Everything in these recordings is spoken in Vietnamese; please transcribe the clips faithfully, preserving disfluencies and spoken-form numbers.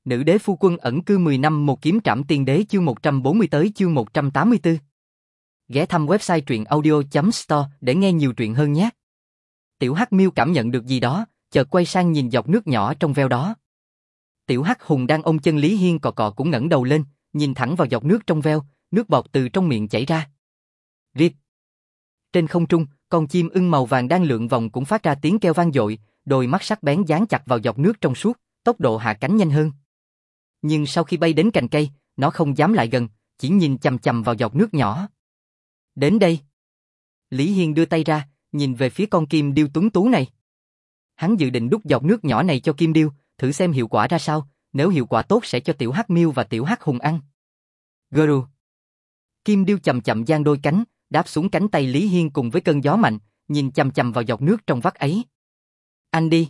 Nữ đế phu quân ẩn cư mười năm một kiếm trảm tiên đế chương một trăm bốn mươi tới chương một trăm tám mươi tư. Ghé thăm website truyện audio chấm store để nghe nhiều truyện hơn nhé. Tiểu Hắc Miêu cảm nhận được gì đó, chợt quay sang nhìn giọt nước nhỏ trong veo đó. Tiểu Hắc Hùng đang ôm chân Lý Hiên cọ cọ cũng ngẩng đầu lên, nhìn thẳng vào giọt nước trong veo, nước bọt từ trong miệng chảy ra. Riết. Trên không trung, con chim ưng màu vàng đang lượn vòng cũng phát ra tiếng kêu vang dội, đôi mắt sắc bén dán chặt vào giọt nước trong suốt, tốc độ hạ cánh nhanh hơn. Nhưng sau khi bay đến cành cây, nó không dám lại gần, chỉ nhìn chằm chằm vào giọt nước nhỏ. Đến đây. Lý Hiên đưa tay ra, nhìn về phía con kim điêu tuấn tú này. Hắn dự định đút giọt nước nhỏ này cho kim điêu, thử xem hiệu quả ra sao, nếu hiệu quả tốt sẽ cho tiểu Hắc Miêu và tiểu Hắc Hùng ăn. Guru. Kim điêu chậm chậm giang đôi cánh, đáp xuống cánh tay Lý Hiên cùng với cơn gió mạnh, nhìn chằm chằm vào giọt nước trong vắt ấy. Ăn đi.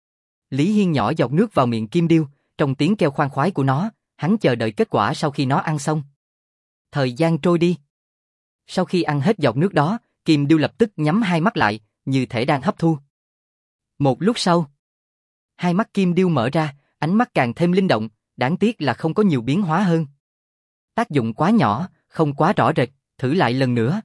Lý Hiên nhỏ giọt nước vào miệng kim điêu, trong tiếng kêu khoan khoái của nó, hắn chờ đợi kết quả sau khi nó ăn xong. Thời gian trôi đi. Sau khi ăn hết giọt nước đó, kim điêu lập tức nhắm hai mắt lại, như thể đang hấp thu. Một lúc sau, hai mắt kim điêu mở ra, ánh mắt càng thêm linh động, đáng tiếc là không có nhiều biến hóa hơn. Tác dụng quá nhỏ, không quá rõ rệt, thử lại lần nữa.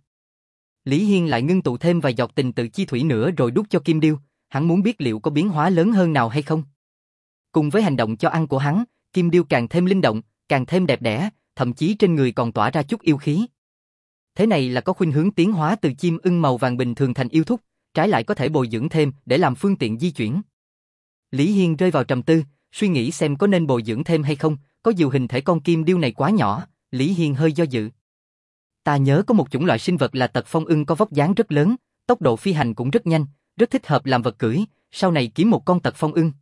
Lý Hiên lại ngưng tụ thêm vài giọt tình tự chi thủy nữa rồi đút cho kim điêu, hắn muốn biết liệu có biến hóa lớn hơn nào hay không. Cùng với hành động cho ăn của hắn, kim điêu càng thêm linh động, càng thêm đẹp đẽ, thậm chí trên người còn tỏa ra chút yêu khí. Thế này là có khuynh hướng tiến hóa từ chim ưng màu vàng bình thường thành yêu thúc, trái lại có thể bồi dưỡng thêm để làm phương tiện di chuyển. Lý Hiên rơi vào trầm tư, suy nghĩ xem có nên bồi dưỡng thêm hay không, có điều hình thể con kim điêu này quá nhỏ, Lý Hiên hơi do dự. Ta nhớ có một chủng loại sinh vật là tật phong ưng có vóc dáng rất lớn, tốc độ phi hành cũng rất nhanh, rất thích hợp làm vật cưỡi, sau này kiếm một con tật phong ưng.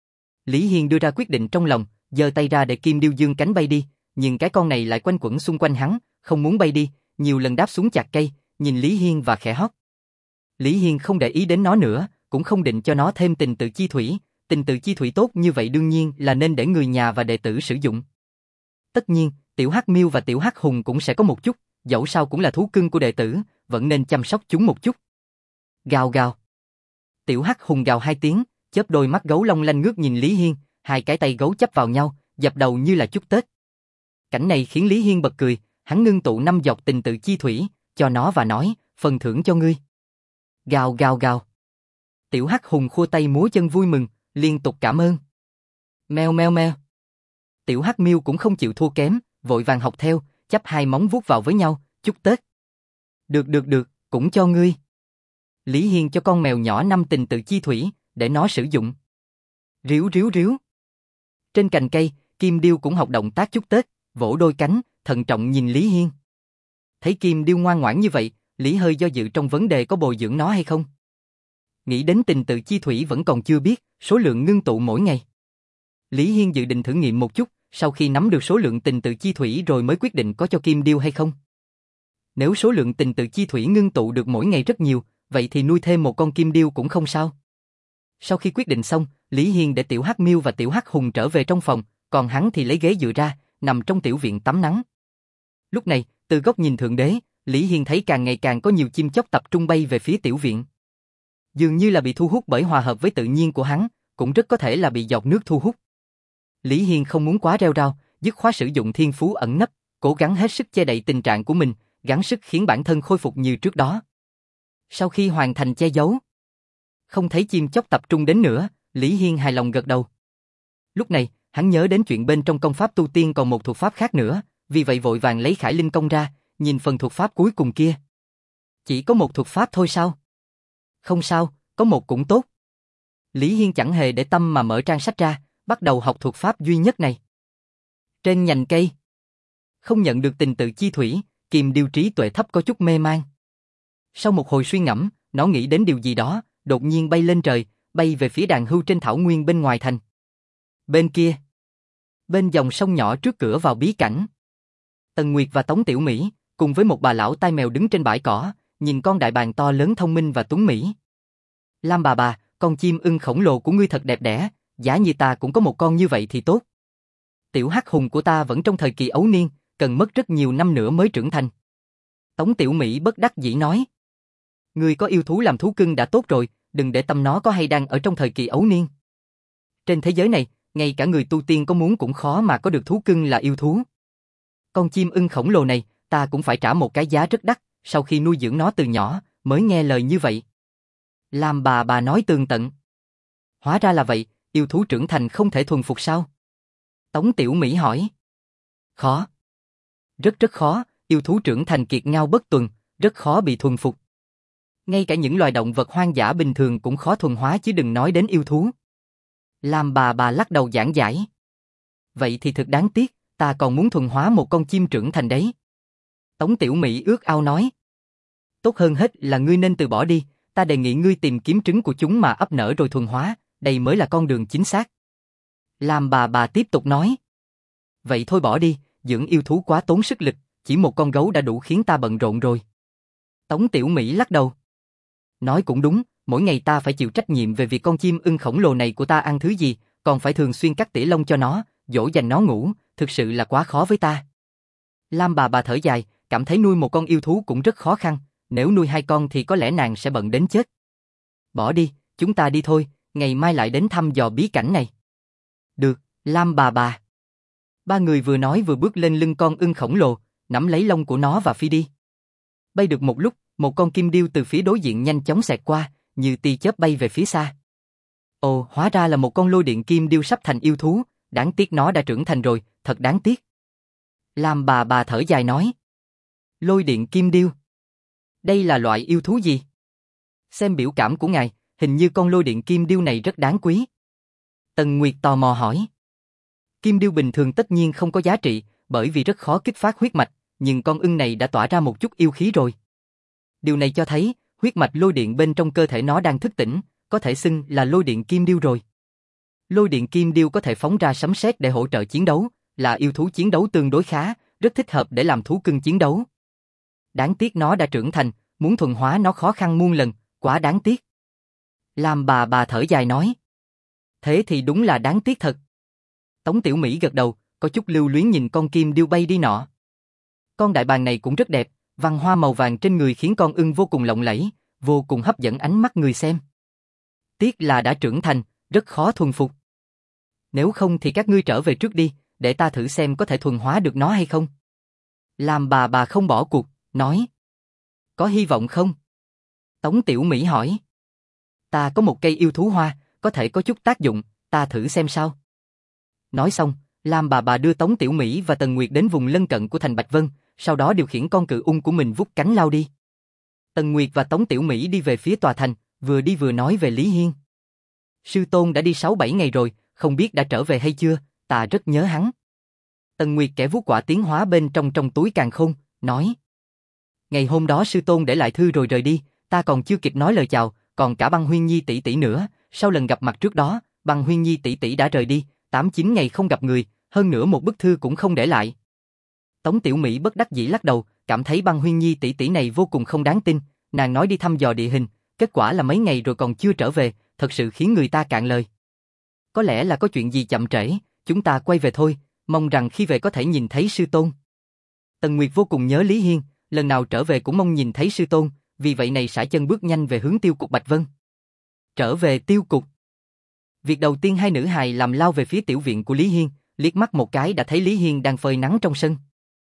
Lý Hiên đưa ra quyết định trong lòng, giơ tay ra để kim điêu dương cánh bay đi, nhưng cái con này lại quanh quẩn xung quanh hắn, không muốn bay đi, nhiều lần đáp xuống chạc cây, nhìn Lý Hiên và khẽ hót. Lý Hiên không để ý đến nó nữa, cũng không định cho nó thêm tình tự chi thủy, tình tự chi thủy tốt như vậy đương nhiên là nên để người nhà và đệ tử sử dụng. Tất nhiên, tiểu Hắc Miêu và tiểu Hắc Hùng cũng sẽ có một chút, dẫu sao cũng là thú cưng của đệ tử, vẫn nên chăm sóc chúng một chút. Gào gào. Tiểu Hắc Hùng gào hai tiếng, chớp đôi mắt gấu long lanh ngước nhìn Lý Hiên, hai cái tay gấu chấp vào nhau, dập đầu như là chúc Tết. Cảnh này khiến Lý Hiên bật cười, hắn ngưng tụ năm giọt tình tự chi thủy, cho nó và nói, phần thưởng cho ngươi. Gào gào gào. Tiểu Hắc Hùng khua tay múa chân vui mừng, liên tục cảm ơn. Meo meo meo. Tiểu Hắc Miêu cũng không chịu thua kém, vội vàng học theo, chắp hai móng vuốt vào với nhau, chúc Tết. Được được được, cũng cho ngươi. Lý Hiên cho con mèo nhỏ năm tình tự chi thủy, để nó sử dụng. Ríu ríu ríu. Trên cành cây, kim điêu cũng học động tác chúc Tết, vỗ đôi cánh, thận trọng nhìn Lý Hiên. Thấy kim điêu ngoan ngoãn như vậy, Lý hơi do dự trong vấn đề có bồi dưỡng nó hay không. Nghĩ đến tình tự chi thủy vẫn còn chưa biết, số lượng ngưng tụ mỗi ngày. Lý Hiên dự định thử nghiệm một chút, sau khi nắm được số lượng tình tự chi thủy rồi mới quyết định có cho kim điêu hay không. Nếu số lượng tình tự chi thủy ngưng tụ được mỗi ngày rất nhiều, vậy thì nuôi thêm một con kim điêu cũng không sao. Sau khi quyết định xong, Lý Hiên để tiểu Hắc Miêu và tiểu Hắc Hùng trở về trong phòng, còn hắn thì lấy ghế dựa ra, nằm trong tiểu viện tắm nắng. Lúc này, từ góc nhìn thượng đế, Lý Hiên thấy càng ngày càng có nhiều chim chóc tập trung bay về phía tiểu viện. Dường như là bị thu hút bởi hòa hợp với tự nhiên của hắn, cũng rất có thể là bị giọt nước thu hút. Lý Hiên không muốn quá rêu rao, dứt khoát sử dụng thiên phú ẩn nấp, cố gắng hết sức che đậy tình trạng của mình, gắng sức khiến bản thân khôi phục như trước đó. Sau khi hoàn thành che giấu, không thấy chim chóc tập trung đến nữa, Lý Hiên hài lòng gật đầu. Lúc này, hắn nhớ đến chuyện bên trong công pháp tu tiên còn một thuật pháp khác nữa, vì vậy vội vàng lấy Khải Linh công ra, nhìn phần thuật pháp cuối cùng kia. Chỉ có một thuật pháp thôi sao? Không sao, có một cũng tốt. Lý Hiên chẳng hề để tâm mà mở trang sách ra, bắt đầu học thuật pháp duy nhất này. Trên nhành cây, không nhận được tình tự chi thủy, Kim điêu trí tuệ thấp có chút mê man. Sau một hồi suy ngẫm, nó nghĩ đến điều gì đó, đột nhiên bay lên trời, bay về phía đàn hưu trên thảo nguyên bên ngoài thành. Bên kia, bên dòng sông nhỏ trước cửa vào bí cảnh, Tần Nguyệt và Tống Tiểu Mỹ, cùng với một bà lão tai mèo đứng trên bãi cỏ, nhìn con đại bàng to lớn thông minh và tuấn mỹ. Lam bà bà, con chim ưng khổng lồ của ngươi thật đẹp đẽ, giả như ta cũng có một con như vậy thì tốt. Tiểu Hắc Hùng của ta vẫn trong thời kỳ ấu niên, cần mất rất nhiều năm nữa mới trưởng thành. Tống Tiểu Mỹ bất đắc dĩ nói. Ngươi có yêu thú làm thú cưng đã tốt rồi, đừng để tâm nó có hay đang ở trong thời kỳ ấu niên. Trên thế giới này, ngay cả người tu tiên có muốn cũng khó mà có được thú cưng là yêu thú. Con chim ưng khổng lồ này, ta cũng phải trả một cái giá rất đắt, sau khi nuôi dưỡng nó từ nhỏ, mới nghe lời như vậy. Lam bà bà nói tường tận. Hóa ra là vậy, yêu thú trưởng thành không thể thuần phục sao? Tống Tiểu Mỹ hỏi. Khó. Rất rất khó, yêu thú trưởng thành kiệt ngao bất tuần, rất khó bị thuần phục. Ngay cả những loài động vật hoang dã bình thường cũng khó thuần hóa chứ đừng nói đến yêu thú. Lam bà bà lắc đầu giảng giải. Vậy thì thật đáng tiếc, ta còn muốn thuần hóa một con chim trưởng thành đấy. Tống Tiểu Mỹ ước ao nói. Tốt hơn hết là ngươi nên từ bỏ đi, ta đề nghị ngươi tìm kiếm trứng của chúng mà ấp nở rồi thuần hóa, đây mới là con đường chính xác. Lam bà bà tiếp tục nói. Vậy thôi bỏ đi, dưỡng yêu thú quá tốn sức lực, chỉ một con gấu đã đủ khiến ta bận rộn rồi. Tống Tiểu Mỹ lắc đầu. Nói cũng đúng, mỗi ngày ta phải chịu trách nhiệm về việc con chim ưng khổng lồ này của ta ăn thứ gì, còn phải thường xuyên cắt tỉa lông cho nó, dỗ dành nó ngủ, thực sự là quá khó với ta. Lam bà bà thở dài, cảm thấy nuôi một con yêu thú cũng rất khó khăn, nếu nuôi hai con thì có lẽ nàng sẽ bận đến chết. Bỏ đi, chúng ta đi thôi, ngày mai lại đến thăm dò bí cảnh này. Được, Lam bà bà. Ba người vừa nói vừa bước lên lưng con ưng khổng lồ, nắm lấy lông của nó và phi đi. Bay được một lúc, một con kim điêu từ phía đối diện nhanh chóng xẹt qua, như tia chớp bay về phía xa. Ồ, hóa ra là một con lôi điện kim điêu sắp thành yêu thú, đáng tiếc nó đã trưởng thành rồi, thật đáng tiếc. Lam bà bà thở dài nói. Lôi điện kim điêu. Đây là loại yêu thú gì? Xem biểu cảm của ngài, hình như con lôi điện kim điêu này rất đáng quý. Tần Nguyệt tò mò hỏi. Kim điêu bình thường tất nhiên không có giá trị, bởi vì rất khó kích phát huyết mạch, nhưng con ưng này đã tỏa ra một chút yêu khí rồi. Điều này cho thấy, huyết mạch lôi điện bên trong cơ thể nó đang thức tỉnh, có thể xưng là lôi điện kim điêu rồi. Lôi điện kim điêu có thể phóng ra sấm sét để hỗ trợ chiến đấu, là yêu thú chiến đấu tương đối khá, rất thích hợp để làm thú cưng chiến đấu. Đáng tiếc nó đã trưởng thành, muốn thuần hóa nó khó khăn muôn lần, quá đáng tiếc. Lam bà bà thở dài nói. Thế thì đúng là đáng tiếc thật. Tống Tiểu Mỹ gật đầu, có chút lưu luyến nhìn con kim điêu bay đi nọ. Con đại bàng này cũng rất đẹp, vằn hoa màu vàng trên người khiến con ưng vô cùng lộng lẫy, vô cùng hấp dẫn ánh mắt người xem. Tiếc là đã trưởng thành, rất khó thuần phục. Nếu không thì các ngươi trở về trước đi, để ta thử xem có thể thuần hóa được nó hay không. Lam bà bà không bỏ cuộc, nói. Có hy vọng không? Tống Tiểu Mỹ hỏi. Ta có một cây yêu thú hoa, có thể có chút tác dụng, ta thử xem sao. Nói xong, Lam bà bà đưa Tống Tiểu Mỹ và Tần Nguyệt đến vùng lân cận của thành Bạch Vân, sau đó điều khiển con cự ung của mình vút cánh lao đi. Tần Nguyệt và Tống Tiểu Mỹ đi về phía tòa thành, vừa đi vừa nói về Lý Hiên. Sư tôn đã đi sáu bảy ngày rồi, không biết đã trở về hay chưa, ta rất nhớ hắn. Tần Nguyệt kẻ vuốt quả tiến hóa bên trong trong túi càn khôn, nói. Ngày hôm đó sư tôn để lại thư rồi rời đi, ta còn chưa kịp nói lời chào, còn cả Băng Huyên Nhi tỷ tỷ nữa, sau lần gặp mặt trước đó, Băng Huyên Nhi tỷ tỷ đã rời đi, tám chín ngày không gặp người, hơn nữa một bức thư cũng không để lại. Tống Tiểu Mỹ bất đắc dĩ lắc đầu, cảm thấy Băng Huyên Nhi tỷ tỷ này vô cùng không đáng tin, nàng nói đi thăm dò địa hình, kết quả là mấy ngày rồi còn chưa trở về, thật sự khiến người ta cạn lời. Có lẽ là có chuyện gì chậm trễ, chúng ta quay về thôi, mong rằng khi về có thể nhìn thấy sư tôn. Tần Nguyệt vô cùng nhớ Lý Hiên, lần nào trở về cũng mong nhìn thấy sư tôn, vì vậy này sải chân bước nhanh về hướng tiêu cục Bạch Vân. Trở về tiêu cục. Việc đầu tiên hai nữ hài làm lao về phía tiểu viện của Lý Hiên, liếc mắt một cái đã thấy Lý Hiên đang phơi nắng trong sân.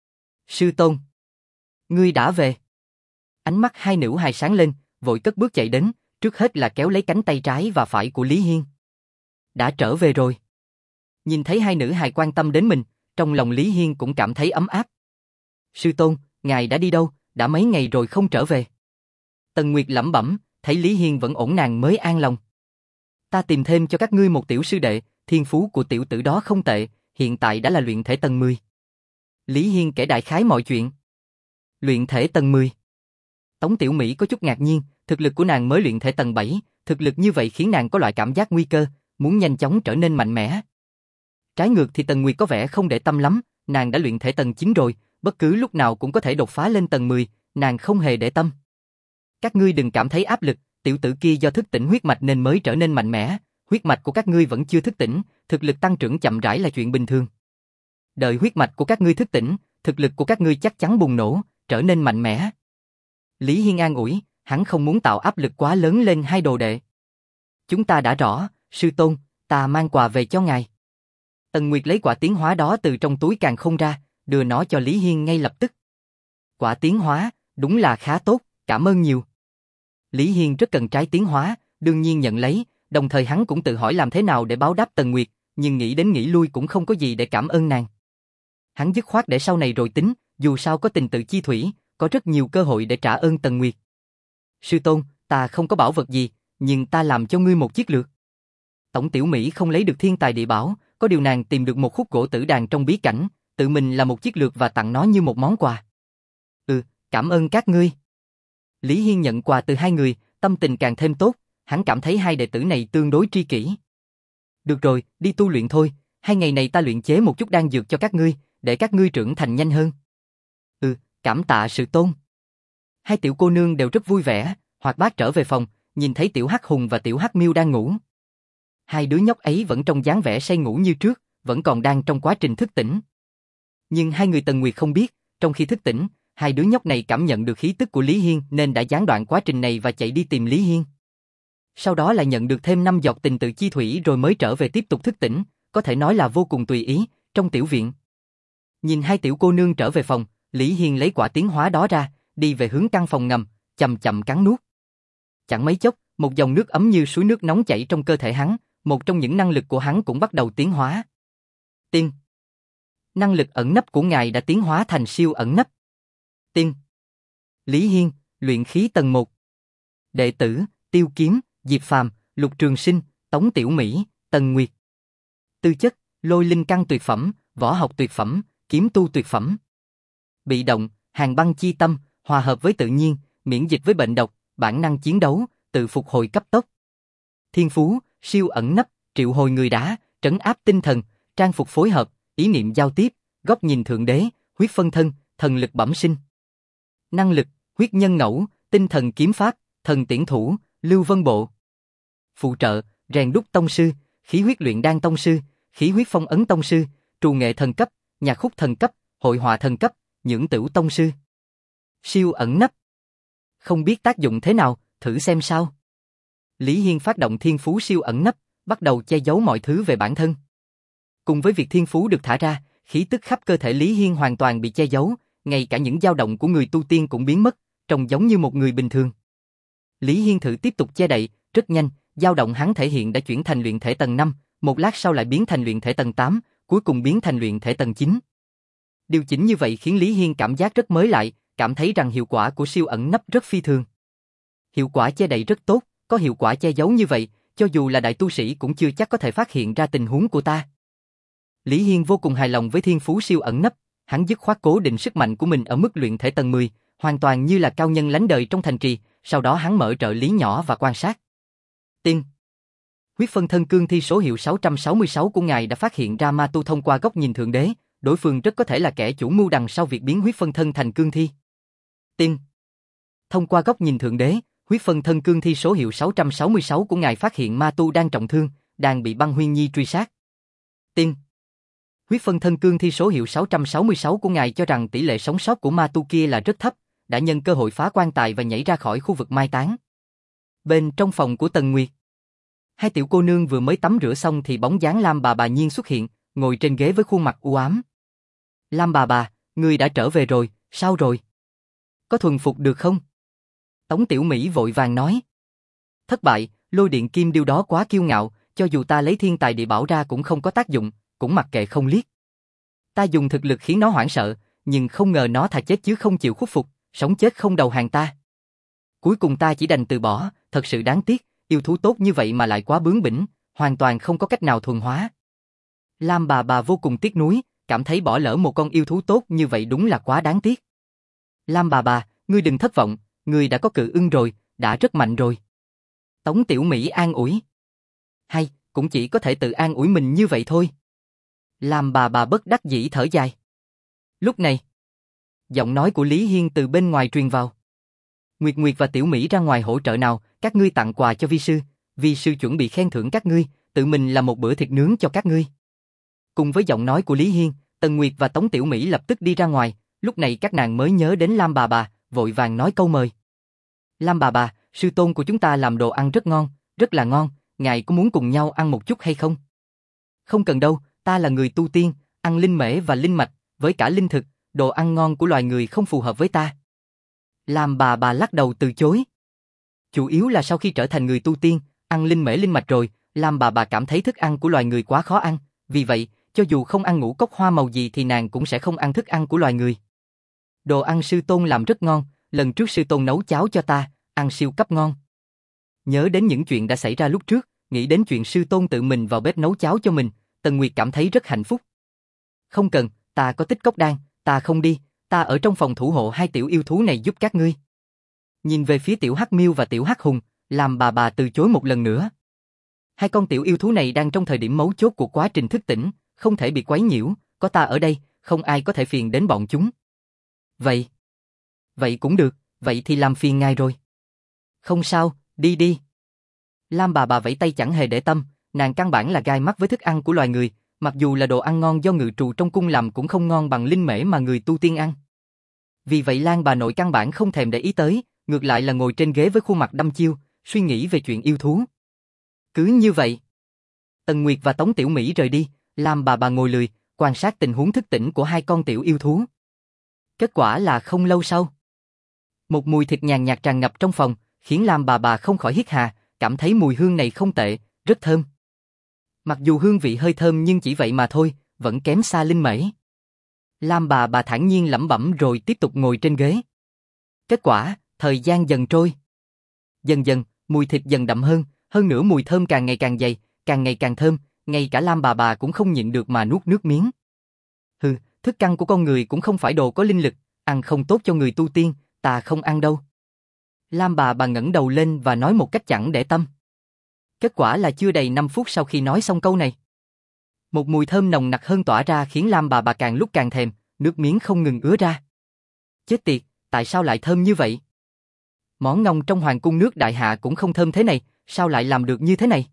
Sư tôn, ngươi đã về. Ánh mắt hai nữ hài sáng lên, vội cất bước chạy đến, trước hết là kéo lấy cánh tay trái và phải của Lý Hiên. Đã trở về rồi. Nhìn thấy hai nữ hài quan tâm đến mình, trong lòng Lý Hiên cũng cảm thấy ấm áp. Sư tôn, ngài đã đi đâu, đã mấy ngày rồi không trở về. Tần Nguyệt lẩm bẩm, thấy Lý Hiên vẫn ổn nàng mới an lòng. Ta tìm thêm cho các ngươi một tiểu sư đệ, thiên phú của tiểu tử đó không tệ, hiện tại đã là luyện thể tầng mười. Lý Hiên kể đại khái mọi chuyện. Luyện thể tầng mười. Tống Tiểu Mỹ có chút ngạc nhiên, thực lực của nàng mới luyện thể tầng bảy, thực lực như vậy khiến nàng có loại cảm giác nguy cơ, muốn nhanh chóng trở nên mạnh mẽ. Trái ngược thì Tần Nguyệt có vẻ không để tâm lắm, nàng đã luyện thể tầng chín rồi, bất cứ lúc nào cũng có thể đột phá lên tầng mười, nàng không hề để tâm. Các ngươi đừng cảm thấy áp lực, tiểu tử kia do thức tỉnh huyết mạch nên mới trở nên mạnh mẽ, huyết mạch của các ngươi vẫn chưa thức tỉnh, thực lực tăng trưởng chậm rãi là chuyện bình thường. Đợi huyết mạch của các ngươi thức tỉnh, thực lực của các ngươi chắc chắn bùng nổ, trở nên mạnh mẽ. Lý Hiên an ủi, hắn không muốn tạo áp lực quá lớn lên hai đồ đệ. Chúng ta đã rõ, sư tôn, ta mang quà về cho ngài. Tần Nguyệt lấy quả tiến hóa đó từ trong túi càn khôn ra, đưa nó cho Lý Hiên ngay lập tức. Quả tiến hóa, đúng là khá tốt, cảm ơn nhiều. Lý Hiên rất cần trái tiến hóa, đương nhiên nhận lấy, đồng thời hắn cũng tự hỏi làm thế nào để báo đáp Tần Nguyệt, nhưng nghĩ đến nghĩ lui cũng không có gì để cảm ơn nàng. Hắn dứt khoát để sau này rồi tính, dù sao có tình tự chi thủy, có rất nhiều cơ hội để trả ơn Tần Nguyệt. Sư tôn, ta không có bảo vật gì, nhưng ta làm cho ngươi một chiếc lược. Tổng Tiểu Mỹ không lấy được thiên tài địa bảo, có điều nàng tìm được một khúc gỗ tử đàn trong bí cảnh, tự mình làm một chiếc lược và tặng nó như một món quà. Ừ, cảm ơn các ngươi. Lý Hiên nhận quà từ hai người, tâm tình càng thêm tốt, hắn cảm thấy hai đệ tử này tương đối tri kỷ. Được rồi, đi tu luyện thôi, hai ngày này ta luyện chế một chút đan dược cho các ngươi, để các ngươi trưởng thành nhanh hơn. Ừ, cảm tạ sư tôn. Hai tiểu cô nương đều rất vui vẻ, hoạt bát trở về phòng, nhìn thấy tiểu Hắc Hùng và tiểu Hắc Miêu đang ngủ. Hai đứa nhóc ấy vẫn trong dáng vẻ say ngủ như trước, vẫn còn đang trong quá trình thức tỉnh. Nhưng hai người Tần Nguyệt không biết, trong khi thức tỉnh, hai đứa nhóc này cảm nhận được khí tức của Lý Hiên nên đã gián đoạn quá trình này và chạy đi tìm Lý Hiên. Sau đó lại nhận được thêm năm giọt tình tự chi thủy rồi mới trở về tiếp tục thức tỉnh, có thể nói là vô cùng tùy ý, trong tiểu viện. Nhìn hai tiểu cô nương trở về phòng, Lý Hiên lấy quả tiến hóa đó ra, đi về hướng căn phòng ngầm, chậm chậm cắn nuốt. Chẳng mấy chốc, một dòng nước ấm như suối nước nóng chảy trong cơ thể hắn, một trong những năng lực của hắn cũng bắt đầu tiến hóa. Tiên. Năng lực ẩn nấp của ngài đã tiến hóa thành siêu ẩn nấp. Tiên. Lý Hiên, luyện khí tầng một. Đệ tử, Tiêu Kiếm, Diệp Phàm, Lục Trường Sinh, Tống Tiểu Mỹ, Tần Nguyệt. Tư chất, lôi linh căn tuyệt phẩm, võ học tuyệt phẩm, kiếm tu tuyệt phẩm. Bị động, hàn băng chi tâm, hòa hợp với tự nhiên, miễn dịch với bệnh độc, bản năng chiến đấu, tự phục hồi cấp tốc. Thiên phú, siêu ẩn nấp, triệu hồi người đá, trấn áp tinh thần, trang phục phối hợp, ý niệm giao tiếp, góc nhìn thượng đế, huyết phân thân, thần lực bẩm sinh. Năng lực, huyết nhân ngẫu, tinh thần kiếm pháp, thần tiễn thủ, lưu vân bộ. Phụ trợ, rèn đúc tông sư, khí huyết luyện đan tông sư, khí huyết phong ấn tông sư, trù nghệ thần cấp, nhạc khúc thần cấp, hội họa thần cấp, nhưỡng tửu tông sư. Siêu ẩn nấp. Không biết tác dụng thế nào, thử xem sao. Lý Hiên phát động thiên phú siêu ẩn nấp, bắt đầu che giấu mọi thứ về bản thân. Cùng với việc thiên phú được thả ra, khí tức khắp cơ thể Lý Hiên hoàn toàn bị che giấu, ngay cả những dao động của người tu tiên cũng biến mất, trông giống như một người bình thường. Lý Hiên thử tiếp tục che đậy, rất nhanh, dao động hắn thể hiện đã chuyển thành luyện thể tầng năm, một lát sau lại biến thành luyện thể tầng tám, cuối cùng biến thành luyện thể tầng chín. Điều chỉnh như vậy khiến Lý Hiên cảm giác rất mới lại, cảm thấy rằng hiệu quả của siêu ẩn nấp rất phi thường. Hiệu quả che đậy rất tốt, có hiệu quả che giấu như vậy, cho dù là đại tu sĩ cũng chưa chắc có thể phát hiện ra tình huống của ta. Lý Hiên vô cùng hài lòng với thiên phú siêu ẩn nấp, hắn dứt khoát cố định sức mạnh của mình ở mức luyện thể tầng mười, hoàn toàn như là cao nhân lánh đời trong thành trì, sau đó hắn mở trợ lý nhỏ và quan sát. Tiên. Huyết phân thân cương thi số hiệu sáu trăm sáu mươi sáu của ngài đã phát hiện ra ma tu thông qua góc nhìn thượng đế, đối phương rất có thể là kẻ chủ mưu đằng sau việc biến huyết phân thân thành cương thi. Tiên. Thông qua góc nhìn thượng đế, huyết phân thân cương thi số hiệu sáu trăm sáu mươi sáu của ngài phát hiện ma tu đang trọng thương, đang bị băng huyên nhi truy sát. Tiên. Huyết phân thân cương thi số hiệu sáu trăm sáu mươi sáu của ngài cho rằng tỷ lệ sống sót của ma tu kia là rất thấp, đã nhân cơ hội phá quan tài và nhảy ra khỏi khu vực mai táng. Bên trong phòng của Tần Nguyệt, hai tiểu cô nương vừa mới tắm rửa xong thì bóng dáng Lam bà bà nhiên xuất hiện, ngồi trên ghế với khuôn mặt u ám. Lam bà bà, ngươi đã trở về rồi, sao rồi? Có thuần phục được không? Tống Tiểu Mỹ vội vàng nói. Thất bại, lôi điện kim điêu đó quá kiêu ngạo, cho dù ta lấy thiên tài địa bảo ra cũng không có tác dụng, cũng mặc kệ không liếc. Ta dùng thực lực khiến nó hoảng sợ, nhưng không ngờ nó thà chết chứ không chịu khuất phục, sống chết không đầu hàng ta. Cuối cùng ta chỉ đành từ bỏ, thật sự đáng tiếc, yêu thú tốt như vậy mà lại quá bướng bỉnh, hoàn toàn không có cách nào thuần hóa. Lam bà bà vô cùng tiếc nuối, cảm thấy bỏ lỡ một con yêu thú tốt như vậy đúng là quá đáng tiếc. Lam bà bà, ngươi đừng thất vọng, ngươi đã có cự ưng rồi, đã rất mạnh rồi. Tống Tiểu Mỹ an ủi. Hay, cũng chỉ có thể tự an ủi mình như vậy thôi. Lam bà bà bất đắc dĩ thở dài. Lúc này, giọng nói của Lý Hiên từ bên ngoài truyền vào. Nguyệt Nguyệt và Tiểu Mỹ ra ngoài hỗ trợ nào, các ngươi tặng quà cho vi sư, vi sư chuẩn bị khen thưởng các ngươi, tự mình làm một bữa thịt nướng cho các ngươi. Cùng với giọng nói của Lý Hiên, Tần Nguyệt và Tống Tiểu Mỹ lập tức đi ra ngoài, lúc này các nàng mới nhớ đến Lam bà bà, vội vàng nói câu mời. Lam bà bà, sư tôn của chúng ta làm đồ ăn rất ngon, rất là ngon, ngài có muốn cùng nhau ăn một chút hay không? Không cần đâu, ta là người tu tiên, ăn linh mễ và linh mạch, với cả linh thực, đồ ăn ngon của loài người không phù hợp với ta. Lam bà bà lắc đầu từ chối. Chủ yếu là sau khi trở thành người tu tiên, ăn linh mễ linh mạch rồi, Lam bà bà cảm thấy thức ăn của loài người quá khó ăn, vì vậy, cho dù không ăn ngũ cốc hoa màu gì thì nàng cũng sẽ không ăn thức ăn của loài người. Đồ ăn sư tôn làm rất ngon, lần trước sư tôn nấu cháo cho ta, ăn siêu cấp ngon. Nhớ đến những chuyện đã xảy ra lúc trước, nghĩ đến chuyện sư tôn tự mình vào bếp nấu cháo cho mình, Tần Nguyệt cảm thấy rất hạnh phúc. Không cần, ta có tích cốc đan, ta không đi, ta ở trong phòng thủ hộ hai tiểu yêu thú này giúp các ngươi. Nhìn về phía tiểu Hắc Miêu và tiểu Hắc Hùng, làm bà bà từ chối một lần nữa. Hai con tiểu yêu thú này đang trong thời điểm mấu chốt của quá trình thức tỉnh, không thể bị quấy nhiễu, có ta ở đây, không ai có thể phiền đến bọn chúng. Vậy, vậy cũng được, vậy thì làm phiền ngài rồi. Không sao, đi đi. Lam bà bà vẫy tay chẳng hề để tâm, nàng căn bản là gai mắt với thức ăn của loài người, mặc dù là đồ ăn ngon do ngự trù trong cung làm cũng không ngon bằng linh mễ mà người tu tiên ăn. Vì vậy Lan bà nội căn bản không thèm để ý tới, ngược lại là ngồi trên ghế với khuôn mặt đăm chiêu, suy nghĩ về chuyện yêu thú. Cứ như vậy, Tần Nguyệt và Tống Tiểu Mỹ rời đi, Lam bà bà ngồi lười, quan sát tình huống thức tỉnh của hai con tiểu yêu thú. Kết quả là không lâu sau, một mùi thịt nhàn nhạt tràn ngập trong phòng, khiến Lam bà bà không khỏi hít hà, cảm thấy mùi hương này không tệ, rất thơm. Mặc dù hương vị hơi thơm nhưng chỉ vậy mà thôi, vẫn kém xa linh mễ. Lam bà bà thản nhiên lẩm bẩm rồi tiếp tục ngồi trên ghế. Kết quả, thời gian dần trôi. Dần dần, mùi thịt dần đậm hơn, hơn nữa mùi thơm càng ngày càng dày, càng ngày càng thơm, ngay cả Lam bà bà cũng không nhịn được mà nuốt nước miếng. Hừ, thức ăn của con người cũng không phải đồ có linh lực, ăn không tốt cho người tu tiên, ta không ăn đâu. Lam bà bà ngẩng đầu lên và nói một cách chẳng để tâm. Kết quả là chưa đầy năm phút sau khi nói xong câu này, một mùi thơm nồng nặc hơn tỏa ra khiến Lam bà bà càng lúc càng thèm, nước miếng không ngừng ứa ra. Chết tiệt, tại sao lại thơm như vậy? Món ngon trong hoàng cung nước đại hạ cũng không thơm thế này, sao lại làm được như thế này?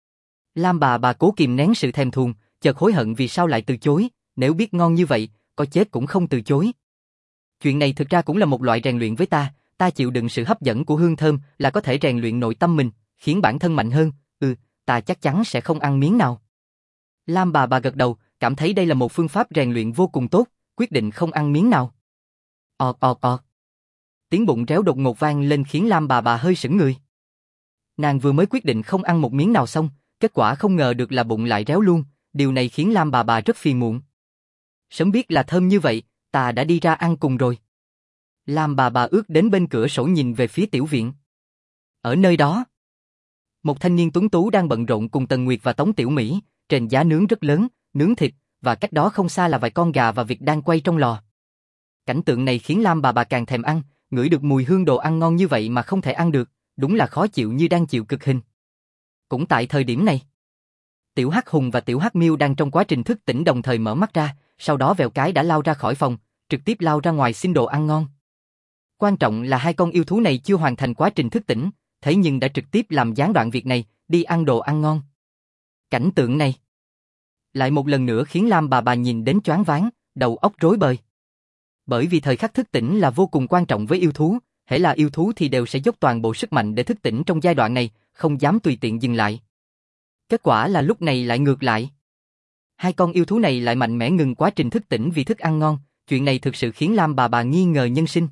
Lam bà bà cố kìm nén sự thèm thuồng, chợt hối hận vì sao lại từ chối, nếu biết ngon như vậy, có chết cũng không từ chối. Chuyện này thực ra cũng là một loại rèn luyện với ta, ta chịu đựng sự hấp dẫn của hương thơm là có thể rèn luyện nội tâm mình, khiến bản thân mạnh hơn, ừ, ta chắc chắn sẽ không ăn miếng nào. Lam bà bà gật đầu, cảm thấy đây là một phương pháp rèn luyện vô cùng tốt, quyết định không ăn miếng nào. Ọt ọt ọt. Tiếng bụng réo đột ngột vang lên khiến Lam bà bà hơi sững người. Nàng vừa mới quyết định không ăn một miếng nào xong, kết quả không ngờ được là bụng lại réo luôn, điều này khiến Lam bà bà rất phiền muộn. Sớm biết là thơm như vậy, ta đã đi ra ăn cùng rồi. Lam bà bà ước đến bên cửa sổ nhìn về phía tiểu viện. Ở nơi đó, một thanh niên tuấn tú đang bận rộn cùng Tần Nguyệt và Tống Tiểu Mỹ, trên giá nướng rất lớn, nướng thịt, và cách đó không xa là vài con gà và vịt đang quay trong lò. Cảnh tượng này khiến Lam bà bà càng thèm ăn, ngửi được mùi hương đồ ăn ngon như vậy mà không thể ăn được, đúng là khó chịu như đang chịu cực hình. Cũng tại thời điểm này, tiểu Hắc Hùng và tiểu Hắc Miêu đang trong quá trình thức tỉnh đồng thời mở mắt ra, sau đó vèo cái đã lao ra khỏi phòng, trực tiếp lao ra ngoài xin đồ ăn ngon. Quan trọng là hai con yêu thú này chưa hoàn thành quá trình thức tỉnh, thế nhưng đã trực tiếp làm gián đoạn việc này, đi ăn đồ ăn ngon. Cảnh tượng này lại một lần nữa khiến Lam bà bà nhìn đến choáng váng, đầu óc rối bời. Bởi vì thời khắc thức tỉnh là vô cùng quan trọng với yêu thú, hễ là yêu thú thì đều sẽ dốc toàn bộ sức mạnh để thức tỉnh trong giai đoạn này, không dám tùy tiện dừng lại. Kết quả là lúc này lại ngược lại. Hai con yêu thú này lại mạnh mẽ ngừng quá trình thức tỉnh vì thức ăn ngon, chuyện này thực sự khiến Lam bà bà nghi ngờ nhân sinh.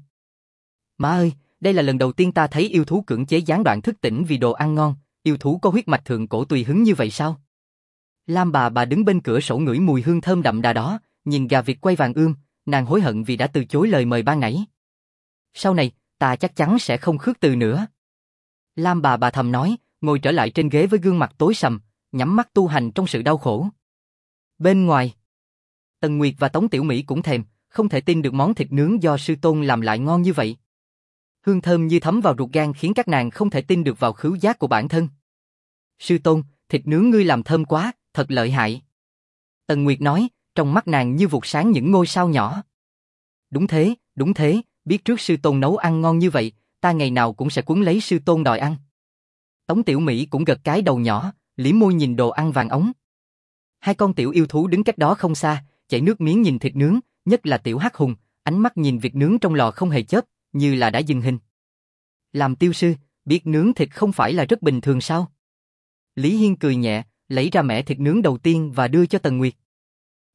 Má ơi, đây là lần đầu tiên ta thấy yêu thú cưỡng chế gián đoạn thức tỉnh vì đồ ăn ngon, yêu thú có huyết mạch thượng cổ tùy hứng như vậy sao? Lam bà bà đứng bên cửa sổ ngửi mùi hương thơm đậm đà đó, nhìn gà vịt quay vàng ươm, nàng hối hận vì đã từ chối lời mời ban nãy. Sau này, ta chắc chắn sẽ không khước từ nữa. Lam bà bà thầm nói, ngồi trở lại trên ghế với gương mặt tối sầm, nhắm mắt tu hành trong sự đau khổ. Bên ngoài, Tần Nguyệt và Tống Tiểu Mỹ cũng thèm, không thể tin được món thịt nướng do sư tôn làm lại ngon như vậy. Hương thơm như thấm vào ruột gan khiến các nàng không thể tin được vào khứu giác của bản thân. Sư tôn, thịt nướng ngươi làm thơm quá, thật lợi hại. Tần Nguyệt nói, trong mắt nàng như vụt sáng những ngôi sao nhỏ. Đúng thế, đúng thế, biết trước sư tôn nấu ăn ngon như vậy, ta ngày nào cũng sẽ cuốn lấy sư tôn đòi ăn. Tống Tiểu Mỹ cũng gật cái đầu nhỏ, liếm môi nhìn đồ ăn vàng ống. Hai con tiểu yêu thú đứng cách đó không xa, chảy nước miếng nhìn thịt nướng, nhất là tiểu Hắc Hùng, ánh mắt nhìn vịt nướng trong lò không hề chớp, như là đã dừng hình. Làm tiêu sư, biết nướng thịt không phải là rất bình thường sao? Lý Hiên cười nhẹ, lấy ra mẻ thịt nướng đầu tiên và đưa cho Tần Nguyệt.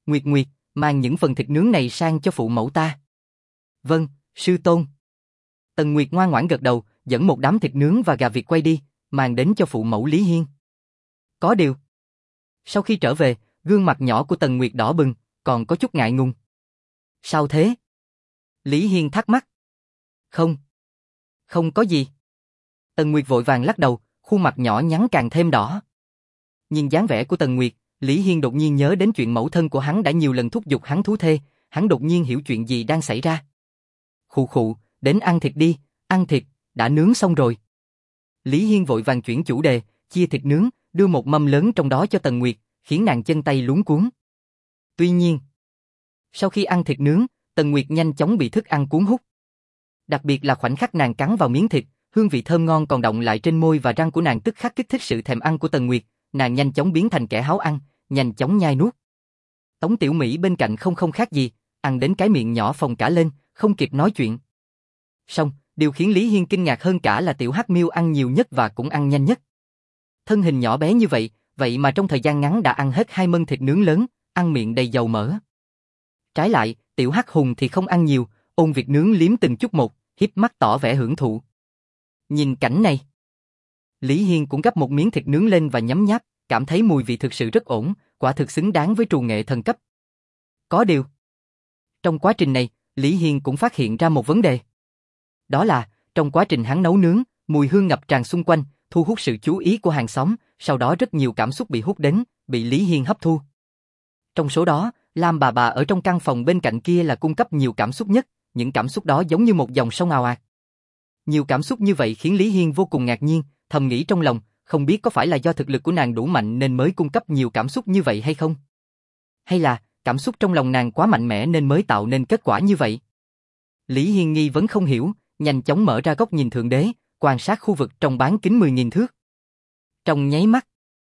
Nguyệt Nguyệt, mang những phần thịt nướng này sang cho phụ mẫu ta. Vâng, sư tôn. Tần Nguyệt ngoan ngoãn gật đầu, dẫn một đám thịt nướng và gà vịt quay đi, mang đến cho phụ mẫu Lý Hiên. Có điều. Sau khi trở về, gương mặt nhỏ của Tần Nguyệt đỏ bừng, còn có chút ngại ngùng. Sao thế? Lý Hiên thắc mắc. Không. Không có gì. Tần Nguyệt vội vàng lắc đầu, khuôn mặt nhỏ nhắn càng thêm đỏ. Nhìn dáng vẻ của Tần Nguyệt, Lý Hiên đột nhiên nhớ đến chuyện mẫu thân của hắn đã nhiều lần thúc giục hắn thú thê, hắn đột nhiên hiểu chuyện gì đang xảy ra. Khụ khụ, đến ăn thịt đi, ăn thịt, đã nướng xong rồi. Lý Hiên vội vàng chuyển chủ đề, chia thịt nướng, đưa một mâm lớn trong đó cho Tần Nguyệt, khiến nàng chân tay luống cuống. Tuy nhiên, sau khi ăn thịt nướng, Tần Nguyệt nhanh chóng bị thức ăn cuốn hút. Đặc biệt là khoảnh khắc nàng cắn vào miếng thịt, hương vị thơm ngon còn đọng lại trên môi và răng của nàng tức khắc kích thích sự thèm ăn của Tần Nguyệt, nàng nhanh chóng biến thành kẻ háo ăn, nhanh chóng nhai nuốt. Tống Tiểu Mỹ bên cạnh không không khác gì, ăn đến cái miệng nhỏ phồng cả lên, không kịp nói chuyện. Song, điều khiến Lý Hiên kinh ngạc hơn cả là Tiểu Hắc Miêu ăn nhiều nhất và cũng ăn nhanh nhất. Thân hình nhỏ bé như vậy, vậy mà trong thời gian ngắn đã ăn hết hai mâm thịt nướng lớn, ăn miệng đầy dầu mỡ. Trái lại, Tiểu Hắc Hùng thì không ăn nhiều, ôn việc nướng liếm từng chút một, híp mắt tỏ vẻ hưởng thụ. Nhìn cảnh này, Lý Hiên cũng gắp một miếng thịt nướng lên và nhấm nháp, cảm thấy mùi vị thực sự rất ổn, quả thực xứng đáng với trù nghệ thần cấp. Có điều, trong quá trình này, Lý Hiên cũng phát hiện ra một vấn đề. Đó là, trong quá trình hắn nấu nướng, mùi hương ngập tràn xung quanh, thu hút sự chú ý của hàng xóm, sau đó rất nhiều cảm xúc bị hút đến, bị Lý Hiên hấp thu. Trong số đó, Lam bà bà ở trong căn phòng bên cạnh kia là cung cấp nhiều cảm xúc nhất, những cảm xúc đó giống như một dòng sông ào ạt. Nhiều cảm xúc như vậy khiến Lý Hiên vô cùng ngạc nhiên, thầm nghĩ trong lòng, không biết có phải là do thực lực của nàng đủ mạnh nên mới cung cấp nhiều cảm xúc như vậy hay không? Hay là, cảm xúc trong lòng nàng quá mạnh mẽ nên mới tạo nên kết quả như vậy? Lý Hiên nghi vấn không hiểu, nhanh chóng mở ra góc nhìn thượng đế, quan sát khu vực trong bán kính mười nghìn thước. Trong nháy mắt,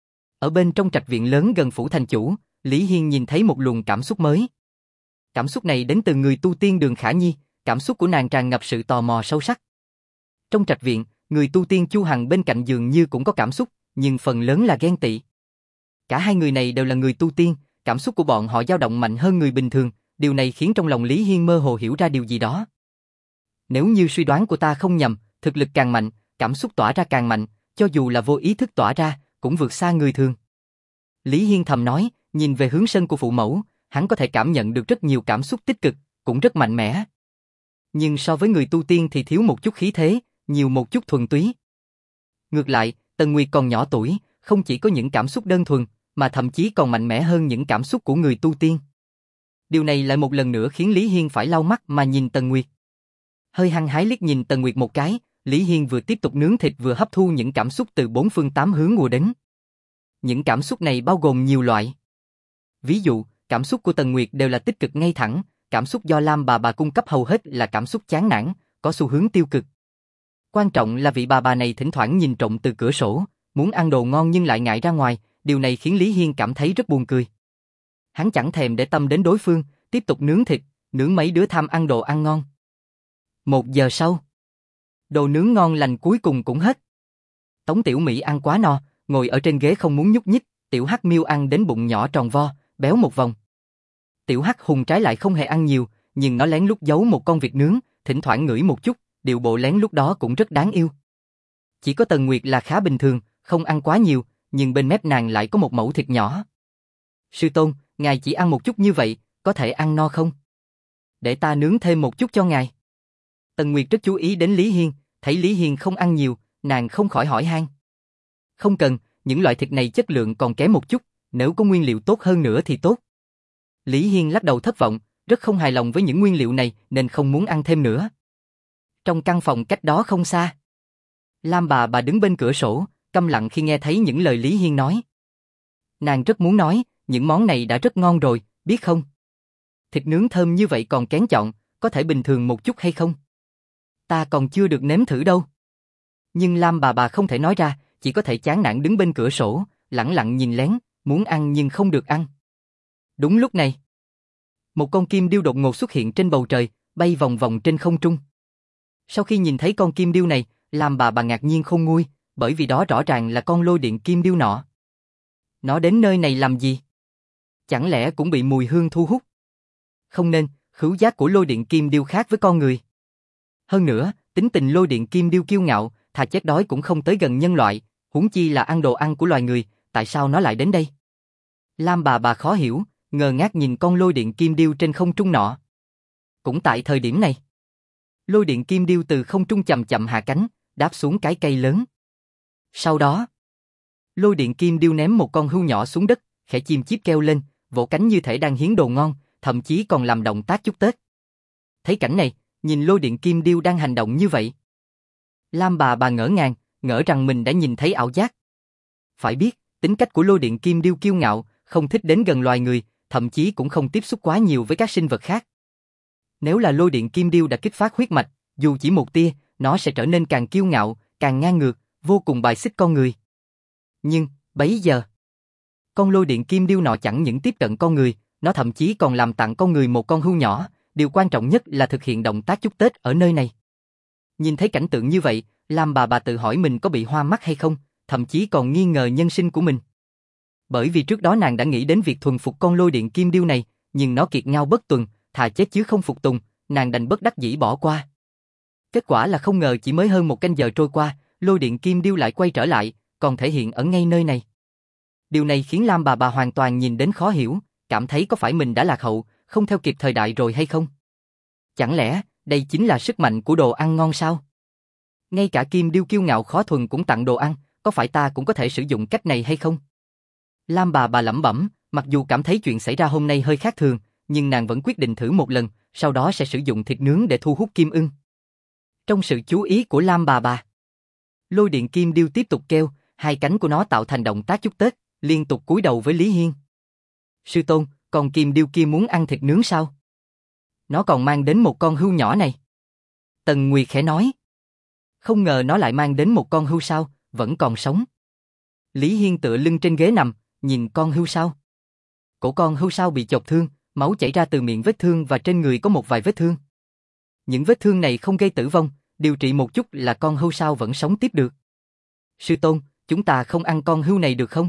ở bên trong trạch viện lớn gần phủ thành chủ, Lý Hiên nhìn thấy một luồng cảm xúc mới. Cảm xúc này đến từ người tu tiên Đường Khả Nhi, cảm xúc của nàng tràn ngập sự tò mò sâu sắc. Trong trạch viện, người tu tiên Chu Hằng bên cạnh dường như cũng có cảm xúc, nhưng phần lớn là ghen tị. Cả hai người này đều là người tu tiên, cảm xúc của bọn họ dao động mạnh hơn người bình thường, điều này khiến trong lòng Lý Hiên mơ hồ hiểu ra điều gì đó. Nếu như suy đoán của ta không nhầm, thực lực càng mạnh, cảm xúc tỏa ra càng mạnh, cho dù là vô ý thức tỏa ra, cũng vượt xa người thường. Lý Hiên thầm nói, nhìn về hướng sân của phụ mẫu, hắn có thể cảm nhận được rất nhiều cảm xúc tích cực, cũng rất mạnh mẽ. Nhưng so với người tu tiên thì thiếu một chút khí thế, nhiều một chút thuần túy. Ngược lại, Tần Nguyệt còn nhỏ tuổi, không chỉ có những cảm xúc đơn thuần, mà thậm chí còn mạnh mẽ hơn những cảm xúc của người tu tiên. Điều này lại một lần nữa khiến Lý Hiên phải lau mắt mà nhìn Tần Nguyệt. Hơi hăng hái liếc nhìn Tần Nguyệt một cái, Lý Hiên vừa tiếp tục nướng thịt vừa hấp thu những cảm xúc từ bốn phương tám hướng ùa đến. Những cảm xúc này bao gồm nhiều loại. Ví dụ, cảm xúc của Tần Nguyệt đều là tích cực ngay thẳng, cảm xúc do Lam bà bà cung cấp hầu hết là cảm xúc chán nản, có xu hướng tiêu cực. Quan trọng là vị bà bà này thỉnh thoảng nhìn trộm từ cửa sổ, muốn ăn đồ ngon nhưng lại ngại ra ngoài, điều này khiến Lý Hiên cảm thấy rất buồn cười. Hắn chẳng thèm để tâm đến đối phương, tiếp tục nướng thịt, nướng mấy đứa tham ăn đồ ăn ngon. Một giờ sau, đồ nướng ngon lành cuối cùng cũng hết. Tống Tiểu Mỹ ăn quá no, ngồi ở trên ghế không muốn nhúc nhích, Tiểu Hắc Miêu ăn đến bụng nhỏ tròn vo, béo một vòng. Tiểu Hắc Hùng trái lại không hề ăn nhiều, nhưng nó lén lút giấu một con vịt nướng, thỉnh thoảng ngửi một chút, điệu bộ lén lút đó cũng rất đáng yêu. Chỉ có Tần Nguyệt là khá bình thường, không ăn quá nhiều, nhưng bên mép nàng lại có một mẩu thịt nhỏ. Sư tôn, ngài chỉ ăn một chút như vậy, có thể ăn no không? Để ta nướng thêm một chút cho ngài. Tần Nguyệt rất chú ý đến Lý Hiên, thấy Lý Hiên không ăn nhiều, nàng không khỏi hỏi han. Không cần, những loại thịt này chất lượng còn kém một chút, nếu có nguyên liệu tốt hơn nữa thì tốt. Lý Hiên lắc đầu thất vọng, rất không hài lòng với những nguyên liệu này nên không muốn ăn thêm nữa. Trong căn phòng cách đó không xa, Lam bà bà đứng bên cửa sổ, câm lặng khi nghe thấy những lời Lý Hiên nói. Nàng rất muốn nói, những món này đã rất ngon rồi, biết không? Thịt nướng thơm như vậy còn kén chọn, có thể bình thường một chút hay không? Ta còn chưa được nếm thử đâu. Nhưng Lam bà bà không thể nói ra, chỉ có thể chán nản đứng bên cửa sổ, lẳng lặng nhìn lén, muốn ăn nhưng không được ăn. Đúng lúc này, một con kim điêu đột ngột xuất hiện trên bầu trời, bay vòng vòng trên không trung. Sau khi nhìn thấy con kim điêu này, Lam bà bà ngạc nhiên không nguôi, bởi vì đó rõ ràng là con lôi điện kim điêu nọ. Nó đến nơi này làm gì? Chẳng lẽ cũng bị mùi hương thu hút? Không nên, khứu giác của lôi điện kim điêu khác với con người. Hơn nữa, tính tình lôi điện kim điêu kiêu ngạo, thà chết đói cũng không tới gần nhân loại, huống chi là ăn đồ ăn của loài người, tại sao nó lại đến đây? Lam bà bà khó hiểu, ngơ ngác nhìn con lôi điện kim điêu trên không trung nọ. Cũng tại thời điểm này, lôi điện kim điêu từ không trung chậm chậm hạ cánh, đáp xuống cái cây lớn. Sau đó, lôi điện kim điêu ném một con hươu nhỏ xuống đất, khẽ chim chíp kêu lên, vỗ cánh như thể đang hiến đồ ngon, thậm chí còn làm động tác chúc Tết. Thấy cảnh này, nhìn lôi điện kim điêu đang hành động như vậy, Lam bà bà ngỡ ngàng, ngỡ rằng mình đã nhìn thấy ảo giác. Phải biết, tính cách của lôi điện kim điêu kiêu ngạo, không thích đến gần loài người, thậm chí cũng không tiếp xúc quá nhiều với các sinh vật khác. Nếu là lôi điện kim điêu đã kích phát huyết mạch, dù chỉ một tia, nó sẽ trở nên càng kiêu ngạo, càng ngang ngược, vô cùng bài xích con người. Nhưng, bấy giờ, con lôi điện kim điêu nọ chẳng những tiếp cận con người, nó thậm chí còn làm tặng con người một con hươu nhỏ, điều quan trọng nhất là thực hiện động tác chúc Tết ở nơi này. Nhìn thấy cảnh tượng như vậy, Lam bà bà tự hỏi mình có bị hoa mắt hay không, thậm chí còn nghi ngờ nhân sinh của mình. Bởi vì trước đó nàng đã nghĩ đến việc thuần phục con lôi điện kim điêu này, nhưng nó kiệt ngao bất tuần, thà chết chứ không phục tùng, nàng đành bất đắc dĩ bỏ qua. Kết quả là không ngờ chỉ mới hơn một canh giờ trôi qua, lôi điện kim điêu lại quay trở lại, còn thể hiện ở ngay nơi này. Điều này khiến Lam bà bà hoàn toàn nhìn đến khó hiểu, cảm thấy có phải mình đã lạc hậu, không theo kịp thời đại rồi hay không? Chẳng lẽ, đây chính là sức mạnh của đồ ăn ngon sao? Ngay cả kim điêu kiêu ngạo khó thuần cũng tặng đồ ăn, có phải ta cũng có thể sử dụng cách này hay không? Lam bà bà lẩm bẩm, mặc dù cảm thấy chuyện xảy ra hôm nay hơi khác thường, nhưng nàng vẫn quyết định thử một lần, sau đó sẽ sử dụng thịt nướng để thu hút kim ưng. Trong sự chú ý của Lam bà bà, lôi điện kim điêu tiếp tục kêu, hai cánh của nó tạo thành động tác chúc Tết, liên tục cúi đầu với Lý Hiên. Sư tôn, con kim điêu kia muốn ăn thịt nướng sao? Nó còn mang đến một con hươu nhỏ này. Tần Nguyệt khẽ nói. Không ngờ nó lại mang đến một con hươu sao, vẫn còn sống. Lý Hiên tựa lưng trên ghế nằm, nhìn con hươu sao. Cổ con hươu sao bị chọc thương, máu chảy ra từ miệng vết thương và trên người có một vài vết thương. Những vết thương này không gây tử vong, điều trị một chút là con hươu sao vẫn sống tiếp được. Sư tôn, chúng ta không ăn con hươu này được không?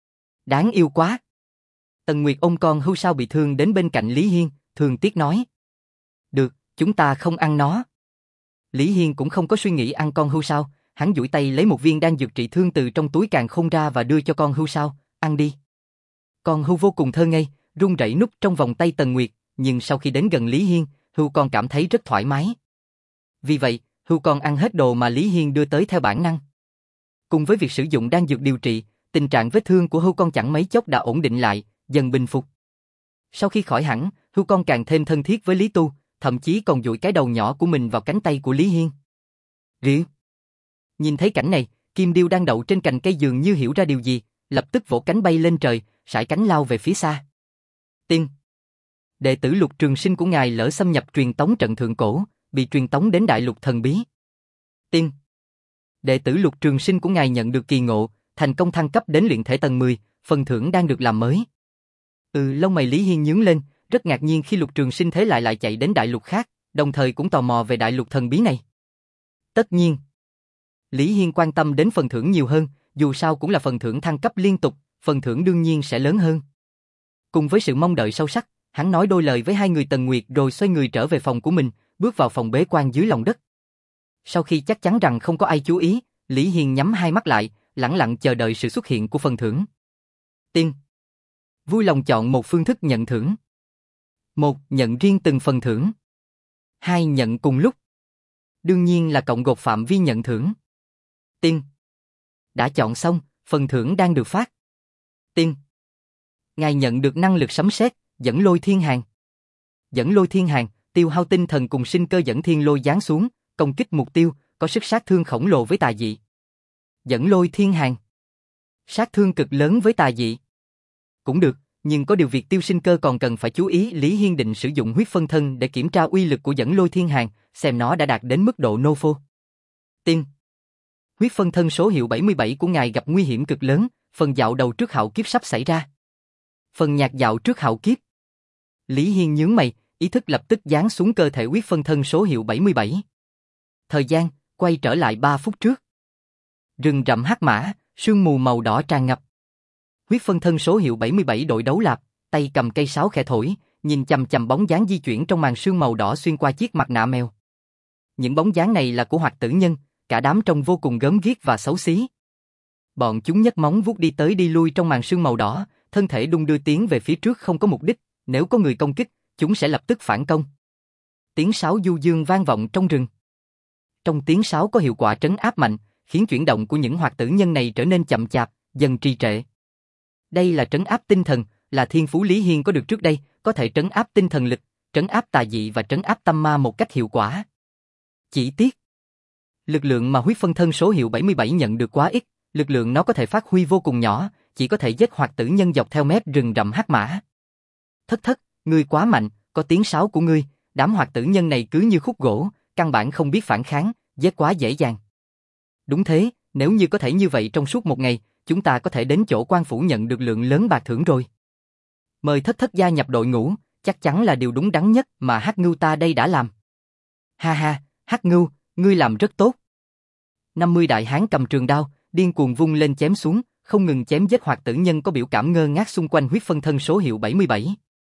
Đáng yêu quá. Tần Nguyệt ôm con hươu sao bị thương đến bên cạnh Lý Hiên, thương tiếc nói. Được, chúng ta không ăn nó. Lý Hiên cũng không có suy nghĩ ăn con hươu sao, hắn duỗi tay lấy một viên đan dược trị thương từ trong túi càn khôn ra và đưa cho con hươu sao, ăn đi. Con hươu vô cùng thơ ngây, run rẩy núp trong vòng tay Tần Nguyệt, nhưng sau khi đến gần Lý Hiên, hươu con cảm thấy rất thoải mái. Vì vậy, hươu con ăn hết đồ mà Lý Hiên đưa tới theo bản năng. Cùng với việc sử dụng đan dược điều trị, tình trạng vết thương của hươu con chẳng mấy chốc đã ổn định lại, dần bình phục. Sau khi khỏi hẳn, hươu con càng thêm thân thiết với Lý Tu, thậm chí còn dụi cái đầu nhỏ của mình vào cánh tay của Lý Hiên. Rỉ. Nhìn thấy cảnh này, Kim Điêu đang đậu trên cành cây dường như hiểu ra điều gì, lập tức vỗ cánh bay lên trời, sải cánh lao về phía xa. Tiên. Đệ tử Lục Trường Sinh của ngài lỡ xâm nhập truyền tống trận thượng cổ, bị truyền tống đến đại lục thần bí. Tiên. Đệ tử Lục Trường Sinh của ngài nhận được kỳ ngộ, thành công thăng cấp đến luyện thể tầng mười, phần thưởng đang được làm mới. Ừ, lông mày Lý Hiên nhướng lên, rất ngạc nhiên khi Lục Trường Sinh thế lại lại chạy đến đại lục khác, đồng thời cũng tò mò về đại lục thần bí này. Tất nhiên, Lý Hiên quan tâm đến phần thưởng nhiều hơn, dù sao cũng là phần thưởng thăng cấp liên tục, phần thưởng đương nhiên sẽ lớn hơn. Cùng với sự mong đợi sâu sắc, hắn nói đôi lời với hai người Tần Nguyệt rồi xoay người trở về phòng của mình, bước vào phòng bế quan dưới lòng đất. Sau khi chắc chắn rằng không có ai chú ý, Lý Hiên nhắm hai mắt lại, lẳng lặng chờ đợi sự xuất hiện của phần thưởng. Tiên. Vui lòng chọn một phương thức nhận thưởng. Một, nhận riêng từng phần thưởng. Hai, nhận cùng lúc. Đương nhiên là cộng gộp phạm vi nhận thưởng. Tiên. Đã chọn xong, phần thưởng đang được phát. Tiên. Ngài nhận được năng lực sấm sét, dẫn lôi thiên hàn. Dẫn lôi thiên hàn, tiêu hao tinh thần cùng sinh cơ dẫn thiên lôi giáng xuống, công kích mục tiêu, có sức sát thương khổng lồ với tà dị. Dẫn lôi thiên hàn. Sát thương cực lớn với tà dị. Cũng được, nhưng có điều việc tiêu sinh cơ còn cần phải chú ý. Lý Hiên định sử dụng huyết phân thân để kiểm tra uy lực của dẫn lôi thiên hàn, xem nó đã đạt đến mức độ nô phô. Tiên. Huyết phân thân số hiệu bảy mươi bảy của ngài gặp nguy hiểm cực lớn, phần dạo đầu trước hạo kiếp sắp xảy ra. Phần nhạt dạo trước hạo kiếp. Lý Hiên nhướng mày, ý thức lập tức giáng xuống cơ thể huyết phân thân số hiệu bảy mươi bảy. Thời gian, quay trở lại ba phút trước. Rừng rậm hắc mã, sương mù màu đỏ tràn ngập. Huyết phân thân số hiệu bảy mươi bảy đội đấu lạp, tay cầm cây sáo khẽ thổi, nhìn chằm chằm bóng dáng di chuyển trong màn sương màu đỏ xuyên qua chiếc mặt nạ mèo. Những bóng dáng này là của Hoạt Tử Nhân, cả đám trông vô cùng gớm ghiếc và xấu xí. Bọn chúng nhấc móng vuốt đi tới đi lui trong màn sương màu đỏ, thân thể đung đưa tiến về phía trước không có mục đích, nếu có người công kích, chúng sẽ lập tức phản công. Tiếng sáo du dương vang vọng trong rừng. Trong tiếng sáo có hiệu quả trấn áp mạnh, khiến chuyển động của những Hoạt Tử Nhân này trở nên chậm chạp, dần trì trệ. Đây là trấn áp tinh thần, là thiên phú Lý Hiên có được trước đây, có thể trấn áp tinh thần lực, trấn áp tà dị và trấn áp tâm ma một cách hiệu quả. Chỉ tiếc, lực lượng mà huyết phân thân số hiệu bảy mươi bảy nhận được quá ít, lực lượng nó có thể phát huy vô cùng nhỏ, chỉ có thể giết Hoạt Tử Nhân dọc theo mép rừng rậm hắc mã. Thất thất, ngươi quá mạnh, có tiếng sáo của ngươi, đám Hoạt Tử Nhân này cứ như khúc gỗ, căn bản không biết phản kháng, giết quá dễ dàng. Đúng thế, nếu như có thể như vậy trong suốt một ngày, chúng ta có thể đến chỗ quan phủ nhận được lượng lớn bạc thưởng rồi. Mời thất thất gia nhập đội ngũ, chắc chắn là điều đúng đắn nhất mà Hắc Ngưu ta đây đã làm. Ha ha, Hắc Ngưu, ngươi làm rất tốt. năm mươi đại hán cầm trường đao, điên cuồng vung lên chém xuống, không ngừng chém giết Hoạt Tử Nhân có biểu cảm ngơ ngác xung quanh huyết phân thân số hiệu bảy mươi bảy.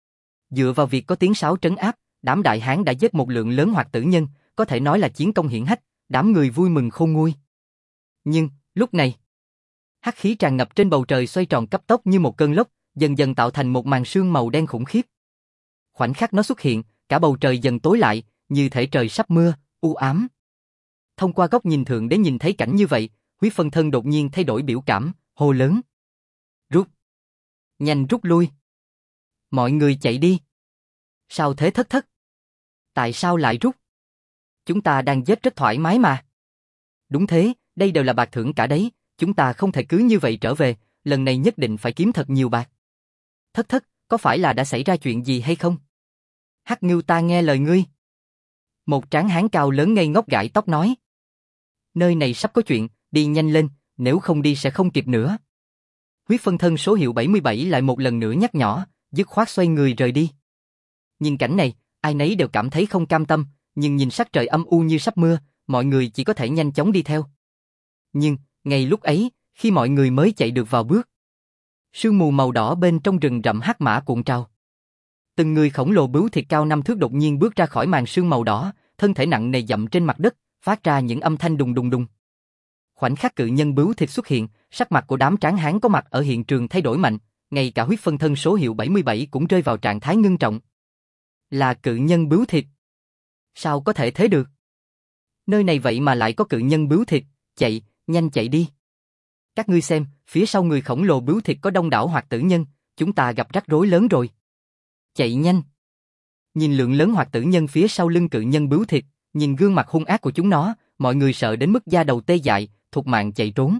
Dựa vào việc có tiếng sáo trấn áp, đám đại hán đã giết một lượng lớn Hoạt Tử Nhân, có thể nói là chiến công hiển hách, đám người vui mừng khôn nguôi. Nhưng, lúc này, hắc khí tràn ngập trên bầu trời xoay tròn cấp tốc như một cơn lốc, dần dần tạo thành một màn sương màu đen khủng khiếp. Khoảnh khắc nó xuất hiện, cả bầu trời dần tối lại, như thể trời sắp mưa, u ám. Thông qua góc nhìn thượng để nhìn thấy cảnh như vậy, huyết phân thân đột nhiên thay đổi biểu cảm, hô lớn. Rút! Nhanh rút lui! Mọi người chạy đi! Sao thế thất thất? Tại sao lại rút? Chúng ta đang giết rất thoải mái mà. Đúng thế, đây đều là bạc thưởng cả đấy, chúng ta không thể cứ như vậy trở về, lần này nhất định phải kiếm thật nhiều bạc. Thất thất, có phải là đã xảy ra chuyện gì hay không? Hắc Ngưu ta nghe lời ngươi. Một tráng hán cao lớn ngây ngốc gãi tóc nói. Nơi này sắp có chuyện, đi nhanh lên, nếu không đi sẽ không kịp nữa. Huyết phân thân số hiệu bảy mươi bảy lại một lần nữa nhắc nhỏ, dứt khoát xoay người rời đi. Nhìn cảnh này, ai nấy đều cảm thấy không cam tâm, nhưng nhìn sắc trời âm u như sắp mưa, mọi người chỉ có thể nhanh chóng đi theo. Nhưng, ngay lúc ấy, khi mọi người mới chạy được vào bước, sương mù màu đỏ bên trong rừng rậm hắc mã cuộn trào. Từng người khổng lồ bướu thịt cao năm thước đột nhiên bước ra khỏi màn sương màu đỏ, thân thể nặng nề dậm trên mặt đất, phát ra những âm thanh đùng đùng đùng. Khoảnh khắc cự nhân bướu thịt xuất hiện, sắc mặt của đám tráng hán có mặt ở hiện trường thay đổi mạnh, ngay cả huyết phân thân số hiệu bảy mươi bảy cũng rơi vào trạng thái ngưng trọng. Là cự nhân bướu thịt. Sao có thể thế được? Nơi này vậy mà lại có cự nhân bướu thịt, chạy, nhanh chạy đi. Các ngươi xem, phía sau người khổng lồ bướu thịt có đông đảo Hoạt Tử Nhân, chúng ta gặp rắc rối lớn rồi. Chạy nhanh. Nhìn lượng lớn Hoạt Tử Nhân phía sau lưng cự nhân bướu thịt, nhìn gương mặt hung ác của chúng nó, mọi người sợ đến mức da đầu tê dại, thục mạng chạy trốn.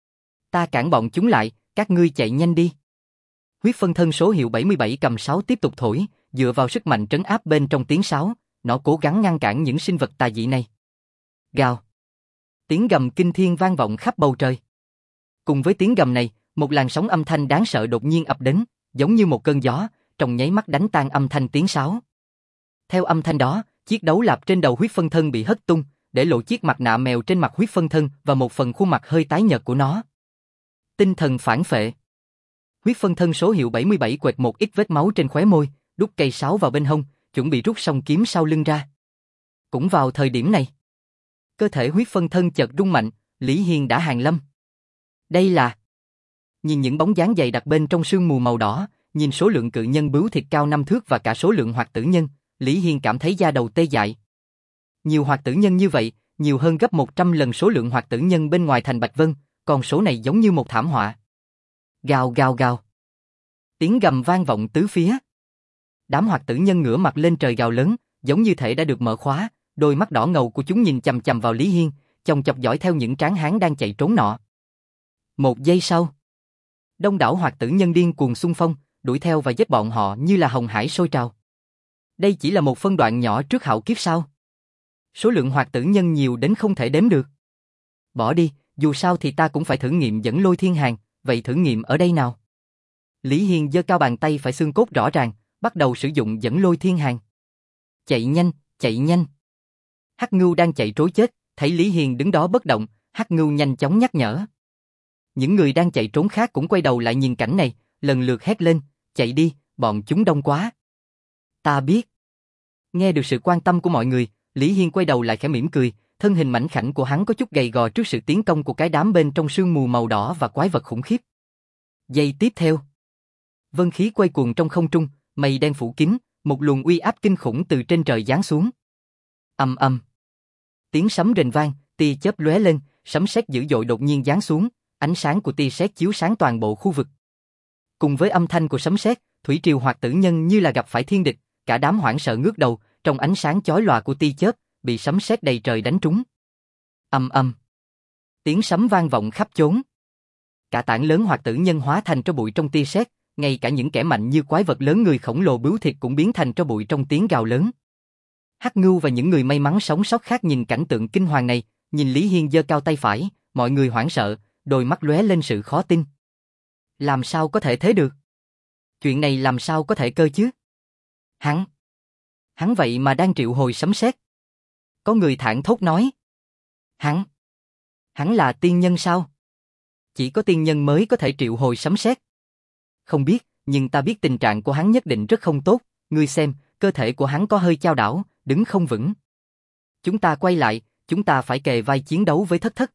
Ta cản bọn chúng lại, các ngươi chạy nhanh đi. Huyết phân thân số hiệu bảy mươi bảy cầm sáo tiếp tục thổi, dựa vào sức mạnh trấn áp bên trong tiếng sáo, nó cố gắng ngăn cản những sinh vật tà dị này. Gào. Tiếng gầm kinh thiên vang vọng khắp bầu trời. Cùng với tiếng gầm này, một làn sóng âm thanh đáng sợ đột nhiên ập đến, giống như một cơn gió, trong nháy mắt đánh tan âm thanh tiếng sáo. Theo âm thanh đó, chiếc đấu lạp trên đầu huyết phân thân bị hất tung, để lộ chiếc mặt nạ mèo trên mặt huyết phân thân và một phần khuôn mặt hơi tái nhợt của nó. Tinh thần phản phệ. Huyết phân thân số hiệu bảy mươi bảy quệt một ít vết máu trên khóe môi, đút cây sáo vào bên hông, chuẩn bị rút song kiếm sau lưng ra. Cũng vào thời điểm này, cơ thể huyết phân thân chợt rung mạnh, Lý Hiên đã hàng lâm. Đây là... Nhìn những bóng dáng dày đặc bên trong sương mù màu đỏ, nhìn số lượng cự nhân bướu thịt cao năm thước và cả số lượng Hoạt Tử Nhân, Lý Hiên cảm thấy da đầu tê dại. Nhiều Hoạt Tử Nhân như vậy, nhiều hơn gấp một trăm lần số lượng Hoạt Tử Nhân bên ngoài thành Bạch Vân, còn số này giống như một thảm họa. Gào gào gào. Tiếng gầm vang vọng tứ phía. Đám Hoạt Tử Nhân ngửa mặt lên trời gào lớn, giống như thể đã được mở khóa, đôi mắt đỏ ngầu của chúng nhìn chằm chằm vào Lý Hiên, chòng chọc dõi theo những tráng hán đang chạy trốn nọ. Một giây sau, đông đảo Hoạt Tử Nhân điên cuồng xung phong, đuổi theo và giết bọn họ như là hồng hải sôi trào. Đây chỉ là một phân đoạn nhỏ trước hạo kiếp sao? Số lượng Hoạt Tử Nhân nhiều đến không thể đếm được. Bỏ đi, dù sao thì ta cũng phải thử nghiệm dẫn lôi thiên hàng, vậy thử nghiệm ở đây nào? Lý Hiên giơ cao bàn tay phải xương cốt rõ ràng, bắt đầu sử dụng dẫn lôi thiên hàng. Chạy nhanh, chạy nhanh. Hắc Ngưu đang chạy trối chết, thấy Lý Hiên đứng đó bất động, Hắc Ngưu nhanh chóng nhắc nhở. Những người đang chạy trốn khác cũng quay đầu lại nhìn cảnh này, lần lượt hét lên, chạy đi, bọn chúng đông quá. Ta biết. Nghe được sự quan tâm của mọi người, Lý Hiên quay đầu lại khẽ mỉm cười, thân hình mảnh khảnh của hắn có chút gầy gò trước sự tiến công của cái đám bên trong sương mù màu đỏ và quái vật khủng khiếp. Giây tiếp theo, vân khí quay cuồng trong không trung, mây đen phủ kín, một luồng uy áp kinh khủng từ trên trời giáng xuống. Ầm ầm. Tiếng sấm rền vang, tia chớp lóe lên, sấm sét dữ dội đột nhiên giáng xuống, ánh sáng của tia sét chiếu sáng toàn bộ khu vực. Cùng với âm thanh của sấm sét, thủy triều hoạt tử nhân như là gặp phải thiên địch, cả đám hoảng sợ ngước đầu, trong ánh sáng chói lòa của tia chớp, bị sấm sét đầy trời đánh trúng. Ầm ầm. Tiếng sấm vang vọng khắp chốn. Cả tảng lớn hoạt tử nhân hóa thành tro bụi trong tia sét, ngay cả những kẻ mạnh như quái vật lớn người khổng lồ bướu thịt cũng biến thành tro bụi trong tiếng gào lớn. Hắc Ngưu và những người may mắn sống sót khác nhìn cảnh tượng kinh hoàng này, nhìn Lý Hiên giơ cao tay phải, mọi người hoảng sợ, đôi mắt lóe lên sự khó tin. Làm sao có thể thế được? Chuyện này làm sao có thể cơ chứ? Hắn, hắn vậy mà đang triệu hồi sấm sét. Có người thảng thốt nói. Hắn, hắn là tiên nhân sao? Chỉ có tiên nhân mới có thể triệu hồi sấm sét. Không biết, nhưng ta biết tình trạng của hắn nhất định rất không tốt, ngươi xem, cơ thể của hắn có hơi chao đảo, đứng không vững. Chúng ta quay lại, chúng ta phải kề vai chiến đấu với Thất Thất.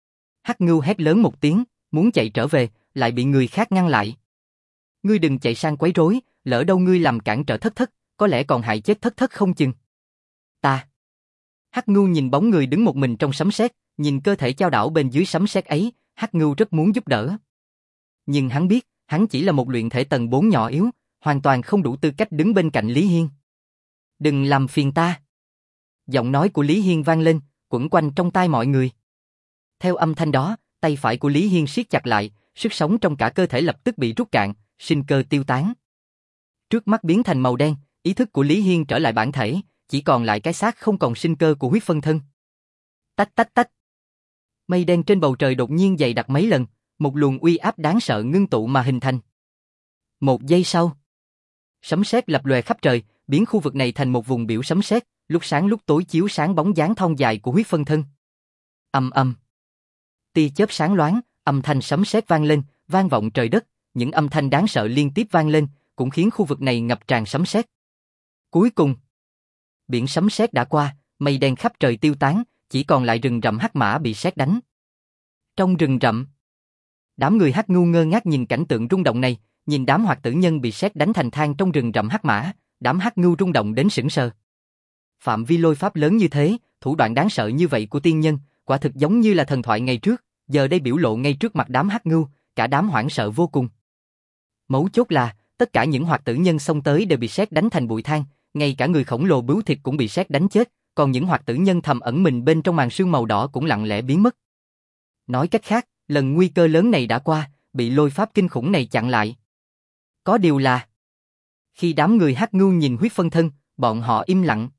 Hắc Ngưu hét lớn một tiếng, muốn chạy trở về, lại bị người khác ngăn lại. Ngươi đừng chạy sang quấy rối, lỡ đâu ngươi làm cản trở Thất Thất, có lẽ còn hại chết Thất Thất không chừng. Ta. Hắc Ngưu nhìn bóng người đứng một mình trong sấm sét, nhìn cơ thể chao đảo bên dưới sấm sét ấy, Hắc Ngưu rất muốn giúp đỡ. Nhưng hắn biết, hắn chỉ là một luyện thể tầng bốn nhỏ yếu, hoàn toàn không đủ tư cách đứng bên cạnh Lý Hiên. Đừng làm phiền ta. Giọng nói của Lý Hiên vang lên, quẩn quanh trong tai mọi người. Theo âm thanh đó, tay phải của Lý Hiên siết chặt lại, sức sống trong cả cơ thể lập tức bị rút cạn, sinh cơ tiêu tán. Trước mắt biến thành màu đen, ý thức của Lý Hiên trở lại bản thể, chỉ còn lại cái xác không còn sinh cơ của huyết phân thân. Tách tách tách. Mây đen trên bầu trời đột nhiên dày đặc mấy lần, một luồng uy áp đáng sợ ngưng tụ mà hình thành. Một giây sau, sấm sét lập lòe khắp trời, biến khu vực này thành một vùng biểu sấm sét, lúc sáng lúc tối chiếu sáng bóng dáng thon dài của huyết phân thân. Ầm ầm. Tia chớp sáng loáng, âm thanh sấm sét vang lên, vang vọng trời đất, những âm thanh đáng sợ liên tiếp vang lên, cũng khiến khu vực này ngập tràn sấm sét. Cuối cùng, biển sấm sét đã qua, mây đen khắp trời tiêu tán, chỉ còn lại rừng rậm hắc mã bị sét đánh. Trong rừng rậm, đám người Hắc Ngưu ngơ ngác nhìn cảnh tượng rung động này, nhìn đám hoạt tử nhân bị sét đánh thành than trong rừng rậm hắc mã, đám Hắc Ngưu rung động đến sững sờ. Phạm vi lôi pháp lớn như thế, thủ đoạn đáng sợ như vậy của tiên nhân, quả thực giống như là thần thoại ngày trước, giờ đây biểu lộ ngay trước mặt đám Hắc Ngưu, cả đám hoảng sợ vô cùng. Mấu chốt là, tất cả những hoạt tử nhân xông tới đều bị sét đánh thành bụi than, ngay cả người khổng lồ bướu thịt cũng bị sét đánh chết, còn những hoạt tử nhân thầm ẩn mình bên trong màn sương màu đỏ cũng lặng lẽ biến mất. Nói cách khác, lần nguy cơ lớn này đã qua, bị lôi pháp kinh khủng này chặn lại. Có điều là, khi đám người Hắc Ngưu nhìn huyết phân thân, bọn họ im lặng.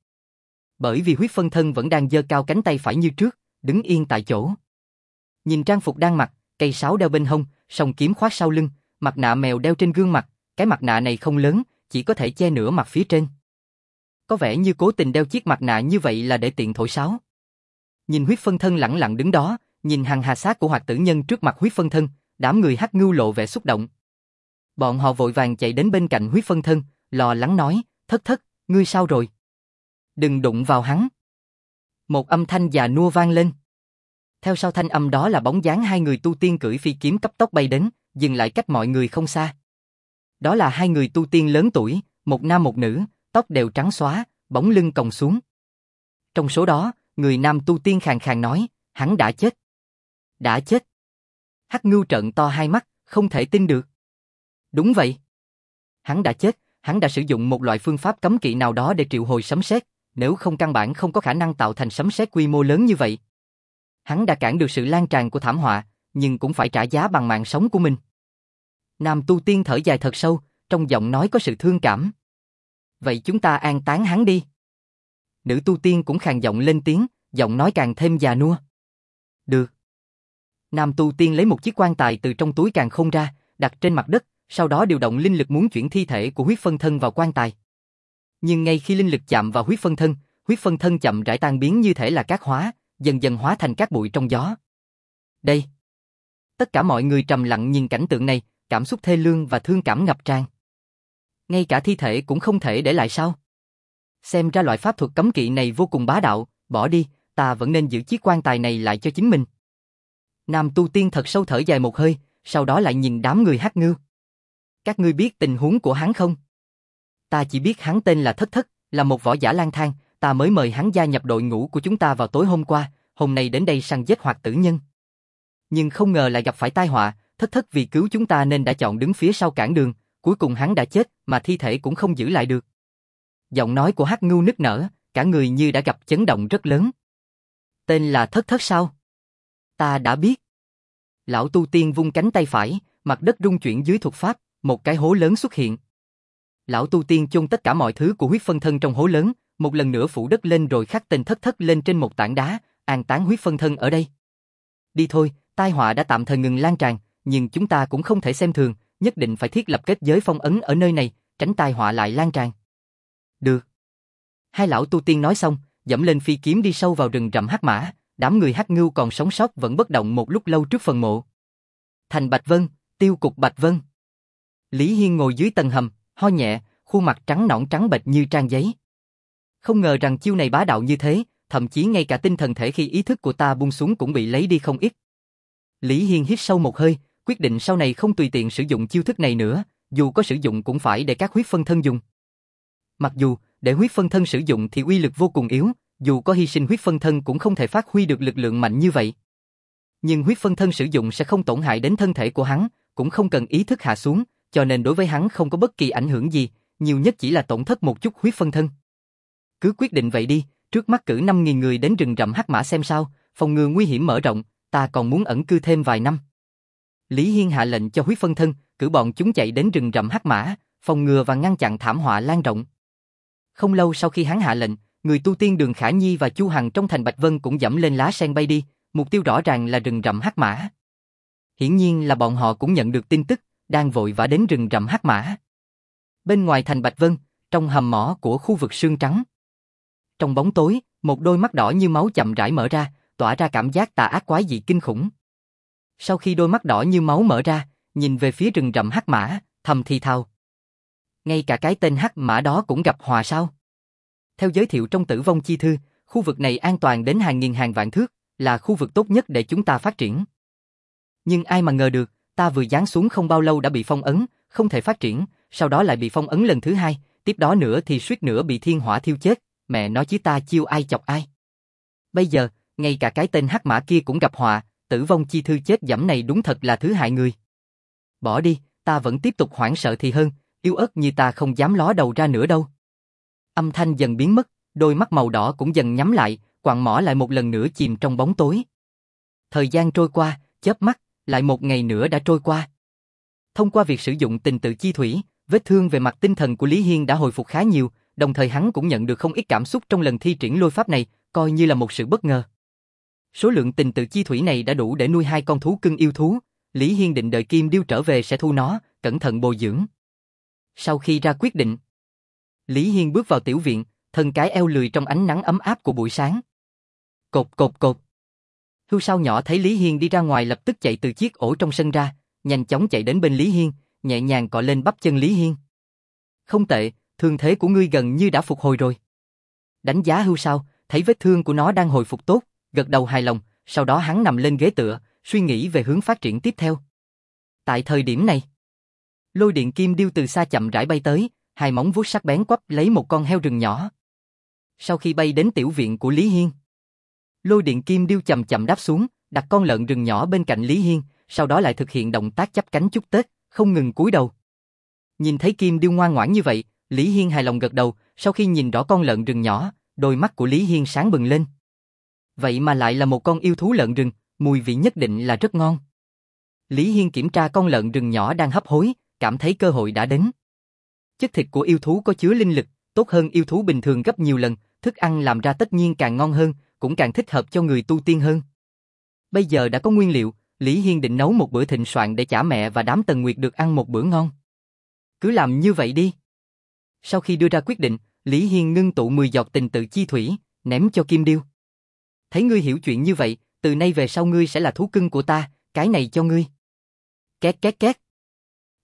Bởi vì huyết phân thân vẫn đang giơ cao cánh tay phải như trước, đứng yên tại chỗ. Nhìn trang phục đang mặc, cây sáo đeo bên hông, song kiếm khoác sau lưng, mặt nạ mèo đeo trên gương mặt, cái mặt nạ này không lớn, chỉ có thể che nửa mặt phía trên. Có vẻ như cố tình đeo chiếc mặt nạ như vậy là để tiện thổi sáo. Nhìn huyết phân thân lẳng lặng đứng đó, nhìn hằng hà xác của hoạt tử nhân trước mặt huyết phân thân, đám người Hắc Ngưu lộ vẻ xúc động. Bọn họ vội vàng chạy đến bên cạnh huyết phân thân, lo lắng nói, Thất Thất, ngươi sao rồi? Đừng đụng vào hắn. Một âm thanh già nua vang lên. Theo sau thanh âm đó là bóng dáng hai người tu tiên cưỡi phi kiếm cấp tốc bay đến, dừng lại cách mọi người không xa. Đó là hai người tu tiên lớn tuổi, một nam một nữ, tóc đều trắng xóa, bóng lưng còng xuống. Trong số đó, người nam tu tiên khàn khàn nói, hắn đã chết. Đã chết. Hắc Ngưu trợn to hai mắt, không thể tin được. Đúng vậy. Hắn đã chết, hắn đã sử dụng một loại phương pháp cấm kỵ nào đó để triệu hồi sấm sét, nếu không căn bản không có khả năng tạo thành sấm sét quy mô lớn như vậy. Hắn đã cản được sự lan tràn của thảm họa, nhưng cũng phải trả giá bằng mạng sống của mình. Nam tu tiên thở dài thật sâu, trong giọng nói có sự thương cảm. Vậy chúng ta an táng hắn đi. Nữ tu tiên cũng khàn giọng lên tiếng, giọng nói càng thêm già nua. Được. Nam tu tiên lấy một chiếc quan tài từ trong túi càn khôn ra, đặt trên mặt đất, sau đó điều động linh lực muốn chuyển thi thể của huyết phân thân vào quan tài. Nhưng ngay khi linh lực chạm vào huyết phân thân, huyết phân thân chậm rãi tan biến như thể là cát hóa, dần dần hóa thành cát bụi trong gió. Đây. Tất cả mọi người trầm lặng nhìn cảnh tượng này, cảm xúc thê lương và thương cảm ngập tràn. Ngay cả thi thể cũng không thể để lại sao? Xem ra loại pháp thuật cấm kỵ này vô cùng bá đạo, bỏ đi, ta vẫn nên giữ chiếc quan tài này lại cho chính mình. Nam tu tiên thật sâu thở dài một hơi, sau đó lại nhìn đám người Hắc Ngưu. Các ngươi biết tình huống của hắn không? Ta chỉ biết hắn tên là Thất Thất, là một võ giả lang thang, ta mới mời hắn gia nhập đội ngũ của chúng ta vào tối hôm qua, hôm nay đến đây săn giết hoạt tử nhân. Nhưng không ngờ lại gặp phải tai họa, Thất Thất vì cứu chúng ta nên đã chọn đứng phía sau cản đường, cuối cùng hắn đã chết mà thi thể cũng không giữ lại được. Giọng nói của Hắc Ngưu nức nở, cả người như đã gặp chấn động rất lớn. Tên là Thất Thất sao? Ta đã biết. Lão tu tiên vung cánh tay phải, mặt đất rung chuyển dưới thuật pháp, một cái hố lớn xuất hiện. Lão tu tiên chôn tất cả mọi thứ của huyết phân thân trong hố lớn, một lần nữa phủ đất lên rồi khắc tên Thất Thất lên trên một tảng đá, an táng huyết phân thân ở đây. Đi thôi, tai họa đã tạm thời ngừng lan tràn, nhưng chúng ta cũng không thể xem thường, nhất định phải thiết lập kết giới phong ấn ở nơi này, tránh tai họa lại lan tràn. Được. Hai lão tu tiên nói xong, dẫm lên phi kiếm đi sâu vào rừng rậm hắc mã, đám người Hắc Ngưu còn sống sót vẫn bất động một lúc lâu trước phần mộ. Thành Bạch Vân, tiêu cục Bạch Vân. Lý Hiên ngồi dưới tầng hầm, ho nhẹ, khuôn mặt trắng nõn trắng bệch như trang giấy. Không ngờ rằng chiêu này bá đạo như thế, thậm chí ngay cả tinh thần thể khi ý thức của ta buông xuống cũng bị lấy đi không ít. Lý Hiên hít sâu một hơi, quyết định sau này không tùy tiện sử dụng chiêu thức này nữa, dù có sử dụng cũng phải để các huyết phân thân dùng. Mặc dù, để huyết phân thân sử dụng thì uy lực vô cùng yếu, dù có hy sinh huyết phân thân cũng không thể phát huy được lực lượng mạnh như vậy. Nhưng huyết phân thân sử dụng sẽ không tổn hại đến thân thể của hắn, cũng không cần ý thức hạ xuống, cho nên đối với hắn không có bất kỳ ảnh hưởng gì, nhiều nhất chỉ là tổn thất một chút huyết phân thân. Cứ quyết định vậy đi, trước mắt cử năm nghìn người đến rừng rậm hắc mã xem sao, phòng ngừa nguy hiểm mở rộng, ta còn muốn ẩn cư thêm vài năm. Lý Hiên hạ lệnh cho huyết phân thân, cử bọn chúng chạy đến rừng rậm hắc mã, phòng ngừa và ngăn chặn thảm họa lan rộng. Không lâu sau khi hắn hạ lệnh, người tu tiên Đường Khả Nhi và Chu Hằng trong thành Bạch Vân cũng dẫm lên lá sen bay đi, mục tiêu rõ ràng là rừng rậm hắc mã. Hiển nhiên là bọn họ cũng nhận được tin tức, đang vội vã đến rừng rậm hắc mã. Bên ngoài thành Bạch Vân, trong hầm mỏ của khu vực sương trắng. Trong bóng tối, một đôi mắt đỏ như máu chậm rãi mở ra, tỏa ra cảm giác tà ác quái dị kinh khủng. Sau khi đôi mắt đỏ như máu mở ra, nhìn về phía rừng rậm hắc mã, thầm thì thào. Ngay cả cái tên hắc mã đó cũng gặp hòa sao? Theo giới thiệu trong tử vong chi thư, khu vực này an toàn đến hàng nghìn hàng vạn thước, là khu vực tốt nhất để chúng ta phát triển. Nhưng ai mà ngờ được, ta vừa giáng xuống không bao lâu đã bị phong ấn, không thể phát triển, sau đó lại bị phong ấn lần thứ hai, tiếp đó nữa thì suýt nữa bị thiên hỏa thiêu chết, mẹ nói chứ ta chiêu ai chọc ai. Bây giờ, ngay cả cái tên hắc mã kia cũng gặp họa, tử vong chi thư chết dẫm này đúng thật là thứ hại người. Bỏ đi, ta vẫn tiếp tục hoảng sợ thì hơn, yếu ớt như ta không dám ló đầu ra nữa đâu. Âm thanh dần biến mất, đôi mắt màu đỏ cũng dần nhắm lại, quặng mỏ lại một lần nữa chìm trong bóng tối. Thời gian trôi qua, chớp mắt, lại một ngày nữa đã trôi qua. Thông qua việc sử dụng tình tự chi thủy, vết thương về mặt tinh thần của Lý Hiên đã hồi phục khá nhiều, đồng thời hắn cũng nhận được không ít cảm xúc trong lần thi triển lôi pháp này, coi như là một sự bất ngờ. Số lượng tình tự chi thủy này đã đủ để nuôi hai con thú cưng yêu thú, Lý Hiên định đợi Kim Điêu trở về sẽ thu nó, cẩn thận bồi dưỡng. Sau khi ra quyết định, Lý Hiên bước vào tiểu viện, thân cái eo lười trong ánh nắng ấm áp của buổi sáng. Cột cột cột. Hươu sao nhỏ thấy Lý Hiên đi ra ngoài lập tức chạy từ chiếc ổ trong sân ra, nhanh chóng chạy đến bên Lý Hiên, nhẹ nhàng cọ lên bắp chân Lý Hiên. Không tệ, thương thế của ngươi gần như đã phục hồi rồi. Đánh giá hươu sao, thấy vết thương của nó đang hồi phục tốt, gật đầu hài lòng, sau đó hắn nằm lên ghế tựa, suy nghĩ về hướng phát triển tiếp theo. Tại thời điểm này, lôi điện kim điêu từ xa chậm rãi bay tới, hai móng vuốt sắc bén quắp lấy một con heo rừng nhỏ. Sau khi bay đến tiểu viện của Lý Hiên, lôi điện kim điêu chậm chậm đáp xuống, đặt con lợn rừng nhỏ bên cạnh Lý Hiên, sau đó lại thực hiện động tác chắp cánh chúc Tết, không ngừng cúi đầu. Nhìn thấy kim điêu ngoan ngoãn như vậy, Lý Hiên hài lòng gật đầu, sau khi nhìn rõ con lợn rừng nhỏ, đôi mắt của Lý Hiên sáng bừng lên. Vậy mà lại là một con yêu thú lợn rừng, mùi vị nhất định là rất ngon. Lý Hiên kiểm tra con lợn rừng nhỏ đang hấp hối, cảm thấy cơ hội đã đến. Chất thịt của yêu thú có chứa linh lực, tốt hơn yêu thú bình thường gấp nhiều lần, thức ăn làm ra tất nhiên càng ngon hơn, cũng càng thích hợp cho người tu tiên hơn. Bây giờ đã có nguyên liệu, Lý Hiên định nấu một bữa thịnh soạn để chả mẹ và đám Tần Nguyệt được ăn một bữa ngon. Cứ làm như vậy đi. Sau khi đưa ra quyết định, Lý Hiên ngưng tụ mười giọt tình tự chi thủy, ném cho Kim Điêu. Thấy ngươi hiểu chuyện như vậy, từ nay về sau ngươi sẽ là thú cưng của ta, cái này cho ngươi. Két két két.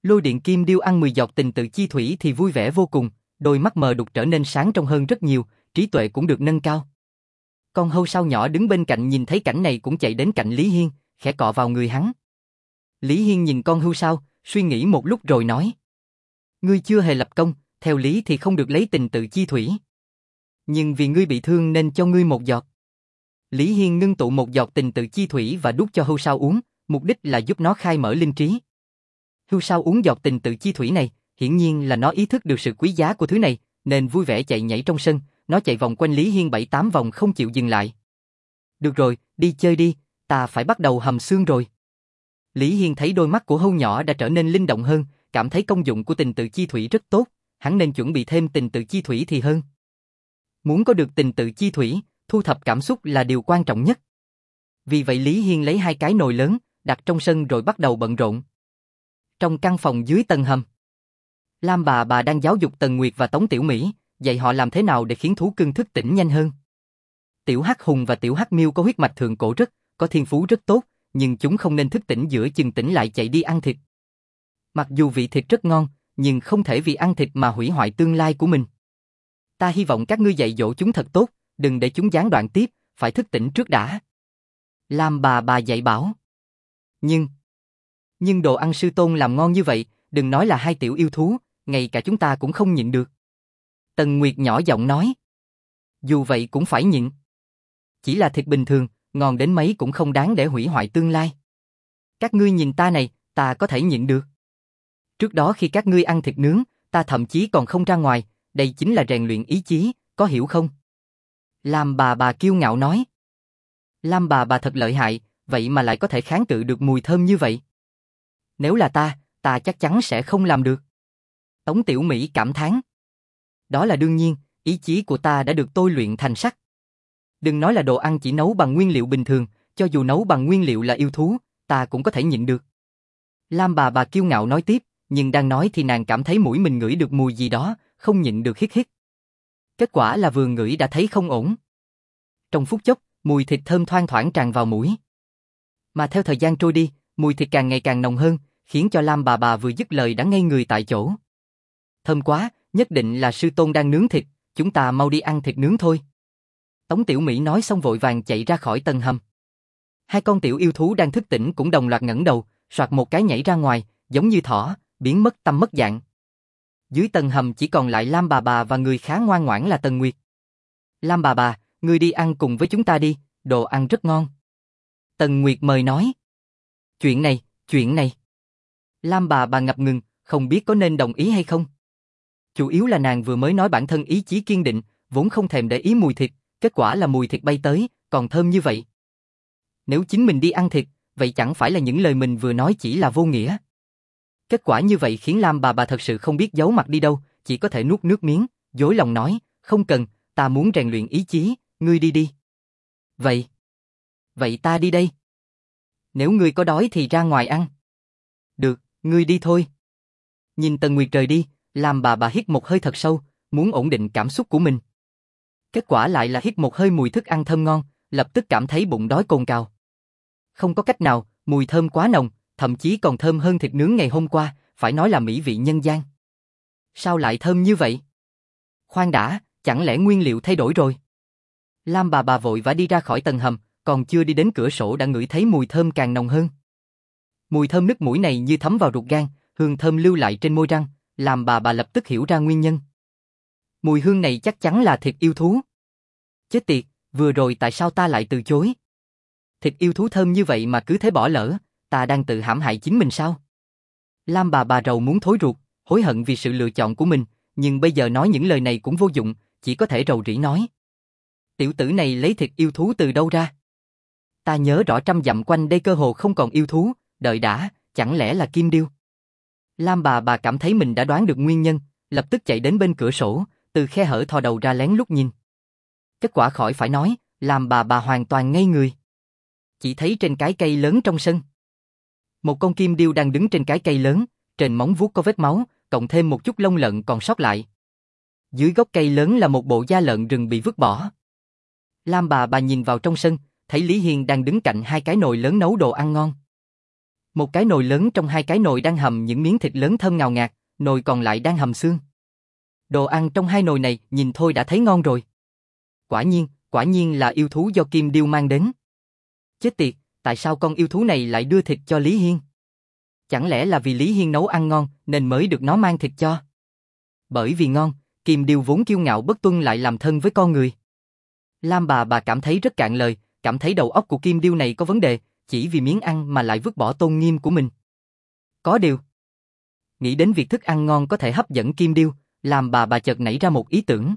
Lôi điện kim điêu ăn mười giọt tình tự chi thủy thì vui vẻ vô cùng, đôi mắt mờ đục trở nên sáng trong hơn rất nhiều, trí tuệ cũng được nâng cao. Con hâu sao nhỏ đứng bên cạnh nhìn thấy cảnh này cũng chạy đến cạnh Lý Hiên, khẽ cọ vào người hắn. Lý Hiên nhìn con hươu sao, suy nghĩ một lúc rồi nói. Ngươi chưa hề lập công, theo lý thì không được lấy tình tự chi thủy. Nhưng vì ngươi bị thương nên cho ngươi một giọt. Lý Hiên ngưng tụ một giọt tình tự chi thủy và đút cho hươu sao uống, mục đích là giúp nó khai mở linh trí. Hươu sao uống giọt tình tự chi thủy này, hiển nhiên là nó ý thức được sự quý giá của thứ này, nên vui vẻ chạy nhảy trong sân, nó chạy vòng quanh Lý Hiên bảy tám vòng không chịu dừng lại. Được rồi, đi chơi đi, ta phải bắt đầu hầm xương rồi. Lý Hiên thấy đôi mắt của hươu nhỏ đã trở nên linh động hơn, cảm thấy công dụng của tình tự chi thủy rất tốt, hắn nên chuẩn bị thêm tình tự chi thủy thì hơn. Muốn có được tình tự chi thủy, thu thập cảm xúc là điều quan trọng nhất. Vì vậy Lý Hiên lấy hai cái nồi lớn, đặt trong sân rồi bắt đầu bận rộn. Trong căn phòng dưới tầng hầm, Lam bà bà đang giáo dục Tần Nguyệt và Tống Tiểu Mỹ, dạy họ làm thế nào để khiến thú cưng thức tỉnh nhanh hơn. Tiểu Hắc Hùng và Tiểu Hắc Miêu có huyết mạch thượng cổ rất, có thiên phú rất tốt, nhưng chúng không nên thức tỉnh giữa chừng tỉnh lại chạy đi ăn thịt. Mặc dù vị thịt rất ngon, nhưng không thể vì ăn thịt mà hủy hoại tương lai của mình. Ta hy vọng các ngươi dạy dỗ chúng thật tốt, đừng để chúng gián đoạn tiếp, phải thức tỉnh trước đã. Lam bà bà dạy bảo. Nhưng, nhưng đồ ăn sư tôn làm ngon như vậy, đừng nói là hai tiểu yêu thú, ngay cả chúng ta cũng không nhịn được. Tần Nguyệt nhỏ giọng nói. Dù vậy cũng phải nhịn. Chỉ là thịt bình thường, ngon đến mấy cũng không đáng để hủy hoại tương lai. Các ngươi nhìn ta này, ta có thể nhịn được. Trước đó khi các ngươi ăn thịt nướng, ta thậm chí còn không ra ngoài, đây chính là rèn luyện ý chí, có hiểu không? Lam bà bà kiêu ngạo nói. Lam bà bà thật lợi hại, vậy mà lại có thể kháng cự được mùi thơm như vậy. Nếu là ta, ta chắc chắn sẽ không làm được. Tống Tiểu Mỹ cảm thán. Đó là đương nhiên, ý chí của ta đã được tôi luyện thành sắt. Đừng nói là đồ ăn chỉ nấu bằng nguyên liệu bình thường, cho dù nấu bằng nguyên liệu là yêu thú, ta cũng có thể nhịn được. Lam bà bà kiêu ngạo nói tiếp, nhưng đang nói thì nàng cảm thấy mũi mình ngửi được mùi gì đó, không nhịn được hít hít. Kết quả là vừa ngửi đã thấy không ổn. Trong phút chốc, mùi thịt thơm thoang thoảng tràn vào mũi. Mà theo thời gian trôi đi, mùi thịt càng ngày càng nồng hơn, khiến cho Lam bà bà vừa dứt lời đã ngây người tại chỗ. Thơm quá, nhất định là sư tôn đang nướng thịt, chúng ta mau đi ăn thịt nướng thôi. Tống Tiểu Mỹ nói xong vội vàng chạy ra khỏi tầng hầm. Hai con tiểu yêu thú đang thức tỉnh cũng đồng loạt ngẩng đầu, soạt một cái nhảy ra ngoài, giống như thỏ, biến mất tăm mất dạng. Dưới tầng hầm chỉ còn lại Lam bà bà và người khá ngoan ngoãn là Tần Nguyệt. Lam bà bà, ngươi đi ăn cùng với chúng ta đi, đồ ăn rất ngon. Tần Nguyệt mời nói. Chuyện này, chuyện này. Lam bà bà ngập ngừng, không biết có nên đồng ý hay không. Chủ yếu là nàng vừa mới nói bản thân ý chí kiên định, vốn không thèm để ý mùi thịt, kết quả là mùi thịt bay tới, còn thơm như vậy. Nếu chính mình đi ăn thịt, vậy chẳng phải là những lời mình vừa nói chỉ là vô nghĩa. Kết quả như vậy khiến Lam bà bà thật sự không biết giấu mặt đi đâu, chỉ có thể nuốt nước miếng, dối lòng nói, không cần, ta muốn rèn luyện ý chí, ngươi đi đi. Vậy, vậy ta đi đây. Nếu ngươi có đói thì ra ngoài ăn. Được, ngươi đi thôi. Nhìn Tần Nguyệt rời đi, Lam bà bà hít một hơi thật sâu, muốn ổn định cảm xúc của mình. Kết quả lại là hít một hơi mùi thức ăn thơm ngon, lập tức cảm thấy bụng đói cồn cào. Không có cách nào, mùi thơm quá nồng, thậm chí còn thơm hơn thịt nướng ngày hôm qua, phải nói là mỹ vị nhân gian. Sao lại thơm như vậy? Khoan đã, chẳng lẽ nguyên liệu thay đổi rồi? Lam bà bà vội vã đi ra khỏi tầng hầm, còn chưa đi đến cửa sổ đã ngửi thấy mùi thơm càng nồng hơn. Mùi thơm nức mũi này như thấm vào ruột gan, hương thơm lưu lại trên môi răng, làm bà bà lập tức hiểu ra nguyên nhân. Mùi hương này chắc chắn là thịt yêu thú. Chết tiệt, vừa rồi tại sao ta lại từ chối? Thịt yêu thú thơm như vậy mà cứ thế bỏ lỡ, ta đang tự hãm hại chính mình sao? Lam bà bà rầu muốn thối ruột, hối hận vì sự lựa chọn của mình, nhưng bây giờ nói những lời này cũng vô dụng, chỉ có thể rầu rĩ nói. Tiểu tử này lấy thịt yêu thú từ đâu ra? Ta nhớ rõ trăm dặm quanh đây cơ hồ không còn yêu thú, đợi đã, chẳng lẽ là kim điêu? Lam bà bà cảm thấy mình đã đoán được nguyên nhân, lập tức chạy đến bên cửa sổ, từ khe hở thò đầu ra lén lút nhìn. Kết quả khỏi phải nói, làm bà bà hoàn toàn ngây người. Chỉ thấy trên cái cây lớn trong sân, một con kim điêu đang đứng trên cái cây lớn, trên móng vuốt có vết máu, cộng thêm một chút lông lợn còn sót lại. Dưới gốc cây lớn là một bộ da lợn rừng bị vứt bỏ. Lam bà bà nhìn vào trong sân, thấy Lý Hiên đang đứng cạnh hai cái nồi lớn nấu đồ ăn ngon. Một cái nồi lớn trong hai cái nồi đang hầm những miếng thịt lớn thơm ngào ngạt, nồi còn lại đang hầm xương. Đồ ăn trong hai nồi này nhìn thôi đã thấy ngon rồi. Quả nhiên, quả nhiên là yêu thú do Kim Điêu mang đến. Chết tiệt, tại sao con yêu thú này lại đưa thịt cho Lý Hiên? Chẳng lẽ là vì Lý Hiên nấu ăn ngon nên mới được nó mang thịt cho? Bởi vì ngon, Kim Điêu vốn kiêu ngạo bất tuân lại làm thân với con người. Lam bà bà cảm thấy rất cạn lời, cảm thấy đầu óc của Kim Điêu này có vấn đề, chỉ vì miếng ăn mà lại vứt bỏ tôn nghiêm của mình. Có điều, nghĩ đến việc thức ăn ngon có thể hấp dẫn Kim Điêu, làm bà bà chợt nảy ra một ý tưởng.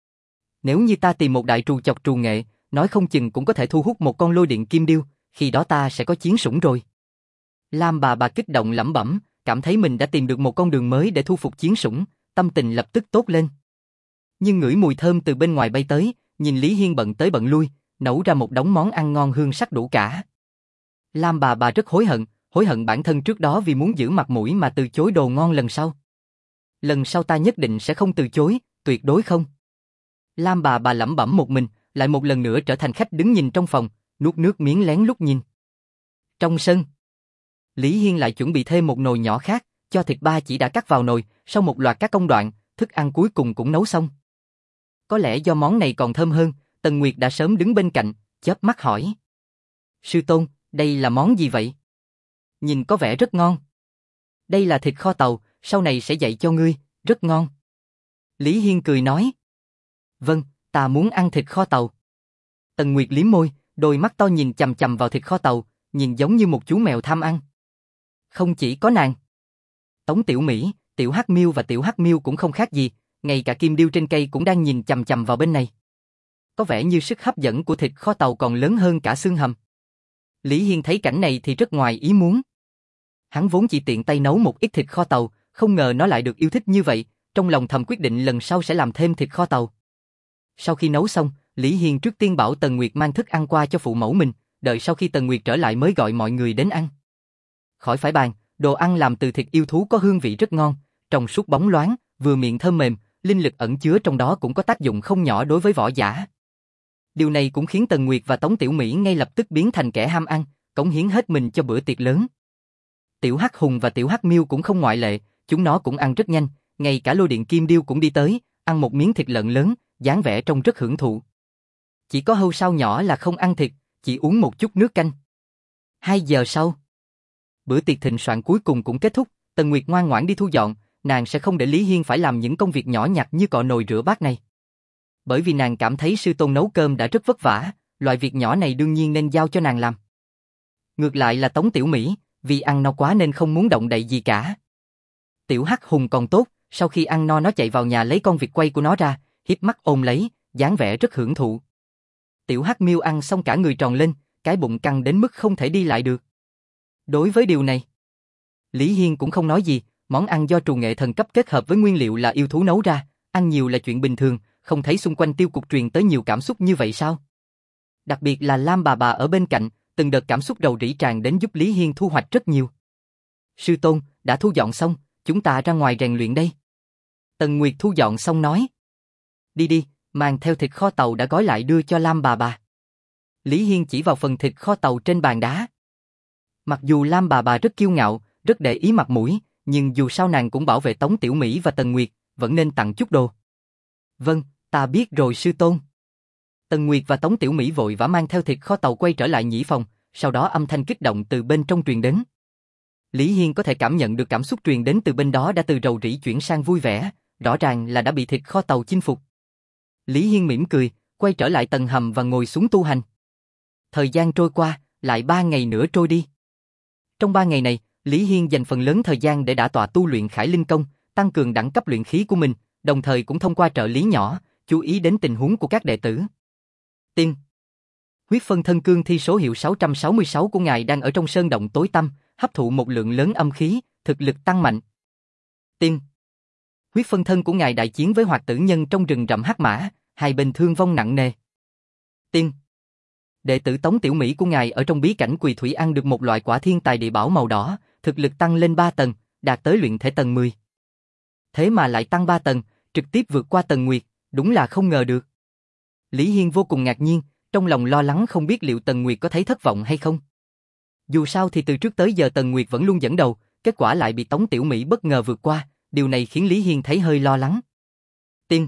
Nếu như ta tìm một đại trù chọc trù nghệ, nói không chừng cũng có thể thu hút một con lôi điện Kim Điêu, khi đó ta sẽ có chiến sủng rồi. Lam bà bà kích động lẩm bẩm, cảm thấy mình đã tìm được một con đường mới để thu phục chiến sủng, tâm tình lập tức tốt lên. Nhưng ngửi mùi thơm từ bên ngoài bay tới, nhìn Lý Hiên bận tới bận lui, nấu ra một đống món ăn ngon hương sắc đủ cả. Lam bà bà rất hối hận, hối hận bản thân trước đó vì muốn giữ mặt mũi mà từ chối đồ ngon lần sau. Lần sau ta nhất định sẽ không từ chối, tuyệt đối không. Lam bà bà lẩm bẩm một mình, lại một lần nữa trở thành khách đứng nhìn trong phòng, nuốt nước miếng lén lút nhìn. Trong sân, Lý Hiên lại chuẩn bị thêm một nồi nhỏ khác, cho thịt ba chỉ đã cắt vào nồi, sau một loạt các công đoạn, thức ăn cuối cùng cũng nấu xong. Có lẽ do món này còn thơm hơn, Tần Nguyệt đã sớm đứng bên cạnh, chớp mắt hỏi. Sư tôn, đây là món gì vậy? Nhìn có vẻ rất ngon. Đây là thịt kho tàu, sau này sẽ dạy cho ngươi, rất ngon. Lý Hiên cười nói. Vâng, ta muốn ăn thịt kho tàu. Tần Nguyệt liếm môi, đôi mắt to nhìn chằm chằm vào thịt kho tàu, nhìn giống như một chú mèo tham ăn. Không chỉ có nàng. Tống Tiểu Mỹ, Tiểu Hắc Miêu và Tiểu Hắc Miêu cũng không khác gì, ngay cả Kim Điêu trên cây cũng đang nhìn chằm chằm vào bên này. Có vẻ như sức hấp dẫn của thịt kho tàu còn lớn hơn cả xương hầm. Lý Hiên thấy cảnh này thì rất ngoài ý muốn. Hắn vốn chỉ tiện tay nấu một ít thịt kho tàu, không ngờ nó lại được yêu thích như vậy, trong lòng thầm quyết định lần sau sẽ làm thêm thịt kho tàu. Sau khi nấu xong, Lý Hiên trước tiên bảo Tần Nguyệt mang thức ăn qua cho phụ mẫu mình, đợi sau khi Tần Nguyệt trở lại mới gọi mọi người đến ăn. Khỏi phải bàn, đồ ăn làm từ thịt yêu thú có hương vị rất ngon, trong suốt bóng loáng, vừa miệng thơm mềm, linh lực ẩn chứa trong đó cũng có tác dụng không nhỏ đối với võ giả. Điều này cũng khiến Tần Nguyệt và Tống Tiểu Mỹ ngay lập tức biến thành kẻ ham ăn, cống hiến hết mình cho bữa tiệc lớn. Tiểu Hắc Hùng và Tiểu Hắc Miêu cũng không ngoại lệ, chúng nó cũng ăn rất nhanh, ngay cả lôi điện Kim Điêu cũng đi tới, ăn một miếng thịt lợn lớn, dáng vẻ trông rất hưởng thụ. Chỉ có hươu sao nhỏ là không ăn thịt, chỉ uống một chút nước canh. Hai giờ sau, bữa tiệc thịnh soạn cuối cùng cũng kết thúc, Tần Nguyệt ngoan ngoãn đi thu dọn, nàng sẽ không để Lý Hiên phải làm những công việc nhỏ nhặt như cọ nồi rửa bát này. Bởi vì nàng cảm thấy sư tôn nấu cơm đã rất vất vả, loại việc nhỏ này đương nhiên nên giao cho nàng làm. Ngược lại là Tống Tiểu Mỹ, vì ăn no quá nên không muốn động đậy gì cả. Tiểu Hắc Hùng còn tốt, sau khi ăn no nó chạy vào nhà lấy con vịt quay của nó ra, hiếp mắt ôm lấy, dáng vẻ rất hưởng thụ. Tiểu Hắc Miêu ăn xong cả người tròn lên, cái bụng căng đến mức không thể đi lại được. Đối với điều này, Lý Hiên cũng không nói gì, món ăn do trù nghệ thần cấp kết hợp với nguyên liệu là yêu thú nấu ra, ăn nhiều là chuyện bình thường, không thấy xung quanh tiêu cục truyền tới nhiều cảm xúc như vậy sao? Đặc biệt là Lam bà bà ở bên cạnh, từng đợt cảm xúc rầu rĩ tràn đến giúp Lý Hiên thu hoạch rất nhiều. Sư tôn, đã thu dọn xong, chúng ta ra ngoài rèn luyện đây. Tần Nguyệt thu dọn xong nói. Đi đi, mang theo thịt kho tàu đã gói lại đưa cho Lam bà bà. Lý Hiên chỉ vào phần thịt kho tàu trên bàn đá. Mặc dù Lam bà bà rất kiêu ngạo, rất để ý mặt mũi, nhưng dù sao nàng cũng bảo vệ Tống Tiểu Mỹ và Tần Nguyệt, vẫn nên tặng chút đồ. Vâng, ta biết rồi sư tôn. Tần Nguyệt và Tống Tiểu Mỹ vội vã mang theo thịt kho tàu quay trở lại nhĩ phòng, sau đó âm thanh kích động từ bên trong truyền đến. Lý Hiên có thể cảm nhận được cảm xúc truyền đến từ bên đó đã từ rầu rĩ chuyển sang vui vẻ, rõ ràng là đã bị thịt kho tàu chinh phục. Lý Hiên mỉm cười, quay trở lại tầng hầm và ngồi xuống tu hành. Thời gian trôi qua, lại ba ngày nữa trôi đi. Trong ba ngày này, Lý Hiên dành phần lớn thời gian để đả tọa tu luyện Khải Linh Công, tăng cường đẳng cấp luyện khí của mình, đồng thời cũng thông qua trợ lý nhỏ, chú ý đến tình huống của các đệ tử. Tiên. Huyết phân thân cương thi số hiệu sáu trăm sáu mươi sáu của ngài đang ở trong sơn động tối tăm, hấp thụ một lượng lớn âm khí, thực lực tăng mạnh. Tiên. Huyết phân thân của ngài đại chiến với hoạt tử nhân trong rừng rậm hắc mã, hai bên thương vong nặng nề. Tiên. Đệ tử Tống Tiểu Mỹ của ngài ở trong bí cảnh Quỳ Thủy ăn được một loại quả thiên tài địa bảo màu đỏ, thực lực tăng lên ba tầng, đạt tới luyện thể tầng mười. Thế mà lại tăng ba tầng, trực tiếp vượt qua Tần Nguyệt, đúng là không ngờ được. Lý Hiên vô cùng ngạc nhiên, trong lòng lo lắng không biết liệu Tần Nguyệt có thấy thất vọng hay không. Dù sao thì từ trước tới giờ Tần Nguyệt vẫn luôn dẫn đầu, kết quả lại bị Tống Tiểu Mỹ bất ngờ vượt qua, điều này khiến Lý Hiên thấy hơi lo lắng. Tiên.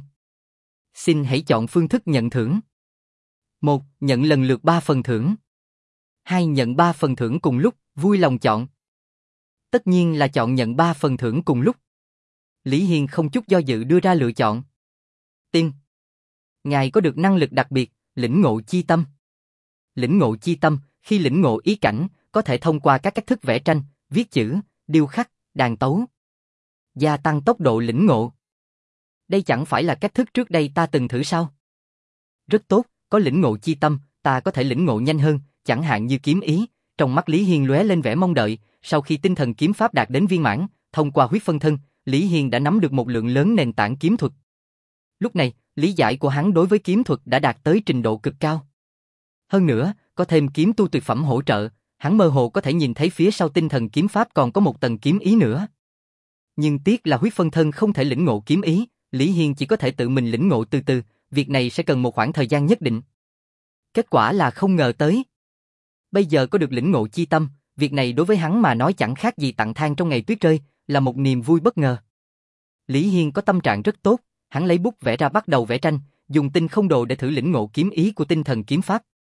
Xin hãy chọn phương thức nhận thưởng. một. Nhận lần lượt ba phần thưởng. hai. Nhận ba phần thưởng cùng lúc, vui lòng chọn. Tất nhiên là chọn nhận ba phần thưởng cùng lúc. Lý Hiên không chút do dự đưa ra lựa chọn. Tiên. Ngài có được năng lực đặc biệt, lĩnh ngộ chi tâm. Lĩnh ngộ chi tâm, khi lĩnh ngộ ý cảnh, có thể thông qua các cách thức vẽ tranh, viết chữ, điêu khắc, đàn tấu. Gia tăng tốc độ lĩnh ngộ. Đây chẳng phải là cách thức trước đây ta từng thử sao? Rất tốt, có lĩnh ngộ chi tâm, ta có thể lĩnh ngộ nhanh hơn, chẳng hạn như kiếm ý. Trong mắt Lý Hiên lóe lên vẻ mong đợi, sau khi tinh thần kiếm pháp đạt đến viên mãn, thông qua huyết phân thân, Lý Hiên đã nắm được một lượng lớn nền tảng kiếm thuật. Lúc này, lý giải của hắn đối với kiếm thuật đã đạt tới trình độ cực cao. Hơn nữa, có thêm kiếm tu tuyệt phẩm hỗ trợ, hắn mơ hồ có thể nhìn thấy phía sau tinh thần kiếm pháp còn có một tầng kiếm ý nữa. Nhưng tiếc là huyết phân thân không thể lĩnh ngộ kiếm ý, Lý Hiên chỉ có thể tự mình lĩnh ngộ từ từ, việc này sẽ cần một khoảng thời gian nhất định. Kết quả là không ngờ tới. Bây giờ có được lĩnh ngộ chi tâm, việc này đối với hắn mà nói chẳng khác gì tặng than trong ngày tuyết rơi, là một niềm vui bất ngờ. Lý Hiên có tâm trạng rất tốt, hắn lấy bút vẽ ra bắt đầu vẽ tranh, dùng tinh không đồ để thử lĩnh ngộ kiếm ý của tinh thần kiếm pháp.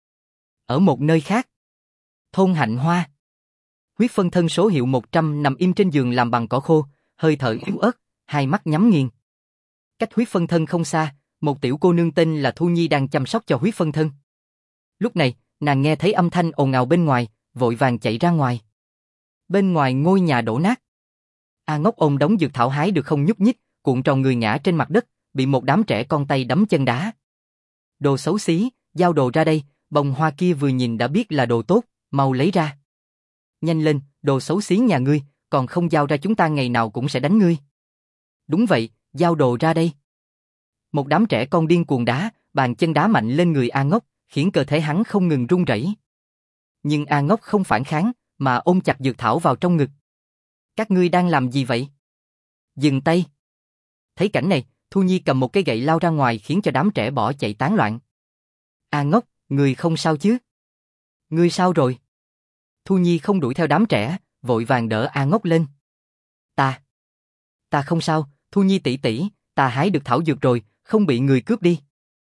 Ở một nơi khác, thôn Hạnh Hoa, huyết phân thân số hiệu một trăm nằm im trên giường làm bằng cỏ khô, hơi thở yếu ớt, hai mắt nhắm nghiền. Cách huyết phân thân không xa, một tiểu cô nương tên là Thu Nhi đang chăm sóc cho huyết phân thân. Lúc này, nàng nghe thấy âm thanh ồn ào bên ngoài, vội vàng chạy ra ngoài. Bên ngoài ngôi nhà đổ nát. A Ngốc ôm đống dược thảo hái được không nhúc nhích, cuộn tròn người ngã trên mặt đất, bị một đám trẻ con tay đấm chân đá. Đồ xấu xí, giao đồ ra đây, bông hoa kia vừa nhìn đã biết là đồ tốt, mau lấy ra. Nhanh lên, đồ xấu xí nhà ngươi, còn không giao ra chúng ta ngày nào cũng sẽ đánh ngươi. Đúng vậy, giao đồ ra đây. Một đám trẻ con điên cuồng đá, bàn chân đá mạnh lên người A Ngốc, khiến cơ thể hắn không ngừng run rẩy. Nhưng A Ngốc không phản kháng, mà ôm chặt dược thảo vào trong ngực. Các ngươi đang làm gì vậy? Dừng tay. Thấy cảnh này, Thu Nhi cầm một cây gậy lao ra ngoài khiến cho đám trẻ bỏ chạy tán loạn. A Ngốc, ngươi không sao chứ? Ngươi sao rồi? Thu Nhi không đuổi theo đám trẻ, vội vàng đỡ A Ngốc lên. Ta, ta không sao, Thu Nhi tỷ tỷ, ta hái được thảo dược rồi, không bị người cướp đi.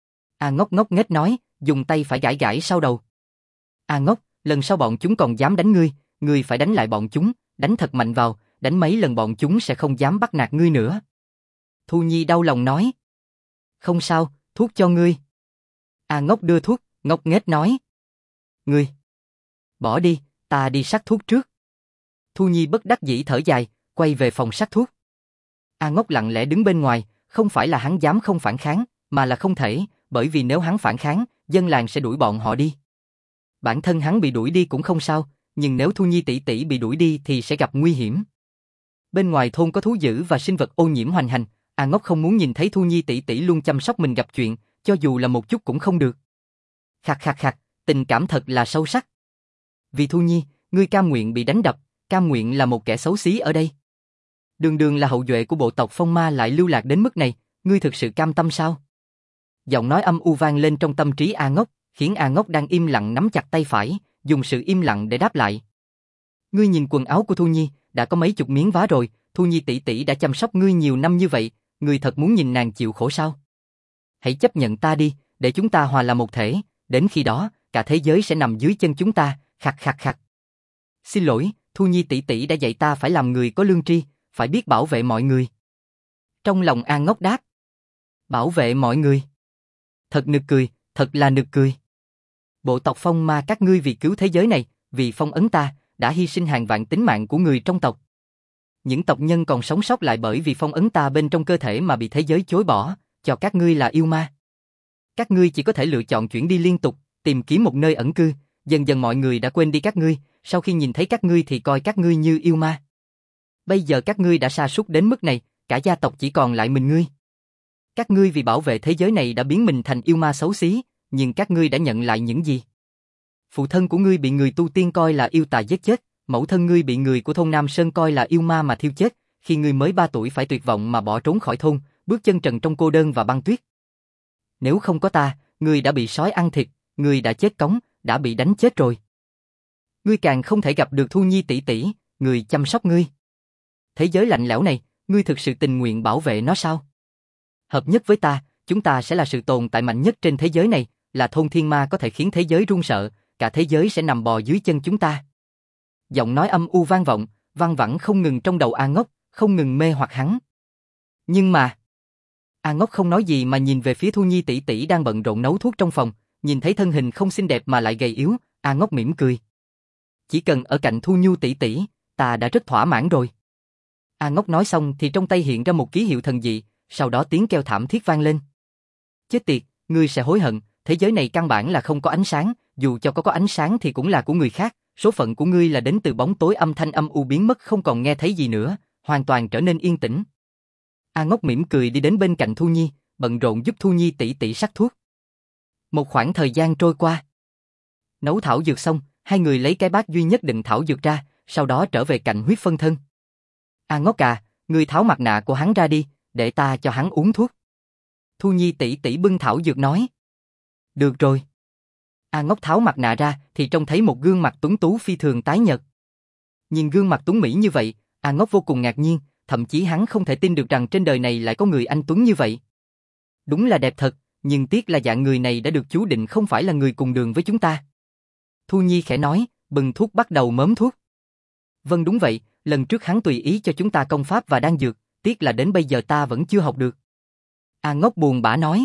A Ngốc ngốc nghếch nói, dùng tay phải gãi gãi sau đầu. A Ngốc, lần sau bọn chúng còn dám đánh ngươi, ngươi phải đánh lại bọn chúng, đánh thật mạnh vào, đánh mấy lần bọn chúng sẽ không dám bắt nạt ngươi nữa. Thu Nhi đau lòng nói. Không sao, thuốc cho ngươi. A Ngốc đưa thuốc, ngốc nghếch nói. Ngươi, bỏ đi, ta đi sắc thuốc trước. Thu Nhi bất đắc dĩ thở dài, quay về phòng sắc thuốc. A Ngốc lặng lẽ đứng bên ngoài, không phải là hắn dám không phản kháng, mà là không thể, bởi vì nếu hắn phản kháng, dân làng sẽ đuổi bọn họ đi. Bản thân hắn bị đuổi đi cũng không sao, nhưng nếu Thu Nhi tỷ tỷ bị đuổi đi thì sẽ gặp nguy hiểm. Bên ngoài thôn có thú dữ và sinh vật ô nhiễm hoành hành, A Ngốc không muốn nhìn thấy Thu Nhi tỷ tỷ luôn chăm sóc mình gặp chuyện, cho dù là một chút cũng không được. Khạc khạc khạc, tình cảm thật là sâu sắc. Vì Thu Nhi, ngươi cam nguyện bị đánh đập, cam nguyện là một kẻ xấu xí ở đây. Đường đường là hậu duệ của bộ tộc Phong Ma lại lưu lạc đến mức này, ngươi thực sự cam tâm sao? Giọng nói âm u vang lên trong tâm trí A Ngốc, khiến A Ngốc đang im lặng nắm chặt tay phải, dùng sự im lặng để đáp lại. Ngươi nhìn quần áo của Thu Nhi, đã có mấy chục miếng vá rồi, Thu Nhi tỷ tỷ đã chăm sóc ngươi nhiều năm như vậy, ngươi thật muốn nhìn nàng chịu khổ sao? Hãy chấp nhận ta đi, để chúng ta hòa làm một thể, đến khi đó, cả thế giới sẽ nằm dưới chân chúng ta, khạc khạc khạc. Xin lỗi, Thu Nhi tỷ tỷ đã dạy ta phải làm người có lương tri, phải biết bảo vệ mọi người. Trong lòng A Ngốc đáp. Bảo vệ mọi người. Thật nực cười, thật là nực cười. Bộ tộc Phong Ma các ngươi vì cứu thế giới này, vì phong ấn ta, đã hy sinh hàng vạn tính mạng của người trong tộc. Những tộc nhân còn sống sót lại bởi vì phong ấn ta bên trong cơ thể mà bị thế giới chối bỏ, cho các ngươi là yêu ma. Các ngươi chỉ có thể lựa chọn chuyển đi liên tục, tìm kiếm một nơi ẩn cư, dần dần mọi người đã quên đi các ngươi, sau khi nhìn thấy các ngươi thì coi các ngươi như yêu ma. Bây giờ các ngươi đã sa sút đến mức này, cả gia tộc chỉ còn lại mình ngươi. Các ngươi vì bảo vệ thế giới này đã biến mình thành yêu ma xấu xí, nhưng các ngươi đã nhận lại những gì? Phụ thân của ngươi bị người tu tiên coi là yêu tà giết chết, mẫu thân ngươi bị người của thôn Nam Sơn coi là yêu ma mà thiêu chết, khi ngươi mới ba tuổi phải tuyệt vọng mà bỏ trốn khỏi thôn, bước chân trần trong cô đơn và băng tuyết. Nếu không có ta, ngươi đã bị sói ăn thịt, ngươi đã chết cống, đã bị đánh chết rồi. ngươi càng không thể gặp được Thu Nhi tỷ tỷ, người chăm sóc ngươi. Thế giới lạnh lẽo này, ngươi thực sự tình nguyện bảo vệ nó sao? Hợp nhất với ta, chúng ta sẽ là sự tồn tại mạnh nhất trên thế giới này, là thôn thiên ma có thể khiến thế giới run sợ, cả thế giới sẽ nằm bò dưới chân chúng ta. Giọng nói âm u vang vọng, văng vẳng không ngừng trong đầu A Ngốc, không ngừng mê hoặc hắn. Nhưng mà... A Ngốc không nói gì mà nhìn về phía Thu Nhi tỷ tỷ đang bận rộn nấu thuốc trong phòng, nhìn thấy thân hình không xinh đẹp mà lại gầy yếu, A Ngốc mỉm cười. Chỉ cần ở cạnh Thu Nhu tỷ tỷ, ta đã rất thỏa mãn rồi. A Ngốc nói xong thì trong tay hiện ra một ký hiệu thần dị, sau đó tiếng kêu thảm thiết vang lên. Chết tiệt, ngươi sẽ hối hận, thế giới này căn bản là không có ánh sáng, dù cho có có ánh sáng thì cũng là của người khác, số phận của ngươi là đến từ bóng tối, âm thanh âm u biến mất không còn nghe thấy gì nữa, hoàn toàn trở nên yên tĩnh. A Ngốc mỉm cười đi đến bên cạnh Thu Nhi, bận rộn giúp Thu Nhi tỷ tỷ sắc thuốc. Một khoảng thời gian trôi qua. Nấu thảo dược xong, hai người lấy cái bát duy nhất đựng thảo dược ra, sau đó trở về cạnh huyết phân thân. A Ngốc à, ngươi tháo mặt nạ của hắn ra đi, để ta cho hắn uống thuốc. Thu Nhi tỷ tỷ bưng thảo dược nói. Được rồi. A Ngốc tháo mặt nạ ra thì trông thấy một gương mặt tuấn tú phi thường tái nhợt. Nhìn gương mặt tuấn mỹ như vậy, A Ngốc vô cùng ngạc nhiên, thậm chí hắn không thể tin được rằng trên đời này lại có người anh tuấn như vậy. Đúng là đẹp thật, nhưng tiếc là dạng người này đã được chú định không phải là người cùng đường với chúng ta. Thu Nhi khẽ nói, bưng thuốc bắt đầu mớm thuốc. Vâng đúng vậy, lần trước hắn tùy ý cho chúng ta công pháp và đan dược, tiếc là đến bây giờ ta vẫn chưa học được. A Ngốc buồn bã nói.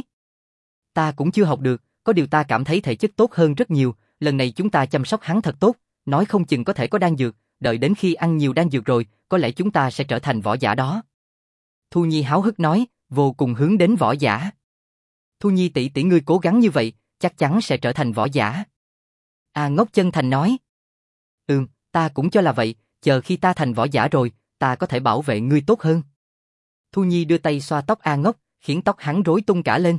Ta cũng chưa học được, có điều ta cảm thấy thể chất tốt hơn rất nhiều, lần này chúng ta chăm sóc hắn thật tốt, nói không chừng có thể có đan dược, đợi đến khi ăn nhiều đan dược rồi, có lẽ chúng ta sẽ trở thành võ giả đó. Thu Nhi háo hức nói, vô cùng hướng đến võ giả. Thu Nhi tỷ tỷ ngươi cố gắng như vậy, chắc chắn sẽ trở thành võ giả. A Ngốc chân thành nói. Ừm, ta cũng cho là vậy, chờ khi ta thành võ giả rồi, ta có thể bảo vệ ngươi tốt hơn. Thu Nhi đưa tay xoa tóc A Ngốc, khiến tóc hắn rối tung cả lên.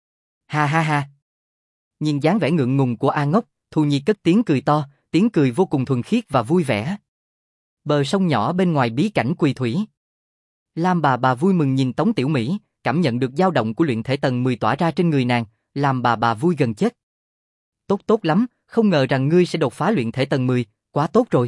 Ha ha ha. Nhìn dáng vẻ ngượng ngùng của A Ngốc, Thu Nhi cất tiếng cười to, tiếng cười vô cùng thuần khiết và vui vẻ. Bờ sông nhỏ bên ngoài bí cảnh Quỳ Thủy. Lam bà bà vui mừng nhìn Tống Tiểu Mỹ, cảm nhận được dao động của luyện thể tầng mười tỏa ra trên người nàng, làm bà bà vui gần chết. Tốt tốt lắm, không ngờ rằng ngươi sẽ đột phá luyện thể tầng mười, quá tốt rồi.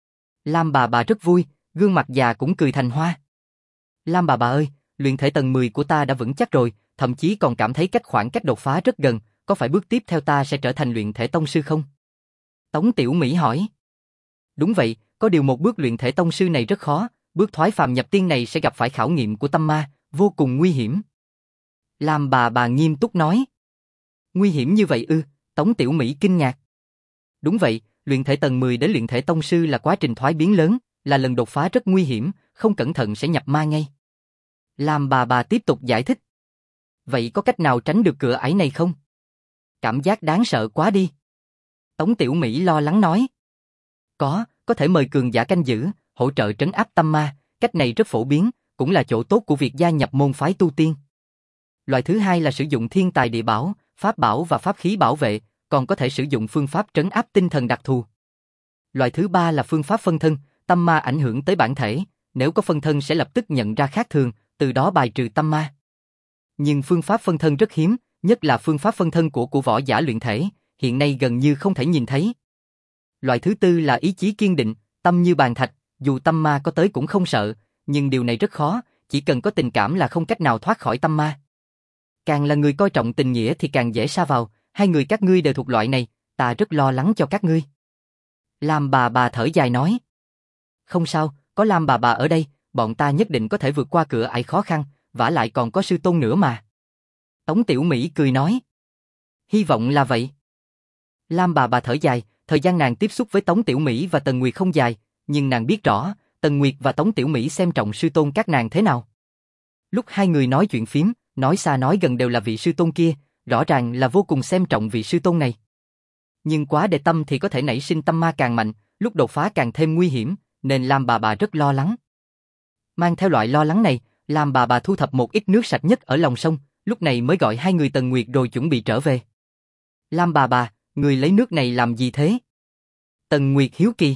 Lam bà bà rất vui, gương mặt già cũng cười thành hoa. Lam bà bà ơi, luyện thể tầng mười của ta đã vững chắc rồi, thậm chí còn cảm thấy cách khoảng cách đột phá rất gần, có phải bước tiếp theo ta sẽ trở thành luyện thể tông sư không? Tống Tiểu Mỹ hỏi. Đúng vậy, có điều một bước luyện thể tông sư này rất khó, bước thoái phàm nhập tiên này sẽ gặp phải khảo nghiệm của tâm ma, vô cùng nguy hiểm. Lam bà bà nghiêm túc nói. Nguy hiểm như vậy ư? Tống Tiểu Mỹ kinh ngạc. Đúng vậy, luyện thể tầng mười đến luyện thể tông sư là quá trình thoái biến lớn, là lần đột phá rất nguy hiểm, không cẩn thận sẽ nhập ma ngay. Lam bà bà tiếp tục giải thích. Vậy có cách nào tránh được cửa ải này không? Cảm giác đáng sợ quá đi. Tống Tiểu Mỹ lo lắng nói. Có, có thể mời cường giả canh giữ, hỗ trợ trấn áp tâm ma, cách này rất phổ biến, cũng là chỗ tốt của việc gia nhập môn phái tu tiên. Loại thứ hai là sử dụng thiên tài địa bảo, pháp bảo và pháp khí bảo vệ, còn có thể sử dụng phương pháp trấn áp tinh thần đặc thù. Loại thứ ba là phương pháp phân thân, tâm ma ảnh hưởng tới bản thể, nếu có phân thân sẽ lập tức nhận ra khác thường, từ đó bài trừ tâm ma. Nhưng phương pháp phân thân rất hiếm, nhất là phương pháp phân thân của của võ giả luyện thể, hiện nay gần như không thể nhìn thấy. Loại thứ tư là ý chí kiên định, tâm như bàn thạch, dù tâm ma có tới cũng không sợ, nhưng điều này rất khó, chỉ cần có tình cảm là không cách nào thoát khỏi tâm ma. Càng là người coi trọng tình nghĩa thì càng dễ sa vào, hai người các ngươi đều thuộc loại này, ta rất lo lắng cho các ngươi. Lam bà bà thở dài nói. Không sao, có Lam bà bà ở đây, bọn ta nhất định có thể vượt qua cửa ải khó khăn, vả lại còn có sư tôn nữa mà. Tống Tiểu Mỹ cười nói. Hy vọng là vậy. Lam bà bà thở dài, thời gian nàng tiếp xúc với Tống Tiểu Mỹ và Tần Nguyệt không dài, nhưng nàng biết rõ, Tần Nguyệt và Tống Tiểu Mỹ xem trọng sư tôn các nàng thế nào. Lúc hai người nói chuyện phím, nói xa nói gần đều là vị sư tôn kia, rõ ràng là vô cùng xem trọng vị sư tôn này. Nhưng quá để tâm thì có thể nảy sinh tâm ma càng mạnh, lúc đột phá càng thêm nguy hiểm, nên Lam bà bà rất lo lắng. Mang theo loại lo lắng này, Lam bà bà thu thập một ít nước sạch nhất ở lòng sông, lúc này mới gọi hai người Tần Nguyệt rồi chuẩn bị trở về. Lam bà bà, người lấy nước này làm gì thế? Tần Nguyệt hiếu kỳ.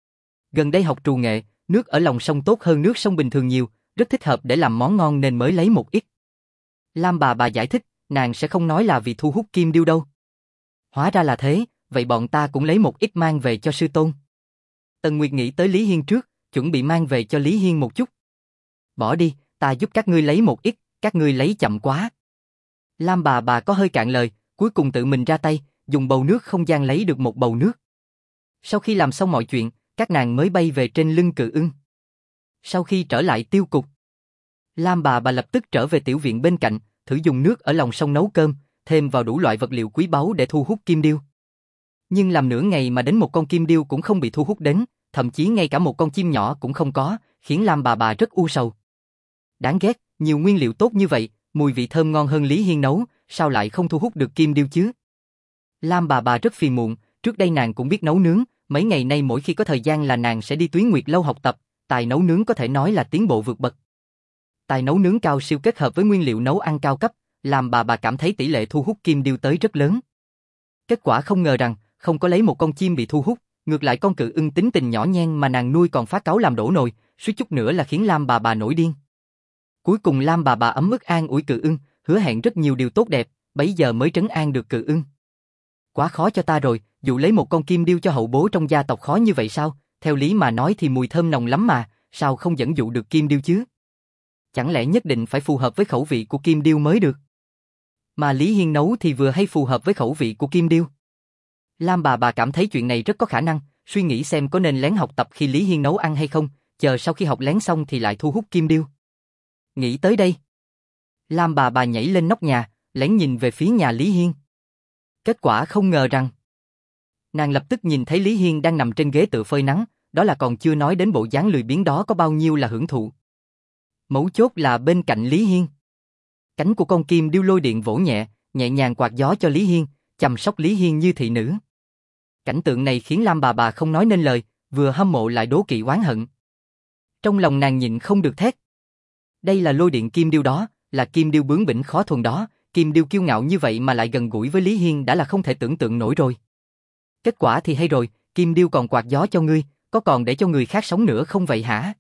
Gần đây học trù nghệ, nước ở lòng sông tốt hơn nước sông bình thường nhiều, rất thích hợp để làm món ngon nên mới lấy một ít. Lam bà bà giải thích, nàng sẽ không nói là vì thu hút kim điêu đâu. Hóa ra là thế, vậy bọn ta cũng lấy một ít mang về cho sư tôn. Tần Nguyệt nghĩ tới Lý Hiên trước, chuẩn bị mang về cho Lý Hiên một chút. Bỏ đi, ta giúp các ngươi lấy một ít, các ngươi lấy chậm quá. Lam bà bà có hơi cạn lời, cuối cùng tự mình ra tay, dùng bầu nước không gian lấy được một bầu nước. Sau khi làm xong mọi chuyện, các nàng mới bay về trên lưng Cự Ưng. Sau khi trở lại tiêu cục, Lam bà bà lập tức trở về tiểu viện bên cạnh, thử dùng nước ở lòng sông nấu cơm, thêm vào đủ loại vật liệu quý báu để thu hút kim điêu. Nhưng làm nửa ngày mà đến một con kim điêu cũng không bị thu hút đến, thậm chí ngay cả một con chim nhỏ cũng không có, khiến Lam bà bà rất u sầu. Đáng ghét, nhiều nguyên liệu tốt như vậy, mùi vị thơm ngon hơn Lý Hiên nấu, sao lại không thu hút được kim điêu chứ? Lam bà bà rất phiền muộn, trước đây nàng cũng biết nấu nướng, mấy ngày nay mỗi khi có thời gian là nàng sẽ đi Tuyến Nguyệt lâu học tập, tài nấu nướng có thể nói là tiến bộ vượt bậc. Tài nấu nướng cao siêu kết hợp với nguyên liệu nấu ăn cao cấp, làm bà bà cảm thấy tỷ lệ thu hút kim điêu tới rất lớn. Kết quả không ngờ rằng, không có lấy một con chim bị thu hút, ngược lại con Cự Ưng tính tình nhỏ nhen mà nàng nuôi còn phá cáu làm đổ nồi, suýt chút nữa là khiến Lam bà bà nổi điên. Cuối cùng Lam bà bà ấm ức an ủi Cự Ưng, hứa hẹn rất nhiều điều tốt đẹp, bấy giờ mới trấn an được Cự Ưng. Quá khó cho ta rồi, dụ lấy một con kim điêu cho hậu bố trong gia tộc khó như vậy sao? Theo lý mà nói thì mùi thơm nồng lắm mà, sao không dẫn dụ được kim điêu chứ? Chẳng lẽ nhất định phải phù hợp với khẩu vị của kim điêu mới được? Mà Lý Hiên nấu thì vừa hay phù hợp với khẩu vị của kim điêu. Lam bà bà cảm thấy chuyện này rất có khả năng, suy nghĩ xem có nên lén học tập khi Lý Hiên nấu ăn hay không, chờ sau khi học lén xong thì lại thu hút kim điêu. Nghĩ tới đây, Lam bà bà nhảy lên nóc nhà, lén nhìn về phía nhà Lý Hiên. Kết quả không ngờ rằng, nàng lập tức nhìn thấy Lý Hiên đang nằm trên ghế tựa phơi nắng, đó là còn chưa nói đến bộ dáng lười biếng đó có bao nhiêu là hưởng thụ. Mấu chốt là bên cạnh Lý Hiên, cánh của con kim điêu lôi điện vỗ nhẹ, nhẹ nhàng quạt gió cho Lý Hiên, chăm sóc Lý Hiên như thị nữ. Cảnh tượng này khiến Lam bà bà không nói nên lời, vừa hâm mộ lại đố kỵ oán hận. Trong lòng nàng nhịn không được thét. Đây là lôi điện kim điêu đó, là kim điêu bướng bỉnh khó thuần đó, kim điêu kiêu ngạo như vậy mà lại gần gũi với Lý Hiên đã là không thể tưởng tượng nổi rồi. Kết quả thì hay rồi, kim điêu còn quạt gió cho ngươi, có còn để cho người khác sống nữa không vậy hả?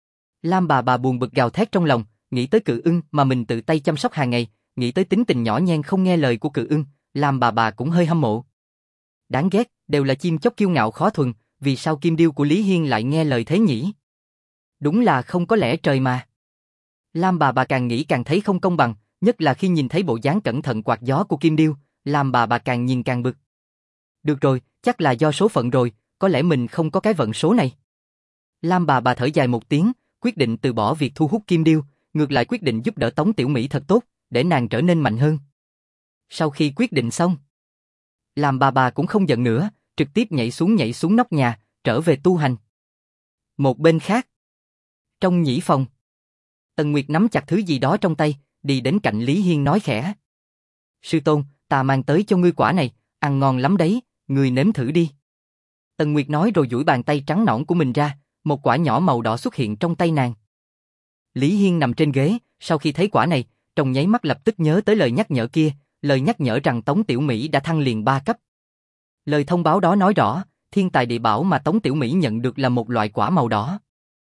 Lam bà bà buồn bực gào thét trong lòng, nghĩ tới Cự Ưng mà mình tự tay chăm sóc hàng ngày, nghĩ tới tính tình nhỏ nhen không nghe lời của Cự Ưng, Lam bà bà cũng hơi hâm mộ. Đáng ghét, đều là chim chóc kiêu ngạo khó thuần, vì sao kim điêu của Lý Hiên lại nghe lời thế nhỉ? Đúng là không có lẽ trời mà. Lam bà bà càng nghĩ càng thấy không công bằng, nhất là khi nhìn thấy bộ dáng cẩn thận quạt gió của kim điêu, Lam bà bà càng nhìn càng bực. Được rồi, chắc là do số phận rồi, có lẽ mình không có cái vận số này. Lam bà bà thở dài một tiếng, quyết định từ bỏ việc thu hút kim điêu, ngược lại quyết định giúp đỡ Tống Tiểu Mỹ thật tốt, để nàng trở nên mạnh hơn. Sau khi quyết định xong, Lam bà bà cũng không giận nữa, trực tiếp nhảy xuống nhảy xuống nóc nhà, trở về tu hành. Một bên khác, trong nhĩ phòng, Tần Nguyệt nắm chặt thứ gì đó trong tay, đi đến cạnh Lý Hiên nói khẽ. Sư tôn, ta mang tới cho ngươi quả này, ăn ngon lắm đấy, ngươi nếm thử đi. Tần Nguyệt nói rồi duỗi bàn tay trắng nõn của mình ra, một quả nhỏ màu đỏ xuất hiện trong tay nàng. Lý Hiên nằm trên ghế, sau khi thấy quả này, trong nháy mắt lập tức nhớ tới lời nhắc nhở kia, lời nhắc nhở rằng Tống Tiểu Mỹ đã thăng liền ba cấp. Lời thông báo đó nói rõ, thiên tài địa bảo mà Tống Tiểu Mỹ nhận được là một loại quả màu đỏ.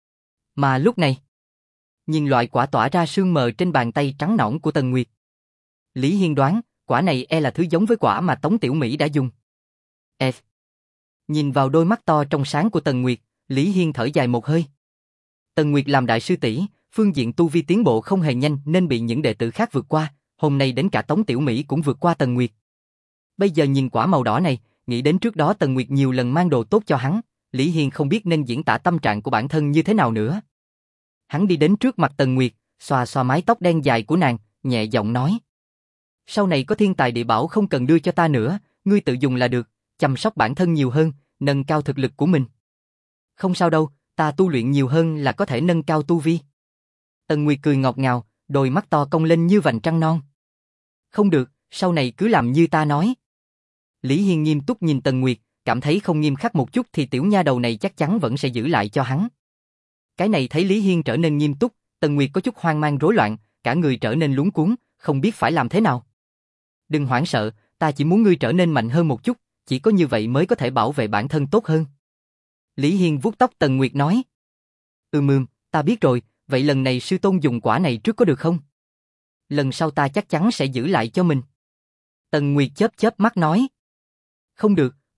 Mà lúc này, nhìn loại quả tỏa ra sương mờ trên bàn tay trắng nõn của Tần Nguyệt, Lý Hiên đoán, quả này e là thứ giống với quả mà Tống Tiểu Mỹ đã dùng. F. Nhìn vào đôi mắt to trong sáng của Tần Nguyệt, Lý Hiên thở dài một hơi. Tần Nguyệt làm đại sư tỷ, phương diện tu vi tiến bộ không hề nhanh nên bị những đệ tử khác vượt qua, hôm nay đến cả Tống Tiểu Mỹ cũng vượt qua Tần Nguyệt. Bây giờ nhìn quả màu đỏ này, nghĩ đến trước đó Tần Nguyệt nhiều lần mang đồ tốt cho hắn, Lý Hiên không biết nên diễn tả tâm trạng của bản thân như thế nào nữa. Hắn đi đến trước mặt Tần Nguyệt, xoa xoa mái tóc đen dài của nàng, nhẹ giọng nói. Sau này có thiên tài địa bảo không cần đưa cho ta nữa, ngươi tự dùng là được, chăm sóc bản thân nhiều hơn, nâng cao thực lực của mình. Không sao đâu, ta tu luyện nhiều hơn là có thể nâng cao tu vi. Tần Nguyệt cười ngọt ngào, đôi mắt to cong lên như vành trăng non. Không được, sau này cứ làm như ta nói. Lý Hiên nghiêm túc nhìn Tần Nguyệt, cảm thấy không nghiêm khắc một chút thì tiểu nha đầu này chắc chắn vẫn sẽ giữ lại cho hắn. Cái này thấy Lý Hiên trở nên nghiêm túc, Tần Nguyệt có chút hoang mang rối loạn, cả người trở nên luống cuống, không biết phải làm thế nào. Đừng hoảng sợ, ta chỉ muốn ngươi trở nên mạnh hơn một chút, chỉ có như vậy mới có thể bảo vệ bản thân tốt hơn. Lý Hiên vuốt tóc Tần Nguyệt nói. Ừm ừm, ta biết rồi, vậy lần này sư tôn dùng quả này trước có được không? Lần sau ta chắc chắn sẽ giữ lại cho mình. Tần Nguyệt chớp chớp mắt nói. Không được,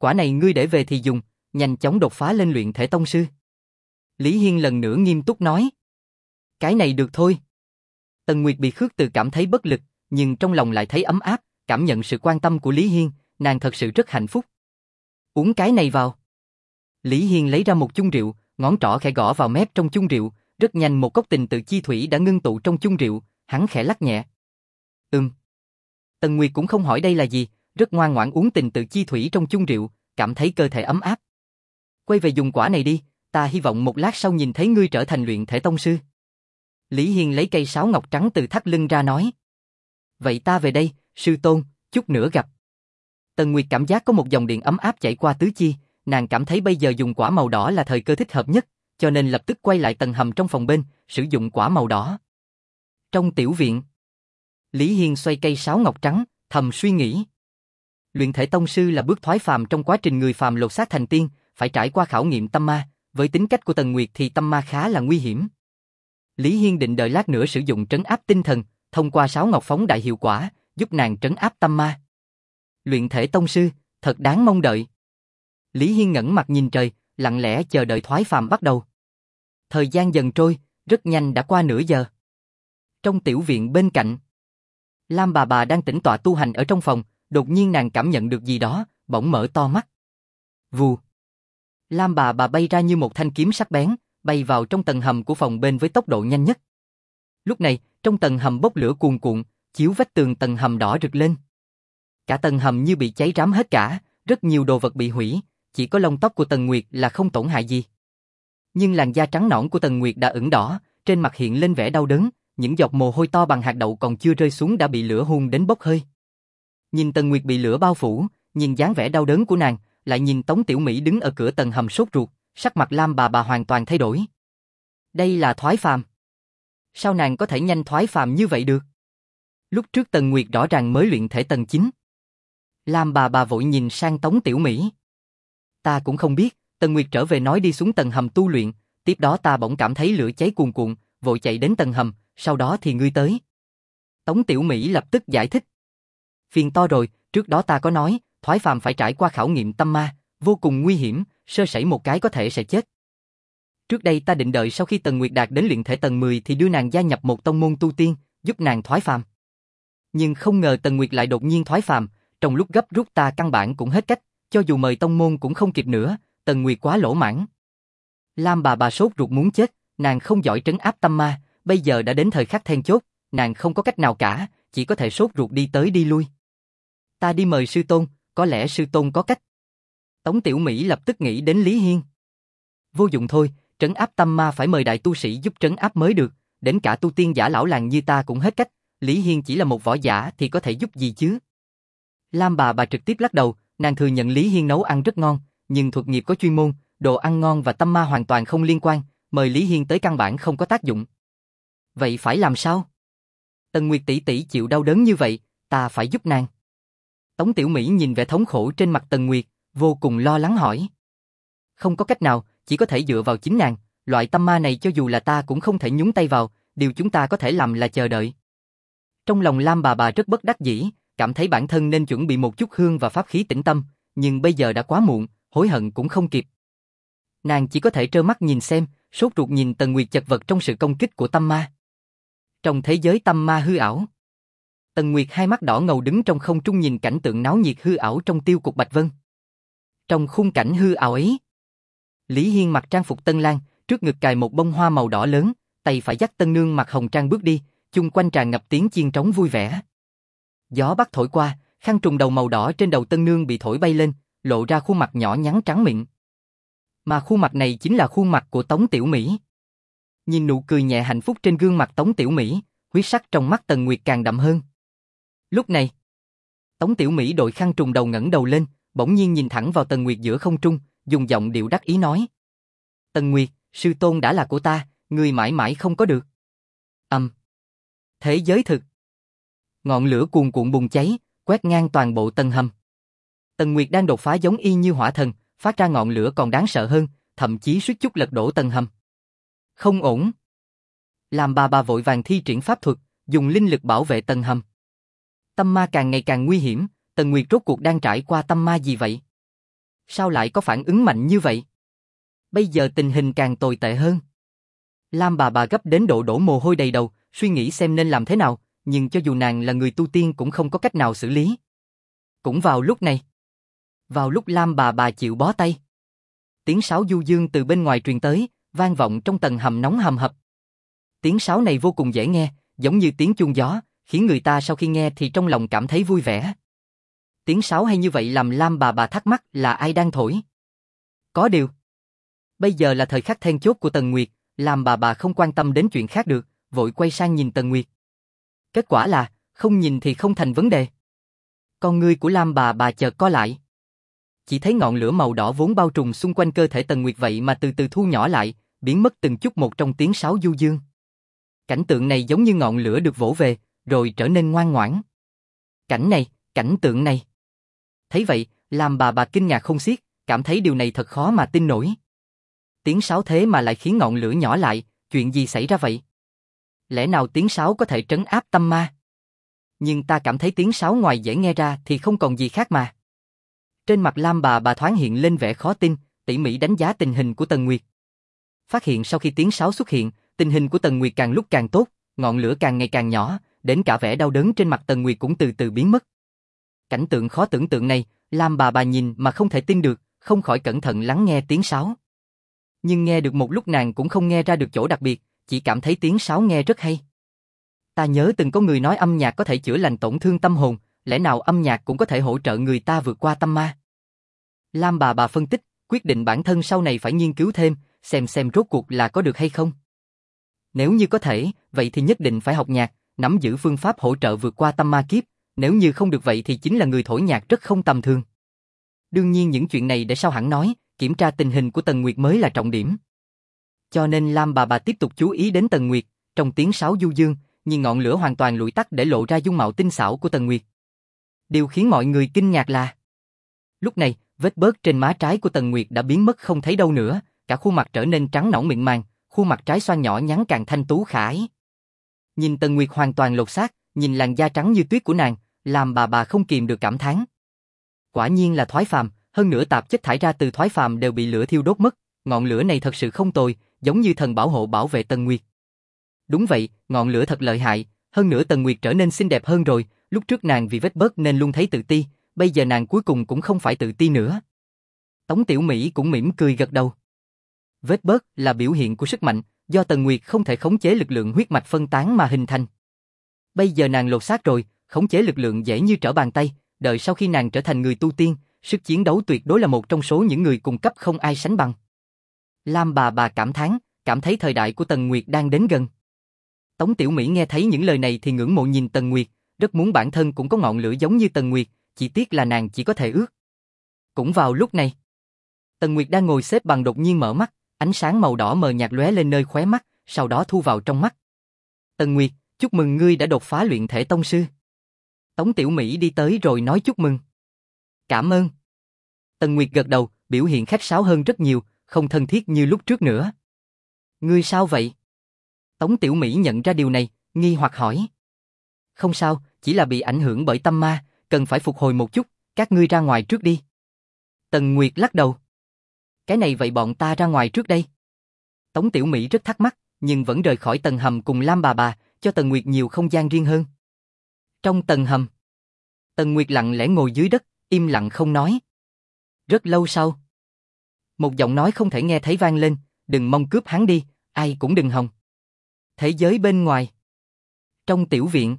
quả này ngươi để về thì dùng, nhanh chóng đột phá lên luyện thể tông sư. Lý Hiên lần nữa nghiêm túc nói. Cái này được thôi. Tần Nguyệt bị khước từ cảm thấy bất lực, nhưng trong lòng lại thấy ấm áp, cảm nhận sự quan tâm của Lý Hiên, nàng thật sự rất hạnh phúc. Uống cái này vào. Lý Hiên lấy ra một chung rượu, ngón trỏ khẽ gõ vào mép trong chung rượu, rất nhanh một cốc tình tự chi thủy đã ngưng tụ trong chung rượu, hắn khẽ lắc nhẹ. Ừm. Tần Nguyệt cũng không hỏi đây là gì, rất ngoan ngoãn uống tình tự chi thủy trong chung rượu, cảm thấy cơ thể ấm áp. Quay về dùng quả này đi, ta hy vọng một lát sau nhìn thấy ngươi trở thành luyện thể tông sư. Lý Hiên lấy cây sáo ngọc trắng từ thắt lưng ra nói. Vậy ta về đây, sư tôn, chút nữa gặp. Tần Nguyệt cảm giác có một dòng điện ấm áp chảy qua tứ chi, nàng cảm thấy bây giờ dùng quả màu đỏ là thời cơ thích hợp nhất, cho nên lập tức quay lại tầng hầm trong phòng bên, sử dụng quả màu đỏ. Trong tiểu viện, Lý Hiên xoay cây sáo ngọc trắng, thầm suy nghĩ. Luyện thể tông sư là bước thoái phàm trong quá trình người phàm lột xác thành tiên, phải trải qua khảo nghiệm tâm ma, với tính cách của Tần Nguyệt thì tâm ma khá là nguy hiểm. Lý Hiên định đợi lát nữa sử dụng trấn áp tinh thần, thông qua sáo ngọc phóng đại hiệu quả, giúp nàng trấn áp tâm ma. Luyện thể tông sư, thật đáng mong đợi. Lý Hiên ngẩng mặt nhìn trời, lặng lẽ chờ đợi thoái phàm bắt đầu. Thời gian dần trôi, rất nhanh đã qua nửa giờ. Trong tiểu viện bên cạnh, Lam bà bà đang tĩnh tọa tu hành ở trong phòng, đột nhiên nàng cảm nhận được gì đó, bỗng mở to mắt. Vù. Lam bà bà bay ra như một thanh kiếm sắc bén, bay vào trong tầng hầm của phòng bên với tốc độ nhanh nhất. Lúc này, trong tầng hầm bốc lửa cuồn cuộn, chiếu vách tường tầng hầm đỏ rực lên. Cả tầng hầm như bị cháy rám hết cả, rất nhiều đồ vật bị hủy, chỉ có lông tóc của Tần Nguyệt là không tổn hại gì. Nhưng làn da trắng nõn của Tần Nguyệt đã ửng đỏ, trên mặt hiện lên vẻ đau đớn, những giọt mồ hôi to bằng hạt đậu còn chưa rơi xuống đã bị lửa hun đến bốc hơi. Nhìn Tần Nguyệt bị lửa bao phủ, nhìn dáng vẻ đau đớn của nàng, lại nhìn Tống Tiểu Mỹ đứng ở cửa tầng hầm sốt ruột, sắc mặt Lam bà bà hoàn toàn thay đổi. Đây là thoái phàm. Sao nàng có thể nhanh thoái phàm như vậy được? Lúc trước Tần Nguyệt rõ ràng mới luyện thể tầng chín. Lam bà bà vội nhìn sang Tống Tiểu Mỹ. Ta cũng không biết, Tần Nguyệt trở về nói đi xuống tầng hầm tu luyện, tiếp đó ta bỗng cảm thấy lửa cháy cuồn cuộn, vội chạy đến tầng hầm, sau đó thì ngươi tới. Tống Tiểu Mỹ lập tức giải thích. Phiền to rồi, trước đó ta có nói, thoái phàm phải trải qua khảo nghiệm tâm ma, vô cùng nguy hiểm, sơ sẩy một cái có thể sẽ chết. Trước đây ta định đợi sau khi Tần Nguyệt đạt đến luyện thể tầng mười thì đưa nàng gia nhập một tông môn tu tiên, giúp nàng thoái phàm. Nhưng không ngờ Tần Nguyệt lại đột nhiên thoái phàm, trong lúc gấp rút ta căn bản cũng hết cách, cho dù mời tông môn cũng không kịp nữa, Tần Nguyệt quá lỗ mãng. Lam bà bà sốt ruột muốn chết, nàng không giỏi trấn áp tâm ma, bây giờ đã đến thời khắc then chốt, nàng không có cách nào cả, chỉ có thể sốt ruột đi tới đi lui. Ta đi mời sư tôn, có lẽ sư tôn có cách. Tống Tiểu Mỹ lập tức nghĩ đến Lý Hiên. Vô dụng thôi, trấn áp tâm ma phải mời đại tu sĩ giúp trấn áp mới được, đến cả tu tiên giả lão làng như ta cũng hết cách, Lý Hiên chỉ là một võ giả thì có thể giúp gì chứ? Lam bà bà trực tiếp lắc đầu, nàng thừa nhận Lý Hiên nấu ăn rất ngon, nhưng thuật nghiệp có chuyên môn, đồ ăn ngon và tâm ma hoàn toàn không liên quan, mời Lý Hiên tới căn bản không có tác dụng. Vậy phải làm sao? Tần Nguyệt tỷ tỷ chịu đau đớn như vậy, ta phải giúp nàng. Tống Tiểu Mỹ nhìn vẻ thống khổ trên mặt Tần Nguyệt, vô cùng lo lắng hỏi. Không có cách nào, chỉ có thể dựa vào chính nàng, loại tâm ma này cho dù là ta cũng không thể nhúng tay vào, điều chúng ta có thể làm là chờ đợi. Trong lòng Lam bà bà rất bất đắc dĩ, cảm thấy bản thân nên chuẩn bị một chút hương và pháp khí tĩnh tâm, nhưng bây giờ đã quá muộn, hối hận cũng không kịp. Nàng chỉ có thể trơ mắt nhìn xem, sốt ruột nhìn Tần Nguyệt chật vật trong sự công kích của tâm ma. Trong thế giới tâm ma hư ảo, Tần Nguyệt hai mắt đỏ ngầu đứng trong không trung nhìn cảnh tượng náo nhiệt hư ảo trong tiêu cục Bạch Vân. Trong khung cảnh hư ảo ấy, Lý Hiên mặc trang phục tân lang, trước ngực cài một bông hoa màu đỏ lớn, tay phải dắt tân nương mặc hồng trang bước đi, chung quanh tràn ngập tiếng chiên trống vui vẻ. Gió bắc thổi qua, khăn trùm đầu màu đỏ trên đầu tân nương bị thổi bay lên, lộ ra khuôn mặt nhỏ nhắn trắng mịn. Mà khuôn mặt này chính là khuôn mặt của Tống Tiểu Mỹ. Nhìn nụ cười nhẹ hạnh phúc trên gương mặt Tống Tiểu Mỹ, huyết sắc trong mắt Tần Nguyệt càng đậm hơn. Lúc này, Tống Tiểu Mỹ đội khăn trùm đầu ngẩng đầu lên, bỗng nhiên nhìn thẳng vào Tần Nguyệt giữa không trung, dùng giọng điệu đắc ý nói. Tần Nguyệt, sư tôn đã là của ta, ngươi mãi mãi không có được. Ầm. Um. Thế giới thực. Ngọn lửa cuồn cuộn bùng cháy, quét ngang toàn bộ tầng hầm. Tần Nguyệt đang đột phá giống y như hỏa thần, phát ra ngọn lửa còn đáng sợ hơn, thậm chí suýt chút lật đổ tầng hầm. Không ổn. Làm bà bà vội vàng thi triển pháp thuật, dùng linh lực bảo vệ tầng hầm. Tâm ma càng ngày càng nguy hiểm, Tần Nguyệt rốt cuộc đang trải qua tâm ma gì vậy? Sao lại có phản ứng mạnh như vậy? Bây giờ tình hình càng tồi tệ hơn. Lam bà bà gấp đến độ đổ mồ hôi đầy đầu, suy nghĩ xem nên làm thế nào, nhưng cho dù nàng là người tu tiên cũng không có cách nào xử lý. Cũng vào lúc này. Vào lúc Lam bà bà chịu bó tay. Tiếng sáo du dương từ bên ngoài truyền tới, vang vọng trong tầng hầm nóng hầm hập. Tiếng sáo này vô cùng dễ nghe, giống như tiếng chuông gió, khiến người ta sau khi nghe thì trong lòng cảm thấy vui vẻ. Tiếng sáo hay như vậy làm Lam bà bà thắc mắc là ai đang thổi. Có điều. Bây giờ là thời khắc then chốt của Tần Nguyệt, làm bà bà không quan tâm đến chuyện khác được, vội quay sang nhìn Tần Nguyệt. Kết quả là, không nhìn thì không thành vấn đề. Con ngươi của Lam bà bà chợt co lại. Chỉ thấy ngọn lửa màu đỏ vốn bao trùm xung quanh cơ thể Tần Nguyệt vậy mà từ từ thu nhỏ lại, biến mất từng chút một trong tiếng sáo du dương. Cảnh tượng này giống như ngọn lửa được vỗ về, rồi trở nên ngoan ngoãn. Cảnh này, cảnh tượng này. Thấy vậy, Lam bà bà kinh ngạc không xiết, cảm thấy điều này thật khó mà tin nổi. Tiếng sáo thế mà lại khiến ngọn lửa nhỏ lại, chuyện gì xảy ra vậy? Lẽ nào tiếng sáo có thể trấn áp tâm ma? Nhưng ta cảm thấy tiếng sáo ngoài dễ nghe ra thì không còn gì khác mà. Trên mặt Lam bà bà thoáng hiện lên vẻ khó tin, tỉ mỉ đánh giá tình hình của Tần Nguyệt. Phát hiện sau khi tiếng sáo xuất hiện, tình hình của Tần Nguyệt càng lúc càng tốt, ngọn lửa càng ngày càng nhỏ, đến cả vẻ đau đớn trên mặt Tần Nguyệt cũng từ từ biến mất. Cảnh tượng khó tưởng tượng này, Lam bà bà nhìn mà không thể tin được, không khỏi cẩn thận lắng nghe tiếng sáo. Nhưng nghe được một lúc nàng cũng không nghe ra được chỗ đặc biệt, chỉ cảm thấy tiếng sáo nghe rất hay. Ta nhớ từng có người nói âm nhạc có thể chữa lành tổn thương tâm hồn, lẽ nào âm nhạc cũng có thể hỗ trợ người ta vượt qua tâm ma? Lam bà bà phân tích, quyết định bản thân sau này phải nghiên cứu thêm, xem xem rốt cuộc là có được hay không. Nếu như có thể, vậy thì nhất định phải học nhạc, nắm giữ phương pháp hỗ trợ vượt qua tâm ma kiếp, nếu như không được vậy thì chính là người thổi nhạc rất không tầm thường. Đương nhiên những chuyện này để sau hẳn nói, kiểm tra tình hình của Tần Nguyệt mới là trọng điểm. Cho nên Lam bà bà tiếp tục chú ý đến Tần Nguyệt, trong tiếng sáo du dương, nhưng ngọn lửa hoàn toàn lụi tắt để lộ ra dung mạo tinh xảo của Tần Nguyệt. Điều khiến mọi người kinh ngạc là, lúc này, vết bớt trên má trái của Tần Nguyệt đã biến mất không thấy đâu nữa, cả khuôn mặt trở nên trắng nõn mịn màng, khuôn mặt trái xoan nhỏ nhắn càng thanh tú khả ái. Nhìn Tần Nguyệt hoàn toàn lột xác, nhìn làn da trắng như tuyết của nàng, làm bà bà không kìm được cảm thán. Quả nhiên là thoái phàm, hơn nữa tạp chất thải ra từ thoái phàm đều bị lửa thiêu đốt mất, ngọn lửa này thật sự không tồi, giống như thần bảo hộ bảo vệ Tần Nguyệt. Đúng vậy, ngọn lửa thật lợi hại, hơn nữa Tần Nguyệt trở nên xinh đẹp hơn rồi, lúc trước nàng vì vết bớt nên luôn thấy tự ti, bây giờ nàng cuối cùng cũng không phải tự ti nữa. Tống Tiểu Mỹ cũng mỉm cười gật đầu. Vết bớt là biểu hiện của sức mạnh, do Tần Nguyệt không thể khống chế lực lượng huyết mạch phân tán mà hình thành. Bây giờ nàng lột xác rồi, khống chế lực lượng dễ như trở bàn tay, đợi sau khi nàng trở thành người tu tiên, sức chiến đấu tuyệt đối là một trong số những người cùng cấp không ai sánh bằng. Lam bà bà cảm thán, cảm thấy thời đại của Tần Nguyệt đang đến gần. Tống Tiểu Mỹ nghe thấy những lời này thì ngưỡng mộ nhìn Tần Nguyệt, rất muốn bản thân cũng có ngọn lửa giống như Tần Nguyệt, chỉ tiếc là nàng chỉ có thể ước. Cũng vào lúc này, Tần Nguyệt đang ngồi xếp bằng đột nhiên mở mắt, ánh sáng màu đỏ mờ nhạt lóe lên nơi khóe mắt, sau đó thu vào trong mắt. Tần Nguyệt, chúc mừng ngươi đã đột phá luyện thể tông sư. Tống Tiểu Mỹ đi tới rồi nói chúc mừng. Cảm ơn. Tần Nguyệt gật đầu, biểu hiện khách sáo hơn rất nhiều, không thân thiết như lúc trước nữa. Ngươi sao vậy? Tống Tiểu Mỹ nhận ra điều này, nghi hoặc hỏi. Không sao, chỉ là bị ảnh hưởng bởi tâm ma, cần phải phục hồi một chút, các ngươi ra ngoài trước đi. Tần Nguyệt lắc đầu. Cái này vậy bọn ta ra ngoài trước đây. Tống Tiểu Mỹ rất thắc mắc, nhưng vẫn rời khỏi tầng hầm cùng Lam bà bà, cho Tần Nguyệt nhiều không gian riêng hơn. Trong tầng hầm, Tần Nguyệt lặng lẽ ngồi dưới đất, im lặng không nói. Rất lâu sau, một giọng nói không thể nghe thấy vang lên, đừng mong cướp hắn đi, ai cũng đừng hòng. Thế giới bên ngoài. Trong tiểu viện,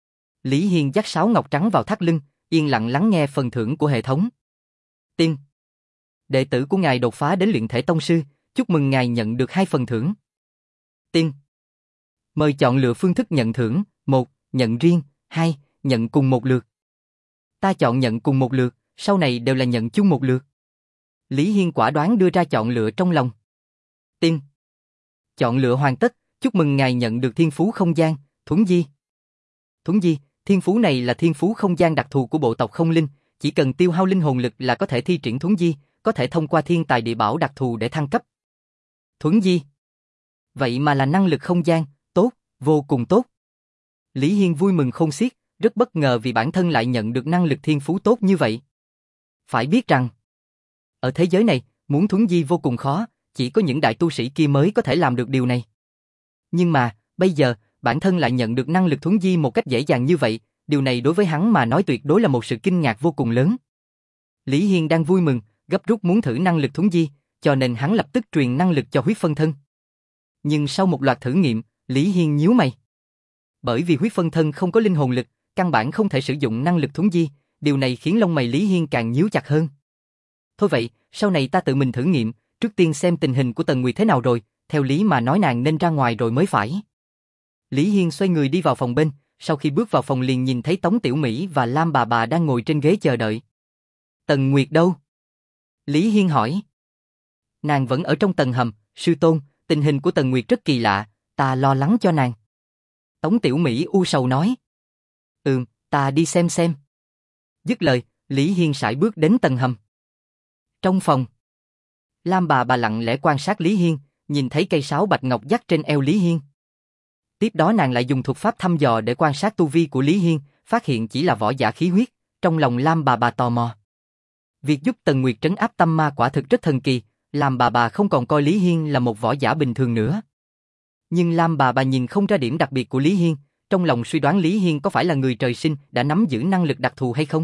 Lý Hiên dắt sáo ngọc trắng vào thắt lưng, yên lặng lắng nghe phần thưởng của hệ thống. Tiên, đệ tử của ngài đột phá đến luyện thể tông sư, chúc mừng ngài nhận được hai phần thưởng. Tiên, mời chọn lựa phương thức nhận thưởng, một, nhận riêng, hai, nhận cùng một lượt. Ta chọn nhận cùng một lượt, sau này đều là nhận chung một lượt. Lý Hiên quả đoán đưa ra chọn lựa trong lòng. Tiên, chọn lựa hoàn tất, chúc mừng ngài nhận được thiên phú không gian, Thuấn Di. Thuấn Di, thiên phú này là thiên phú không gian đặc thù của bộ tộc Không Linh, chỉ cần tiêu hao linh hồn lực là có thể thi triển Thuấn Di, có thể thông qua thiên tài địa bảo đặc thù để thăng cấp. Thuấn Di. Vậy mà là năng lực không gian, tốt, vô cùng tốt. Lý Hiên vui mừng khôn xiết, rất bất ngờ vì bản thân lại nhận được năng lực thiên phú tốt như vậy. Phải biết rằng, Ở thế giới này, muốn thuấn di vô cùng khó, chỉ có những đại tu sĩ kia mới có thể làm được điều này. Nhưng mà, bây giờ, bản thân lại nhận được năng lực thuấn di một cách dễ dàng như vậy, điều này đối với hắn mà nói tuyệt đối là một sự kinh ngạc vô cùng lớn. Lý Hiên đang vui mừng, gấp rút muốn thử năng lực thuấn di, cho nên hắn lập tức truyền năng lực cho huyết phân thân. Nhưng sau một loạt thử nghiệm, Lý Hiên nhíu mày. Bởi vì huyết phân thân không có linh hồn lực, căn bản không thể sử dụng năng lực thuấn di, điều này khiến lông mày Lý Hiên càng nhíu chặt hơn. Thôi vậy, sau này ta tự mình thử nghiệm, trước tiên xem tình hình của Tần Nguyệt thế nào rồi, theo lý mà nói nàng nên ra ngoài rồi mới phải. Lý Hiên xoay người đi vào phòng bên, sau khi bước vào phòng liền nhìn thấy Tống Tiểu Mỹ và Lam bà bà đang ngồi trên ghế chờ đợi. Tần Nguyệt đâu? Lý Hiên hỏi. Nàng vẫn ở trong tầng hầm, sư tôn, tình hình của Tần Nguyệt rất kỳ lạ, ta lo lắng cho nàng. Tống Tiểu Mỹ u sầu nói. Ừm, ta đi xem xem. Dứt lời, Lý Hiên sải bước đến tầng hầm. Trong phòng, Lam bà bà lặng lẽ quan sát Lý Hiên, nhìn thấy cây sáo bạch ngọc dắt trên eo Lý Hiên. Tiếp đó nàng lại dùng thuật pháp thăm dò để quan sát tu vi của Lý Hiên, phát hiện chỉ là võ giả khí huyết, trong lòng Lam bà bà tò mò. Việc giúp Tần Nguyệt trấn áp tâm ma quả thực rất thần kỳ, làm bà bà không còn coi Lý Hiên là một võ giả bình thường nữa. Nhưng Lam bà bà nhìn không ra điểm đặc biệt của Lý Hiên, trong lòng suy đoán Lý Hiên có phải là người trời sinh đã nắm giữ năng lực đặc thù hay không.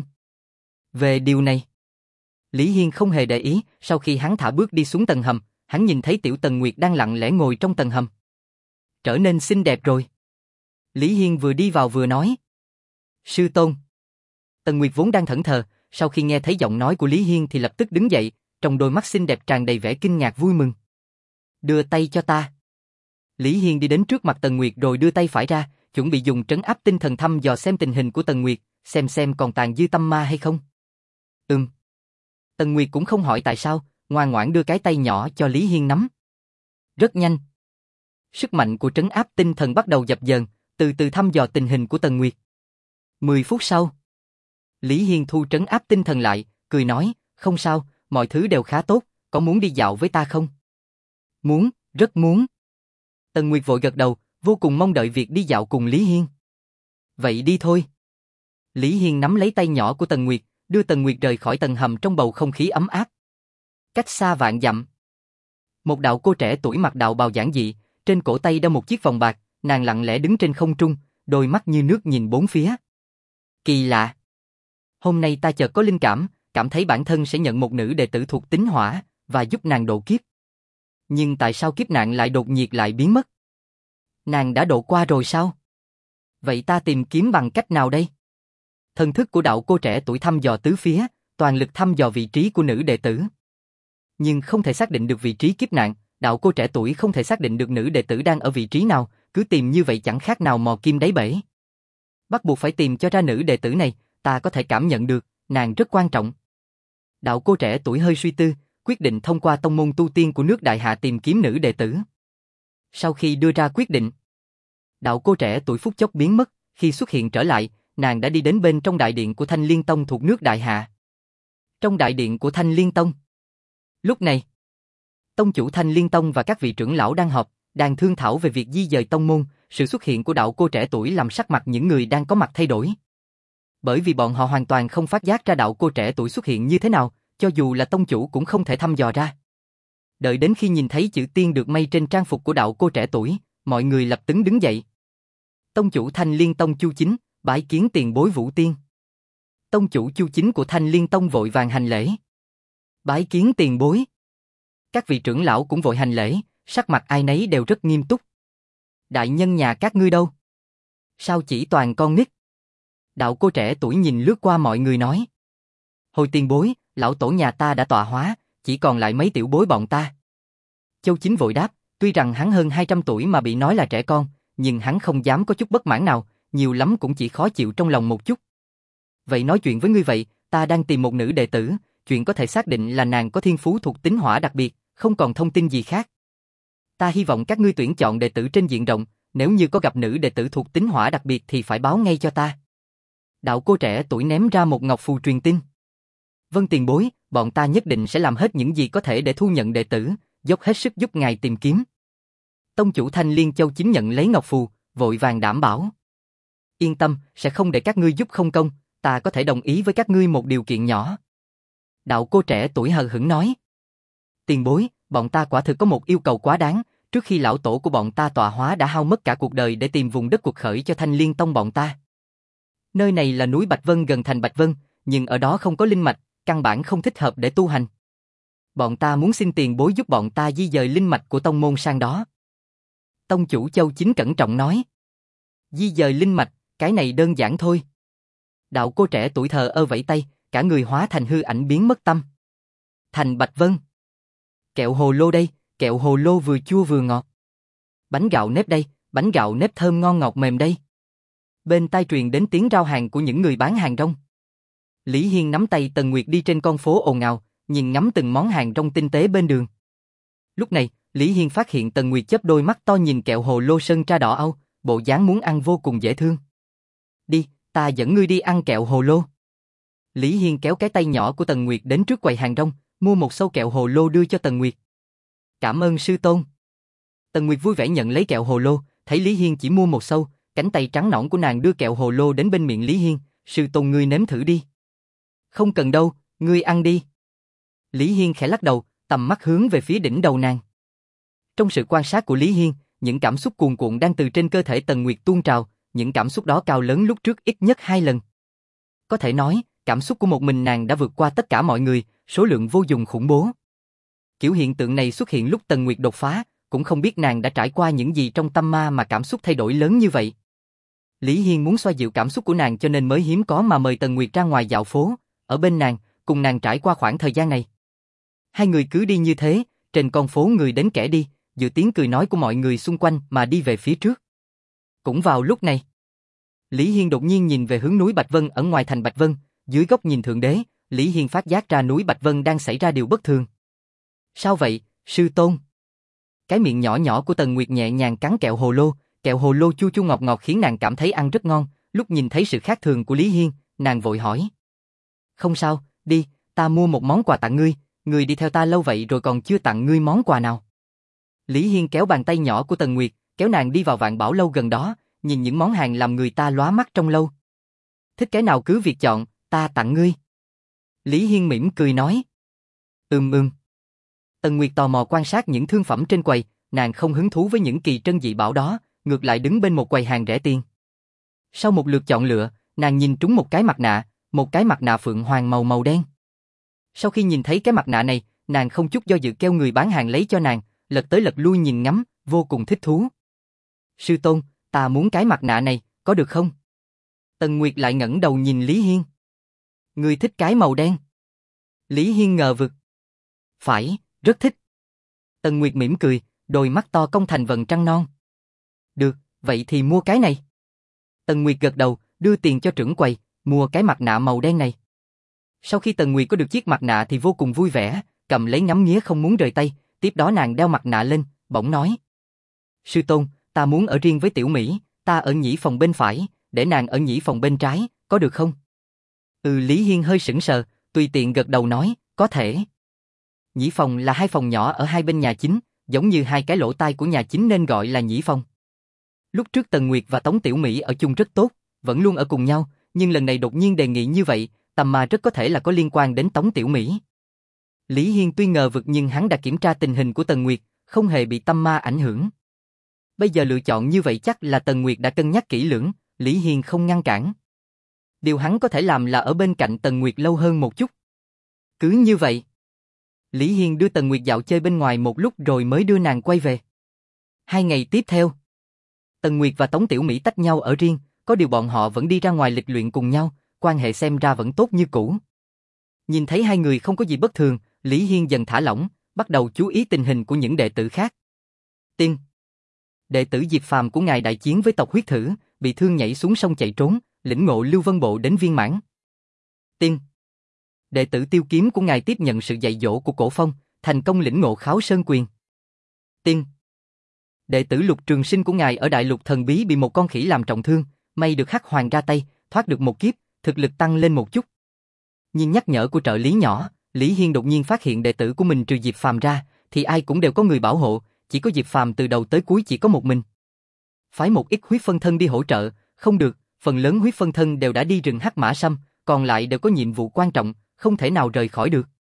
Về điều này, Lý Hiên không hề để ý, sau khi hắn thả bước đi xuống tầng hầm, hắn nhìn thấy tiểu Tần Nguyệt đang lặng lẽ ngồi trong tầng hầm. Trở nên xinh đẹp rồi. Lý Hiên vừa đi vào vừa nói. Sư tôn. Tần Nguyệt vốn đang thẫn thờ, sau khi nghe thấy giọng nói của Lý Hiên thì lập tức đứng dậy, trong đôi mắt xinh đẹp tràn đầy vẻ kinh ngạc vui mừng. Đưa tay cho ta. Lý Hiên đi đến trước mặt Tần Nguyệt rồi đưa tay phải ra, chuẩn bị dùng trấn áp tinh thần thăm dò xem tình hình của Tần Nguyệt, xem xem còn tàn dư tâm ma hay không. Ừm. Tần Nguyệt cũng không hỏi tại sao, ngoan ngoãn đưa cái tay nhỏ cho Lý Hiên nắm. Rất nhanh. Sức mạnh của trấn áp tinh thần bắt đầu dập dờn, từ từ thăm dò tình hình của Tần Nguyệt. Mười phút sau, Lý Hiên thu trấn áp tinh thần lại, cười nói, không sao, mọi thứ đều khá tốt, có muốn đi dạo với ta không? Muốn, rất muốn. Tần Nguyệt vội gật đầu, vô cùng mong đợi việc đi dạo cùng Lý Hiên. Vậy đi thôi. Lý Hiên nắm lấy tay nhỏ của Tần Nguyệt, đưa Tần Nguyệt rời khỏi tầng hầm trong bầu không khí ấm áp. Cách xa vạn dặm, một đạo cô trẻ tuổi mặc đạo bào giản dị, trên cổ tay đeo một chiếc vòng bạc, nàng lặng lẽ đứng trên không trung, đôi mắt như nước nhìn bốn phía. Kỳ lạ. Hôm nay ta chợt có linh cảm, cảm thấy bản thân sẽ nhận một nữ đệ tử thuộc tính hỏa, và giúp nàng độ kiếp. Nhưng tại sao kiếp nạn lại đột nhiệt lại biến mất? Nàng đã độ qua rồi sao? Vậy ta tìm kiếm bằng cách nào đây? Thần thức của đạo cô trẻ tuổi thăm dò tứ phía, toàn lực thăm dò vị trí của nữ đệ tử. Nhưng không thể xác định được vị trí kiếp nạn, đạo cô trẻ tuổi không thể xác định được nữ đệ tử đang ở vị trí nào, cứ tìm như vậy chẳng khác nào mò kim đáy bể. Bắt buộc phải tìm cho ra nữ đệ tử này, ta có thể cảm nhận được, nàng rất quan trọng. Đạo cô trẻ tuổi hơi suy tư, quyết định thông qua tông môn tu tiên của nước Đại Hạ tìm kiếm nữ đệ tử. Sau khi đưa ra quyết định, đạo cô trẻ tuổi phút chốc biến mất, khi xuất hiện trở lại, nàng đã đi đến bên trong đại điện của Thanh Liên Tông thuộc nước Đại Hạ. Trong đại điện của Thanh Liên Tông, lúc này, tông chủ Thanh Liên Tông và các vị trưởng lão đang họp, đang thương thảo về việc di dời tông môn. Sự xuất hiện của đạo cô trẻ tuổi làm sắc mặt những người đang có mặt thay đổi. Bởi vì bọn họ hoàn toàn không phát giác ra đạo cô trẻ tuổi xuất hiện như thế nào, cho dù là tông chủ cũng không thể thăm dò ra. Đợi đến khi nhìn thấy chữ tiên được may trên trang phục của đạo cô trẻ tuổi, mọi người lập tức đứng dậy. Tông chủ Thanh Liên Tông Chu Chính, bái kiến tiền bối Vũ Tiên. Tông chủ Chu Chính của Thanh Liên Tông vội vàng hành lễ. Bái kiến tiền bối. Các vị trưởng lão cũng vội hành lễ, sắc mặt ai nấy đều rất nghiêm túc. Đại nhân nhà các ngươi đâu? Sao chỉ toàn con nít? Đạo cô trẻ tuổi nhìn lướt qua mọi người nói. Hồi tiền bối, lão tổ nhà ta đã tọa hóa, chỉ còn lại mấy tiểu bối bọn ta. Châu Chính vội đáp, tuy rằng hắn hơn hai trăm tuổi mà bị nói là trẻ con, nhưng hắn không dám có chút bất mãn nào, nhiều lắm cũng chỉ khó chịu trong lòng một chút. Vậy nói chuyện với ngươi vậy, ta đang tìm một nữ đệ tử, chuyện có thể xác định là nàng có thiên phú thuộc tính hỏa đặc biệt, không còn thông tin gì khác. Ta hy vọng các ngươi tuyển chọn đệ tử trên diện rộng, nếu như có gặp nữ đệ tử thuộc tính hỏa đặc biệt thì phải báo ngay cho ta. Đạo cô trẻ tuổi ném ra một ngọc phù truyền tin. Vâng tiền bối, bọn ta nhất định sẽ làm hết những gì có thể để thu nhận đệ tử, dốc hết sức giúp ngài tìm kiếm. Tông chủ Thanh Liên Châu Chính nhận lấy ngọc phù, vội vàng đảm bảo. Yên tâm, sẽ không để các ngươi giúp không công, ta có thể đồng ý với các ngươi một điều kiện nhỏ. Đạo cô trẻ tuổi hờ hững nói. Tiền bối, bọn ta quả thực có một yêu cầu quá đáng, trước khi lão tổ của bọn ta tọa hóa đã hao mất cả cuộc đời để tìm vùng đất cuộc khởi cho Thanh Liên Tông bọn ta. Nơi này là núi Bạch Vân gần thành Bạch Vân, nhưng ở đó không có linh mạch, căn bản không thích hợp để tu hành. Bọn ta muốn xin tiền bối giúp bọn ta di dời linh mạch của tông môn sang đó. Tông chủ Châu Chính cẩn trọng nói. Di dời linh mạch, cái này đơn giản thôi. Đạo cô trẻ tuổi thờ ơ vẫy tay, cả người hóa thành hư ảnh biến mất tâm. Thành Bạch Vân. Kẹo hồ lô đây, kẹo hồ lô vừa chua vừa ngọt. Bánh gạo nếp đây, bánh gạo nếp thơm ngon ngọt mềm đây. Bên tai truyền đến tiếng rao hàng của những người bán hàng rong. Lý Hiên nắm tay Tần Nguyệt đi trên con phố ồn ào, nhìn ngắm từng món hàng rong tinh tế bên đường. Lúc này, Lý Hiên phát hiện Tần Nguyệt chớp đôi mắt to nhìn kẹo hồ lô sơn tra đỏ âu, bộ dáng muốn ăn vô cùng dễ thương. Đi, ta dẫn ngươi đi ăn kẹo hồ lô. Lý Hiên kéo cái tay nhỏ của Tần Nguyệt đến trước quầy hàng rong, mua một sâu kẹo hồ lô đưa cho Tần Nguyệt. Cảm ơn sư tôn. Tần Nguyệt vui vẻ nhận lấy kẹo hồ lô, thấy Lý Hiên chỉ mua một sâu, cánh tay trắng nõn của nàng đưa kẹo hồ lô đến bên miệng Lý Hiên, sư tôn ngươi nếm thử đi. Không cần đâu, ngươi ăn đi. Lý Hiên khẽ lắc đầu, tầm mắt hướng về phía đỉnh đầu nàng. Trong sự quan sát của Lý Hiên, những cảm xúc cuồn cuộn đang từ trên cơ thể Tần Nguyệt tuôn trào, những cảm xúc đó cao lớn lúc trước ít nhất hai lần. Có thể nói, cảm xúc của một mình nàng đã vượt qua tất cả mọi người, số lượng vô cùng khủng bố. Kiểu hiện tượng này xuất hiện lúc Tần Nguyệt đột phá, cũng không biết nàng đã trải qua những gì trong tâm ma mà cảm xúc thay đổi lớn như vậy. Lý Hiên muốn xoa dịu cảm xúc của nàng cho nên mới hiếm có mà mời Tần Nguyệt ra ngoài dạo phố, ở bên nàng, cùng nàng trải qua khoảng thời gian này. Hai người cứ đi như thế, trên con phố người đến kẻ đi, dựa tiếng cười nói của mọi người xung quanh mà đi về phía trước. Cũng vào lúc này, Lý Hiên đột nhiên nhìn về hướng núi Bạch Vân ở ngoài thành Bạch Vân, dưới góc nhìn thượng đế, Lý Hiên phát giác ra núi Bạch Vân đang xảy ra điều bất thường. Sao vậy, sư tôn? Cái miệng nhỏ nhỏ của Tần Nguyệt nhẹ nhàng cắn kẹo hồ lô, kẹo hồ lô chua chua ngọt ngọt khiến nàng cảm thấy ăn rất ngon, lúc nhìn thấy sự khác thường của Lý Hiên, nàng vội hỏi. Không sao, đi, ta mua một món quà tặng ngươi, ngươi đi theo ta lâu vậy rồi còn chưa tặng ngươi món quà nào. Lý Hiên kéo bàn tay nhỏ của Tần Nguyệt, kéo nàng đi vào Vạn Bảo lâu gần đó, nhìn những món hàng làm người ta lóa mắt trong lâu. Thích cái nào cứ việc chọn, ta tặng ngươi. Lý Hiên mỉm cười nói. Ừm ừm. Tần Nguyệt tò mò quan sát những thương phẩm trên quầy, nàng không hứng thú với những kỳ trân dị bảo đó, ngược lại đứng bên một quầy hàng rẻ tiền. Sau một lượt chọn lựa, nàng nhìn trúng một cái mặt nạ, một cái mặt nạ phượng hoàng màu màu đen. Sau khi nhìn thấy cái mặt nạ này, nàng không chút do dự kêu người bán hàng lấy cho nàng, lật tới lật lui nhìn ngắm, vô cùng thích thú. Sư tôn, ta muốn cái mặt nạ này, có được không? Tần Nguyệt lại ngẩng đầu nhìn Lý Hiên. Ngươi thích cái màu đen? Lý Hiên ngờ vực. Phải, rất thích. Tần Nguyệt mỉm cười, đôi mắt to cong thành vầng trăng non. Được, vậy thì mua cái này. Tần Nguyệt gật đầu, đưa tiền cho trưởng quầy, mua cái mặt nạ màu đen này. Sau khi Tần Nguyệt có được chiếc mặt nạ thì vô cùng vui vẻ, cầm lấy ngắm nghía không muốn rời tay, tiếp đó nàng đeo mặt nạ lên, bỗng nói. Sư tôn, ta muốn ở riêng với Tiểu Mỹ, ta ở nhĩ phòng bên phải, để nàng ở nhĩ phòng bên trái, có được không? Ừ, Lý Hiên hơi sững sờ, tùy tiện gật đầu nói, có thể. Nhĩ phòng là hai phòng nhỏ ở hai bên nhà chính, giống như hai cái lỗ tai của nhà chính nên gọi là nhĩ phòng. Lúc trước Tần Nguyệt và Tống Tiểu Mỹ ở chung rất tốt, vẫn luôn ở cùng nhau, nhưng lần này đột nhiên đề nghị như vậy, tầm mà rất có thể là có liên quan đến Tống Tiểu Mỹ. Lý Hiên tuy ngờ vực nhưng hắn đã kiểm tra tình hình của Tần Nguyệt, không hề bị tâm ma ảnh hưởng. Bây giờ lựa chọn như vậy chắc là Tần Nguyệt đã cân nhắc kỹ lưỡng, Lý Hiên không ngăn cản. Điều hắn có thể làm là ở bên cạnh Tần Nguyệt lâu hơn một chút. Cứ như vậy, Lý Hiên đưa Tần Nguyệt dạo chơi bên ngoài một lúc rồi mới đưa nàng quay về. Hai ngày tiếp theo, Tần Nguyệt và Tống Tiểu Mỹ tách nhau ở riêng, có điều bọn họ vẫn đi ra ngoài lịch luyện cùng nhau, quan hệ xem ra vẫn tốt như cũ. Nhìn thấy hai người không có gì bất thường, Lý Hiên dần thả lỏng, bắt đầu chú ý tình hình của những đệ tử khác. Tiên, đệ tử Diệp Phàm của ngài đại chiến với tộc huyết thử, bị thương nhảy xuống sông chạy trốn, lĩnh ngộ Lưu Vân Bộ đến viên mãn. Tiên, đệ tử Tiêu Kiếm của ngài tiếp nhận sự dạy dỗ của Cổ Phong, thành công lĩnh ngộ Kháo Sơn Quyền. Tiên, đệ tử Lục Trường Sinh của ngài ở Đại Lục Thần Bí bị một con khỉ làm trọng thương, may được Hắc Hoàng ra tay, thoát được một kiếp, thực lực tăng lên một chút. Nhưng nhắc nhở của trợ lý nhỏ, Lý Hiên đột nhiên phát hiện đệ tử của mình trừ Diệp Phàm ra, thì ai cũng đều có người bảo hộ, chỉ có Diệp Phàm từ đầu tới cuối chỉ có một mình. Phái một ít huyết phân thân đi hỗ trợ, không được, phần lớn huyết phân thân đều đã đi rừng Hắc Mã Sâm, còn lại đều có nhiệm vụ quan trọng, không thể nào rời khỏi được.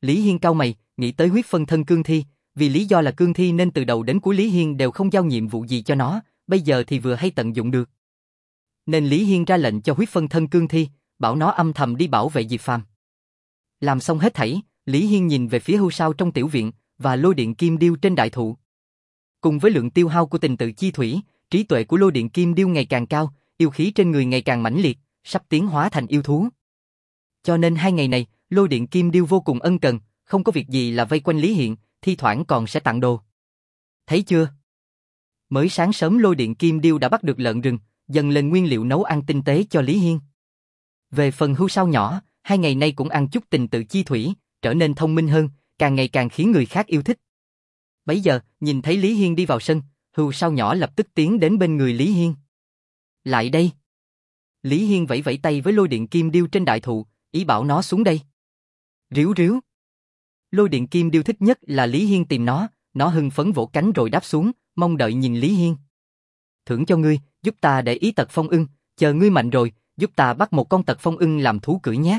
Lý Hiên cau mày, nghĩ tới huyết phân thân cương thi, vì lý do là cương thi nên từ đầu đến cuối Lý Hiên đều không giao nhiệm vụ gì cho nó, bây giờ thì vừa hay tận dụng được. Nên Lý Hiên ra lệnh cho huyết phân thân cương thi, bảo nó âm thầm đi bảo vệ Diệp Phàm. Làm xong hết thảy, Lý Hiên nhìn về phía hưu sao trong tiểu viện và lôi điện kim điêu trên đại thụ. Cùng với lượng tiêu hao của tình tự chi thủy, trí tuệ của lôi điện kim điêu ngày càng cao, yêu khí trên người ngày càng mãnh liệt, sắp tiến hóa thành yêu thú. Cho nên hai ngày này, lôi điện kim điêu vô cùng ân cần, không có việc gì là vây quanh Lý Hiên, thi thoảng còn sẽ tặng đồ. Thấy chưa? Mới sáng sớm lôi điện kim điêu đã bắt được lợn rừng, dần lên nguyên liệu nấu ăn tinh tế cho Lý Hiên. Về phần hưu sao nhỏ, hai ngày nay cũng ăn chút tình tự chi thủy, trở nên thông minh hơn, càng ngày càng khiến người khác yêu thích. Bấy giờ, nhìn thấy Lý Hiên đi vào sân, hưu sao nhỏ lập tức tiến đến bên người Lý Hiên. Lại đây. Lý Hiên vẫy vẫy tay với lôi điện kim điêu trên đại thụ, ý bảo nó xuống đây. Ríu ríu. Lôi điện kim điêu thích nhất là Lý Hiên tìm nó, nó hưng phấn vỗ cánh rồi đáp xuống, mong đợi nhìn Lý Hiên. Thưởng cho ngươi, giúp ta để ý tật phong ưng, chờ ngươi mạnh rồi, giúp ta bắt một con tật phong ưng làm thú cưỡi nhé.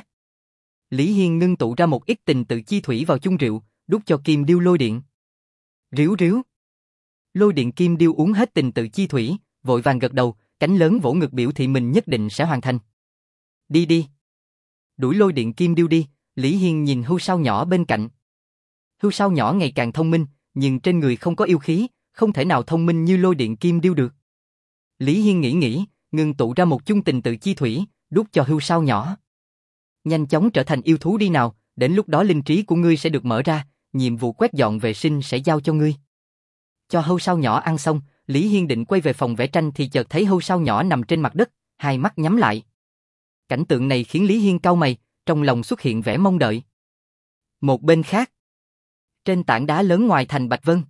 Lý Hiên ngưng tụ ra một ít tình tự chi thủy vào chung rượu, đút cho kim điêu lôi điện. Ríu ríu. Lôi điện kim điêu uống hết tình tự chi thủy, vội vàng gật đầu, cánh lớn vỗ ngực biểu thị mình nhất định sẽ hoàn thành. Đi đi. Đuổi lôi điện kim điêu đi, Lý Hiên nhìn hưu sao nhỏ bên cạnh. Hưu sao nhỏ ngày càng thông minh, nhưng trên người không có yêu khí, không thể nào thông minh như lôi điện kim điêu được. Lý Hiên nghĩ nghĩ, ngưng tụ ra một chung tình tự chi thủy, đút cho hưu sao nhỏ. Nhanh chóng trở thành yêu thú đi nào, đến lúc đó linh trí của ngươi sẽ được mở ra, nhiệm vụ quét dọn vệ sinh sẽ giao cho ngươi. Cho hưu sao nhỏ ăn xong, Lý Hiên định quay về phòng vẽ tranh thì chợt thấy hưu sao nhỏ nằm trên mặt đất, hai mắt nhắm lại. Cảnh tượng này khiến Lý Hiên cau mày, trong lòng xuất hiện vẻ mong đợi. Một bên khác, trên tảng đá lớn ngoài thành Bạch Vân,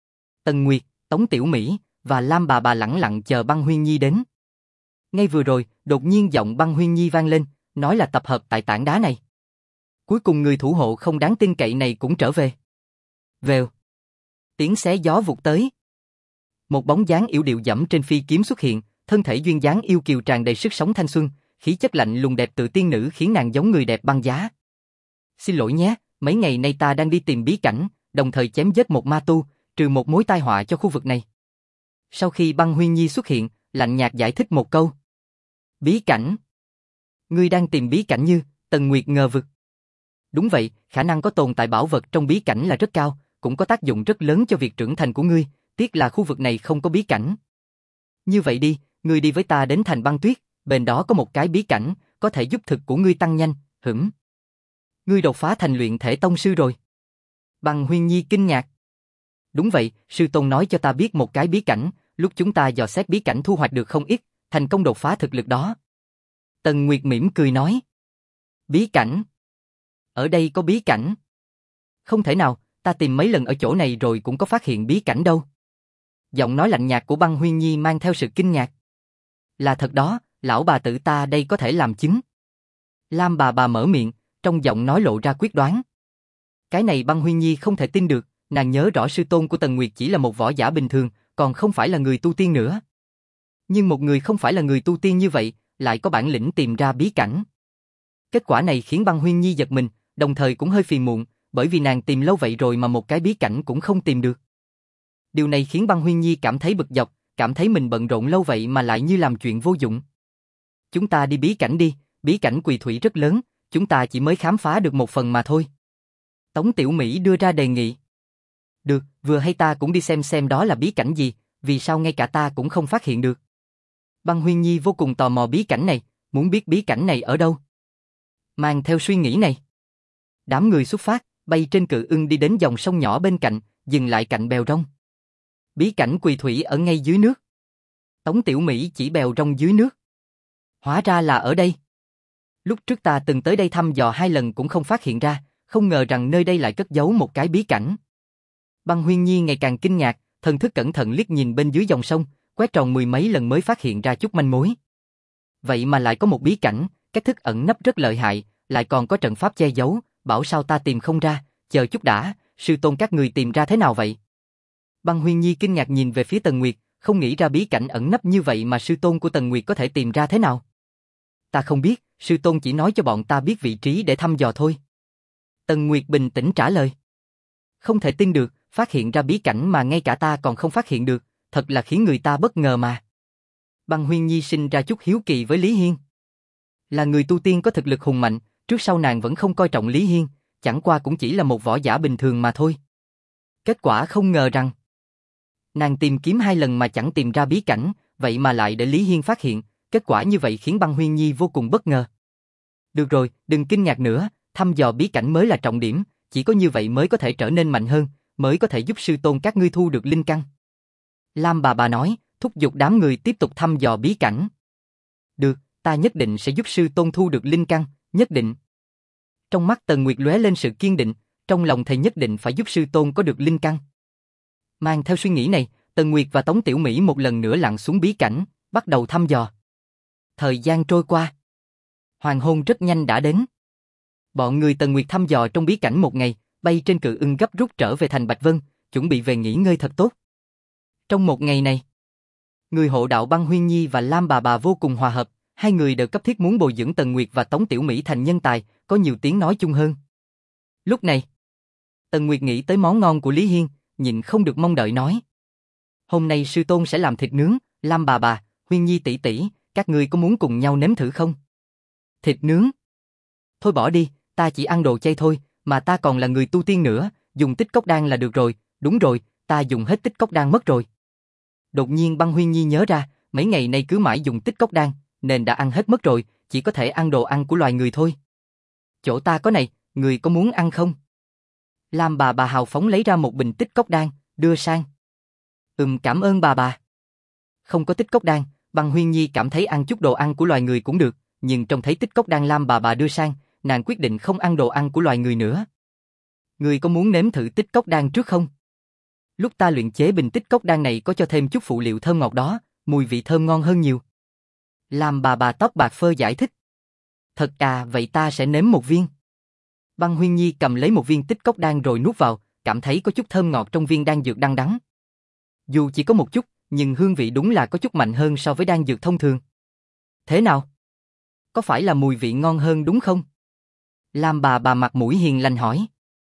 Tần Nguyệt, Tống Tiểu Mỹ và Lam bà bà lẳng lặng chờ Băng Huyên Nhi đến. Ngay vừa rồi, đột nhiên giọng Băng Huyên Nhi vang lên, nói là tập hợp tại tảng đá này. Cuối cùng người thủ hộ không đáng tin cậy này cũng trở về. Vèo. Tiếng xé gió vụt tới. Một bóng dáng yểu điệu dẫm trên phi kiếm xuất hiện, thân thể duyên dáng yêu kiều tràn đầy sức sống thanh xuân, khí chất lạnh lùng đẹp tự tiên nữ khiến nàng giống người đẹp băng giá. Xin lỗi nhé, mấy ngày nay ta đang đi tìm bí cảnh, đồng thời chém giết một ma tu, trừ một mối tai họa cho khu vực này. Sau khi Băng Huyên Nhi xuất hiện, lạnh nhạt giải thích một câu. Bí cảnh? Ngươi đang tìm bí cảnh như? Tần Nguyệt ngờ vực. Đúng vậy, khả năng có tồn tại bảo vật trong bí cảnh là rất cao, cũng có tác dụng rất lớn cho việc trưởng thành của ngươi, tiếc là khu vực này không có bí cảnh. Như vậy đi, ngươi đi với ta đến thành Băng Tuyết, bên đó có một cái bí cảnh, có thể giúp thực của ngươi tăng nhanh, hửm. Ngươi đột phá thành luyện thể tông sư rồi. Băng Huyên Nhi kinh ngạc. Đúng vậy, sư tôn nói cho ta biết một cái bí cảnh, lúc chúng ta dò xét bí cảnh thu hoạch được không ít, thành công đột phá thực lực đó. Tần Nguyệt mỉm cười nói. Bí cảnh? Ở đây có bí cảnh? Không thể nào, ta tìm mấy lần ở chỗ này rồi cũng có phát hiện bí cảnh đâu. Giọng nói lạnh nhạt của Băng Huyên Nhi mang theo sự kinh ngạc. Là thật đó, lão bà tử ta đây có thể làm chứng. Lam bà bà mở miệng, trong giọng nói lộ ra quyết đoán. Cái này Băng Huyên Nhi không thể tin được, nàng nhớ rõ sư tôn của Tần Nguyệt chỉ là một võ giả bình thường, còn không phải là người tu tiên nữa. Nhưng một người không phải là người tu tiên như vậy, lại có bản lĩnh tìm ra bí cảnh. Kết quả này khiến Băng Huyên Nhi giật mình, đồng thời cũng hơi phiền muộn, bởi vì nàng tìm lâu vậy rồi mà một cái bí cảnh cũng không tìm được. Điều này khiến Băng Huyên Nhi cảm thấy bực dọc, cảm thấy mình bận rộn lâu vậy mà lại như làm chuyện vô dụng. Chúng ta đi bí cảnh đi, bí cảnh Quỳ Thủy rất lớn, chúng ta chỉ mới khám phá được một phần mà thôi. Tống Tiểu Mỹ đưa ra đề nghị. Được, vừa hay ta cũng đi xem xem đó là bí cảnh gì, vì sao ngay cả ta cũng không phát hiện được. Băng Huyên Nhi vô cùng tò mò bí cảnh này, muốn biết bí cảnh này ở đâu. Mang theo suy nghĩ này, đám người xuất phát, bay trên cự ưng đi đến dòng sông nhỏ bên cạnh, dừng lại cạnh bèo rong. Bí cảnh Quỳ Thủy ở ngay dưới nước. Tống Tiểu Mỹ chỉ bèo rong dưới nước. Hóa ra là ở đây. Lúc trước ta từng tới đây thăm dò hai lần cũng không phát hiện ra, không ngờ rằng nơi đây lại cất giấu một cái bí cảnh. Băng Huyên Nhi ngày càng kinh ngạc, thần thức cẩn thận liếc nhìn bên dưới dòng sông, quét tròn mười mấy lần mới phát hiện ra chút manh mối. Vậy mà lại có một bí cảnh, cách thức ẩn nấp rất lợi hại, lại còn có trận pháp che giấu, bảo sao ta tìm không ra, chờ chút đã, sư tôn các người tìm ra thế nào vậy? Băng Huyên Nhi kinh ngạc nhìn về phía Tần Nguyệt, không nghĩ ra bí cảnh ẩn nấp như vậy mà sư tôn của Tần Nguyệt có thể tìm ra thế nào. Ta không biết, sư tôn chỉ nói cho bọn ta biết vị trí để thăm dò thôi. Tần Nguyệt bình tĩnh trả lời. Không thể tin được, phát hiện ra bí cảnh mà ngay cả ta còn không phát hiện được, thật là khiến người ta bất ngờ mà. Băng Huyên Nhi sinh ra chút hiếu kỳ với Lý Hiên. Là người tu tiên có thực lực hùng mạnh, trước sau nàng vẫn không coi trọng Lý Hiên, chẳng qua cũng chỉ là một võ giả bình thường mà thôi. Kết quả không ngờ rằng, nàng tìm kiếm hai lần mà chẳng tìm ra bí cảnh, vậy mà lại để Lý Hiên phát hiện, kết quả như vậy khiến Băng Huyên Nhi vô cùng bất ngờ. Được rồi, đừng kinh ngạc nữa, thăm dò bí cảnh mới là trọng điểm, chỉ có như vậy mới có thể trở nên mạnh hơn, mới có thể giúp sư tôn các ngươi thu được linh căn. Lam bà bà nói, thúc giục đám người tiếp tục thăm dò bí cảnh. Được, ta nhất định sẽ giúp sư tôn thu được linh căn, nhất định. Trong mắt Tần Nguyệt lóe lên sự kiên định, trong lòng thầy nhất định phải giúp sư tôn có được linh căn. Mang theo suy nghĩ này, Tần Nguyệt và Tống Tiểu Mỹ một lần nữa lặn xuống bí cảnh, bắt đầu thăm dò. Thời gian trôi qua. Hoàng hôn rất nhanh đã đến. Bọn người Tần Nguyệt thăm dò trong bí cảnh một ngày, bay trên cự ưng gấp rút trở về thành Bạch Vân, chuẩn bị về nghỉ ngơi thật tốt. Trong một ngày này, người hộ đạo Băng Huyên Nhi và Lam bà bà vô cùng hòa hợp, hai người đều cấp thiết muốn bồi dưỡng Tần Nguyệt và Tống Tiểu Mỹ thành nhân tài, có nhiều tiếng nói chung hơn. Lúc này, Tần Nguyệt nghĩ tới món ngon của Lý Hiên, nhịn không được mong đợi nói. Hôm nay sư tôn sẽ làm thịt nướng, Lam bà bà, Huyên Nhi tỷ tỷ, các ngươi có muốn cùng nhau nếm thử không? Thịt nướng? Thôi bỏ đi, ta chỉ ăn đồ chay thôi, mà ta còn là người tu tiên nữa, dùng tích cốc đan là được rồi, đúng rồi, ta dùng hết tích cốc đan mất rồi. Đột nhiên Băng Huyên Nhi nhớ ra, mấy ngày nay cứ mãi dùng tích cốc đan, nên đã ăn hết mất rồi, chỉ có thể ăn đồ ăn của loài người thôi. Chỗ ta có này, người có muốn ăn không? Lam bà bà hào phóng lấy ra một bình tích cốc đan, đưa sang. Ừm, cảm ơn bà bà. Không có tích cốc đan, Băng Huyên Nhi cảm thấy ăn chút đồ ăn của loài người cũng được, nhưng trông thấy tích cốc đan Lam bà bà đưa sang, nàng quyết định không ăn đồ ăn của loài người nữa. Người có muốn nếm thử tích cốc đan trước không? Lúc ta luyện chế bình tích cốc đan này có cho thêm chút phụ liệu thơm ngọt đó, mùi vị thơm ngon hơn nhiều. Lam bà bà tóc bạc phơ giải thích. Thật à, vậy ta sẽ nếm một viên. Băng Huyên Nhi cầm lấy một viên tích cốc đan rồi nuốt vào, cảm thấy có chút thơm ngọt trong viên đan dược đăng đắng. Dù chỉ có một chút, nhưng hương vị đúng là có chút mạnh hơn so với đan dược thông thường. Thế nào? Có phải là mùi vị ngon hơn đúng không? Lam bà bà mặt mũi hiền lành hỏi.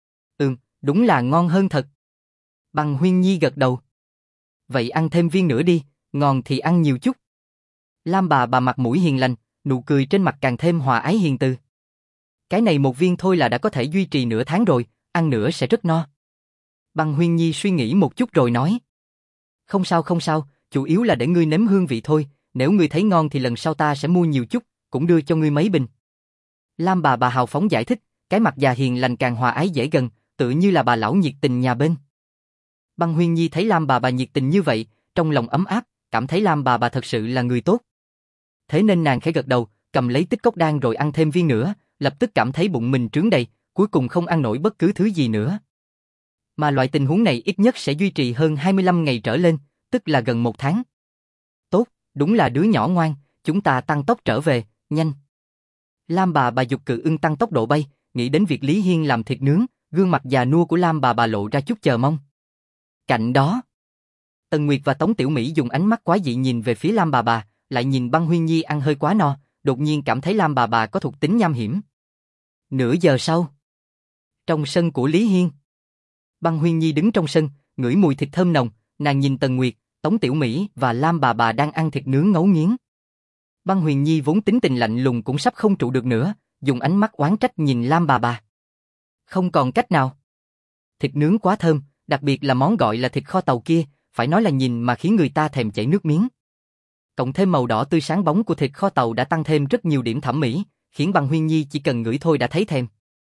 Ừm, đúng là ngon hơn thật. Băng Huyên Nhi gật đầu. Vậy ăn thêm viên nữa đi, ngon thì ăn nhiều chút. Lam bà bà mặt mũi hiền lành, nụ cười trên mặt càng thêm hòa ái hiền từ. Cái này một viên thôi là đã có thể duy trì nửa tháng rồi, ăn nữa sẽ rất no. Băng Huyên Nhi suy nghĩ một chút rồi nói. Không sao không sao, chủ yếu là để ngươi nếm hương vị thôi, nếu ngươi thấy ngon thì lần sau ta sẽ mua nhiều chút, cũng đưa cho ngươi mấy bình. Lam bà bà hào phóng giải thích, cái mặt già hiền lành càng hòa ái dễ gần, tự như là bà lão nhiệt tình nhà bên. Băng Huyên Nhi thấy Lam bà bà nhiệt tình như vậy, trong lòng ấm áp, cảm thấy Lam bà bà thật sự là người tốt. Thế nên nàng khẽ gật đầu, cầm lấy tích cốc đan rồi ăn thêm viên nữa, lập tức cảm thấy bụng mình trướng đầy, cuối cùng không ăn nổi bất cứ thứ gì nữa. Mà loại tình huống này ít nhất sẽ duy trì hơn hai mươi lăm ngày trở lên, tức là gần một tháng. Tốt, đúng là đứa nhỏ ngoan, chúng ta tăng tốc trở về, nhanh. Lam bà bà giục cự ưng tăng tốc độ bay, nghĩ đến việc Lý Hiên làm thịt nướng, gương mặt già nua của Lam bà bà lộ ra chút chờ mong. Cạnh đó, Tần Nguyệt và Tống Tiểu Mỹ dùng ánh mắt quái dị nhìn về phía Lam bà bà, lại nhìn Băng Huyên Nhi ăn hơi quá no, đột nhiên cảm thấy Lam bà bà có thuộc tính nham hiểm. Nửa giờ sau, trong sân của Lý Hiên, Băng Huyên Nhi đứng trong sân, ngửi mùi thịt thơm nồng, nàng nhìn Tần Nguyệt, Tống Tiểu Mỹ và Lam bà bà đang ăn thịt nướng ngấu nghiến. Băng Huyền Nhi vốn tính tình lạnh lùng cũng sắp không trụ được nữa, dùng ánh mắt oán trách nhìn Lam bà bà. Không còn cách nào. Thịt nướng quá thơm, đặc biệt là món gọi là thịt kho tàu kia, phải nói là nhìn mà khiến người ta thèm chảy nước miếng. Cộng thêm màu đỏ tươi sáng bóng của thịt kho tàu đã tăng thêm rất nhiều điểm thẩm mỹ, khiến Băng Huyền Nhi chỉ cần ngửi thôi đã thấy thèm.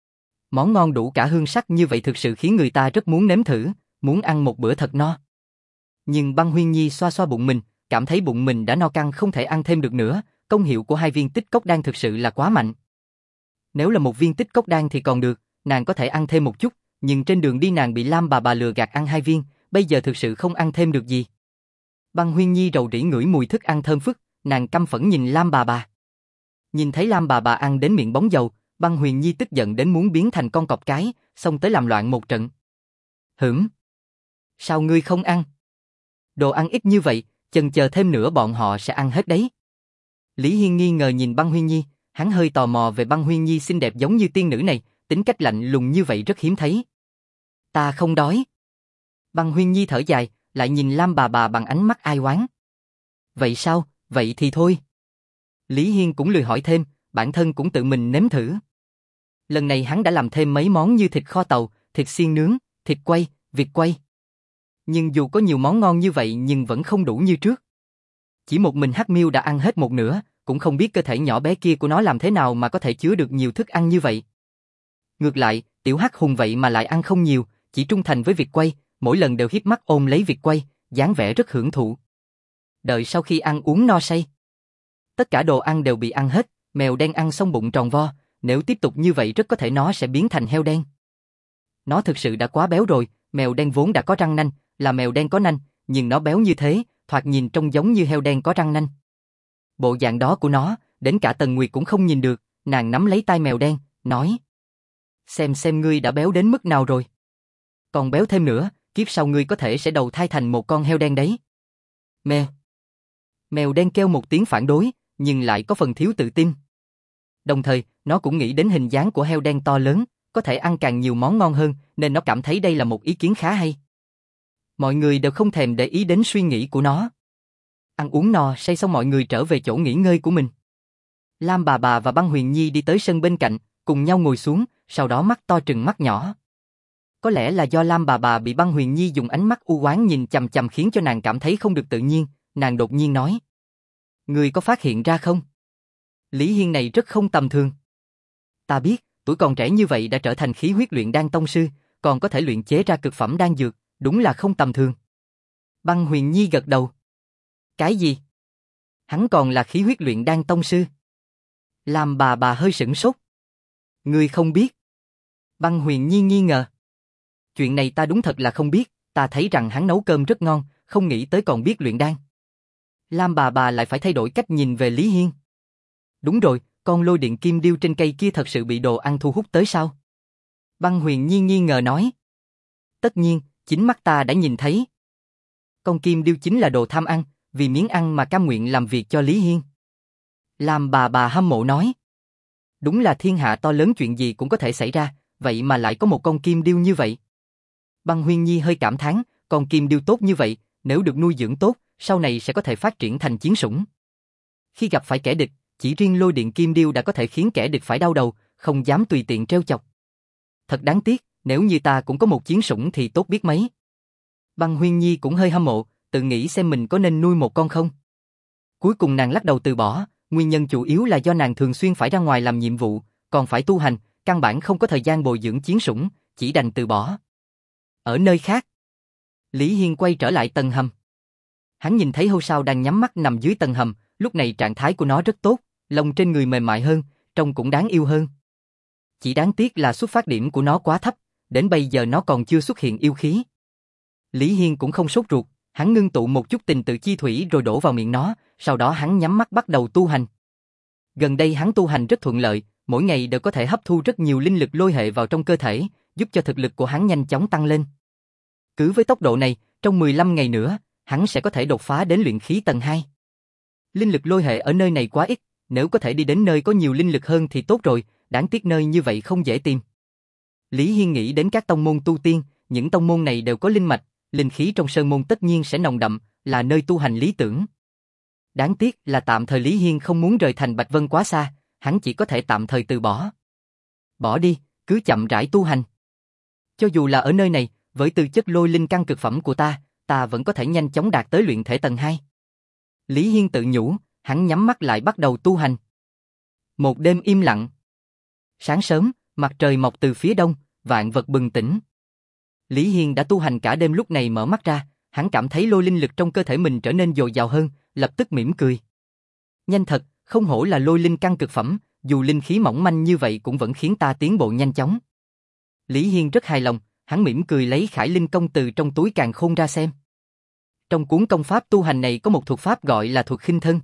Món ngon đủ cả hương sắc như vậy thực sự khiến người ta rất muốn nếm thử, muốn ăn một bữa thật no. Nhưng Băng Huyền Nhi xoa xoa bụng mình, cảm thấy bụng mình đã no căng không thể ăn thêm được nữa, công hiệu của hai viên tích cốc đan thực sự là quá mạnh. Nếu là một viên tích cốc đan thì còn được, nàng có thể ăn thêm một chút, nhưng trên đường đi nàng bị Lam bà bà lừa gạt ăn hai viên, bây giờ thực sự không ăn thêm được gì. Băng Huyền Nhi rầu rĩ ngửi mùi thức ăn thơm phức, nàng căm phẫn nhìn Lam bà bà. Nhìn thấy Lam bà bà ăn đến miệng bóng dầu, Băng Huyền Nhi tức giận đến muốn biến thành con cọp cái, xông tới làm loạn một trận. Hửm? Sao ngươi không ăn? Đồ ăn ít như vậy, chần chờ thêm nữa bọn họ sẽ ăn hết đấy. Lý Hiên nghi ngờ nhìn Băng Huyền Nhi, hắn hơi tò mò về Băng Huyền Nhi xinh đẹp giống như tiên nữ này, tính cách lạnh lùng như vậy rất hiếm thấy. Ta không đói. Băng Huyên Nhi thở dài, lại nhìn Lam bà bà bằng ánh mắt ai oán. Vậy sao, vậy thì thôi. Lý Hiên cũng lười hỏi thêm, bản thân cũng tự mình nếm thử. Lần này hắn đã làm thêm mấy món như thịt kho tàu, thịt xiên nướng, thịt quay, vịt quay. Nhưng dù có nhiều món ngon như vậy nhưng vẫn không đủ như trước. Chỉ một mình Hắc Miêu đã ăn hết một nửa, cũng không biết cơ thể nhỏ bé kia của nó làm thế nào mà có thể chứa được nhiều thức ăn như vậy. Ngược lại, tiểu Hắc Hùng vậy mà lại ăn không nhiều, chỉ trung thành với vịt quay, mỗi lần đều híp mắt ôm lấy vịt quay, dáng vẻ rất hưởng thụ. Đợi sau khi ăn uống no say, tất cả đồ ăn đều bị ăn hết, mèo đen ăn xong bụng tròn vo, nếu tiếp tục như vậy rất có thể nó sẽ biến thành heo đen. Nó thực sự đã quá béo rồi, mèo đen vốn đã có răng nanh, là mèo đen có nanh, nhưng nó béo như thế, thoạt nhìn trông giống như heo đen có răng nanh. Bộ dạng đó của nó, đến cả Tần Nguyệt cũng không nhìn được, nàng nắm lấy tai mèo đen, nói: Xem xem ngươi đã béo đến mức nào rồi. Còn béo thêm nữa, kiếp sau ngươi có thể sẽ đầu thai thành một con heo đen đấy. Mèo. Mèo đen kêu một tiếng phản đối, nhưng lại có phần thiếu tự tin. Đồng thời, nó cũng nghĩ đến hình dáng của heo đen to lớn, có thể ăn càng nhiều món ngon hơn, nên nó cảm thấy đây là một ý kiến khá hay. Mọi người đều không thèm để ý đến suy nghĩ của nó. Ăn uống no say xong mọi người trở về chỗ nghỉ ngơi của mình. Lam bà bà và Băng Huyền Nhi đi tới sân bên cạnh, cùng nhau ngồi xuống, sau đó mắt to trừng mắt nhỏ. Có lẽ là do Lam bà bà bị Băng Huyền Nhi dùng ánh mắt u oán nhìn chằm chằm khiến cho nàng cảm thấy không được tự nhiên, nàng đột nhiên nói: Ngươi có phát hiện ra không? Lý Hiên này rất không tầm thường. Ta biết, tuổi còn trẻ như vậy đã trở thành khí huyết luyện đan tông sư, còn có thể luyện chế ra cực phẩm đan dược, đúng là không tầm thường. Băng Huyền Nhi gật đầu. Cái gì? Hắn còn là khí huyết luyện đan tông sư? Làm bà bà hơi sửng sốt. Ngươi không biết? Băng Huyền Nhi nghi ngờ. Chuyện này ta đúng thật là không biết, ta thấy rằng hắn nấu cơm rất ngon, không nghĩ tới còn biết luyện đan. Lam bà bà lại phải thay đổi cách nhìn về Lý Hiên. Đúng rồi, con lôi điện kim điêu trên cây kia thật sự bị đồ ăn thu hút tới sao? Băng Huyền Nhi nghi ngờ nói. Tất nhiên, chính mắt ta đã nhìn thấy. Con kim điêu chính là đồ tham ăn, vì miếng ăn mà cam nguyện làm việc cho Lý Hiên. Lam bà bà hâm mộ nói. Đúng là thiên hạ to lớn chuyện gì cũng có thể xảy ra, vậy mà lại có một con kim điêu như vậy. Băng Huyền Nhi hơi cảm thán, con kim điêu tốt như vậy, nếu được nuôi dưỡng tốt, sau này sẽ có thể phát triển thành chiến sủng. Khi gặp phải kẻ địch, chỉ riêng lôi điện kim điêu đã có thể khiến kẻ địch phải đau đầu, không dám tùy tiện trêu chọc. Thật đáng tiếc, nếu như ta cũng có một chiến sủng thì tốt biết mấy. Băng Huyền Nhi cũng hơi hâm mộ, tự nghĩ xem mình có nên nuôi một con không. Cuối cùng nàng lắc đầu từ bỏ, nguyên nhân chủ yếu là do nàng thường xuyên phải ra ngoài làm nhiệm vụ, còn phải tu hành, căn bản không có thời gian bồi dưỡng chiến sủng, chỉ đành từ bỏ. Ở nơi khác, Lý Hiên quay trở lại tầng hầm. Hắn nhìn thấy hươu sao đang nhắm mắt nằm dưới tầng hầm, lúc này trạng thái của nó rất tốt, lông trên người mềm mại hơn, trông cũng đáng yêu hơn. Chỉ đáng tiếc là xuất phát điểm của nó quá thấp, đến bây giờ nó còn chưa xuất hiện yêu khí. Lý Hiên cũng không sốt ruột, hắn ngưng tụ một chút tình tự chi thủy rồi đổ vào miệng nó, sau đó hắn nhắm mắt bắt đầu tu hành. Gần đây hắn tu hành rất thuận lợi, mỗi ngày đều có thể hấp thu rất nhiều linh lực lôi hệ vào trong cơ thể, giúp cho thực lực của hắn nhanh chóng tăng lên. Cứ với tốc độ này, trong mười lăm ngày nữa, hắn sẽ có thể đột phá đến luyện khí tầng hai. Linh lực lôi hệ ở nơi này quá ít, nếu có thể đi đến nơi có nhiều linh lực hơn thì tốt rồi, đáng tiếc nơi như vậy không dễ tìm. Lý Hiên nghĩ đến các tông môn tu tiên, những tông môn này đều có linh mạch, linh khí trong sơn môn tất nhiên sẽ nồng đậm, là nơi tu hành lý tưởng. Đáng tiếc là tạm thời Lý Hiên không muốn rời thành Bạch Vân quá xa, hắn chỉ có thể tạm thời từ bỏ. Bỏ đi, cứ chậm rãi tu hành. Cho dù là ở nơi này, với tư chất lôi linh căn cực phẩm của ta, ta vẫn có thể nhanh chóng đạt tới luyện thể tầng hai. Lý Hiên tự nhủ, hắn nhắm mắt lại bắt đầu tu hành. Một đêm im lặng. Sáng sớm, mặt trời mọc từ phía đông, vạn vật bừng tỉnh. Lý Hiên đã tu hành cả đêm, lúc này mở mắt ra, hắn cảm thấy lôi linh lực trong cơ thể mình trở nên dồi dào hơn, lập tức mỉm cười. Nhanh thật, không hổ là lôi linh căn cực phẩm, dù linh khí mỏng manh như vậy cũng vẫn khiến ta tiến bộ nhanh chóng. Lý Hiên rất hài lòng, hắn mỉm cười lấy Khải Linh công từ trong túi càn khôn ra xem. Trong cuốn công pháp tu hành này có một thuật pháp gọi là thuật khinh thân.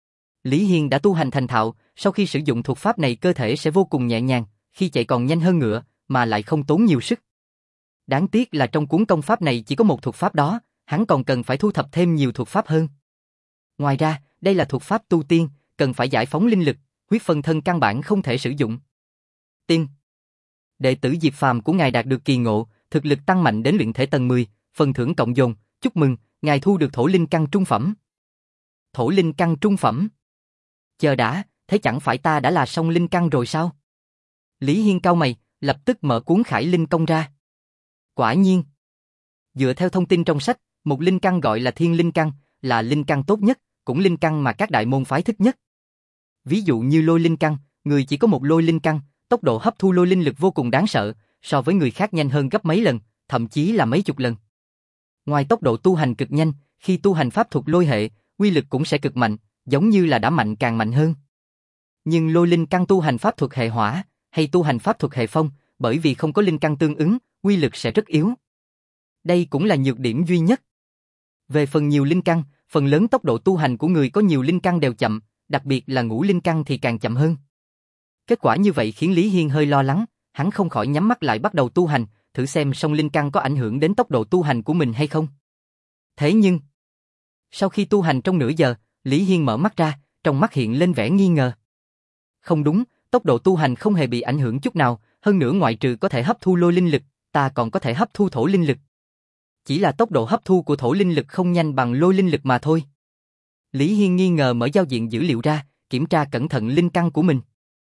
Lý Hiên đã tu hành thành thạo, sau khi sử dụng thuật pháp này cơ thể sẽ vô cùng nhẹ nhàng, khi chạy còn nhanh hơn ngựa, mà lại không tốn nhiều sức. Đáng tiếc là trong cuốn công pháp này chỉ có một thuật pháp đó, hắn còn cần phải thu thập thêm nhiều thuật pháp hơn. Ngoài ra, đây là thuật pháp tu tiên, cần phải giải phóng linh lực, huyết phân thân căn bản không thể sử dụng. Tiên. Đệ tử Diệp Phàm của ngài đạt được kỳ ngộ, thực lực tăng mạnh đến luyện thể tầng mười, phần thưởng cộng dồn, chúc mừng, ngài thu được thổ linh căn trung phẩm. Thổ linh căn trung phẩm? Chờ đã, thế chẳng phải ta đã là song linh căn rồi sao? Lý Hiên cau mày, lập tức mở cuốn Khải Linh Công ra. Quả nhiên. Dựa theo thông tin trong sách, một linh căn gọi là thiên linh căn, là linh căn tốt nhất, cũng linh căn mà các đại môn phái thích nhất. Ví dụ như lôi linh căn, người chỉ có một lôi linh căn, tốc độ hấp thu lôi linh lực vô cùng đáng sợ, so với người khác nhanh hơn gấp mấy lần, thậm chí là mấy chục lần. Ngoài tốc độ tu hành cực nhanh, khi tu hành pháp thuật lôi hệ, uy lực cũng sẽ cực mạnh, giống như là đã mạnh càng mạnh hơn. Nhưng lôi linh căn tu hành pháp thuật hệ hỏa, hay tu hành pháp thuật hệ phong, bởi vì không có linh căn tương ứng, uy lực sẽ rất yếu. Đây cũng là nhược điểm duy nhất. Về phần nhiều linh căn, phần lớn tốc độ tu hành của người có nhiều linh căn đều chậm, đặc biệt là ngũ linh căn thì càng chậm hơn. Kết quả như vậy khiến Lý Hiên hơi lo lắng, hắn không khỏi nhắm mắt lại bắt đầu tu hành, thử xem song linh căn có ảnh hưởng đến tốc độ tu hành của mình hay không. Thế nhưng, sau khi tu hành trong nửa giờ, Lý Hiên mở mắt ra, trong mắt hiện lên vẻ nghi ngờ. Không đúng, tốc độ tu hành không hề bị ảnh hưởng chút nào, hơn nữa ngoại trừ có thể hấp thu lôi linh lực, ta còn có thể hấp thu thổ linh lực. Chỉ là tốc độ hấp thu của thổ linh lực không nhanh bằng lôi linh lực mà thôi. Lý Hiên nghi ngờ mở giao diện dữ liệu ra, kiểm tra cẩn thận linh căn của mình.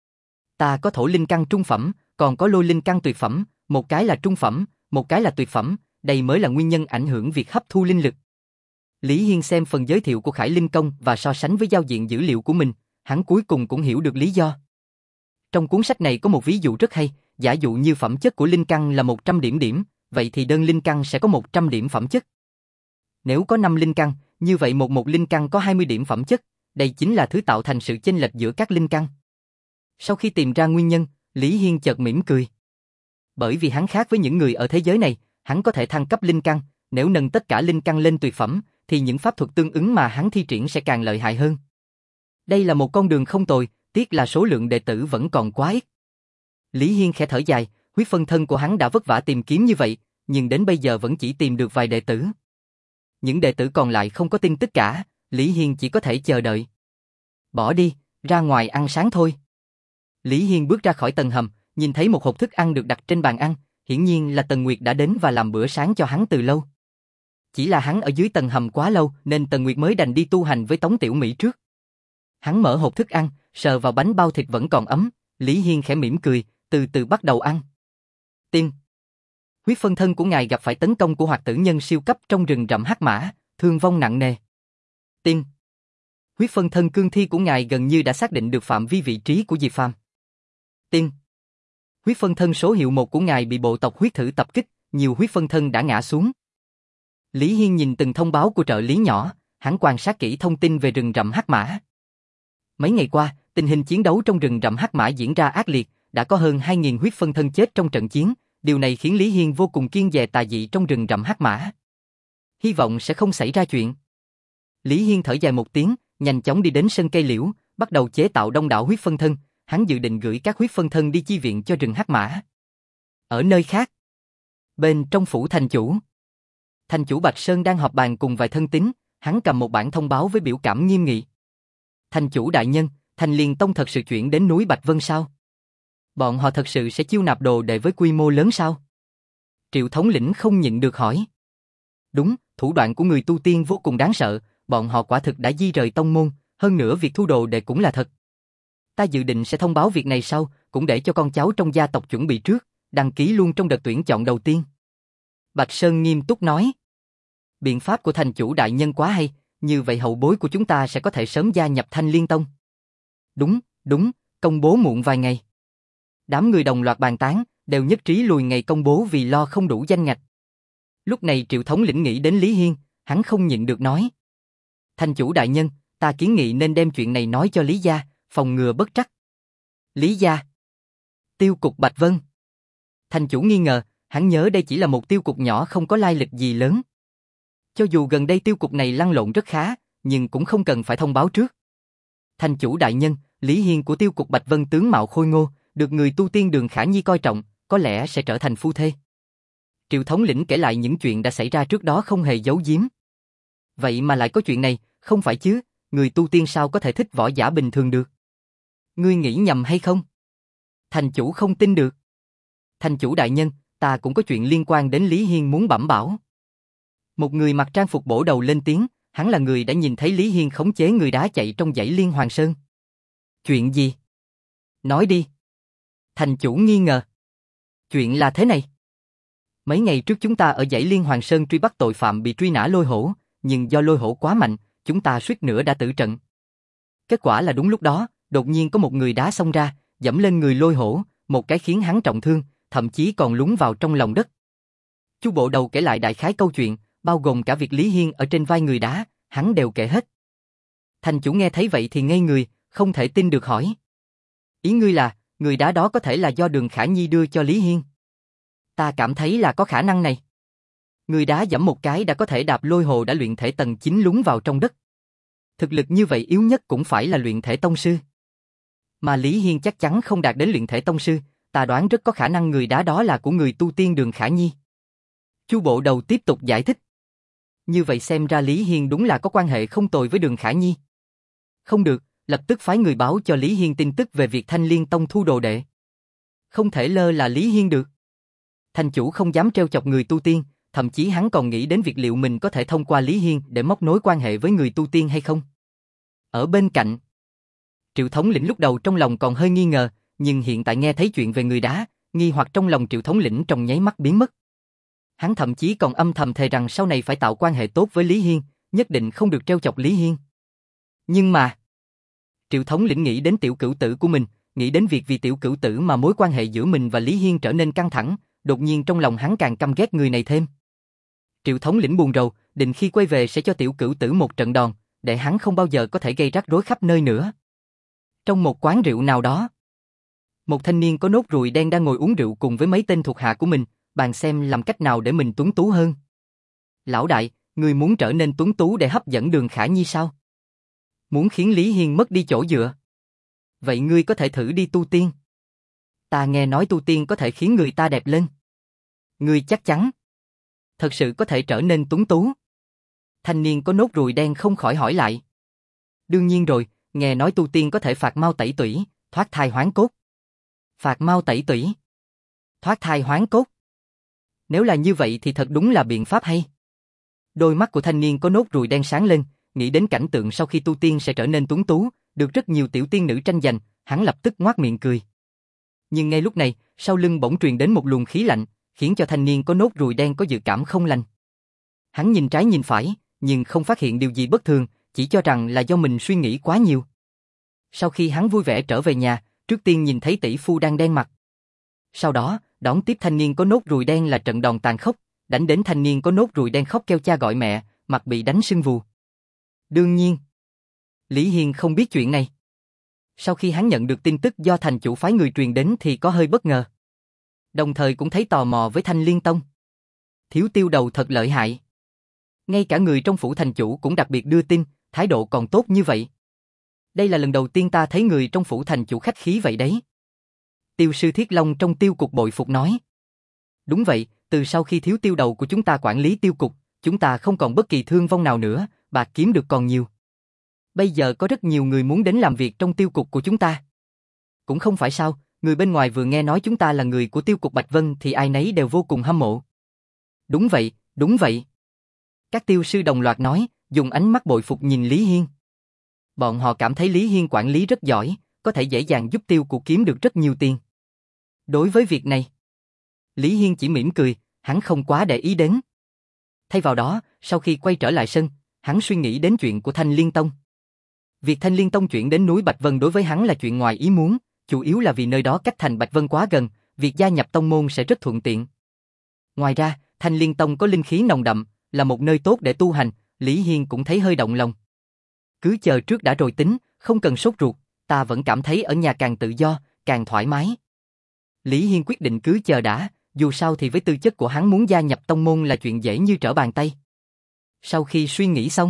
Ta có thổ linh căn trung phẩm, còn có lôi linh căn tuyệt phẩm, một cái là trung phẩm, một cái là tuyệt phẩm, đây mới là nguyên nhân ảnh hưởng việc hấp thu linh lực. Lý Hiên xem phần giới thiệu của Khải Linh Công và so sánh với giao diện dữ liệu của mình, hắn cuối cùng cũng hiểu được lý do. Trong cuốn sách này có một ví dụ rất hay, giả dụ như phẩm chất của linh căn là một trăm điểm điểm, vậy thì đơn linh căn sẽ có một trăm điểm phẩm chất. Nếu có năm linh căn, như vậy một một linh căn có hai mươi điểm phẩm chất, đây chính là thứ tạo thành sự chênh lệch giữa các linh căn. Sau khi tìm ra nguyên nhân, Lý Hiên chợt mỉm cười. Bởi vì hắn khác với những người ở thế giới này, hắn có thể thăng cấp linh căn, nếu nâng tất cả linh căn lên tuyệt phẩm, thì những pháp thuật tương ứng mà hắn thi triển sẽ càng lợi hại hơn. Đây là một con đường không tồi, tiếc là số lượng đệ tử vẫn còn quá ít. Lý Hiên khẽ thở dài, huyết phân thân của hắn đã vất vả tìm kiếm như vậy, nhưng đến bây giờ vẫn chỉ tìm được vài đệ tử. Những đệ tử còn lại không có tin tức cả, Lý Hiên chỉ có thể chờ đợi. Bỏ đi, ra ngoài ăn sáng thôi. Lý Hiên bước ra khỏi tầng hầm, nhìn thấy một hộp thức ăn được đặt trên bàn ăn, hiển nhiên là Tần Nguyệt đã đến và làm bữa sáng cho hắn từ lâu. Chỉ là hắn ở dưới tầng hầm quá lâu nên Tần Nguyệt mới đành đi tu hành với Tống Tiểu Mỹ trước. Hắn mở hộp thức ăn, sờ vào bánh bao thịt vẫn còn ấm, Lý Hiên khẽ mỉm cười, từ từ bắt đầu ăn. Tim. Huyết phân thân của ngài gặp phải tấn công của hoạt tử nhân siêu cấp trong rừng rậm hắc mã, thương vong nặng nề. Tim. Huyết phân thân cương thi của ngài gần như đã xác định được phạm vi vị trí của Diệp Phàm. Tim. Huyết phân thân số hiệu một của ngài bị bộ tộc huyết thử tập kích, nhiều huyết phân thân đã ngã xuống. Lý Hiên nhìn từng thông báo của trợ lý nhỏ, hắn quan sát kỹ thông tin về rừng rậm hắc mã. Mấy ngày qua, tình hình chiến đấu trong rừng rậm hắc mã diễn ra ác liệt, đã có hơn hai nghìn huyết phân thân chết trong trận chiến, điều này khiến Lý Hiên vô cùng kiêng dè tà dị trong rừng rậm hắc mã. Hy vọng sẽ không xảy ra chuyện. Lý Hiên thở dài một tiếng, nhanh chóng đi đến sân cây liễu, bắt đầu chế tạo đông đảo huyết phân thân, hắn dự định gửi các huyết phân thân đi chi viện cho rừng hắc mã. Ở nơi khác, bên trong phủ thành chủ, thành chủ Bạch Sơn đang họp bàn cùng vài thân tín, hắn cầm một bản thông báo với biểu cảm nghiêm nghị. Thành chủ đại nhân, Thành Liên Tông thật sự chuyển đến núi Bạch Vân sao? Bọn họ thật sự sẽ chiêu nạp đồ đệ với quy mô lớn sao? Triệu thống lĩnh không nhịn được hỏi. Đúng, thủ đoạn của người tu tiên vô cùng đáng sợ, bọn họ quả thực đã di rời tông môn, hơn nữa việc thu đồ đệ cũng là thật. Ta dự định sẽ thông báo việc này sau, cũng để cho con cháu trong gia tộc chuẩn bị trước, đăng ký luôn trong đợt tuyển chọn đầu tiên. Bạch Sơn nghiêm túc nói. Biện pháp của thành chủ đại nhân quá hay, như vậy hậu bối của chúng ta sẽ có thể sớm gia nhập Thanh Liên Tông. Đúng, đúng, công bố muộn vài ngày. Đám người đồng loạt bàn tán, đều nhất trí lùi ngày công bố vì lo không đủ danh ngạch. Lúc này Triệu thống lĩnh nghĩ đến Lý Hiên, hắn không nhịn được nói. Thành chủ đại nhân, ta kiến nghị nên đem chuyện này nói cho Lý gia, phòng ngừa bất trắc. Lý gia. Tiêu cục Bạch Vân. Thành chủ nghi ngờ, hắn nhớ đây chỉ là một tiêu cục nhỏ không có lai lịch gì lớn. Cho dù gần đây tiêu cục này lăn lộn rất khá, nhưng cũng không cần phải thông báo trước. Thành chủ đại nhân, Lý Hiên của tiêu cục Bạch Vân tướng mạo khôi ngô, được người tu tiên Đường Khả Nhi coi trọng, có lẽ sẽ trở thành phu thê. Triệu thống lĩnh kể lại những chuyện đã xảy ra trước đó không hề giấu giếm. Vậy mà lại có chuyện này, không phải chứ, người tu tiên sao có thể thích võ giả bình thường được? Ngươi nghĩ nhầm hay không? Thành chủ không tin được. Thành chủ đại nhân, ta cũng có chuyện liên quan đến Lý Hiên muốn bẩm bảo. Một người mặc trang phục bổ đầu lên tiếng, hắn là người đã nhìn thấy Lý Hiên khống chế người đá chạy trong dãy Liên Hoàng Sơn. Chuyện gì? Nói đi. Thành chủ nghi ngờ. Chuyện là thế này. Mấy ngày trước chúng ta ở dãy Liên Hoàng Sơn truy bắt tội phạm bị truy nã lôi hổ, nhưng do lôi hổ quá mạnh, chúng ta suýt nữa đã tử trận. Kết quả là đúng lúc đó, đột nhiên có một người đá xông ra, giẫm lên người lôi hổ, một cái khiến hắn trọng thương, thậm chí còn lún vào trong lòng đất. Chu bộ đầu kể lại đại khái câu chuyện, bao gồm cả việc Lý Hiên ở trên vai người đá, hắn đều kể hết. Thành chủ nghe thấy vậy thì ngây người, không thể tin được hỏi. Ý ngươi là, người đá đó có thể là do Đường Khả Nhi đưa cho Lý Hiên? Ta cảm thấy là có khả năng này. Người đá giẫm một cái đã có thể đạp lôi hồ đã luyện thể tầng chín lún vào trong đất. Thực lực như vậy yếu nhất cũng phải là luyện thể tông sư. Mà Lý Hiên chắc chắn không đạt đến luyện thể tông sư, ta đoán rất có khả năng người đá đó là của người tu tiên Đường Khả Nhi. Chu bộ đầu tiếp tục giải thích. Như vậy xem ra Lý Hiên đúng là có quan hệ không tồi với Đường Khả Nhi. Không được, lập tức phái người báo cho Lý Hiên tin tức về việc Thanh Liên Tông thu đồ đệ. Không thể lơ là Lý Hiên được. Thành chủ không dám trêu chọc người tu tiên, thậm chí hắn còn nghĩ đến việc liệu mình có thể thông qua Lý Hiên để móc nối quan hệ với người tu tiên hay không. Ở bên cạnh, Triệu thống lĩnh lúc đầu trong lòng còn hơi nghi ngờ, nhưng hiện tại nghe thấy chuyện về người đá, nghi hoặc trong lòng Triệu thống lĩnh trong nháy mắt biến mất. Hắn thậm chí còn âm thầm thề rằng sau này phải tạo quan hệ tốt với Lý Hiên, nhất định không được trêu chọc Lý Hiên. Nhưng mà, Triệu thống lĩnh nghĩ đến tiểu cửu tử của mình, nghĩ đến việc vì tiểu cửu tử mà mối quan hệ giữa mình và Lý Hiên trở nên căng thẳng, đột nhiên trong lòng hắn càng căm ghét người này thêm. Triệu thống lĩnh buồn rầu, định khi quay về sẽ cho tiểu cửu tử một trận đòn, để hắn không bao giờ có thể gây rắc rối khắp nơi nữa. Trong một quán rượu nào đó, một thanh niên có nốt ruồi đen đang ngồi uống rượu cùng với mấy tên thuộc hạ của mình, bàn xem làm cách nào để mình tuấn tú hơn. Lão đại, người muốn trở nên tuấn tú để hấp dẫn Đường Khả Nhi sao? Muốn khiến Lý Hiên mất đi chỗ dựa? Vậy ngươi có thể thử đi tu tiên. Ta nghe nói tu tiên có thể khiến người ta đẹp lên. Ngươi chắc chắn thật sự có thể trở nên tuấn tú? Thanh niên có nốt ruồi đen không khỏi hỏi lại. Đương nhiên rồi, nghe nói tu tiên có thể phạt mau tẩy tủy, thoát thai hoán cốt. Phạt mau tẩy tủy, thoát thai hoán cốt. Nếu là như vậy thì thật đúng là biện pháp hay. Đôi mắt của thanh niên có nốt ruồi đen sáng lên, nghĩ đến cảnh tượng sau khi tu tiên sẽ trở nên tuấn tú, được rất nhiều tiểu tiên nữ tranh giành, hắn lập tức ngoác miệng cười. Nhưng ngay lúc này, sau lưng bỗng truyền đến một luồng khí lạnh, khiến cho thanh niên có nốt ruồi đen có dự cảm không lành. Hắn nhìn trái nhìn phải, nhưng không phát hiện điều gì bất thường, chỉ cho rằng là do mình suy nghĩ quá nhiều. Sau khi hắn vui vẻ trở về nhà, trước tiên nhìn thấy tỷ phu đang đen mặt. Sau đó, đón tiếp thanh niên có nốt ruồi đen là trận đòn tàn khốc, đánh đến thanh niên có nốt ruồi đen khóc kêu cha gọi mẹ, mặt bị đánh sưng vù. Đương nhiên, Lý Hiên không biết chuyện này. Sau khi hắn nhận được tin tức do thành chủ phái người truyền đến thì có hơi bất ngờ. Đồng thời cũng thấy tò mò với Thanh Liên Tông. Thiếu tiêu đầu thật lợi hại. Ngay cả người trong phủ thành chủ cũng đặc biệt đưa tin, thái độ còn tốt như vậy. Đây là lần đầu tiên ta thấy người trong phủ thành chủ khách khí vậy đấy. Tiêu sư Thiết Long trong tiêu cục bội phục nói. Đúng vậy, từ sau khi thiếu tiêu đầu của chúng ta quản lý tiêu cục, chúng ta không còn bất kỳ thương vong nào nữa, bạc kiếm được còn nhiều. Bây giờ có rất nhiều người muốn đến làm việc trong tiêu cục của chúng ta. Cũng không phải sao, người bên ngoài vừa nghe nói chúng ta là người của tiêu cục Bạch Vân thì ai nấy đều vô cùng hâm mộ. Đúng vậy, đúng vậy. Các tiêu sư đồng loạt nói, dùng ánh mắt bội phục nhìn Lý Hiên. Bọn họ cảm thấy Lý Hiên quản lý rất giỏi, có thể dễ dàng giúp tiêu cục kiếm được rất nhiều tiền. Đối với việc này, Lý Hiên chỉ mỉm cười, hắn không quá để ý đến. Thay vào đó, sau khi quay trở lại sân, hắn suy nghĩ đến chuyện của Thanh Liên Tông. Việc Thanh Liên Tông chuyển đến núi Bạch Vân đối với hắn là chuyện ngoài ý muốn, chủ yếu là vì nơi đó cách thành Bạch Vân quá gần, việc gia nhập tông môn sẽ rất thuận tiện. Ngoài ra, Thanh Liên Tông có linh khí nồng đậm, là một nơi tốt để tu hành, Lý Hiên cũng thấy hơi động lòng. Cứ chờ trước đã rồi tính, không cần sốt ruột, ta vẫn cảm thấy ở nhà càng tự do, càng thoải mái. Lý Hiên quyết định cứ chờ đã, dù sao thì với tư chất của hắn muốn gia nhập tông môn là chuyện dễ như trở bàn tay. Sau khi suy nghĩ xong,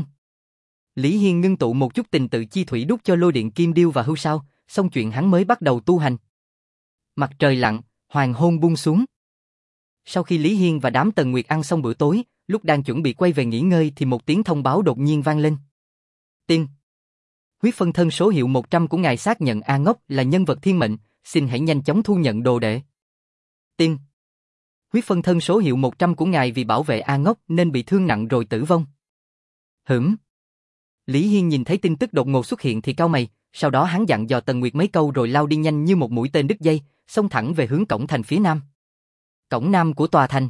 Lý Hiên ngưng tụ một chút tình tự chi thủy đút cho lôi điện kim điêu và hưu sao, xong chuyện hắn mới bắt đầu tu hành. Mặt trời lặn, hoàng hôn buông xuống. Sau khi Lý Hiên và đám Tần Nguyệt ăn xong bữa tối, lúc đang chuẩn bị quay về nghỉ ngơi thì một tiếng thông báo đột nhiên vang lên. Tin. Huyết phân thân số hiệu một trăm của ngài xác nhận A Ngốc là nhân vật thiên mệnh, xin hãy nhanh chóng thu nhận đồ đệ. Tim. Huyết phân thân số hiệu một trăm của ngài vì bảo vệ A Ngốc nên bị thương nặng rồi tử vong. Hửm. Lý Hiên nhìn thấy tin tức đột ngột xuất hiện thì cau mày, sau đó hắn dặn dò Tần Nguyệt mấy câu rồi lao đi nhanh như một mũi tên đứt dây, xông thẳng về hướng cổng thành phía nam. Cổng nam của tòa thành.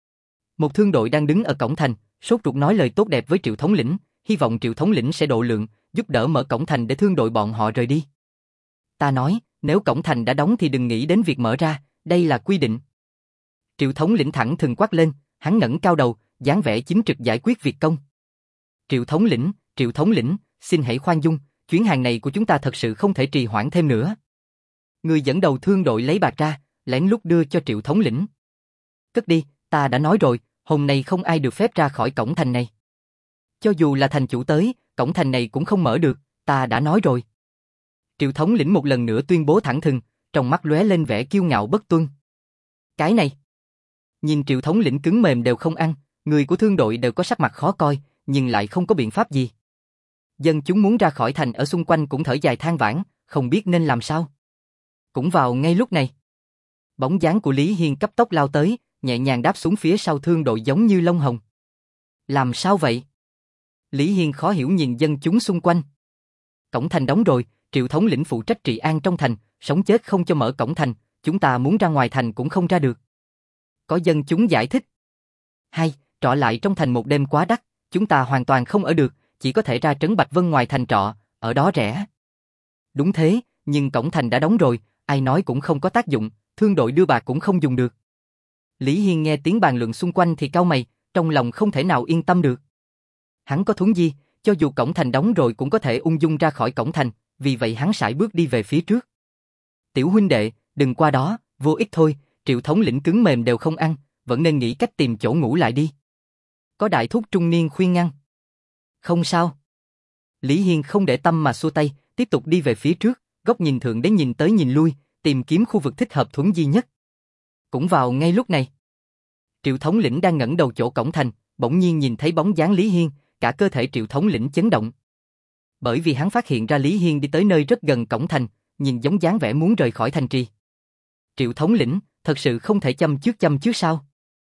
Một thương đội đang đứng ở cổng thành, sốt ruột nói lời tốt đẹp với Triệu thống lĩnh, hy vọng Triệu thống lĩnh sẽ độ lượng, giúp đỡ mở cổng thành để thương đội bọn họ rời đi. Ta nói, nếu cổng thành đã đóng thì đừng nghĩ đến việc mở ra, đây là quy định. Triệu thống lĩnh thẳng thừng quát lên, hắn ngẩng cao đầu, dáng vẻ chính trực giải quyết việc công. Triệu thống lĩnh, Triệu thống lĩnh, xin hãy khoan dung, chuyến hàng này của chúng ta thật sự không thể trì hoãn thêm nữa. Người dẫn đầu thương đội lấy bạc ra, lén lút đưa cho Triệu thống lĩnh. Cất đi, ta đã nói rồi, hôm nay không ai được phép ra khỏi cổng thành này. Cho dù là thành chủ tới, cổng thành này cũng không mở được, ta đã nói rồi. Triệu thống lĩnh một lần nữa tuyên bố thẳng thừng, trong mắt lóe lên vẻ kiêu ngạo bất tuân. Cái này. Nhìn Triệu thống lĩnh cứng mềm đều không ăn, người của thương đội đều có sắc mặt khó coi, nhưng lại không có biện pháp gì. Dân chúng muốn ra khỏi thành ở xung quanh cũng thở dài than vãn, không biết nên làm sao. Cũng vào ngay lúc này, bóng dáng của Lý Hiên cấp tốc lao tới, nhẹ nhàng đáp xuống phía sau thương đội giống như lông hồng. Làm sao vậy? Lý Hiên khó hiểu nhìn dân chúng xung quanh. Cổng thành đóng rồi, Triệu thống lĩnh phụ trách trị an trong thành, sống chết không cho mở cổng thành, chúng ta muốn ra ngoài thành cũng không ra được. Có dân chúng giải thích. Hay, trọ lại trong thành một đêm quá đắt, chúng ta hoàn toàn không ở được, chỉ có thể ra trấn Bạch Vân ngoài thành trọ, ở đó rẻ. Đúng thế, nhưng cổng thành đã đóng rồi, ai nói cũng không có tác dụng, thương đội đưa bạc cũng không dùng được. Lý Hiên nghe tiếng bàn luận xung quanh thì cau mày, trong lòng không thể nào yên tâm được. Hắn có thuấn di, cho dù cổng thành đóng rồi cũng có thể ung dung ra khỏi cổng thành, vì vậy hắn sải bước đi về phía trước. Tiểu huynh đệ, đừng qua đó, vô ích thôi, Triệu thống lĩnh cứng mềm đều không ăn, vẫn nên nghĩ cách tìm chỗ ngủ lại đi. Có đại thúc trung niên khuyên ngăn. Không sao. Lý Hiên không để tâm mà xua tay, tiếp tục đi về phía trước, góc nhìn thượng đế nhìn tới nhìn lui, tìm kiếm khu vực thích hợp thuấn di nhất. Cũng vào ngay lúc này, Triệu thống lĩnh đang ngẩng đầu chỗ cổng thành, bỗng nhiên nhìn thấy bóng dáng Lý Hiên, cả cơ thể Triệu thống lĩnh chấn động. Bởi vì hắn phát hiện ra Lý Hiên đi tới nơi rất gần cổng thành, nhìn giống dáng vẻ muốn rời khỏi thành trì. Triệu thống lĩnh, thật sự không thể châm trước châm trước sao?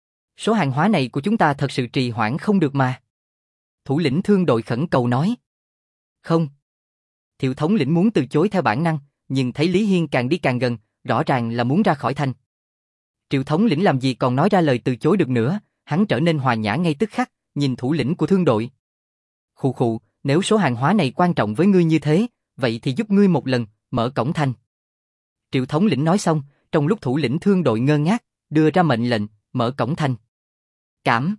Số hàng hóa này của chúng ta thật sự trì hoãn không được mà. Thủ lĩnh thương đội khẩn cầu nói. Không. Triệu thống lĩnh muốn từ chối theo bản năng, nhưng thấy Lý Hiên càng đi càng gần, rõ ràng là muốn ra khỏi thành. Triệu thống lĩnh làm gì còn nói ra lời từ chối được nữa, hắn trở nên hòa nhã ngay tức khắc, nhìn thủ lĩnh của thương đội. Khụ khụ, nếu số hàng hóa này quan trọng với ngươi như thế, vậy thì giúp ngươi một lần, mở cổng thành. Triệu thống lĩnh nói xong, trong lúc thủ lĩnh thương đội ngơ ngác, đưa ra mệnh lệnh, mở cổng thành. Cảm.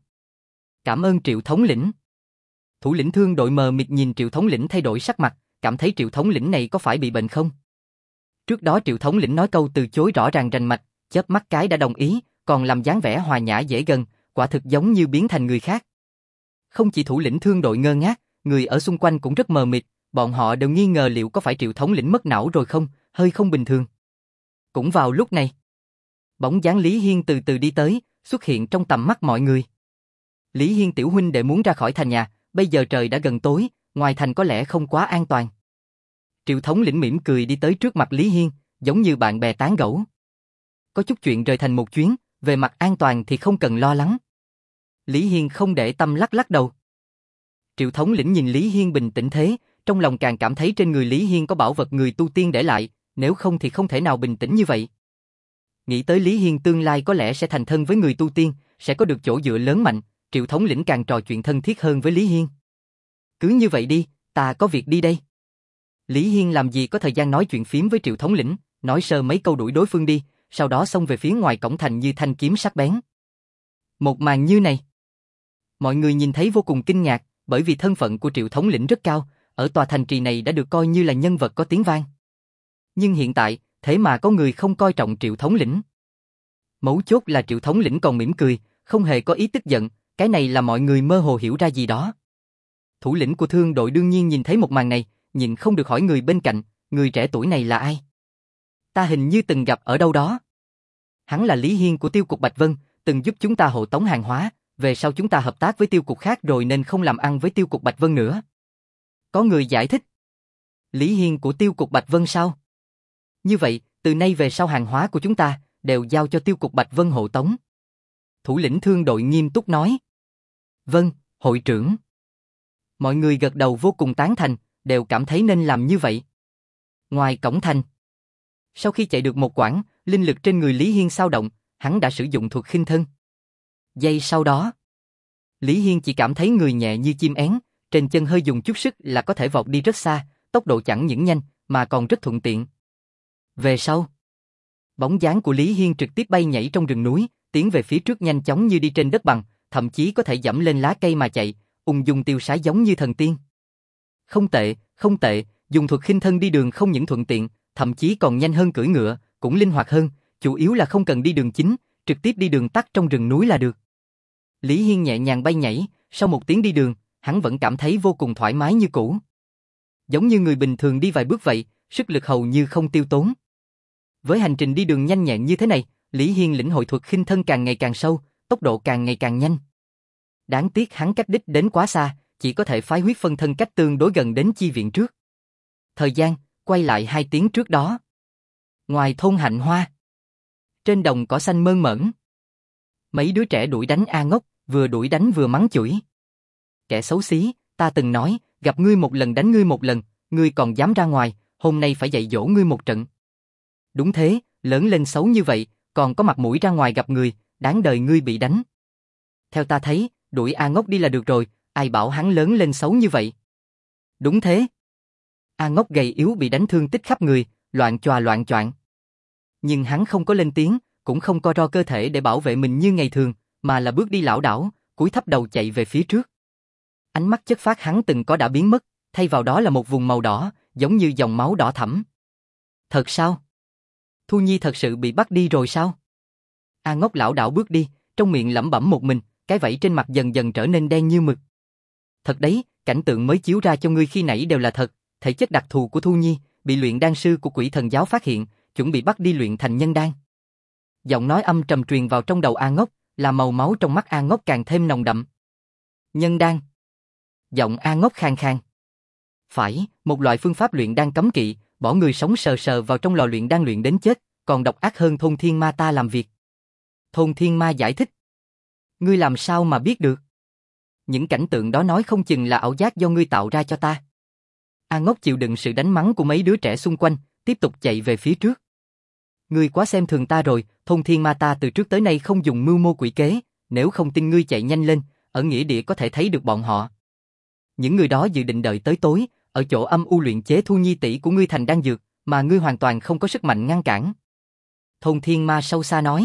Cảm ơn Triệu thống lĩnh. Thủ lĩnh thương đội mờ mịt nhìn Triệu thống lĩnh thay đổi sắc mặt, cảm thấy Triệu thống lĩnh này có phải bị bệnh không? Trước đó Triệu thống lĩnh nói câu từ chối rõ ràng rành mạch, chớp mắt cái đã đồng ý, còn làm dáng vẻ hòa nhã dễ gần, quả thực giống như biến thành người khác. Không chỉ thủ lĩnh thương đội ngơ ngác, người ở xung quanh cũng rất mờ mịt, bọn họ đều nghi ngờ liệu có phải Triệu thống lĩnh mất não rồi không, hơi không bình thường. Cũng vào lúc này, bóng dáng Lý Hiên từ từ đi tới, xuất hiện trong tầm mắt mọi người. Lý Hiên tiểu huynh đệ muốn ra khỏi thành nhà, bây giờ trời đã gần tối, ngoài thành có lẽ không quá an toàn. Triệu thống lĩnh mỉm cười đi tới trước mặt Lý Hiên, giống như bạn bè tán gẫu. Có chút chuyện rời thành một chuyến, về mặt an toàn thì không cần lo lắng. Lý Hiên không để tâm lắc lắc đầu. Triệu thống lĩnh nhìn Lý Hiên bình tĩnh thế, trong lòng càng cảm thấy trên người Lý Hiên có bảo vật người tu tiên để lại, nếu không thì không thể nào bình tĩnh như vậy. Nghĩ tới Lý Hiên tương lai có lẽ sẽ thành thân với người tu tiên, sẽ có được chỗ dựa lớn mạnh, Triệu thống lĩnh càng trò chuyện thân thiết hơn với Lý Hiên. Cứ như vậy đi, ta có việc đi đây. Lý Hiên làm gì có thời gian nói chuyện phím với Triệu thống lĩnh, nói sơ mấy câu đuổi đối phương đi, sau đó xông về phía ngoài cổng thành như thanh kiếm sắc bén. Một màn như này, mọi người nhìn thấy vô cùng kinh ngạc, bởi vì thân phận của Triệu thống lĩnh rất cao, ở tòa thành trì này đã được coi như là nhân vật có tiếng vang. Nhưng hiện tại, thế mà có người không coi trọng Triệu thống lĩnh. Mấu chốt là Triệu thống lĩnh còn mỉm cười, không hề có ý tức giận, cái này là mọi người mơ hồ hiểu ra gì đó. Thủ lĩnh của thương đội đương nhiên nhìn thấy một màn này, nhìn không được hỏi người bên cạnh, người trẻ tuổi này là ai? Ta hình như từng gặp ở đâu đó. Hắn là Lý Hiên của tiêu cục Bạch Vân, từng giúp chúng ta hộ tống hàng hóa, về sau chúng ta hợp tác với tiêu cục khác rồi nên không làm ăn với tiêu cục Bạch Vân nữa. Có người giải thích. Lý Hiên của tiêu cục Bạch Vân sao? Như vậy, từ nay về sau hàng hóa của chúng ta, đều giao cho tiêu cục Bạch Vân hộ tống. Thủ lĩnh thương đội nghiêm túc nói. Vâng, hội trưởng. Mọi người gật đầu vô cùng tán thành, đều cảm thấy nên làm như vậy. Ngoài cổng thành. Sau khi chạy được một quãng, linh lực trên người Lý Hiên xao động, hắn đã sử dụng thuật khinh thân. Giây sau đó, Lý Hiên chỉ cảm thấy người nhẹ như chim én, trên chân hơi dùng chút sức là có thể vọt đi rất xa, tốc độ chẳng những nhanh, mà còn rất thuận tiện. Về sau, bóng dáng của Lý Hiên trực tiếp bay nhảy trong rừng núi, tiến về phía trước nhanh chóng như đi trên đất bằng, thậm chí có thể dẫm lên lá cây mà chạy, ung dung tiêu sái giống như thần tiên. Không tệ, không tệ, dùng thuật khinh thân đi đường không những thuận tiện, thậm chí còn nhanh hơn cưỡi ngựa, cũng linh hoạt hơn, chủ yếu là không cần đi đường chính, trực tiếp đi đường tắt trong rừng núi là được. Lý Hiên nhẹ nhàng bay nhảy, sau một tiếng đi đường, hắn vẫn cảm thấy vô cùng thoải mái như cũ. Giống như người bình thường đi vài bước vậy, sức lực hầu như không tiêu tốn. Với hành trình đi đường nhanh nhẹn như thế này, Lý Hiên lĩnh hội thuật khinh thân càng ngày càng sâu, tốc độ càng ngày càng nhanh. Đáng tiếc hắn cách đích đến quá xa, chỉ có thể phái huyết phân thân cách tương đối gần đến chi viện trước. Thời gian, quay lại hai tiếng trước đó. Ngoài thôn Hạnh Hoa, trên đồng cỏ xanh mơn mởn, mấy đứa trẻ đuổi đánh A Ngốc, vừa đuổi đánh vừa mắng chửi. Kẻ xấu xí, ta từng nói, gặp ngươi một lần đánh ngươi một lần, ngươi còn dám ra ngoài, hôm nay phải dạy dỗ ngươi một trận. Đúng thế, lớn lên xấu như vậy, còn có mặt mũi ra ngoài gặp người, đáng đời ngươi bị đánh. Theo ta thấy, đuổi A Ngốc đi là được rồi, ai bảo hắn lớn lên xấu như vậy. Đúng thế. A Ngốc gầy yếu bị đánh thương tích khắp người, loạn choạng loạn choạng. Nhưng hắn không có lên tiếng, cũng không co ro cơ thể để bảo vệ mình như ngày thường, mà là bước đi lảo đảo, cúi thấp đầu chạy về phía trước. Ánh mắt chất phác hắn từng có đã biến mất, thay vào đó là một vùng màu đỏ, giống như dòng máu đỏ thẫm. Thật sao? Thu Nhi thật sự bị bắt đi rồi sao? A Ngốc lảo đảo bước đi, trong miệng lẩm bẩm một mình, cái vảy trên mặt dần dần trở nên đen như mực. Thật đấy, cảnh tượng mới chiếu ra cho ngươi khi nãy đều là thật, thể chất đặc thù của Thu Nhi, bị luyện đan sư của Quỷ Thần giáo phát hiện, chuẩn bị bắt đi luyện thành nhân đan. Giọng nói âm trầm truyền vào trong đầu A Ngốc, làm màu máu trong mắt A Ngốc càng thêm nồng đậm. Nhân đan. Giọng A Ngốc khàn khàn. Phải, một loại phương pháp luyện đan cấm kỵ, bỏ người sống sờ sờ vào trong lò luyện đan luyện đến chết, còn độc ác hơn thôn thiên ma ta làm việc. Thôn thiên ma giải thích. Ngươi làm sao mà biết được? Những cảnh tượng đó nói không chừng là ảo giác do ngươi tạo ra cho ta. A Ngốc chịu đựng sự đánh mắng của mấy đứa trẻ xung quanh, tiếp tục chạy về phía trước. Ngươi quá xem thường ta rồi, thôn thiên ma ta từ trước tới nay không dùng mưu mô quỷ kế, nếu không tin ngươi chạy nhanh lên, ở nghĩa địa có thể thấy được bọn họ. Những người đó dự định đợi tới tối, ở chỗ âm u luyện chế Thu Nhi tỷ của ngươi thành đan dược, mà ngươi hoàn toàn không có sức mạnh ngăn cản. Thôn thiên ma sâu xa nói.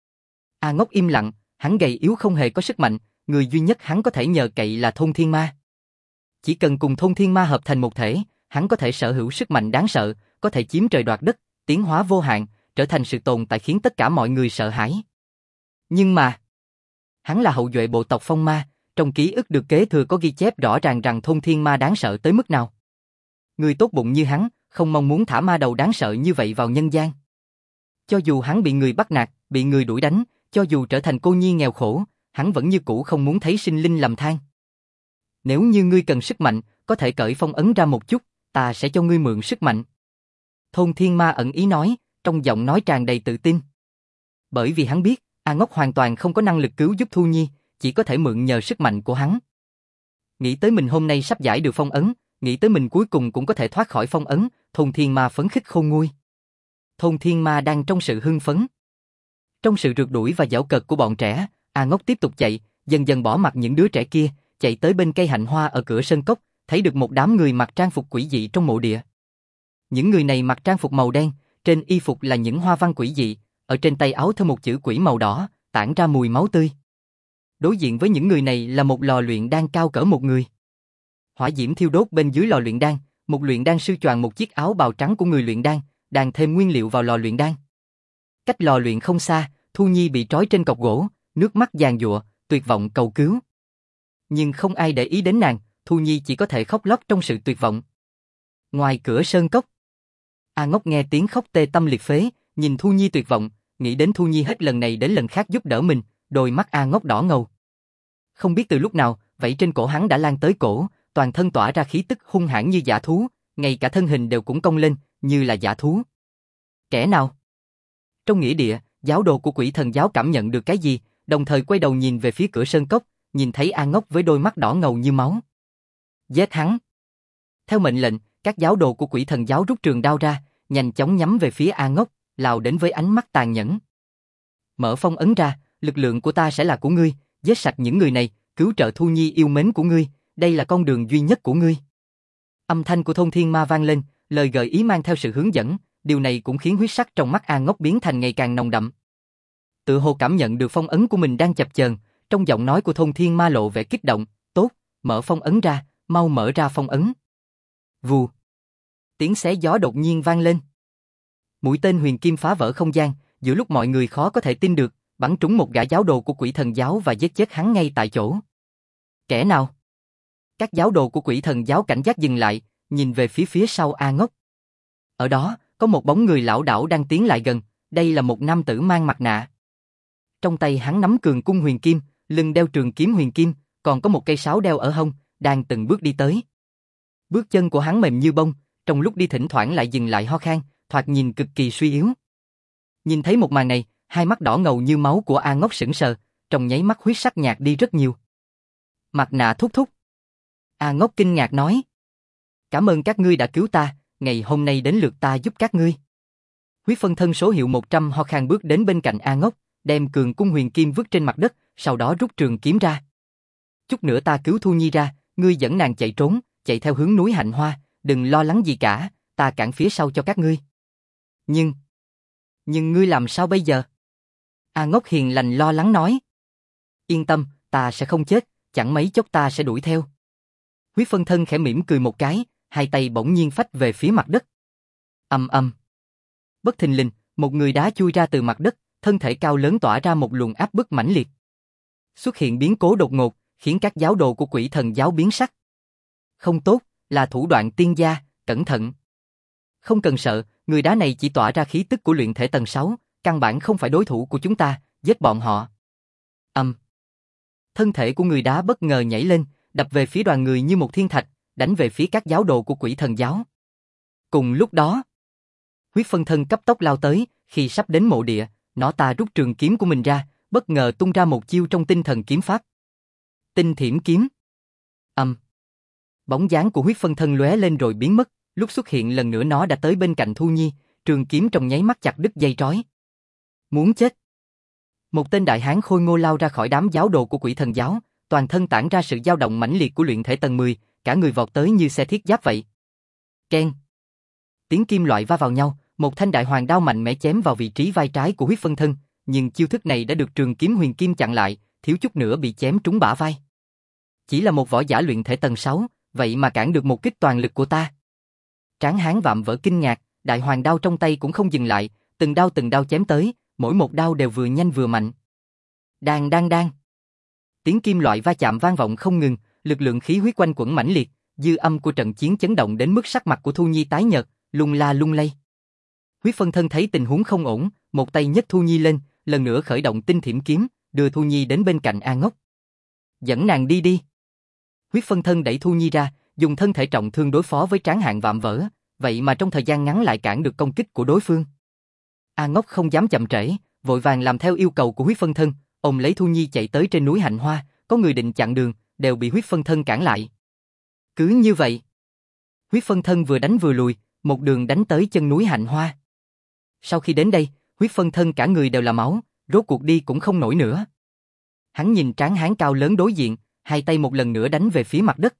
A Ngốc im lặng, hắn gầy yếu không hề có sức mạnh, người duy nhất hắn có thể nhờ cậy là thôn thiên ma. Chỉ cần cùng thôn thiên ma hợp thành một thể, hắn có thể sở hữu sức mạnh đáng sợ, có thể chiếm trời đoạt đất, tiến hóa vô hạn, trở thành sự tồn tại khiến tất cả mọi người sợ hãi. Nhưng mà, hắn là hậu duệ bộ tộc Phong Ma, trong ký ức được kế thừa có ghi chép rõ ràng rằng thôn thiên ma đáng sợ tới mức nào. Người tốt bụng như hắn, không mong muốn thả ma đầu đáng sợ như vậy vào nhân gian. Cho dù hắn bị người bắt nạt, bị người đuổi đánh, cho dù trở thành cô nhi nghèo khổ, hắn vẫn như cũ không muốn thấy sinh linh lầm than. Nếu như ngươi cần sức mạnh, có thể cởi phong ấn ra một chút, ta sẽ cho ngươi mượn sức mạnh. Thôn thiên ma ẩn ý nói, trong giọng nói tràn đầy tự tin. Bởi vì hắn biết, A Ngốc hoàn toàn không có năng lực cứu giúp Thu Nhi, chỉ có thể mượn nhờ sức mạnh của hắn. Nghĩ tới mình hôm nay sắp giải được phong ấn, nghĩ tới mình cuối cùng cũng có thể thoát khỏi phong ấn, thôn thiên ma phấn khích khôn nguôi. Thôn thiên ma đang trong sự hưng phấn. Trong sự rượt đuổi và giễu cợt của bọn trẻ, A Ngốc tiếp tục chạy, dần dần bỏ mặc những đứa trẻ kia, chạy tới bên cây hạnh hoa ở cửa sơn cốc, thấy được một đám người mặc trang phục quỷ dị trong mộ địa. Những người này mặc trang phục màu đen, trên y phục là những hoa văn quỷ dị, ở trên tay áo thêu một chữ quỷ màu đỏ, tản ra mùi máu tươi. Đối diện với những người này là một lò luyện đan cao cỡ một người. Hỏa diễm thiêu đốt bên dưới lò luyện đan, một luyện đan sư choàng một chiếc áo bào trắng của người luyện đan, đang thêm nguyên liệu vào lò luyện đan. Cách lò luyện không xa, Thu Nhi bị trói trên cọc gỗ, nước mắt giàn giụa, tuyệt vọng cầu cứu. Nhưng không ai để ý đến nàng, Thu Nhi chỉ có thể khóc lóc trong sự tuyệt vọng. Ngoài cửa sơn cốc, A Ngốc nghe tiếng khóc tê tâm liệt phế, nhìn Thu Nhi tuyệt vọng, nghĩ đến Thu Nhi hết lần này đến lần khác giúp đỡ mình, đôi mắt A Ngốc đỏ ngầu. Không biết từ lúc nào, vảy trên cổ hắn đã lan tới cổ, toàn thân tỏa ra khí tức hung hãn như dã thú, ngay cả thân hình đều cũng cong lên, như là dã thú. Kẻ nào? Trong nghĩa địa, Giáo đồ của Quỷ Thần giáo cảm nhận được cái gì, đồng thời quay đầu nhìn về phía cửa sơn cốc, nhìn thấy A Ngốc với đôi mắt đỏ ngầu như máu. Giết hắn. Theo mệnh lệnh, các giáo đồ của Quỷ Thần giáo rút trường đao ra, nhanh chóng nhắm về phía A Ngốc, lao đến với ánh mắt tàn nhẫn. Mở phong ấn ra, lực lượng của ta sẽ là của ngươi, giết sạch những người này, cứu trợ Thu Nhi yêu mến của ngươi, đây là con đường duy nhất của ngươi. Âm thanh của Thôn Thiên Ma vang lên, lời gợi ý mang theo sự hướng dẫn, điều này cũng khiến huyết sắc trong mắt A Ngốc biến thành ngày càng nồng đậm. Tự hồ cảm nhận được phong ấn của mình đang chập chờn, trong giọng nói của Thôn Thiên Ma lộ vẻ kích động, tốt, mở phong ấn ra, mau mở ra phong ấn. Vù. Tiếng xé gió đột nhiên vang lên. Mũi tên huyền kim phá vỡ không gian, giữa lúc mọi người khó có thể tin được, bắn trúng một gã giáo đồ của Quỷ Thần giáo và giết chết hắn ngay tại chỗ. Kẻ nào? Các giáo đồ của Quỷ Thần giáo cảnh giác dừng lại, nhìn về phía phía sau A Ngốc. Ở đó, có một bóng người lão đảo đang tiến lại gần, đây là một nam tử mang mặt nạ. Trong tay hắn nắm cường cung huyền kim, lưng đeo trường kiếm huyền kim, còn có một cây sáo đeo ở hông, đang từng bước đi tới. Bước chân của hắn mềm như bông, trong lúc đi thỉnh thoảng lại dừng lại ho khan, thoạt nhìn cực kỳ suy yếu. Nhìn thấy một màn này, hai mắt đỏ ngầu như máu của A Ngốc sững sờ, trong nháy mắt huyết sắc nhạt đi rất nhiều. Mặt nạ thúc thúc. A Ngốc kinh ngạc nói. Cảm ơn các ngươi đã cứu ta, ngày hôm nay đến lượt ta giúp các ngươi. Huyết phân thân số hiệu một trăm ho khan bước đến bên cạnh A Ngốc, đem cường cung huyền kim vứt trên mặt đất, sau đó rút trường kiếm ra. Chút nữa ta cứu Thu Nhi ra, ngươi dẫn nàng chạy trốn, chạy theo hướng núi Hạnh Hoa, đừng lo lắng gì cả, ta cản phía sau cho các ngươi. Nhưng... Nhưng ngươi làm sao bây giờ? A Ngốc hiền lành lo lắng nói. Yên tâm, ta sẽ không chết, chẳng mấy chốc ta sẽ đuổi theo. Huyết phân thân khẽ mỉm cười một cái, hai tay bỗng nhiên phách về phía mặt đất. Ầm ầm. Bất thình lình, một người đá chui ra từ mặt đất, thân thể cao lớn tỏa ra một luồng áp bức mãnh liệt. Xuất hiện biến cố đột ngột, khiến các giáo đồ của Quỷ Thần giáo biến sắc. Không tốt, là thủ đoạn tiên gia, cẩn thận. Không cần sợ, người đá này chỉ tỏa ra khí tức của luyện thể tầng sáu, căn bản không phải đối thủ của chúng ta, giết bọn họ. Ầm. Thân thể của người đá bất ngờ nhảy lên, đập về phía đoàn người như một thiên thạch, đánh về phía các giáo đồ của Quỷ Thần giáo. Cùng lúc đó, huyết phân thân cấp tốc lao tới, khi sắp đến mộ địa, nó ta rút trường kiếm của mình ra, bất ngờ tung ra một chiêu trong tinh thần kiếm pháp. Tinh thiểm kiếm. Ầm. Bóng dáng của huyết phân thân lóe lên rồi biến mất, lúc xuất hiện lần nữa nó đã tới bên cạnh Thu Nhi, trường kiếm trong nháy mắt chặt đứt dây trói. Muốn chết. Một tên đại hán khôi ngô lao ra khỏi đám giáo đồ của Quỷ Thần giáo, toàn thân tản ra sự dao động mãnh liệt của luyện thể tầng mười, cả người vọt tới như xe thiết giáp vậy. Keng. Tiếng kim loại va vào nhau, một thanh đại hoàng đao mạnh mẽ chém vào vị trí vai trái của huyết phân thân, nhưng chiêu thức này đã được trường kiếm huyền kim chặn lại, thiếu chút nữa bị chém trúng bả vai. Chỉ là một võ giả luyện thể tầng sáu, vậy mà cản được một kích toàn lực của ta. Tráng hán vạm vỡ kinh ngạc, đại hoàng đao trong tay cũng không dừng lại, từng đao từng đao chém tới, mỗi một đao đều vừa nhanh vừa mạnh. Đan đan đan. Tiếng kim loại va chạm vang vọng không ngừng, lực lượng khí huyết quanh quẩn mãnh liệt, dư âm của trận chiến chấn động đến mức sắc mặt của Thu Nhi tái nhợt, lung la lung lay. Huyết phân thân thấy tình huống không ổn, một tay nhấc Thu Nhi lên, lần nữa khởi động tinh thiểm kiếm, đưa Thu Nhi đến bên cạnh A Ngốc. Dẫn nàng đi đi. Huyết phân thân đẩy Thu Nhi ra, dùng thân thể trọng thương đối phó với tráng hán vạm vỡ, vậy mà trong thời gian ngắn lại cản được công kích của đối phương. A Ngốc không dám chậm trễ, vội vàng làm theo yêu cầu của huyết phân thân, ôm lấy Thu Nhi chạy tới trên núi Hạnh Hoa, có người định chặn đường, đều bị huyết phân thân cản lại. Cứ như vậy, huyết phân thân vừa đánh vừa lùi, một đường đánh tới chân núi Hạnh Hoa. Sau khi đến đây, huyết phân thân cả người đều là máu, rốt cuộc đi cũng không nổi nữa. Hắn nhìn tráng hán cao lớn đối diện, hai tay một lần nữa đánh về phía mặt đất.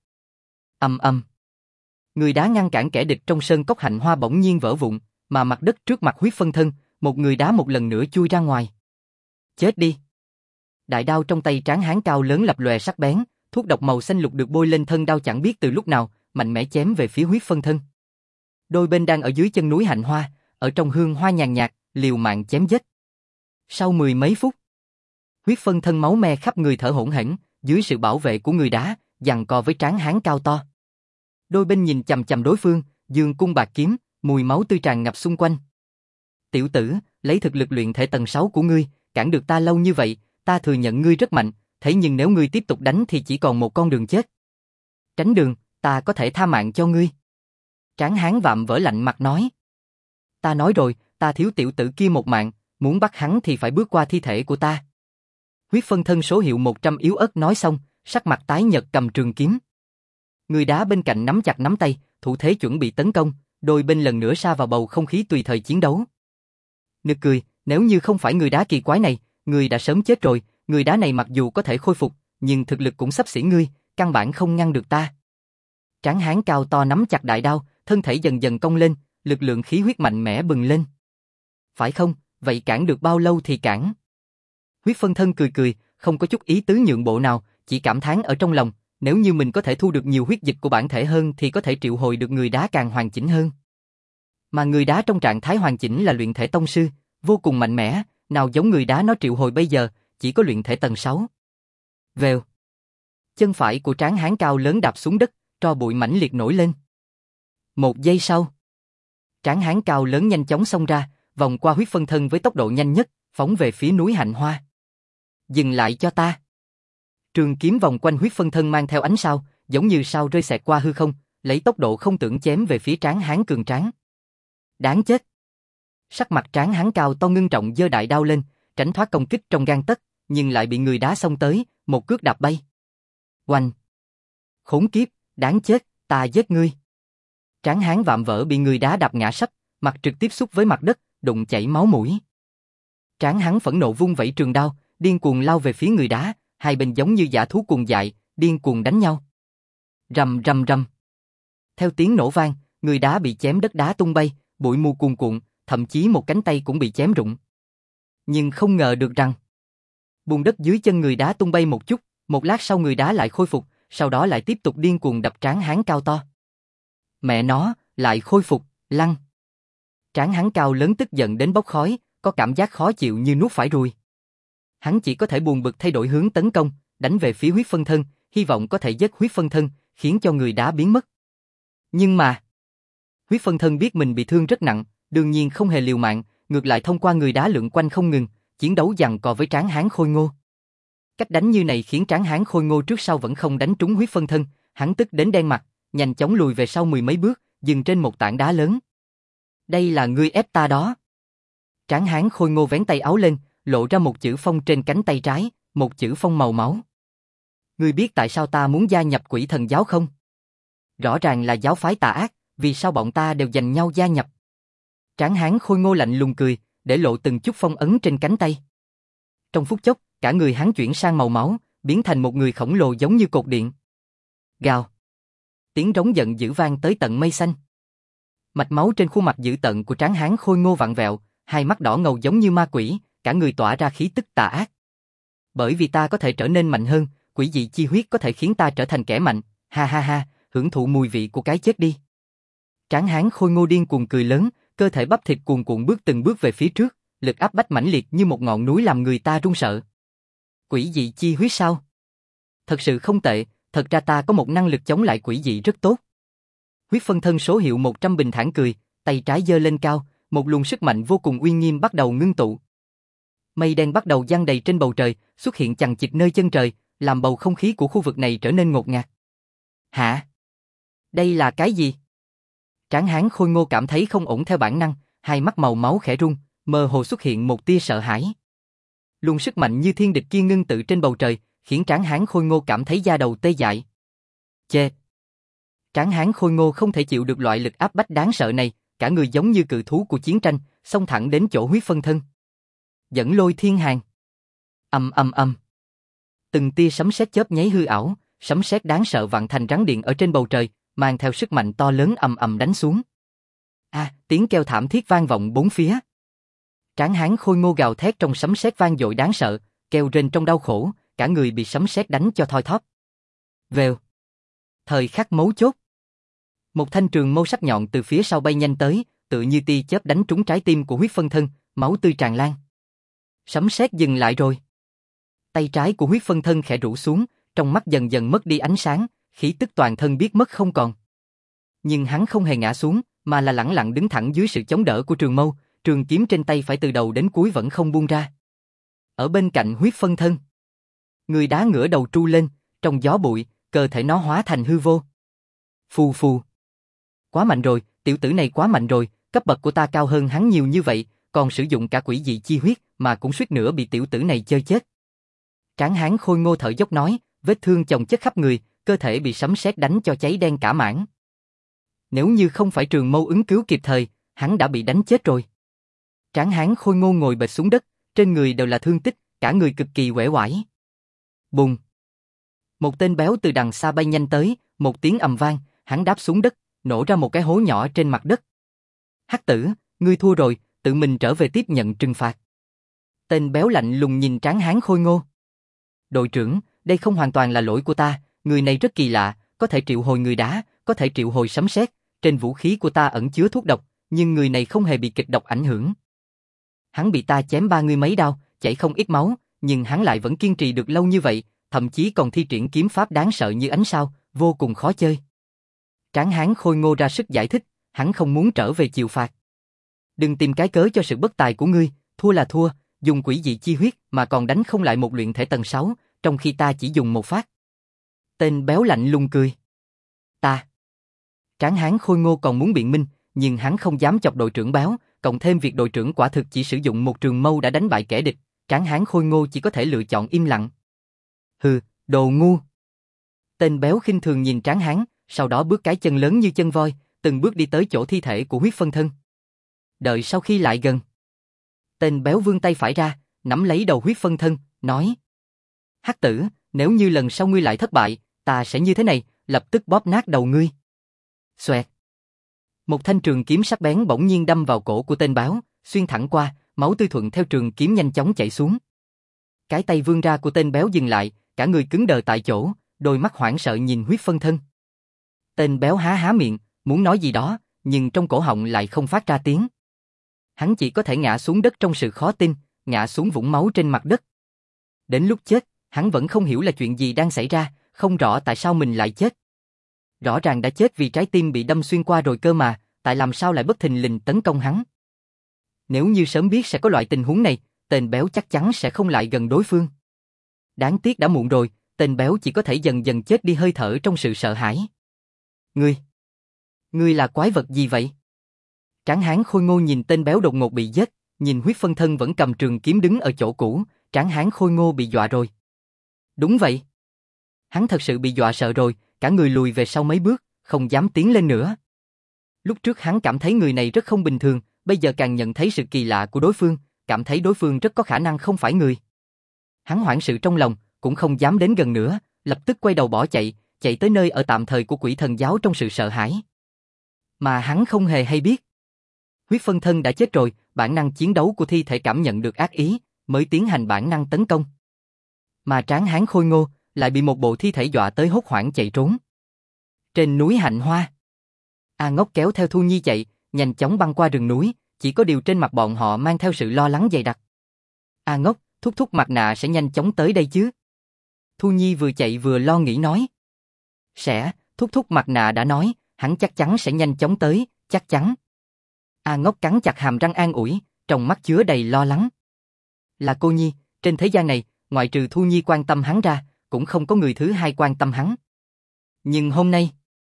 Ầm ầm. Người đá ngăn cản kẻ địch trong sơn cốc Hạnh Hoa bỗng nhiên vỡ vụn, mà mặt đất trước mặt huyết phân thân, một người đá một lần nữa chui ra ngoài. Chết đi. Đại đao trong tay tráng hán cao lớn lập lòe sắc bén, thuốc độc màu xanh lục được bôi lên thân đao chẳng biết từ lúc nào, mạnh mẽ chém về phía huyết phân thân. Đôi bên đang ở dưới chân núi Hạnh Hoa, ở trong hương hoa nhàn nhạt, liều mạng chém giết. Sau mười mấy phút, huyết phân thân máu me khắp người thở hổn hển, dưới sự bảo vệ của người đá, giằng co với tráng hán cao to. Đôi bên nhìn chằm chằm đối phương, dương cung bạc kiếm, mùi máu tươi tràn ngập xung quanh. Tiểu tử, lấy thực lực luyện thể tầng sáu của ngươi, cản được ta lâu như vậy, ta thừa nhận ngươi rất mạnh, thế nhưng nếu ngươi tiếp tục đánh thì chỉ còn một con đường chết. Tránh đường, ta có thể tha mạng cho ngươi. Tráng hán vạm vỡ lạnh mặt nói. Ta nói rồi, ta thiếu tiểu tử kia một mạng, muốn bắt hắn thì phải bước qua thi thể của ta. Huyết phân thân số hiệu một trăm yếu ớt nói xong, sắc mặt tái nhợt cầm trường kiếm. Người đá bên cạnh nắm chặt nắm tay, thủ thế chuẩn bị tấn công, đôi bên lần nữa sa vào bầu không khí tùy thời chiến đấu. Nực cười, nếu như không phải người đá kỳ quái này, người đã sớm chết rồi, người đá này mặc dù có thể khôi phục, nhưng thực lực cũng xấp xỉ ngươi, căn bản không ngăn được ta. Tráng hán cao to nắm chặt đại đao, thân thể dần dần cong lên, lực lượng khí huyết mạnh mẽ bừng lên. Phải không, vậy cản được bao lâu thì cản. Huyết phân thân cười cười, không có chút ý tứ nhượng bộ nào, chỉ cảm thán ở trong lòng, nếu như mình có thể thu được nhiều huyết dịch của bản thể hơn thì có thể triệu hồi được người đá càng hoàn chỉnh hơn. Mà người đá trong trạng thái hoàn chỉnh là luyện thể tông sư, vô cùng mạnh mẽ, nào giống người đá nó triệu hồi bây giờ, chỉ có luyện thể tầng sáu. Vèo. Chân phải của tráng hán cao lớn đạp xuống đất, tro bụi mãnh liệt nổi lên. Một giây sau, tráng hán cao lớn nhanh chóng xông ra, vòng qua huyết phân thân với tốc độ nhanh nhất, phóng về phía núi hạnh hoa. Dừng lại cho ta. Trường kiếm vòng quanh huyết phân thân mang theo ánh sao, giống như sao rơi xẹt qua hư không, lấy tốc độ không tưởng chém về phía tráng hán cường tráng. Đáng chết. Sắc mặt tráng hán cao to ngưng trọng giơ đại đao lên, tránh thoát công kích trong gang tấc, nhưng lại bị người đá xông tới, một cước đạp bay. Oanh! Khốn kiếp, đáng chết, ta giết ngươi. Tráng hán vạm vỡ bị người đá đạp ngã sấp, mặt trực tiếp xúc với mặt đất, đụng chảy máu mũi. Tráng hán phẫn nộ vung vẩy trường đao, điên cuồng lao về phía người đá, hai bên giống như dã thú cuồng dại, điên cuồng đánh nhau. Rầm rầm rầm. Theo tiếng nổ vang, người đá bị chém đất đá tung bay, bụi mù cuồn cuộn, thậm chí một cánh tay cũng bị chém rụng. Nhưng không ngờ được rằng, bùn đất dưới chân người đá tung bay một chút, một lát sau người đá lại khôi phục, sau đó lại tiếp tục điên cuồng đập tráng hán cao to. Mẹ nó, lại khôi phục, lăn. Tráng hán cao lớn tức giận đến bốc khói, có cảm giác khó chịu như nuốt phải ruồi. Hắn chỉ có thể buồn bực thay đổi hướng tấn công, đánh về phía huyết phân thân, hy vọng có thể giết huyết phân thân, khiến cho người đá biến mất. Nhưng mà, huyết phân thân biết mình bị thương rất nặng, đương nhiên không hề liều mạng, ngược lại thông qua người đá lượn quanh không ngừng, chiến đấu giằng co với tráng hán khôi ngô. Cách đánh như này khiến tráng hán khôi ngô trước sau vẫn không đánh trúng huyết phân thân, hắn tức đến đen mặt, nhanh chóng lùi về sau mười mấy bước, dừng trên một tảng đá lớn. Đây là ngươi ép ta đó. Tráng hán khôi ngô vén tay áo lên, lộ ra một chữ phong trên cánh tay trái, một chữ phong màu máu. Ngươi biết tại sao ta muốn gia nhập Quỷ Thần giáo không? Rõ ràng là giáo phái tà ác, vì sao bọn ta đều giành nhau gia nhập? Tráng hán khôi ngô lạnh lùng cười, để lộ từng chút phong ấn trên cánh tay. Trong phút chốc, cả người hắn chuyển sang màu máu, biến thành một người khổng lồ giống như cột điện. Gào. Tiếng rống giận dữ vang tới tận mây xanh. Mạch máu trên khuôn mặt dữ tợn của tráng hán khôi ngô vặn vẹo, hai mắt đỏ ngầu giống như ma quỷ, cả người tỏa ra khí tức tà ác. Bởi vì ta có thể trở nên mạnh hơn, quỷ dị chi huyết có thể khiến ta trở thành kẻ mạnh, ha ha ha, hưởng thụ mùi vị của cái chết đi. Tráng hán khôi ngô điên cuồng cười lớn, cơ thể bắp thịt cuồn cuộn bước từng bước về phía trước, lực áp bách mãnh liệt như một ngọn núi làm người ta run sợ. Quỷ dị chi huyết sao? Thật sự không tệ, thật ra ta có một năng lực chống lại quỷ dị rất tốt. Huyết phân thân số hiệu một trăm bình thản cười, tay trái giơ lên cao, một luồng sức mạnh vô cùng uy nghiêm bắt đầu ngưng tụ. Mây đen bắt đầu giăng đầy trên bầu trời, xuất hiện chằng chịt nơi chân trời, làm bầu không khí của khu vực này trở nên ngột ngạt. Hả? Đây là cái gì? Tráng hán khôi ngô cảm thấy không ổn theo bản năng, hai mắt màu máu khẽ run, mơ hồ xuất hiện một tia sợ hãi. Luồng sức mạnh như thiên địch kia ngưng tự trên bầu trời, khiến tráng hán khôi ngô cảm thấy da đầu tê dại. Chê! Tráng hán khôi ngô không thể chịu được loại lực áp bách đáng sợ này, cả người giống như cự thú của chiến tranh, xông thẳng đến chỗ huyết phân thân. Dẫn lôi thiên hàn. Ầm ầm ầm. Từng tia sấm sét chớp nháy hư ảo, sấm sét đáng sợ vặn thành rắn điện ở trên bầu trời, mang theo sức mạnh to lớn ầm ầm đánh xuống. A, à, tiếng kêu thảm thiết vang vọng bốn phía. Tráng hán khôi ngô gào thét trong sấm sét vang dội đáng sợ, kêu rên trong đau khổ, cả người bị sấm sét đánh cho thoi thóp. Vèo. Thời khắc mấu chốt. Một thanh trường mâu sắc nhọn từ phía sau bay nhanh tới, tự như tia chớp đánh trúng trái tim của huyết phân thân, máu tươi tràn lan. Sấm sét dừng lại rồi. Tay trái của huyết phân thân khẽ rũ xuống, trong mắt dần dần mất đi ánh sáng, khí tức toàn thân biết mất không còn. Nhưng hắn không hề ngã xuống, mà là lẳng lặng đứng thẳng dưới sự chống đỡ của trường mâu, trường kiếm trên tay phải từ đầu đến cuối vẫn không buông ra. Ở bên cạnh huyết phân thân, người đá ngửa đầu tru lên, trong gió bụi, cơ thể nó hóa thành hư vô. Phù phù. Quá mạnh rồi, tiểu tử này quá mạnh rồi, cấp bậc của ta cao hơn hắn nhiều như vậy, còn sử dụng cả quỷ dị chi huyết mà cũng suýt nữa bị tiểu tử này chơi chết. Tráng hán khôi ngô thở dốc nói, vết thương chồng chất khắp người, cơ thể bị sấm sét đánh cho cháy đen cả mảng. Nếu như không phải Trường Mâu ứng cứu kịp thời, hắn đã bị đánh chết rồi. Tráng hán khôi ngô ngồi bệt xuống đất, trên người đều là thương tích, cả người cực kỳ uể oải. Bùng! Một tên béo từ đằng xa bay nhanh tới, một tiếng ầm vang, hắn đáp xuống đất, nổ ra một cái hố nhỏ trên mặt đất. Hắc tử, ngươi thua rồi, tự mình trở về tiếp nhận trừng phạt. Tên béo lạnh lùng nhìn tráng hán khôi ngô. Đội trưởng, đây không hoàn toàn là lỗi của ta, người này rất kỳ lạ, có thể triệu hồi người đá, có thể triệu hồi sấm sét, trên vũ khí của ta ẩn chứa thuốc độc, nhưng người này không hề bị kịch độc ảnh hưởng. Hắn bị ta chém ba mươi mấy đao, chảy không ít máu, nhưng hắn lại vẫn kiên trì được lâu như vậy, thậm chí còn thi triển kiếm pháp đáng sợ như ánh sao, vô cùng khó chơi. Tráng hán khôi ngô ra sức giải thích, hắn không muốn trở về chịu phạt. Đừng tìm cái cớ cho sự bất tài của ngươi, thua là thua, dùng quỷ dị chi huyết mà còn đánh không lại một luyện thể tầng sáu, trong khi ta chỉ dùng một phát. Tên béo lạnh lùng cười. Ta. Tráng hán khôi ngô còn muốn biện minh, nhưng hắn không dám chọc đội trưởng béo, cộng thêm việc đội trưởng quả thực chỉ sử dụng một trường mâu đã đánh bại kẻ địch, tráng hán khôi ngô chỉ có thể lựa chọn im lặng. Hừ, đồ ngu. Tên béo khinh thường nhìn tráng hán, sau đó bước cái chân lớn như chân voi, từng bước đi tới chỗ thi thể của huyết phân thân. Đợi sau khi lại gần, tên béo vươn tay phải ra, nắm lấy đầu huyết phân thân, nói: Hắc tử, nếu như lần sau ngươi lại thất bại, ta sẽ như thế này, lập tức bóp nát đầu ngươi. Xoẹt. Một thanh trường kiếm sắc bén bỗng nhiên đâm vào cổ của tên béo, xuyên thẳng qua, máu tươi thuận theo trường kiếm nhanh chóng chảy xuống. Cái tay vươn ra của tên béo dừng lại, cả người cứng đờ tại chỗ, đôi mắt hoảng sợ nhìn huyết phân thân. Tên béo há há miệng, muốn nói gì đó, nhưng trong cổ họng lại không phát ra tiếng. Hắn chỉ có thể ngã xuống đất trong sự khó tin, ngã xuống vũng máu trên mặt đất. Đến lúc chết, hắn vẫn không hiểu là chuyện gì đang xảy ra, không rõ tại sao mình lại chết. Rõ ràng đã chết vì trái tim bị đâm xuyên qua rồi cơ mà, tại làm sao lại bất thình lình tấn công hắn. Nếu như sớm biết sẽ có loại tình huống này, tên béo chắc chắn sẽ không lại gần đối phương. Đáng tiếc đã muộn rồi, tên béo chỉ có thể dần dần chết đi hơi thở trong sự sợ hãi. Ngươi! Ngươi là quái vật gì vậy? Tráng hán khôi ngô nhìn tên béo đột ngột bị giết, nhìn huyết phân thân vẫn cầm trường kiếm đứng ở chỗ cũ, tráng hán khôi ngô bị dọa rồi. Đúng vậy. Hắn thật sự bị dọa sợ rồi, cả người lùi về sau mấy bước, không dám tiến lên nữa. Lúc trước hắn cảm thấy người này rất không bình thường, bây giờ càng nhận thấy sự kỳ lạ của đối phương, cảm thấy đối phương rất có khả năng không phải người. Hắn hoảng sự trong lòng, cũng không dám đến gần nữa, lập tức quay đầu bỏ chạy, chạy tới nơi ở tạm thời của quỷ thần giáo trong sự sợ hãi. Mà hắn không hề hay biết. Huyết phân thân đã chết rồi, bản năng chiến đấu của thi thể cảm nhận được ác ý, mới tiến hành bản năng tấn công. Mà tráng hán khôi ngô lại bị một bộ thi thể dọa tới hốt hoảng chạy trốn. Trên núi Hạnh Hoa, A Ngốc kéo theo Thu Nhi chạy, nhanh chóng băng qua rừng núi, chỉ có điều trên mặt bọn họ mang theo sự lo lắng dày đặc. A Ngốc, thúc thúc mặt nạ sẽ nhanh chóng tới đây chứ? Thu Nhi vừa chạy vừa lo nghĩ nói. Sẽ, thúc thúc mặt nạ đã nói, hắn chắc chắn sẽ nhanh chóng tới, chắc chắn. A Ngốc cắn chặt hàm răng an ủi, trong mắt chứa đầy lo lắng. Là cô Nhi, trên thế gian này, ngoại trừ Thu Nhi quan tâm hắn ra, cũng không có người thứ hai quan tâm hắn. Nhưng hôm nay,